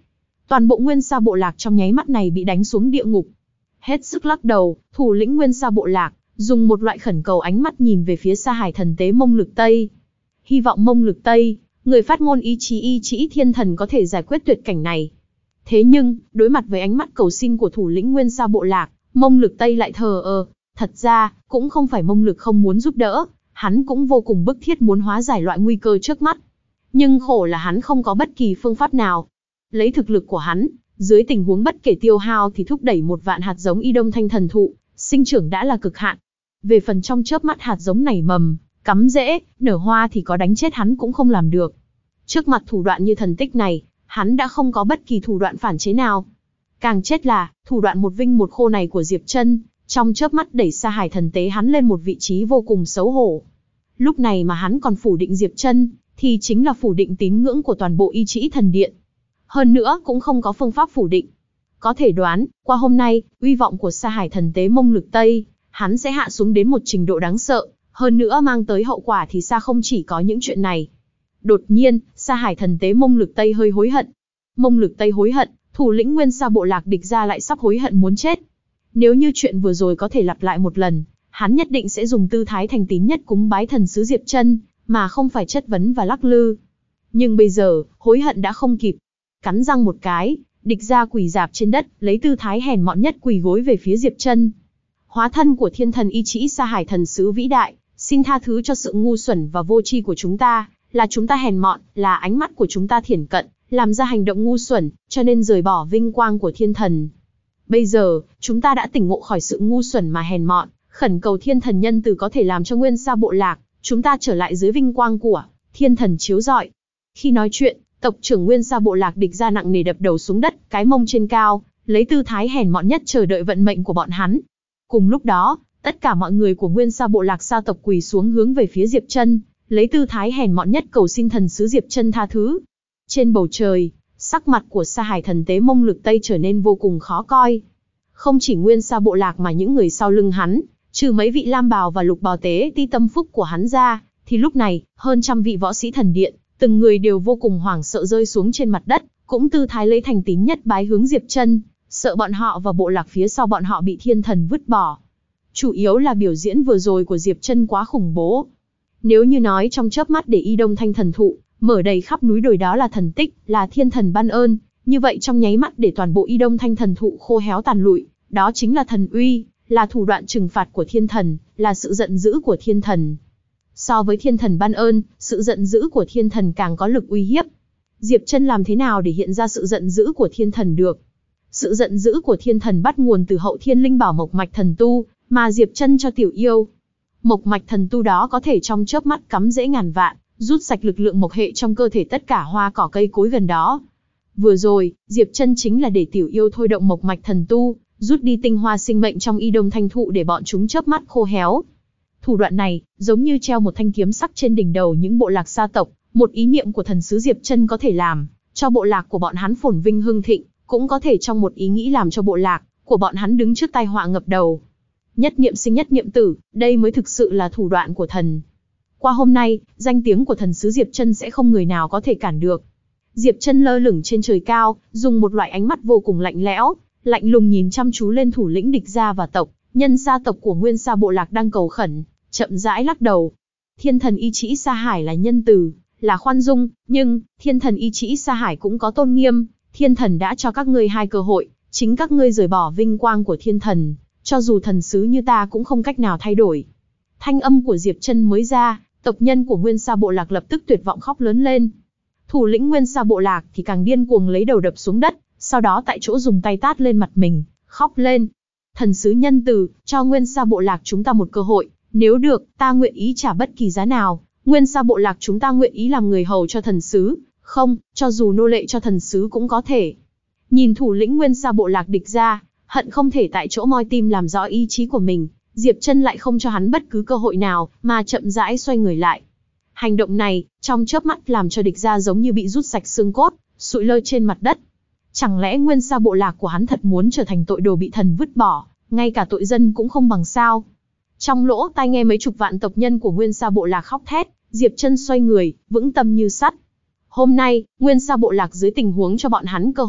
Toàn bộ Nguyên Sa bộ lạc trong nháy mắt này bị đánh xuống địa ngục. Hết sức lắc đầu, thủ lĩnh Nguyên Sa bộ lạc dùng một loại khẩn cầu ánh mắt nhìn về phía Sa Hải thần tế Mông Lực Tây. Hy vọng Mông Lực Tây, người phát ngôn ý chí thiên thần có thể giải quyết tuyệt cảnh này. Thế nhưng, đối mặt với ánh mắt cầu xin của thủ lĩnh Nguyên Sa bộ lạc, Mông Lực Tây lại thờ ơ. Thật ra, cũng không phải Mông Lực không muốn giúp đỡ, hắn cũng vô cùng bức thiết muốn hóa giải loại nguy cơ trước mắt. Nhưng khổ là hắn không có bất kỳ phương pháp nào. Lấy thực lực của hắn, dưới tình huống bất kể tiêu hao thì thúc đẩy 1 vạn hạt giống Y Đông Thanh Thần Thụ, sinh trưởng đã là cực hạn. Về phần trong chớp mắt hạt giống nảy mầm, cắm rễ, nở hoa thì có đánh chết hắn cũng không làm được. Trước mặt thủ đoạn như thần tích này, hắn đã không có bất kỳ thủ đoạn phản chế nào. Càng chết là, thủ đoạn một vinh một khô này của Diệp Trân, trong chớp mắt đẩy Sa Hải thần tế hắn lên một vị trí vô cùng xấu hổ. Lúc này mà hắn còn phủ định Diệp Trân, thì chính là phủ định tín ngưỡng của toàn bộ Y Trĩ Thần Điện. Hơn nữa cũng không có phương pháp phủ định. Có thể đoán, qua hôm nay, uy vọng của Sa Hải thần tế Mông Lực Tây, hắn sẽ hạ xuống đến một trình độ đáng sợ, hơn nữa mang tới hậu quả thì xa không chỉ có những chuyện này. Đột nhiên, Sa Hải thần tế Mông Lực Tây hơi hối hận. Mông Lực Tây hối hận, thủ lĩnh Nguyên Sa bộ lạc địch ra lại sắp hối hận muốn chết. Nếu như chuyện vừa rồi có thể lặp lại một lần, hắn nhất định sẽ dùng tư thái thành tín nhất cúng bái thần sứ Diệp Trân, mà không phải chất vấn và lắc lư. Nhưng bây giờ, hối hận đã không kịp. Cắn răng một cái, địch ra quỳ rạp trên đất, lấy tư thái hèn mọn nhất quỳ gối về phía Diệp Trân. Hóa thân của thiên thần Y Trĩ Sa Hải thần sứ vĩ đại, xin tha thứ cho sự ngu xuẩn và vô tri của chúng ta, là chúng ta hèn mọn, là ánh mắt của chúng ta thiển cận, làm ra hành động ngu xuẩn, cho nên rời bỏ vinh quang của thiên thần. Bây giờ, chúng ta đã tỉnh ngộ khỏi sự ngu xuẩn mà hèn mọn, khẩn cầu thiên thần nhân từ có thể làm cho Nguyên Sa bộ lạc, chúng ta trở lại dưới vinh quang của thiên thần chiếu rọi. Khi nói chuyện, tộc trưởng Nguyên Sa bộ lạc địch ra nặng nề đập đầu xuống đất, cái mông trên cao, lấy tư thái hèn mọn nhất chờ đợi vận mệnh của bọn hắn. Cùng lúc đó, tất cả mọi người của Nguyên Sa bộ lạc sa tộc quỳ xuống hướng về phía Diệp Trân, lấy tư thái hèn mọn nhất cầu xin thần sứ Diệp Trân tha thứ. Trên bầu trời, sắc mặt của Sa Hải thần tế Mông Lực Tây trở nên vô cùng khó coi. Không chỉ Nguyên Sa bộ lạc mà những người sau lưng hắn, trừ mấy vị lam bào và lục bào tế ti tâm phúc của hắn ra, thì lúc này, hơn trăm vị võ sĩ thần điện, từng người đều vô cùng hoảng sợ rơi xuống trên mặt đất, cũng tư thái lấy thành tín nhất bái hướng Diệp Trân, sợ bọn họ và bộ lạc phía sau bọn họ bị thiên thần vứt bỏ. Chủ yếu là biểu diễn vừa rồi của Diệp Trân quá khủng bố. Nếu như nói trong chớp mắt để Y Đông Thanh Thần Thụ mở đầy khắp núi đồi đó là thần tích, là thiên thần ban ơn, như vậy trong nháy mắt để toàn bộ Y Đông Thanh Thần Thụ khô héo tàn lụi, đó chính là thần uy, là thủ đoạn trừng phạt của thiên thần, là sự giận dữ của thiên thần. So với thiên thần ban ơn, sự giận dữ của thiên thần càng có lực uy hiếp. Diệp Trân làm thế nào để hiện ra sự giận dữ của thiên thần được? Sự giận dữ của thiên thần bắt nguồn từ hậu thiên linh bảo mộc mạch thần tu, mà Diệp Trân cho tiểu yêu. Mộc mạch thần tu đó có thể trong chớp mắt cắm rễ ngàn vạn, rút sạch lực lượng mộc hệ trong cơ thể tất cả hoa cỏ cây cối gần đó. Vừa rồi, Diệp Trân chính là để tiểu yêu thôi động mộc mạch thần tu, rút đi tinh hoa sinh mệnh trong Y Đông Thanh Thụ để bọn chúng chớp mắt khô héo. Thủ đoạn này, giống như treo một thanh kiếm sắc trên đỉnh đầu những bộ lạc sa tộc, một ý niệm của thần sứ Diệp Trân có thể làm cho bộ lạc của bọn hắn phồn vinh hưng thịnh, cũng có thể trong một ý nghĩ làm cho bộ lạc của bọn hắn đứng trước tai họa ngập đầu. Nhất niệm sinh nhất niệm tử, đây mới thực sự là thủ đoạn của thần. Qua hôm nay, danh tiếng của thần sứ Diệp Trân sẽ không người nào có thể cản được. Diệp Trân lơ lửng trên trời cao, dùng một loại ánh mắt vô cùng lạnh lẽo, lạnh lùng nhìn chăm chú lên thủ lĩnh địch gia và tộc nhân gia tộc của Nguyên Sa bộ lạc đang cầu khẩn, chậm rãi lắc đầu. Thiên thần Y Trĩ Sa Hải là nhân từ, là khoan dung, nhưng thiên thần Y Trĩ Sa Hải cũng có tôn nghiêm. Thiên thần đã cho các ngươi 2 cơ hội, chính các ngươi rời bỏ vinh quang của thiên thần, cho dù thần sứ như ta cũng không cách nào thay đổi. Thanh âm của Diệp Trân mới ra, tộc nhân của Nguyên Sa bộ lạc lập tức tuyệt vọng khóc lớn lên. Thủ lĩnh Nguyên Sa bộ lạc thì càng điên cuồng lấy đầu đập xuống đất, sau đó tại chỗ dùng tay tát lên mặt mình, khóc lên. Thần sứ nhân từ, cho Nguyên Sa bộ lạc chúng ta một cơ hội, nếu được, ta nguyện ý trả bất kỳ giá nào. Nguyên Sa bộ lạc chúng ta nguyện ý làm người hầu cho thần sứ, không, cho dù nô lệ cho thần sứ cũng có thể. Nhìn thủ lĩnh Nguyên Sa bộ lạc địch ra, hận không thể tại chỗ moi tim làm rõ ý chí của mình, Diệp Trân lại không cho hắn bất cứ cơ hội nào, mà chậm rãi xoay người lại. Hành động này, trong chớp mắt làm cho địch ra giống như bị rút sạch xương cốt, sụi lơ trên mặt đất. Chẳng lẽ Nguyên Sa bộ lạc của hắn thật muốn trở thành tội đồ bị thần vứt bỏ, ngay cả tội dân cũng không bằng sao? Trong lỗ tai nghe mấy chục vạn tộc nhân của Nguyên Sa bộ lạc khóc thét, Diệp Trân xoay người, vững tâm như sắt. Hôm nay, Nguyên Sa bộ lạc dưới tình huống cho bọn hắn cơ hội,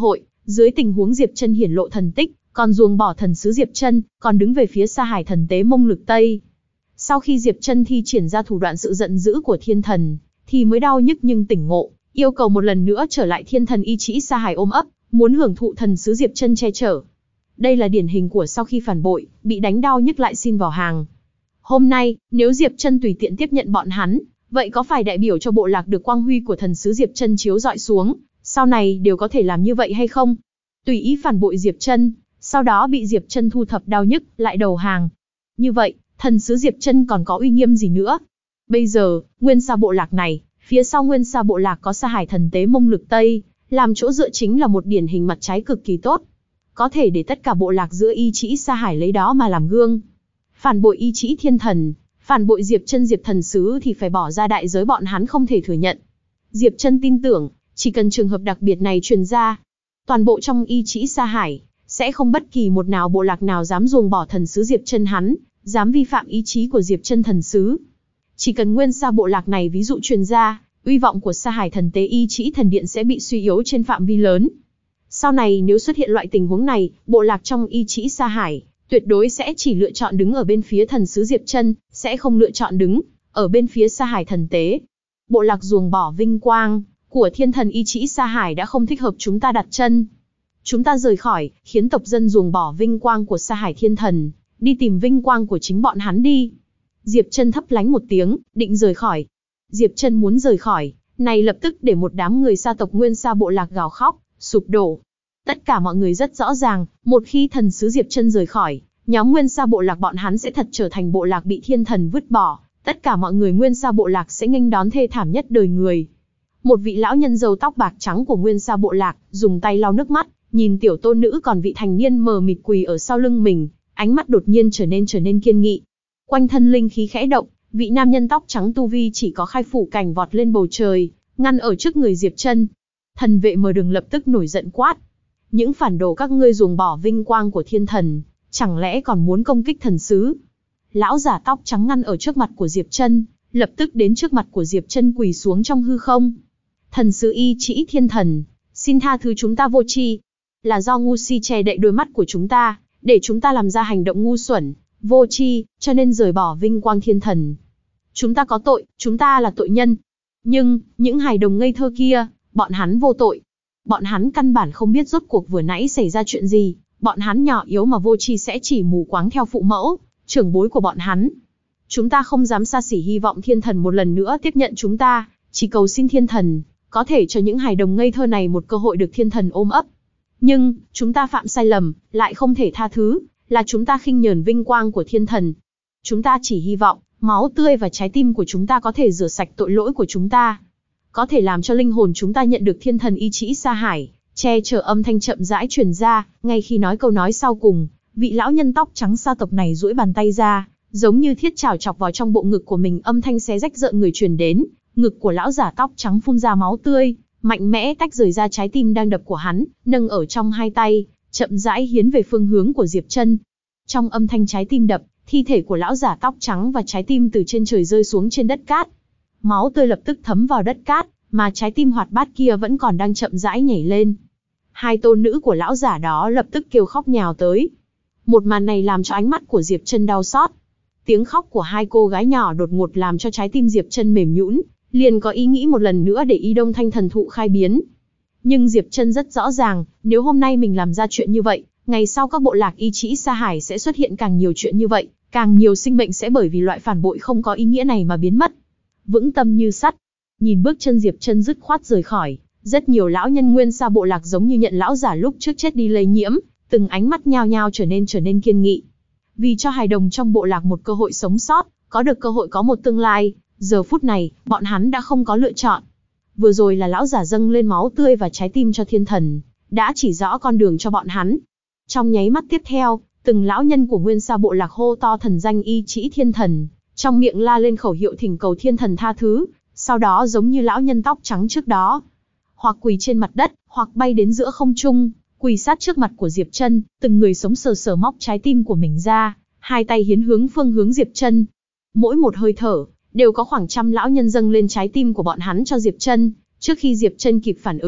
Dưới tình huống Diệp Chân hiển lộ thần tích, còn ruồng bỏ thần sứ Diệp Chân, còn đứng về phía Sa Hải thần tế Mông Lực Tây. Sau khi Diệp Chân thi triển ra thủ đoạn sự giận dữ của thiên thần, thì mới đau nhức nhưng tỉnh ngộ, yêu cầu một lần nữa trở lại thiên thần y trĩ Sa Hải ôm ấp, muốn hưởng thụ thần sứ Diệp Chân che chở. Đây là điển hình của sau khi phản bội, bị đánh đau nhức lại xin vào hàng. Hôm nay, nếu Diệp Chân tùy tiện tiếp nhận bọn hắn, vậy có phải đại biểu cho bộ lạc được quang huy của thần sứ Diệp Chân chiếu rọi xuống, sau này đều có thể làm như vậy hay không? Tùy ý phản bội Diệp Chân, sau đó bị Diệp Chân thu thập đau nhức, lại đầu hàng. Như vậy, thần sứ Diệp Chân còn có uy nghiêm gì nữa? Bây giờ, Nguyên Sa bộ lạc này, phía sau Nguyên Sa bộ lạc có Sa Hải thần tế Mông Lực Tây, làm chỗ dựa chính là một điển hình mặt trái cực kỳ tốt. Có thể để tất cả bộ lạc giữa y trĩ Sa Hải lấy đó mà làm gương. Phản bội y trĩ thiên thần, phản bội Diệp Chân Diệp thần sứ thì phải bỏ ra đại giới bọn hắn không thể thừa nhận. Diệp Chân tin tưởng, chỉ cần trường hợp đặc biệt này truyền ra, toàn bộ trong y trĩ Sa Hải, sẽ không bất kỳ một nào bộ lạc nào dám ruồng bỏ thần sứ Diệp Chân hắn, dám vi phạm ý chí của Diệp Chân thần sứ. Chỉ cần Nguyên Sa bộ lạc này ví dụ truyền ra, uy vọng của Sa Hải thần tế y trĩ thần điện sẽ bị suy yếu trên phạm vi lớn. Sau này nếu xuất hiện loại tình huống này, bộ lạc trong y trĩ Sa Hải, tuyệt đối sẽ chỉ lựa chọn đứng ở bên phía thần sứ Diệp Chân, sẽ không lựa chọn đứng ở bên phía Sa Hải thần tế. Bộ lạc ruồng bỏ vinh quang của thiên thần y trĩ Sa Hải đã không thích hợp chúng ta đặt chân. Chúng ta rời khỏi, khiến tộc dân ruồng bỏ vinh quang của Sa Hải thiên thần, đi tìm vinh quang của chính bọn hắn đi. Diệp Chân thấp lánh một tiếng, định rời khỏi. Diệp Chân muốn rời khỏi, này lập tức để một đám người Sa tộc Nguyên Sa bộ lạc gào khóc, sụp đổ. Tất cả mọi người rất rõ ràng, một khi thần sứ Diệp Chân rời khỏi, nhóm Nguyên Sa bộ lạc bọn hắn sẽ thật trở thành bộ lạc bị thiên thần vứt bỏ, tất cả mọi người Nguyên Sa bộ lạc sẽ nghênh đón thê thảm nhất đời người. Một vị lão nhân râu tóc bạc trắng của Nguyên Sa bộ lạc, dùng tay lau nước mắt, nhìn tiểu tôn nữ còn vị thành niên mờ mịt quỳ ở sau lưng mình, ánh mắt đột nhiên trở nên kiên nghị. Quanh thân linh khí khẽ động, vị nam nhân tóc trắng tu vi chỉ có khai phủ cảnh vọt lên bầu trời, ngăn ở trước người Diệp Chân. Thần vệ mở đường lập tức nổi giận quát: những phản đồ các ngươi ruồng bỏ vinh quang của thiên thần, chẳng lẽ còn muốn công kích thần sứ? Lão giả tóc trắng ngăn ở trước mặt của Diệp Chân, lập tức đến trước mặt của Diệp Chân quỳ xuống trong hư không. Thần sứ y trĩ thiên thần, xin tha thứ chúng ta vô tri, là do ngu si che đậy đôi mắt của chúng ta, để chúng ta làm ra hành động ngu xuẩn, vô tri, cho nên rời bỏ vinh quang thiên thần. Chúng ta có tội, chúng ta là tội nhân. Nhưng, những hài đồng ngây thơ kia, bọn hắn vô tội. Bọn hắn căn bản không biết rốt cuộc vừa nãy xảy ra chuyện gì, bọn hắn nhỏ yếu mà vô tri sẽ chỉ mù quáng theo phụ mẫu, trưởng bối của bọn hắn. Chúng ta không dám xa xỉ hy vọng thiên thần một lần nữa tiếp nhận chúng ta, chỉ cầu xin thiên thần, có thể cho những hài đồng ngây thơ này một cơ hội được thiên thần ôm ấp. Nhưng, chúng ta phạm sai lầm, lại không thể tha thứ, là chúng ta khinh nhờn vinh quang của thiên thần. Chúng ta chỉ hy vọng, máu tươi và trái tim của chúng ta có thể rửa sạch tội lỗi của chúng ta. Có thể làm cho linh hồn chúng ta nhận được thiên thần y trĩ Sa Hải, che chở âm thanh chậm rãi truyền ra, ngay khi nói câu nói sau cùng, vị lão nhân tóc trắng Sa tộc này duỗi bàn tay ra, giống như thiết chảo chọc vào trong bộ ngực của mình, âm thanh xé rách rợn người truyền đến, ngực của lão giả tóc trắng phun ra máu tươi, mạnh mẽ tách rời ra trái tim đang đập của hắn, nâng ở trong hai tay, chậm rãi hiến về phương hướng của Diệp Chân. Trong âm thanh trái tim đập, thi thể của lão giả tóc trắng và trái tim từ trên trời rơi xuống trên đất cát. Máu tươi lập tức thấm vào đất cát, mà trái tim hoạt bát kia vẫn còn đang chậm rãi nhảy lên. Hai tôn nữ của lão giả đó lập tức kêu khóc nhào tới. Một màn này làm cho ánh mắt của Diệp Chân đau xót. Tiếng khóc của hai cô gái nhỏ đột ngột làm cho trái tim Diệp Chân mềm nhũn, liền có ý nghĩ một lần nữa để Y Đông Thanh thần thụ khai biến. Nhưng Diệp Chân rất rõ ràng, nếu hôm nay mình làm ra chuyện như vậy, ngày sau các bộ lạc y trĩ Sa Hải sẽ xuất hiện càng nhiều chuyện như vậy, càng nhiều sinh mệnh sẽ bởi vì loại phản bội không có ý nghĩa này mà biến mất. Vững tâm như sắt, nhìn bước chân Diệp Chân dứt khoát rời khỏi, rất nhiều lão nhân Nguyên Sa bộ lạc giống như nhận lão giả lúc trước chết đi lây nhiễm, từng ánh mắt nhao nhao trở nên kiên nghị. Vì cho hài đồng trong bộ lạc một cơ hội sống sót, có được cơ hội có một tương lai, giờ phút này, bọn hắn đã không có lựa chọn. Vừa rồi là lão giả dâng lên máu tươi và trái tim cho thiên thần, đã chỉ rõ con đường cho bọn hắn. Trong nháy mắt tiếp theo, từng lão nhân của Nguyên Sa bộ lạc hô to thần danh y trĩ thiên thần, trong miệng la lên khẩu hiệu thỉnh cầu thiên thần tha thứ, sau đó giống như lão nhân tóc trắng trước đó, hoặc quỳ trên mặt đất, hoặc bay đến giữa không trung, quỳ sát trước mặt của Diệp Chân, từng người sống sờ sờ móc trái tim của mình ra, hai tay hiến hướng phương hướng Diệp Chân. Mỗi một hơi thở, đều có khoảng trăm lão nhân dâng lên trái tim của bọn hắn cho Diệp Chân. Trước khi Diệp Chân kịp phản ứng,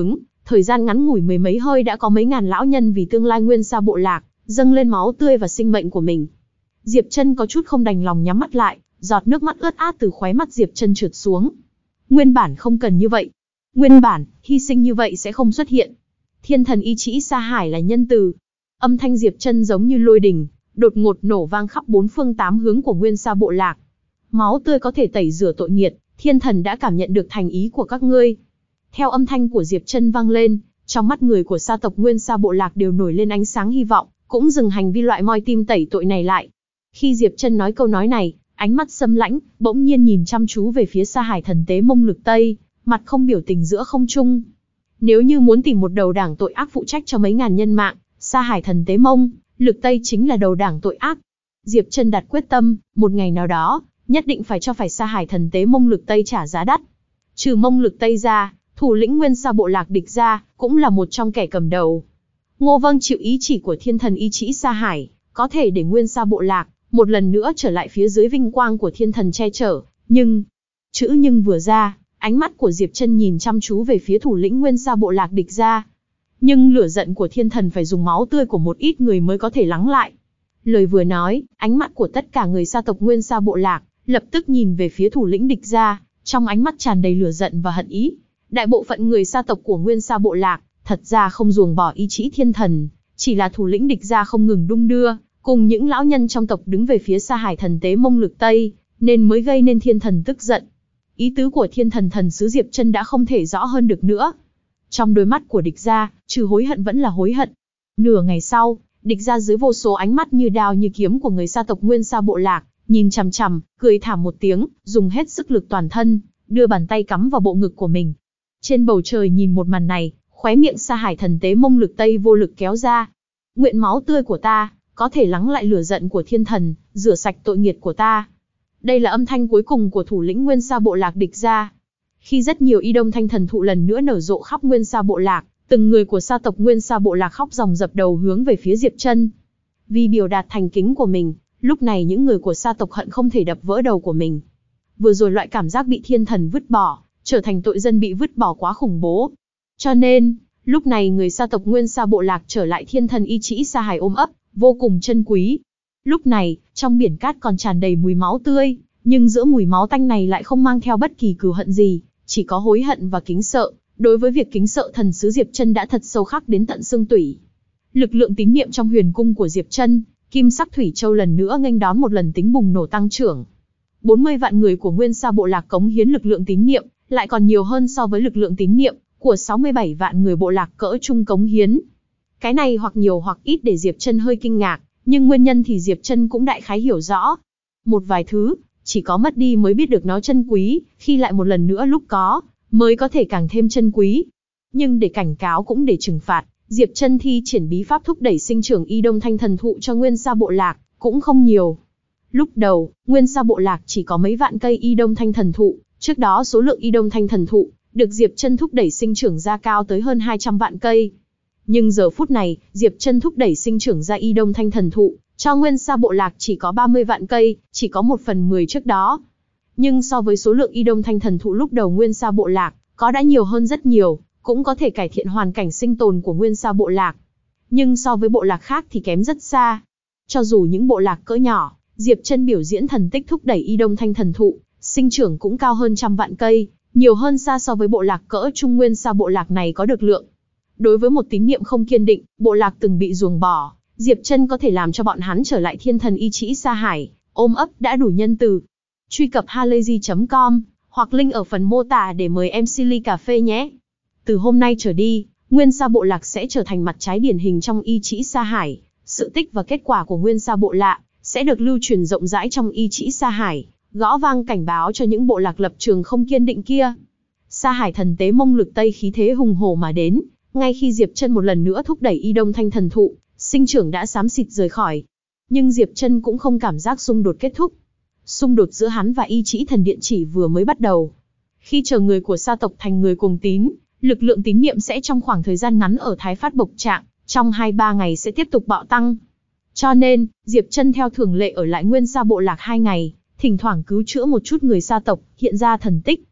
Thời gian ngắn ngủi mười mấy hơi đã có mấy ngàn lão nhân vì tương lai Nguyên Sa bộ lạc, dâng lên máu tươi và sinh mệnh của mình. Diệp Trân có chút không đành lòng nhắm mắt lại, giọt nước mắt ướt át từ khóe mắt Diệp Trân trượt xuống. Nguyên bản không cần như vậy. Nguyên bản, hy sinh như vậy sẽ không xuất hiện. Thiên thần Y Trĩ Sa Hải là nhân từ. Âm thanh Diệp Trân giống như lôi đình, đột ngột nổ vang khắp bốn phương tám hướng của Nguyên Sa bộ lạc. Máu tươi có thể tẩy rửa tội nghiệt, thiên thần đã cảm nhận được thành ý của các ngươi. Theo âm thanh của Diệp Trân vang lên, trong mắt người của sa tộc Nguyên Sa bộ lạc đều nổi lên ánh sáng hy vọng, cũng dừng hành vi loại moi tim tẩy tội này lại. Khi Diệp Trân nói câu nói này, ánh mắt sâm lãnh, bỗng nhiên nhìn chăm chú về phía Sa Hải thần tế Mông Lực Tây, mặt không biểu tình giữa không trung. Nếu như muốn tìm một đầu đảng tội ác phụ trách cho mấy ngàn nhân mạng, Sa Hải thần tế Mông Lực Tây chính là đầu đảng tội ác. Diệp Trân đặt quyết tâm, một ngày nào đó, nhất định phải cho Sa Hải thần tế Mông Lực Tây trả giá đắt. Trừ Mông Lực Tây ra, thủ lĩnh Nguyên Sa bộ lạc Địch Gia cũng là một trong kẻ cầm đầu. Ngô vâng chịu ý chỉ của thiên thần Y Trĩ Sa Hải, có thể để Nguyên Sa bộ lạc một lần nữa trở lại phía dưới vinh quang của thiên thần che chở, nhưng chữ nhưng vừa ra, ánh mắt của Diệp Trân nhìn chăm chú về phía thủ lĩnh Nguyên Sa bộ lạc Địch Gia. Nhưng lửa giận của thiên thần phải dùng máu tươi của một ít người mới có thể lắng lại. Lời vừa nói, ánh mắt của tất cả người sa tộc Nguyên Sa bộ lạc lập tức nhìn về phía thủ lĩnh Địch Gia, trong ánh mắt tràn đầy lửa giận và hận ý. Đại bộ phận người sa tộc của Nguyên Sa bộ lạc thật ra không ruồng bỏ ý chí thiên thần, chỉ là thủ lĩnh Địch Gia không ngừng đung đưa, cùng những lão nhân trong tộc đứng về phía Sa Hải thần tế Mông Lực Tây, nên mới gây nên thiên thần tức giận. Ý tứ của thiên thần thần sứ Diệp Trân đã không thể rõ hơn được nữa. Trong đôi mắt của Địch Gia, trừ hối hận vẫn là hối hận. Nửa ngày sau, Địch Gia dưới vô số ánh mắt như đao như kiếm của người sa tộc Nguyên Sa bộ lạc, nhìn chằm chằm, cười thảm một tiếng, dùng hết sức lực toàn thân, đưa bàn tay cắm vào bộ ngực của mình. Trên bầu trời nhìn một màn này, khóe miệng Sa Hải thần tế Mông Lực Tây vô lực kéo ra. Nguyện máu tươi của ta có thể lắng lại lửa giận của thiên thần, rửa sạch tội nghiệt của ta. Đây là âm thanh cuối cùng của thủ lĩnh Nguyên Sa bộ lạc Địch Gia. Khi rất nhiều y đông thanh thần thụ lần nữa nở rộ khắp Nguyên Sa bộ lạc, từng người của sa tộc Nguyên Sa bộ lạc khóc ròng dập đầu hướng về phía Diệp Trân. Vì biểu đạt thành kính của mình, lúc này những người của sa tộc hận không thể đập vỡ đầu của mình. Vừa rồi loại cảm giác bị thiên thần vứt bỏ, trở thành tội dân bị vứt bỏ quá khủng bố. Cho nên, lúc này người sa tộc Nguyên Sa bộ lạc trở lại thiên thần Y Trĩ Sa Hải ôm ấp, vô cùng chân quý. Lúc này, trong biển cát còn tràn đầy mùi máu tươi, nhưng giữa mùi máu tanh này lại không mang theo bất kỳ cừu hận gì, chỉ có hối hận và kính sợ. Đối với việc kính sợ thần sứ Diệp Trân đã thật sâu khắc đến tận xương tủy. Lực lượng tín niệm trong huyền cung của Diệp Trân, kim sắc thủy châu lần nữa nghênh đón một lần tính bùng nổ tăng trưởng. 40 vạn người của Nguyên Sa bộ lạc cống hiến lực lượng tín niệm, lại còn nhiều hơn so với lực lượng tín niệm của 67 vạn người bộ lạc cỡ trung cống hiến. Cái này hoặc nhiều hoặc ít để Diệp Trân hơi kinh ngạc, nhưng nguyên nhân thì Diệp Trân cũng đại khái hiểu rõ. Một vài thứ, chỉ có mất đi mới biết được nó chân quý, khi lại một lần nữa lúc có, mới có thể càng thêm chân quý. Nhưng để cảnh cáo cũng để trừng phạt, Diệp Trân thi triển bí pháp thúc đẩy sinh trưởng y đông thanh thần thụ cho Nguyên Sa bộ lạc, cũng không nhiều. Lúc đầu, Nguyên Sa bộ lạc chỉ có mấy vạn cây y đông thanh thần thụ, trước đó số lượng y đông thanh thần thụ được Diệp Trân thúc đẩy sinh trưởng ra cao tới hơn 200 vạn cây. Nhưng giờ phút này, Diệp Trân thúc đẩy sinh trưởng ra y đông thanh thần thụ, cho Nguyên Sa bộ lạc chỉ có 30 vạn cây, chỉ có 1/10 trước đó. Nhưng so với số lượng y đông thanh thần thụ lúc đầu Nguyên Sa bộ lạc, có đã nhiều hơn rất nhiều, cũng có thể cải thiện hoàn cảnh sinh tồn của Nguyên Sa bộ lạc. Nhưng so với bộ lạc khác thì kém rất xa. Cho dù những bộ lạc cỡ nhỏ, Diệp Trân biểu diễn thần tích thúc đẩy y đông thanh thần thụ, sinh trưởng cũng cao hơn trăm vạn cây, nhiều hơn xa so với bộ lạc cỡ trung Nguyên Sa bộ lạc này có được lượng. Đối với một tín niệm không kiên định, bộ lạc từng bị ruồng bỏ, Diệp Trân có thể làm cho bọn hắn trở lại thiên thần Y Trĩ Sa Hải, ôm ấp đã đủ nhân từ. Truy cập halayzi.com hoặc link ở phần mô tả để mời MC ly cà phê nhé. Từ hôm nay trở đi, Nguyên Sa bộ lạc sẽ trở thành mặt trái điển hình trong Y Trĩ Sa Hải. Sự tích và kết quả của Nguyên Sa bộ lạc sẽ được lưu truyền rộng rãi trong Y Trĩ Sa Hải, gõ vang cảnh báo cho những bộ lạc lập trường không kiên định kia. Sa Hải thần tế Mông Lực Tây khí thế hùng hổ mà đến, ngay khi Diệp Trân một lần nữa thúc đẩy y đông thanh thần thụ, sinh trưởng đã xám xịt rời khỏi. Nhưng Diệp Trân cũng không cảm giác xung đột kết thúc. Xung đột giữa hắn và Y Trĩ thần điện chỉ vừa mới bắt đầu. Khi chờ người của sa tộc thành người cùng tín, lực lượng tín niệm sẽ trong khoảng thời gian ngắn ở thái phát bộc trạng, trong 2-3 ngày sẽ tiếp tục bạo tăng. Cho nên, Diệp Trân theo thường lệ ở lại Nguyên Sa bộ lạc 2 ngày, thỉnh thoảng cứu chữa một chút người sa tộc, hiện ra thần tích.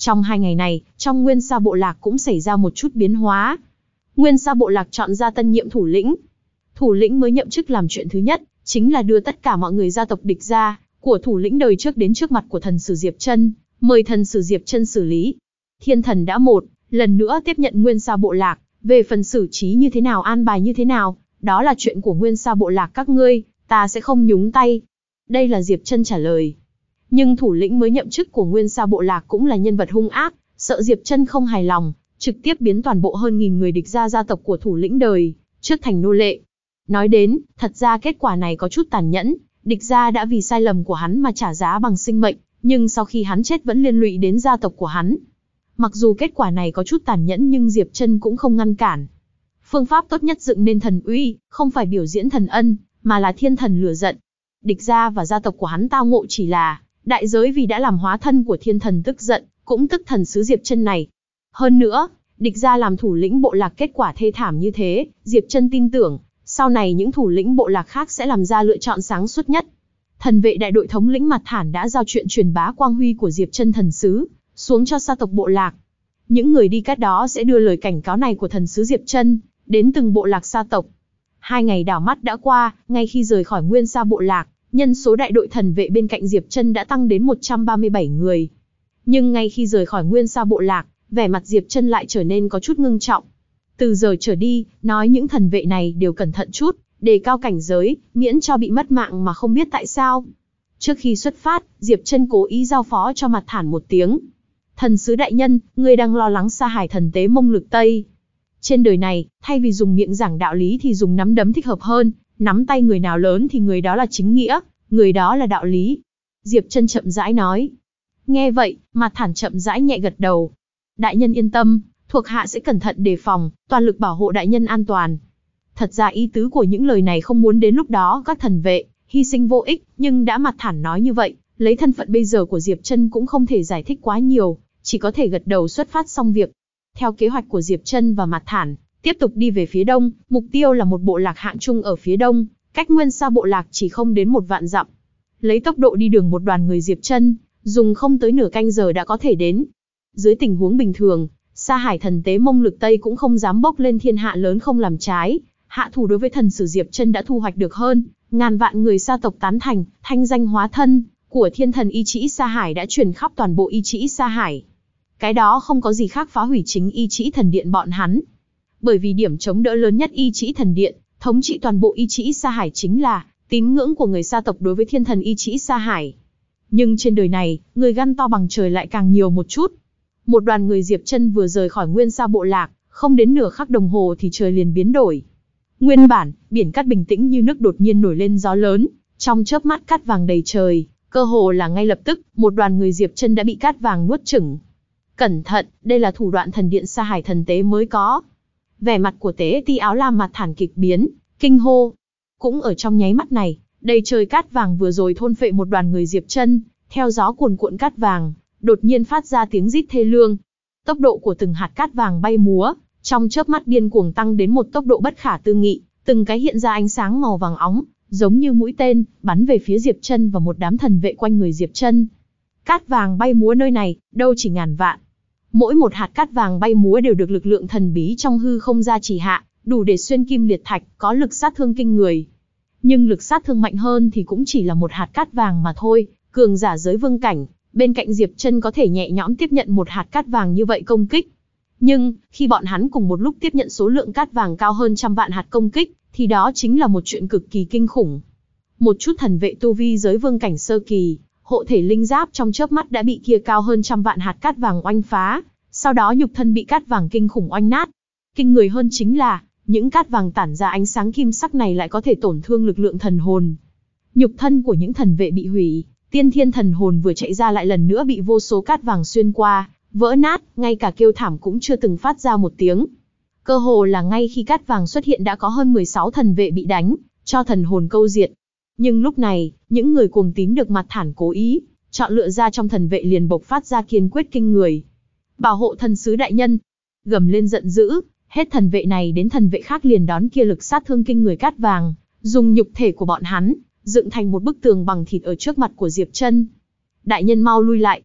Trong 2 ngày này, trong Nguyên Sa bộ lạc cũng xảy ra một chút biến hóa. Nguyên Sa bộ lạc chọn ra tân nhiệm thủ lĩnh. Thủ lĩnh mới nhậm chức làm chuyện thứ nhất, chính là đưa tất cả mọi người gia tộc địch gia của thủ lĩnh đời trước đến trước mặt của thần sử Diệp Chân, mời thần sử Diệp Chân xử lý. Thiên thần đã một lần nữa tiếp nhận Nguyên Sa bộ lạc, về phần xử trí như thế nào, an bài như thế nào, đó là chuyện của Nguyên Sa bộ lạc các ngươi, ta sẽ không nhúng tay. Đây là Diệp Chân trả lời. Nhưng thủ lĩnh mới nhậm chức của Nguyên Sa bộ lạc cũng là nhân vật hung ác, sợ Diệp Chân không hài lòng, trực tiếp biến toàn bộ hơn 1000 người địch gia tộc của thủ lĩnh đời trước thành nô lệ. Nói đến, thật ra kết quả này có chút tàn nhẫn, địch gia đã vì sai lầm của hắn mà trả giá bằng sinh mệnh, nhưng sau khi hắn chết vẫn liên lụy đến gia tộc của hắn. Mặc dù kết quả này có chút tàn nhẫn nhưng Diệp Chân cũng không ngăn cản. Phương pháp tốt nhất dựng nên thần uy, không phải biểu diễn thần ân, mà là thiên thần lửa giận. Địch gia và gia tộc của hắn tao ngộ chỉ là đại giới vì đã làm hóa thân của thiên thần tức giận, cũng tức thần sứ Diệp Chân này. Hơn nữa, địch gia làm thủ lĩnh bộ lạc kết quả thê thảm như thế, Diệp Chân tin tưởng, sau này những thủ lĩnh bộ lạc khác sẽ làm ra lựa chọn sáng suốt nhất. Thần vệ đại đội thống lĩnh Mặt Thản đã giao chuyện truyền bá quang huy của Diệp Chân thần sứ xuống cho sa tộc bộ lạc. Những người đi cát đó sẽ đưa lời cảnh cáo này của thần sứ Diệp Chân đến từng bộ lạc sa tộc. 2 ngày đảo mắt đã qua, ngay khi rời khỏi Nguyên Sa bộ lạc, nhân số đại đội thần vệ bên cạnh Diệp Chân đã tăng đến 137 người. Nhưng ngay khi rời khỏi Nguyên Sa bộ lạc, vẻ mặt Diệp Chân lại trở nên có chút ngưng trọng. Từ giờ trở đi, nói những thần vệ này đều cẩn thận chút, đề cao cảnh giới, miễn cho bị mất mạng mà không biết tại sao. Trước khi xuất phát, Diệp Chân cố ý giao phó cho Mặt Thản một tiếng. Thần sứ đại nhân, ngươi đang lo lắng Sa Hải thần tế Mông Lực Tây. Trên đời này, thay vì dùng miệng giảng đạo lý thì dùng nắm đấm thích hợp hơn, nắm tay người nào lớn thì người đó là chính nghĩa, người đó là đạo lý. Diệp Chân chậm rãi nói. Nghe vậy, Mặt Thản chậm rãi nhẹ gật đầu. Đại nhân yên tâm, thuộc hạ sẽ cẩn thận đề phòng, toàn lực bảo hộ đại nhân an toàn. Thật ra ý tứ của những lời này không muốn đến lúc đó các thần vệ hy sinh vô ích, nhưng đã Mặt Thản nói như vậy, lấy thân phận bây giờ của Diệp Chân cũng không thể giải thích quá nhiều, chỉ có thể gật đầu xuất phát xong việc. Theo kế hoạch của Diệp Chân và Mặt Thản, tiếp tục đi về phía đông, mục tiêu là một bộ lạc hạng trung ở phía đông, cách Nguyên Sa bộ lạc chỉ không đến 1 vạn dặm. Lấy tốc độ đi đường một đoàn người Diệp Chân, dùng không tới nửa canh giờ đã có thể đến. Dưới tình huống bình thường, Sa Hải thần tế Mông Lực Tây cũng không dám bốc lên thiên hạ lớn không làm trái, hạ thủ đối với thần sử Diệp Chân đã thu hoạch được hơn ngàn vạn người sa tộc tán thành, thanh danh hóa thân của thiên thần Y Trĩ Sa Hải đã truyền khắp toàn bộ Y Trĩ Sa Hải. Cái đó không có gì khác phá hủy chính Y Trĩ thần điện bọn hắn. Bởi vì điểm chống đỡ lớn nhất Y Trĩ thần điện, thống trị toàn bộ Y Trĩ Sa Hải chính là tín ngưỡng của người sa tộc đối với thiên thần Y Trĩ Sa Hải. Nhưng trên đời này, người gan to bằng trời lại càng nhiều một chút. Một đoàn người Diệp Chân vừa rời khỏi Nguyên Sa bộ lạc, không đến nửa khắc đồng hồ thì trời liền biến đổi. Nguyên bản, biển cát bình tĩnh như nước đột nhiên nổi lên gió lớn, trong chớp mắt cát vàng đầy trời, cơ hồ là ngay lập tức, một đoàn người Diệp Chân đã bị cát vàng nuốt chửng. Cẩn thận, đây là thủ đoạn thần điện Sa Hải thần tế mới có. Vẻ mặt của Tế Ti áo lam Mặt Thản kịch biến, kinh hô. Cũng ở trong nháy mắt này, đầy trời cát vàng vừa rồi thôn phệ một đoàn người Diệp Chân, theo gió cuồn cuộn cát vàng, đột nhiên phát ra tiếng rít thê lương. Tốc độ của từng hạt cát vàng bay múa, trong chớp mắt điên cuồng tăng đến một tốc độ bất khả tư nghị, từng cái hiện ra ánh sáng màu vàng óng, giống như mũi tên, bắn về phía Diệp Chân và một đám thần vệ quanh người Diệp Chân. Cát vàng bay múa nơi này, đâu chỉ ngàn vạn. Mỗi một hạt cát vàng bay múa đều được lực lượng thần bí trong hư không gia trì hạ, đủ để xuyên kim liệt thạch, có lực sát thương kinh người. Nhưng lực sát thương mạnh hơn thì cũng chỉ là một hạt cát vàng mà thôi, cường giả giới vương cảnh, bên cạnh Diệp Chân có thể nhẹ nhõm tiếp nhận một hạt cát vàng như vậy công kích. Nhưng, khi bọn hắn cùng một lúc tiếp nhận số lượng cát vàng cao hơn trăm vạn hạt công kích, thì đó chính là một chuyện cực kỳ kinh khủng. Một chút thần vệ tu vi giới vương cảnh sơ kỳ, hộ thể linh giáp trong chớp mắt đã bị kia cao hơn trăm vạn hạt cát vàng oanh phá, sau đó nhục thân bị cát vàng kinh khủng oanh nát. Kinh người hơn chính là, những cát vàng tản ra ánh sáng kim sắc này lại có thể tổn thương lực lượng thần hồn. Nhục thân của những thần vệ bị hủy, tiên thiên thần hồn vừa chạy ra lại lần nữa bị vô số cát vàng xuyên qua, vỡ nát, ngay cả kêu thảm cũng chưa từng phát ra một tiếng. Cơ hồ là ngay khi cát vàng xuất hiện đã có hơn 16 thần vệ bị đánh, cho thần hồn câu diệt. Nhưng lúc này, những người cuồng tín được Mặt Thản cố ý chọn lựa ra trong thần vệ liền bộc phát ra kiên quyết kinh người. Bảo hộ thần sứ đại nhân, gầm lên giận dữ, hết thần vệ này đến thần vệ khác liền đón kia lực sát thương kinh người cát vàng, dùng nhục thể của bọn hắn dựng thành một bức tường bằng thịt ở trước mặt của Diệp Chân. Đại nhân mau lui lại.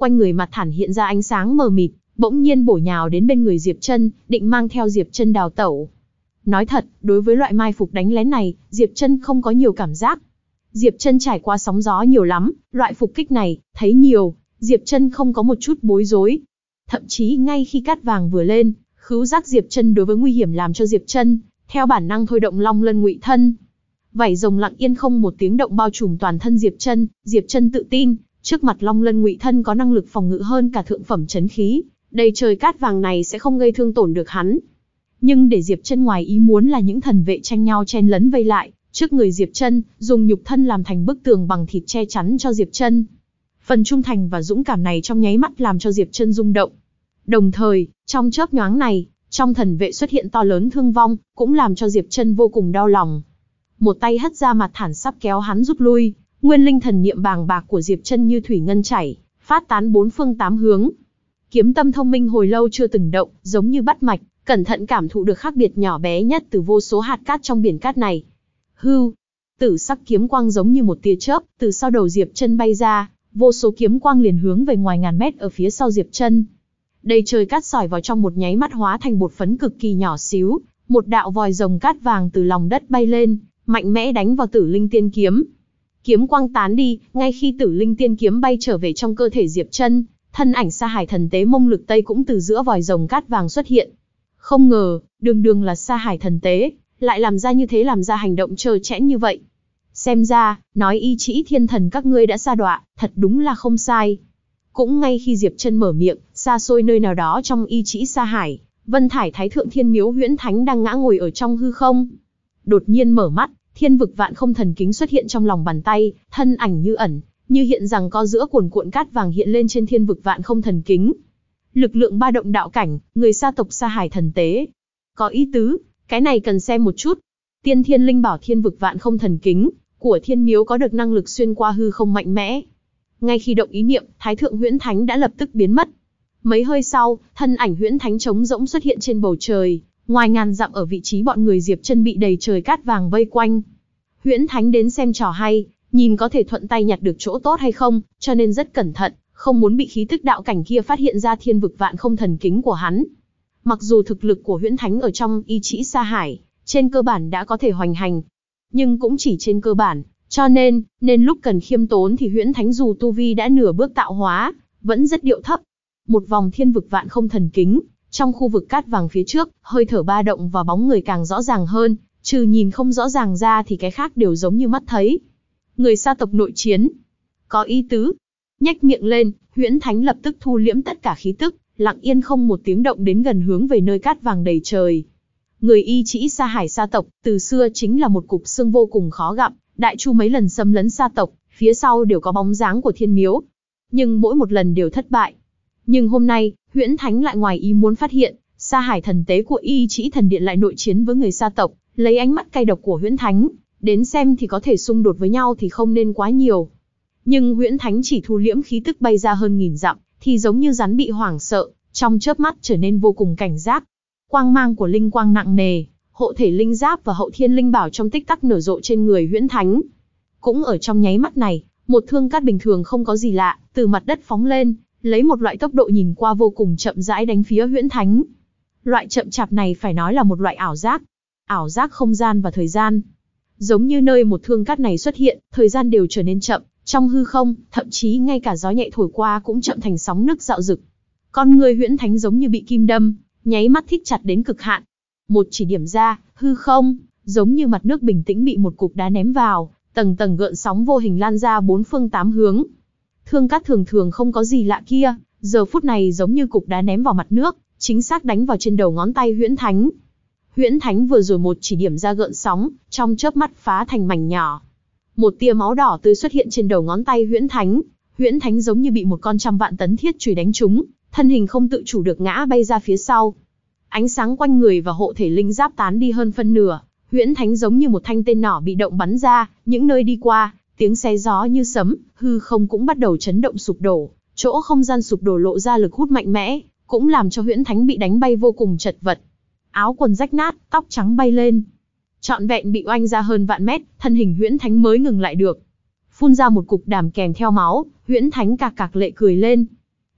quanh người mặt thản hiện ra ánh sáng mờ mịt, bỗng nhiên bổ nhào đến bên người Diệp Trân, định mang theo Diệp Trân đào tẩu. Nói thật, đối với loại mai phục đánh lén này, Diệp Trân không có nhiều cảm giác. Diệp Trân trải qua sóng gió nhiều lắm, loại phục kích này, thấy nhiều, Diệp Trân không có một chút bối rối. Thậm chí ngay khi cát vàng vừa lên, khứu giác Diệp Trân đối với nguy hiểm làm cho Diệp Trân theo bản năng thôi động long lân ngụy thân. Vảy rồng lặng yên không một tiếng động bao trùm toàn thân Diệp Trân tự tin, trước mặt long lân ngụy thân có năng lực phòng ngự hơn cả thượng phẩm chấn khí, đầy trời cát vàng này sẽ không gây thương tổn được hắn. Nhưng để Diệp Trân ngoài ý muốn là những thần vệ tranh nhau chen lấn vây lại, trước người Diệp Trân, dùng nhục thân làm thành bức tường bằng thịt che chắn cho Diệp Trân. Phần trung thành và dũng cảm này trong nháy mắt làm cho Diệp Trân rung động. Đồng thời, trong chớp nhoáng này, trong thần vệ xuất hiện to lớn thương vong, cũng làm cho Diệp Trân vô cùng đau lòng. Một tay hất ra mặt thản sắp kéo hắn rút lui, nguyên linh thần niệm bàng bạc của Diệp Trân như thủy ngân chảy, phát tán bốn phương tám hướng. Kiếm tâm thông minh hồi lâu chưa từng động, giống như bắt mạch, cẩn thận cảm thụ được khác biệt nhỏ bé nhất từ vô số hạt cát trong biển cát này. Hưu, tử sắc kiếm quang giống như một tia chớp, từ sau đầu Diệp Trân bay ra, vô số kiếm quang liền hướng về ngoài ngàn mét ở phía sau Diệp Trân. Đầy trời cát sỏi vào trong một nháy mắt hóa thành bột phấn cực kỳ nhỏ xíu, một đạo vòi rồng cát vàng từ lòng đất bay lên, mạnh mẽ đánh vào Tử Linh Tiên kiếm. Kiếm quang tán đi, ngay khi Tử Linh Tiên kiếm bay trở về trong cơ thể Diệp Trân, thân ảnh Sa Hải Thần Tế Mông Lực Tây cũng từ giữa vòi rồng cát vàng xuất hiện. Không ngờ, đường đường là Sa Hải Thần Tế, lại làm ra hành động trơ trẽn như vậy. Xem ra, nói y trĩ thiên thần các ngươi đã sa đọa, thật đúng là không sai. Cũng ngay khi Diệp Trân mở miệng, xa xôi nơi nào đó trong y trĩ Sa Hải, Vân Thải Thái Thượng Thiên Miếu Huyễn Thánh đang ngã ngồi ở trong hư không. Đột nhiên mở mắt, Thiên Vực Vạn Không Thần Kính xuất hiện trong lòng bàn tay, thân ảnh như ẩn, như hiện rằng có giữa cuồn cuộn cát vàng hiện lên trên Thiên Vực Vạn Không Thần Kính. Lực lượng ba động đạo cảnh, người sa tộc Sa Hải Thần Tế. Có ý tứ, cái này cần xem một chút. Tiên Thiên Linh Bảo Thiên Vực Vạn Không Thần Kính của Thiên Miếu có được năng lực xuyên qua hư không mạnh mẽ. Ngay khi động ý niệm, Thái Thượng Huyễn Thánh đã lập tức biến mất. Mấy hơi sau, thân ảnh Huyễn Thánh trống rỗng xuất hiện trên bầu trời, ngoài ngàn dặm ở vị trí bọn người Diệp Trân bị đầy trời cát vàng vây quanh. Huyễn Thánh đến xem trò hay, nhìn có thể thuận tay nhặt được chỗ tốt hay không, cho nên rất cẩn thận, không muốn bị khí tức đạo cảnh kia phát hiện ra Thiên Vực Vạn Không Thần Kính của hắn. Mặc dù thực lực của Huyễn Thánh ở trong y trĩ Sa Hải, trên cơ bản đã có thể hoành hành, nhưng cũng chỉ trên cơ bản, cho nên lúc cần khiêm tốn thì Huyễn Thánh dù tu vi đã nửa bước tạo hóa, vẫn rất điệu thấp. Một vòng Thiên Vực Vạn Không Thần Kính, trong khu vực cát vàng phía trước, hơi thở ba động và bóng người càng rõ ràng hơn, trừ nhìn không rõ ràng ra thì cái khác đều giống như mắt thấy. Người sa tộc nội chiến. Có ý tứ. Nhếch miệng lên, Huyễn Thánh lập tức thu liễm tất cả khí tức, lặng yên không một tiếng động đến gần hướng về nơi cát vàng đầy trời. Người y trĩ Sa Hải sa tộc, từ xưa chính là một cục xương vô cùng khó gặp, đại chu mấy lần xâm lấn sa tộc, phía sau đều có bóng dáng của Thiên Miếu. Nhưng mỗi một lần đều thất bại. Nhưng hôm nay, Huyễn Thánh lại ngoài ý muốn phát hiện, Sa Hải Thần Tế của y trĩ thần điện lại nội chiến với người sa tộc, lấy ánh mắt cay độc của Huyễn Thánh, đến xem thì có thể xung đột với nhau thì không nên quá nhiều. Nhưng Huyễn Thánh chỉ thu liễm khí tức bay ra hơn nghìn dặm, thì giống như rắn bị hoảng sợ, trong chớp mắt trở nên vô cùng cảnh giác. Quang mang của linh quang nặng nề, hộ thể linh giáp và hậu thiên linh bảo trong tích tắc nở rộ trên người Huyễn Thánh. Cũng ở trong nháy mắt này, một thương cát bình thường không có gì lạ, từ mặt đất phóng lên, lấy một loại tốc độ nhìn qua vô cùng chậm rãi đánh phía Huyễn Thánh. Loại chậm chạp này phải nói là một loại ảo giác không gian và thời gian. Giống như nơi một thương cát này xuất hiện, thời gian đều trở nên chậm, trong hư không, thậm chí ngay cả gió nhẹ thổi qua cũng chậm thành sóng nước dạo dực. Con người Huyễn Thánh giống như bị kim đâm, nháy mắt thít chặt đến cực hạn. Một chỉ điểm ra, hư không, giống như mặt nước bình tĩnh bị một cục đá ném vào, tầng tầng gợn sóng vô hình lan ra bốn phương tám hướng. Thương cát thường thường không có gì lạ kia, giờ phút này giống như cục đá ném vào mặt nước, chính xác đánh vào trên đầu ngón tay Huyễn Thánh. Huyễn Thánh vừa rồi một chỉ điểm ra gợn sóng, trong chớp mắt phá thành mảnh nhỏ. Một tia máu đỏ tươi xuất hiện trên đầu ngón tay Huyễn Thánh. Huyễn Thánh giống như bị một con trăm vạn tấn thiết chùy đánh trúng, thân hình không tự chủ được ngã bay ra phía sau. Ánh sáng quanh người và hộ thể linh giáp tán đi hơn phân nửa, Huyễn Thánh giống như một thanh tên nỏ bị động bắn ra, những nơi đi qua, tiếng xé gió như sấm, hư không cũng bắt đầu chấn động sụp đổ, chỗ không gian sụp đổ lộ ra lực hút mạnh mẽ, cũng làm cho Huyễn Thánh bị đánh bay vô cùng chật vật. Áo quần rách nát, tóc trắng bay lên, trọn vẹn bị oanh ra hơn vạn mét, thân hình Huyễn Thánh mới ngừng lại được. Phun ra một cục đàm kèm theo máu, Huyễn Thánh cạc cạc lệ cười lên.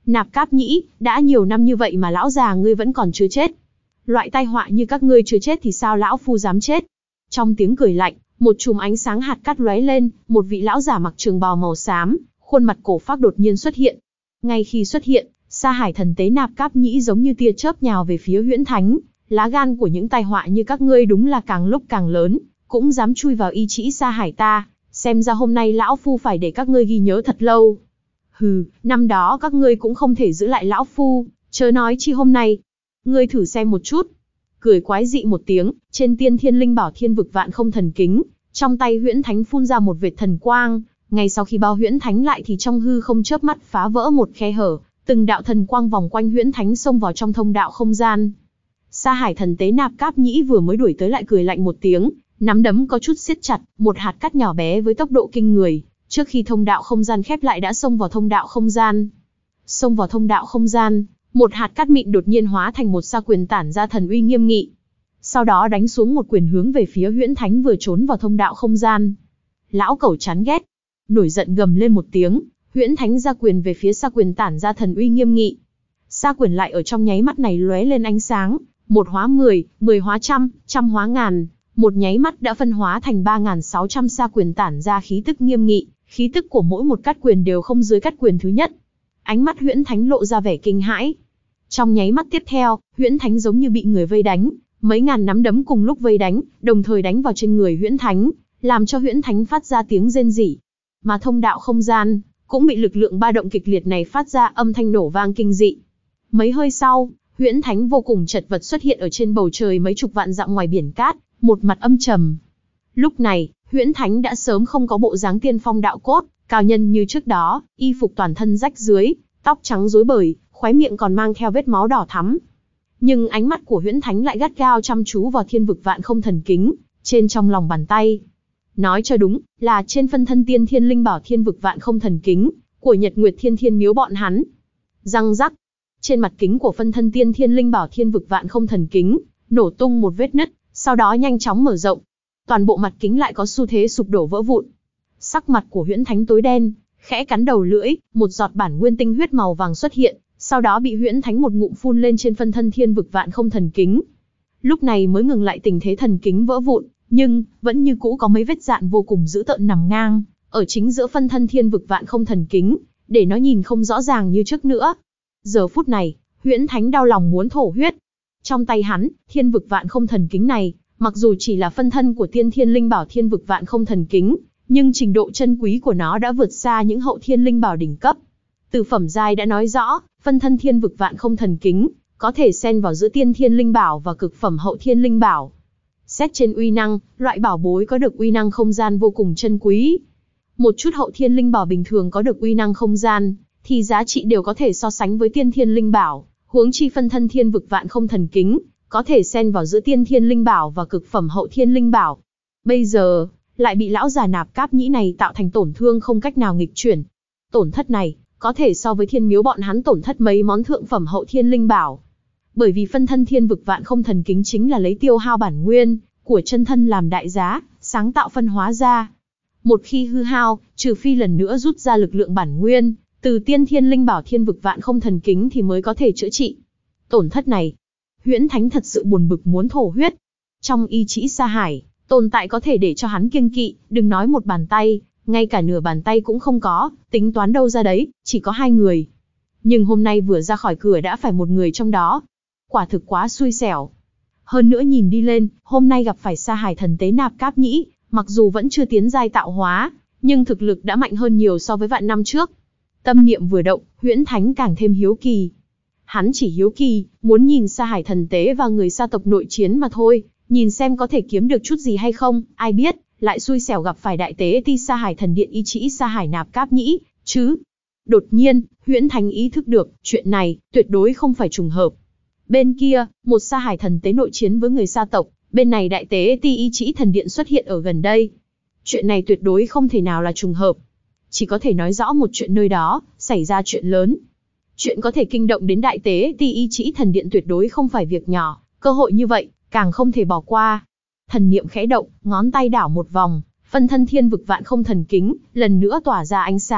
Nạp Cáp Nhĩ, đã nhiều năm như vậy mà lão già ngươi vẫn còn chưa chết. Loại tai họa như các ngươi chưa chết thì sao lão phu dám chết. Trong tiếng cười lạnh, một chùm ánh sáng hạt cát lóe lên, một vị lão giả mặc trường bào màu xám, khuôn mặt cổ phác đột nhiên xuất hiện. Ngay khi xuất hiện, Sa Hải thần tế Nạp Cáp Nhĩ giống như tia chớp nhào về phía Huyễn Thánh. Lá gan của những tai họa như các ngươi đúng là càng lúc càng lớn, cũng dám chui vào y trĩ Sa Hải ta, xem ra hôm nay lão phu phải để các ngươi ghi nhớ thật lâu. Hừ, năm đó các ngươi cũng không thể giữ lại lão phu, chớ nói chi hôm nay. Ngươi thử xem một chút. Cười quái dị một tiếng, trên Tiên Thiên Linh Bảo Thiên Vực Vạn Không Thần Kính, trong tay Huyễn Thánh phun ra một vệt thần quang, ngay sau khi bao Huyễn Thánh lại thì trong hư không chớp mắt phá vỡ một khe hở, từng đạo thần quang vòng quanh Huyễn Thánh xông vào trong thông đạo không gian. Sa Hải thần tế Nạp Cáp Nhĩ vừa mới đuổi tới lại cười lạnh một tiếng, nắm đấm có chút siết chặt, một hạt cát nhỏ bé với tốc độ kinh người, trước khi thông đạo không gian khép lại đã xông vào thông đạo không gian. Xông vào thông đạo không gian, một hạt cát mịn đột nhiên hóa thành một sa quyền tản ra thần uy nghiêm nghị. Sau đó đánh xuống một quyền hướng về phía Huyễn Thánh vừa trốn vào thông đạo không gian. Lão cẩu chán ghét, nổi giận gầm lên một tiếng, Huyễn Thánh ra quyền về phía sa quyền tản ra thần uy nghiêm nghị. Sa quyền lại ở trong nháy mắt này lóe lên ánh sáng, một hóa 10, 10 hóa trăm, trăm hóa ngàn, một nháy mắt đã phân hóa thành 3.600 sa quyền tản ra khí tức nghiêm nghị, khí tức của mỗi một cát quyền đều không dưới cát quyền thứ nhất. Ánh mắt Huyễn Thánh lộ ra vẻ kinh hãi. Trong nháy mắt tiếp theo, Huyễn Thánh giống như bị người vây đánh, mấy ngàn nắm đấm cùng lúc vây đánh, đồng thời đánh vào trên người Huyễn Thánh, làm cho Huyễn Thánh phát ra tiếng rên rỉ. Mà thông đạo không gian cũng bị lực lượng ba động kịch liệt này phát ra âm thanh nổ vang kinh dị. Mấy hơi sau, Huyễn Thánh vô cùng chật vật xuất hiện ở trên bầu trời mấy chục vạn dặm ngoài biển cát, một mặt âm trầm. Lúc này, Huyễn Thánh đã sớm không có bộ dáng tiên phong đạo cốt, cao nhân như trước đó, y phục toàn thân rách rưới, tóc trắng rối bời, khóe miệng còn mang theo vết máu đỏ thắm. Nhưng ánh mắt của Huyễn Thánh lại gắt gao chăm chú vào Thiên Vực Vạn Không Thần Kính, trên trong lòng bàn tay. Nói cho đúng, là trên phân thân Tiên Thiên Linh Bảo Thiên Vực Vạn Không Thần Kính của Nhật Nguyệt Thiên Thiên Miếu bọn hắn. Răng rắc, trên mặt kính của phân thân Tiên Thiên Linh Bảo Thiên Vực Vạn Không Thần Kính nổ tung một vết nứt, sau đó nhanh chóng mở rộng. Toàn bộ mặt kính lại có xu thế sụp đổ vỡ vụn. Sắc mặt của Huyễn Thánh tối đen, khẽ cắn đầu lưỡi, một giọt bản nguyên tinh huyết màu vàng xuất hiện, sau đó bị Huyễn Thánh một ngụm phun lên trên phân thân Thiên Vực Vạn Không Thần Kính. Lúc này mới ngừng lại tình thế thần kính vỡ vụn, nhưng vẫn như cũ có mấy vết dạn vô cùng dữ tợn nằm ngang ở chính giữa phân thân Thiên Vực Vạn Không Thần Kính, để nó nhìn không rõ ràng như trước nữa. Giờ phút này, Huyễn Thánh đau lòng muốn thổ huyết. Trong tay hắn, Thiên Vực Vạn Không Thần Kính này, mặc dù chỉ là phân thân của Tiên Thiên Linh Bảo Thiên Vực Vạn Không Thần Kính, nhưng trình độ chân quý của nó đã vượt xa những hậu thiên linh bảo đỉnh cấp. Từ phẩm giai đã nói rõ, phân thân Thiên Vực Vạn Không Thần Kính có thể xen vào giữa Tiên Thiên Linh Bảo và cực phẩm hậu thiên linh bảo. Xét trên uy năng, loại bảo bối có được uy năng không gian vô cùng chân quý. Một chút hậu thiên linh bảo bình thường có được uy năng không gian, thì giá trị đều có thể so sánh với Tiên Thiên Linh Bảo, huống chi phân thân Thiên Vực Vạn Không Thần Kính có thể xen vào giữa Tiên Thiên Linh Bảo và cực phẩm hậu thiên linh bảo. Bây giờ, lại bị lão già Nạp Cáp Nhĩ này tạo thành tổn thương không cách nào nghịch chuyển. Tổn thất này, có thể so với Thiên Miếu bọn hắn tổn thất mấy món thượng phẩm hậu thiên linh bảo. Bởi vì phân thân Thiên Vực Vạn Không Thần Kính chính là lấy tiêu hao bản nguyên của chân thân làm đại giá, sáng tạo phân hóa ra. Một khi hư hao, trừ phi lần nữa rút ra lực lượng bản nguyên từ Tiên Thiên Linh Bảo Thiên Vực Vạn Không Thần Kính thì mới có thể chữa trị. Tổn thất này, Huyễn Thánh thật sự buồn bực muốn thổ huyết. Trong y trĩ Sa Hải, tồn tại có thể để cho hắn kiêng kỵ, đừng nói một bàn tay, ngay cả nửa bàn tay cũng không có, tính toán đâu ra đấy, chỉ có 2 người. Nhưng hôm nay vừa ra khỏi cửa đã phải một người trong đó. Quả thực quá xui xẻo. Hơn nữa nhìn đi lên, hôm nay gặp phải Sa Hải thần tế Nạp Cáp Nhĩ, mặc dù vẫn chưa tiến giai tạo hóa, nhưng thực lực đã mạnh hơn nhiều so với vạn năm trước. Tâm niệm vừa động, Huyễn Thánh càng thêm hiếu kỳ. Hắn chỉ hiếu kỳ, muốn nhìn Sa Hải thần tế và người Sa tộc nội chiến mà thôi, nhìn xem có thể kiếm được chút gì hay không, ai biết, lại xui xẻo gặp phải đại tế ti Sa Hải thần điện y trĩ Sa Hải Nạp Cáp Nhĩ, chứ. Đột nhiên, Huyễn Thánh ý thức được, chuyện này, tuyệt đối không phải trùng hợp. Bên kia, một Sa Hải thần tế nội chiến với người Sa tộc, bên này đại tế ti y trĩ thần điện xuất hiện ở gần đây. Chuyện này tuyệt đối không thể nào là trùng hợp. Chỉ có thể nói rõ một chuyện nơi đó, xảy ra chuyện lớn. Chuyện có thể kinh động đến đại tế ti y trĩ thần điện tuyệt đối không phải việc nhỏ, cơ hội như vậy, càng không thể bỏ qua. Thần niệm khẽ động, ngón tay đảo một vòng, phân thân Thiên Vực Vạn Không Thần Kính, lần nữa tỏa ra ánh sáng,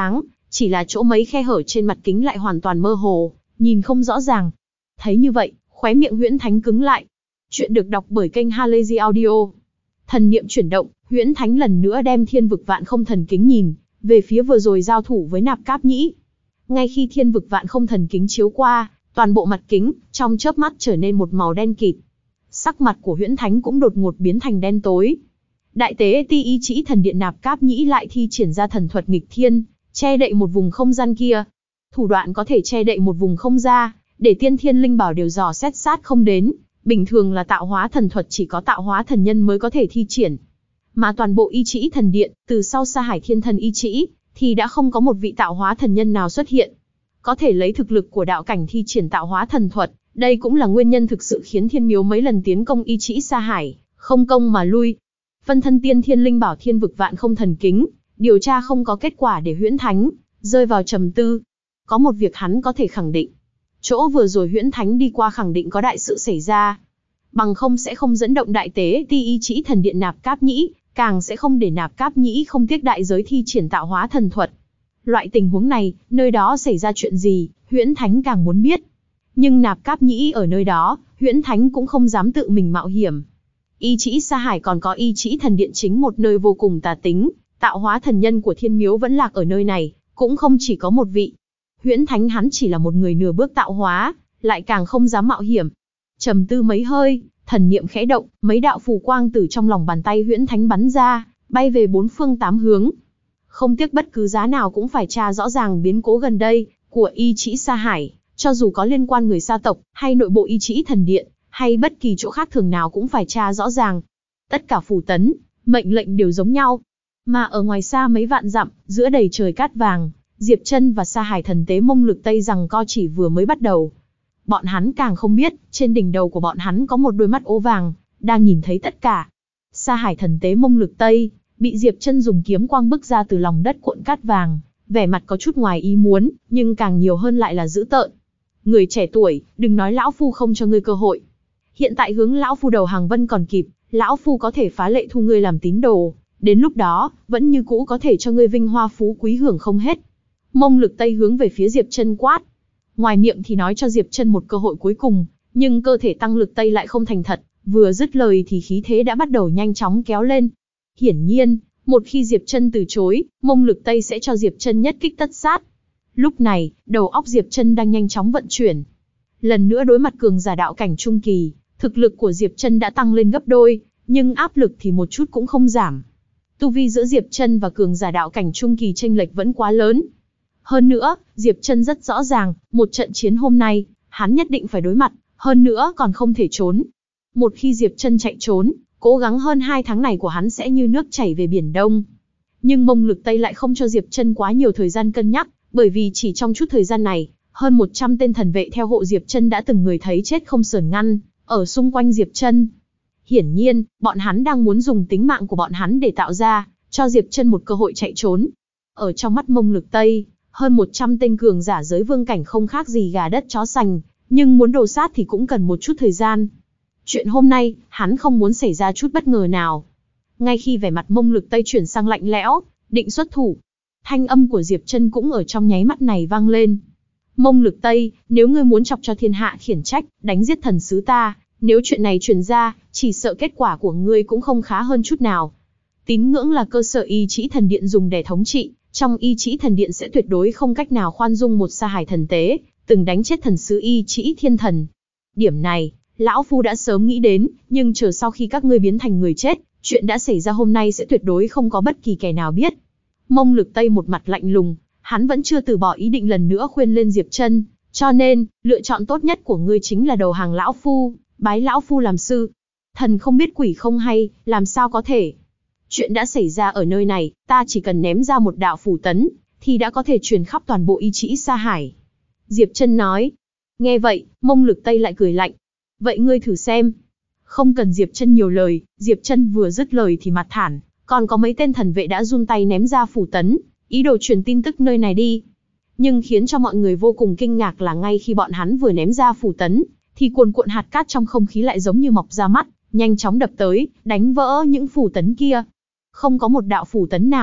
chỉ là chỗ mấy khe hở trên mặt kính lại hoàn toàn mơ hồ, nhìn không rõ ràng. Thấy như vậy, khóe miệng Huyễn Thánh cứng lại. Chuyện được đọc bởi kênh Halazy Audio. Thần niệm chuyển động, Huyễn Thánh lần nữa đem Thiên Vực Vạn Không Thần Kính nhìn về phía vừa rồi giao thủ với Nạp Cáp Nhĩ. Ngay khi Thiên Vực Vạn Không Thần Kính chiếu qua, toàn bộ mặt kính trong chớp mắt trở nên một màu đen kịt. Sắc mặt của Huyễn Thánh cũng đột ngột biến thành đen tối. Đại tế ti ý chỉ thần điện Nạp Cáp Nhĩ lại thi triển ra thần thuật nghịch thiên, che đậy một vùng không gian kia. Thủ đoạn có thể che đậy một vùng không gian, để tiên thiên linh bảo đều dò xét sát không đến. Bình thường là tạo hóa thần thuật chỉ có tạo hóa thần nhân mới có thể thi triển. Mà toàn bộ y chỉ thần điện, từ sau Sa Hải Thiên Thần y chỉ, thì đã không có một vị tạo hóa thần nhân nào xuất hiện. Có thể lấy thực lực của đạo cảnh thi triển tạo hóa thần thuật, đây cũng là nguyên nhân thực sự khiến Thiên Miếu mấy lần tiến công y chỉ Sa Hải, không công mà lui. Phân thân tiên thiên linh bảo Thiên Vực Vạn Không Thần Kính, điều tra không có kết quả để Huyễn Thánh rơi vào trầm tư. Có một việc hắn có thể khẳng định. Chỗ vừa rồi Huyễn Thánh đi qua khẳng định có đại sự xảy ra. Bằng không sẽ không dẫn động đại tế ti ý chỉ thần điện Nạp Cáp Nhĩ, càng sẽ không để Nạp Cáp Nhĩ không tiếc đại giới thi triển tạo hóa thần thuật. Loại tình huống này, nơi đó xảy ra chuyện gì, Huyễn Thánh càng muốn biết. Nhưng Nạp Cáp Nhĩ ở nơi đó, Huyễn Thánh cũng không dám tự mình mạo hiểm. Y chỉ Sa Hải còn có y chỉ thần điện chính một nơi vô cùng tà tính, tạo hóa thần nhân của Thiên Miếu vẫn lạc ở nơi này, cũng không chỉ có một vị. Huyễn Thánh hắn chỉ là một người nửa bước tạo hóa, lại càng không dám mạo hiểm. Trầm tư mấy hơi, thần niệm khẽ động, mấy đạo phù quang từ trong lòng bàn tay Huyễn Thánh bắn ra, bay về bốn phương tám hướng. Không tiếc bất cứ giá nào cũng phải tra rõ ràng biến cố gần đây của y chỉ Sa Hải, cho dù có liên quan người Sa tộc, hay nội bộ y chỉ thần điện, hay bất kỳ chỗ khác thường nào cũng phải tra rõ ràng. Tất cả phù tấn, mệnh lệnh đều giống nhau. Mà ở ngoài xa mấy vạn dặm, giữa đầy trời cát vàng, Diệp Chân và Sa Hải thần tế Mông Lực Tây rằng co chỉ vừa mới bắt đầu. Bọn hắn càng không biết, trên đỉnh đầu của bọn hắn có một đôi mắt ố vàng, đang nhìn thấy tất cả. Sa Hải thần tế Mông Lực Tây, bị Diệp Chân dùng kiếm quang bức ra từ lòng đất cuộn cát vàng, vẻ mặt có chút ngoài ý muốn, nhưng càng nhiều hơn lại là dữ tợn. Người trẻ tuổi, đừng nói lão phu không cho ngươi cơ hội. Hiện tại hướng lão phu đầu hàng vân còn kịp, lão phu có thể phá lệ thu ngươi làm tín đồ, đến lúc đó, vẫn như cũ có thể cho ngươi vinh hoa phú quý hưởng không hết. Mông Lực Tây hướng về phía Diệp Chân quát. Ngoài miệng thì nói cho Diệp Chân một cơ hội cuối cùng, nhưng cơ thể tăng lực Tây lại không thành thật, vừa dứt lời thì khí thế đã bắt đầu nhanh chóng kéo lên. Hiển nhiên, một khi Diệp Chân từ chối, Mông Lực Tây sẽ cho Diệp Chân nhất kích tất sát. Lúc này, đầu óc Diệp Chân đang nhanh chóng vận chuyển. Lần nữa đối mặt cường giả đạo cảnh trung kỳ, thực lực của Diệp Chân đã tăng lên gấp đôi, nhưng áp lực thì một chút cũng không giảm. Tu vi giữa Diệp Chân và cường giả đạo cảnh trung kỳ chênh lệch vẫn quá lớn. Hơn nữa, Diệp Chân rất rõ ràng, một trận chiến hôm nay, hắn nhất định phải đối mặt, hơn nữa còn không thể trốn. Một khi Diệp Chân chạy trốn, cố gắng hơn 2 tháng này của hắn sẽ như nước chảy về Biển Đông. Nhưng Mông Lực Tây lại không cho Diệp Chân quá nhiều thời gian cân nhắc, bởi vì chỉ trong chút thời gian này, hơn 100 tên thần vệ theo hộ Diệp Chân đã từng người thấy chết không sờn ngăn, ở xung quanh Diệp Chân. Hiển nhiên, bọn hắn đang muốn dùng tính mạng của bọn hắn để tạo ra, cho Diệp Chân một cơ hội chạy trốn. Ở trong mắt Mông Lực Tây, hơn 100 tên cường giả giới vương cảnh không khác gì gà đất chó sành, nhưng muốn đồ sát thì cũng cần một chút thời gian. Chuyện hôm nay, hắn không muốn xảy ra chút bất ngờ nào. Ngay khi vẻ mặt Mông Lực Tây chuyển sang lạnh lẽo, định xuất thủ, thanh âm của Diệp Chân cũng ở trong nháy mắt này vang lên. Mông Lực Tây, nếu ngươi muốn chọc cho thiên hạ khiển trách, đánh giết thần sứ ta, nếu chuyện này truyền ra, chỉ sợ kết quả của ngươi cũng không khá hơn chút nào. Tín ngưỡng là cơ sở y chỉ thần điện dùng để thống trị, trong y chỉ thần điện sẽ tuyệt đối không cách nào khoan dung một Sa Hải thần tế, từng đánh chết thần sứ y chỉ thiên thần. Điểm này, lão phu đã sớm nghĩ đến, nhưng chờ sau khi các ngươi biến thành người chết, chuyện đã xảy ra hôm nay sẽ tuyệt đối không có bất kỳ kẻ nào biết. Mông Lực Tây một mặt lạnh lùng, hắn vẫn chưa từ bỏ ý định lần nữa khuyên lên Diệp Chân, cho nên, lựa chọn tốt nhất của ngươi chính là đầu hàng lão phu, bái lão phu làm sư. Thần không biết quỷ không hay, làm sao có thể. Chuyện đã xảy ra ở nơi này, ta chỉ cần ném ra một đạo phù tấn, thì đã có thể truyền khắp toàn bộ y chỉ Sa Hải. Diệp Chân nói. Nghe vậy, Mông Lực Tây lại cười lạnh. Vậy ngươi thử xem. Không cần Diệp Chân nhiều lời, Diệp Chân vừa dứt lời thì mặt thản, còn có mấy tên thần vệ đã run tay ném ra phù tấn, ý đồ truyền tin tức nơi này đi. Nhưng khiến cho mọi người vô cùng kinh ngạc là ngay khi bọn hắn vừa ném ra phù tấn, thì cuồn cuộn hạt cát trong không khí lại giống như mọc ra mắt, nhanh chóng đập tới, đánh vỡ những phù tấn kia. Không có một đạo phù tấn nào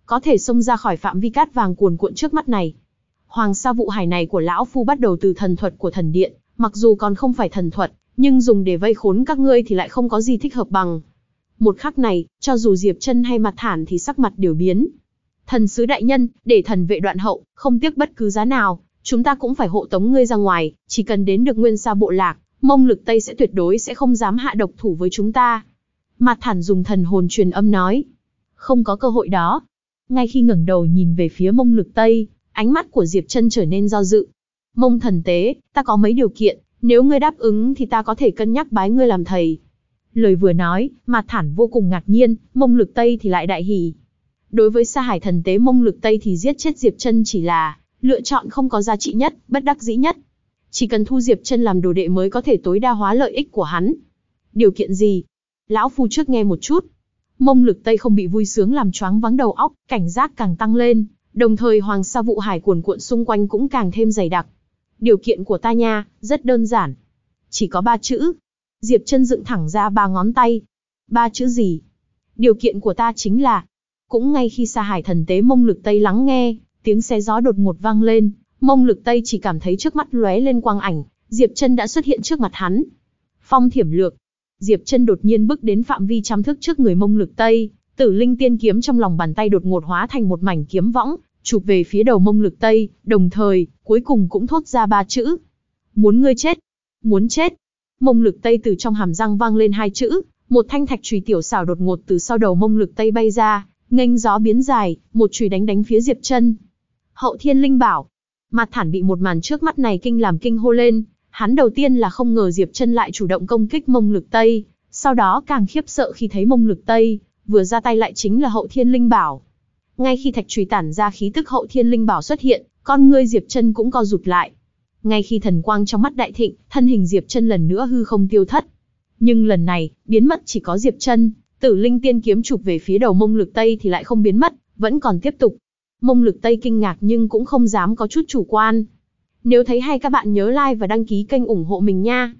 có thể xông ra khỏi phạm vi cát vàng cuồn cuộn trước mắt này. Hoàng sa vụ hải này của lão phu bắt đầu từ thần thuật của thần điện, mặc dù còn không phải thần thuật, nhưng dùng để vây khốn các ngươi thì lại không có gì thích hợp bằng. Một khắc này, cho dù Diệp Chân hay Mặt Thản thì sắc mặt đều biến. Thần sứ đại nhân, để thần vệ đoạn hậu, không tiếc bất cứ giá nào, chúng ta cũng phải hộ tống ngươi ra ngoài, chỉ cần đến được Nguyên Sa bộ lạc, Mông Lực Tây sẽ tuyệt đối sẽ không dám hạ độc thủ với chúng ta. Mặt Thản dùng thần hồn truyền âm nói. Không có cơ hội đó. Ngay khi ngẩng đầu nhìn về phía Mông Lực Tây, ánh mắt của Diệp Chân trở nên do dự. Mông thần tế, ta có mấy điều kiện, nếu ngươi đáp ứng thì ta có thể cân nhắc bái ngươi làm thầy. Lời vừa nói, Mạt Thản vô cùng ngạc nhiên, Mông Lực Tây thì lại đại hỉ. Đối với Sa Hải thần tế Mông Lực Tây thì giết chết Diệp Chân chỉ là lựa chọn không có giá trị nhất, bất đắc dĩ nhất. Chỉ cần thu Diệp Chân làm đồ đệ mới có thể tối đa hóa lợi ích của hắn. Điều kiện gì? Lão phu trước nghe một chút. Mông Lực Tây không bị vui sướng làm choáng váng đầu óc, cảnh giác càng tăng lên, đồng thời hoàng sa vụ hải cuồn cuộn xung quanh cũng càng thêm dày đặc. Điều kiện của ta nha, rất đơn giản. Chỉ có 3 chữ. Diệp Chân dựng thẳng ra 3 ngón tay. 3 chữ gì? Điều kiện của ta chính là... Cũng ngay khi Sa Hải thần tế Mông Lực Tây lắng nghe, tiếng xé gió đột ngột vang lên, Mông Lực Tây chỉ cảm thấy trước mắt lóe lên quang ảnh, Diệp Chân đã xuất hiện trước mặt hắn. Phong thiểm lược. Diệp Chân đột nhiên bước đến phạm vi trăm thước trước người Mông Lực Tây, Tử Linh tiên kiếm trong lòng bàn tay đột ngột hóa thành một mảnh kiếm võng, chụp về phía đầu Mông Lực Tây, đồng thời, cuối cùng cũng thốt ra 3 chữ. Muốn ngươi chết. Muốn chết. Mông Lực Tây từ trong hàm răng vang lên 2 chữ, một thanh thạch chùy tiểu xảo đột ngột từ sau đầu Mông Lực Tây bay ra, nghênh gió biến dài, một chùy đánh phía Diệp Chân. Hậu Thiên Linh Bảo. Mạt Thản bị một màn trước mắt này kinh hô lên, hắn đầu tiên là không ngờ Diệp Chân lại chủ động công kích Mông Lực Tây, sau đó càng khiếp sợ khi thấy Mông Lực Tây vừa ra tay lại chính là Hậu Thiên Linh Bảo. Ngay khi thạch chùy tản ra khí tức Hậu Thiên Linh Bảo xuất hiện, con ngươi Diệp Chân cũng co rụt lại. Ngay khi thần quang trong mắt đại thịnh, thân hình Diệp Chân lần nữa hư không tiêu thất. Nhưng lần này, biến mất chỉ có Diệp Chân, Tử Linh tiên kiếm chụp về phía đầu Mông Lực Tây thì lại không biến mất, vẫn còn tiếp tục. Mông Lực Tây kinh ngạc nhưng cũng không dám có chút chủ quan. Nếu thấy hay các bạn nhớ like và đăng ký kênh ủng hộ mình nha.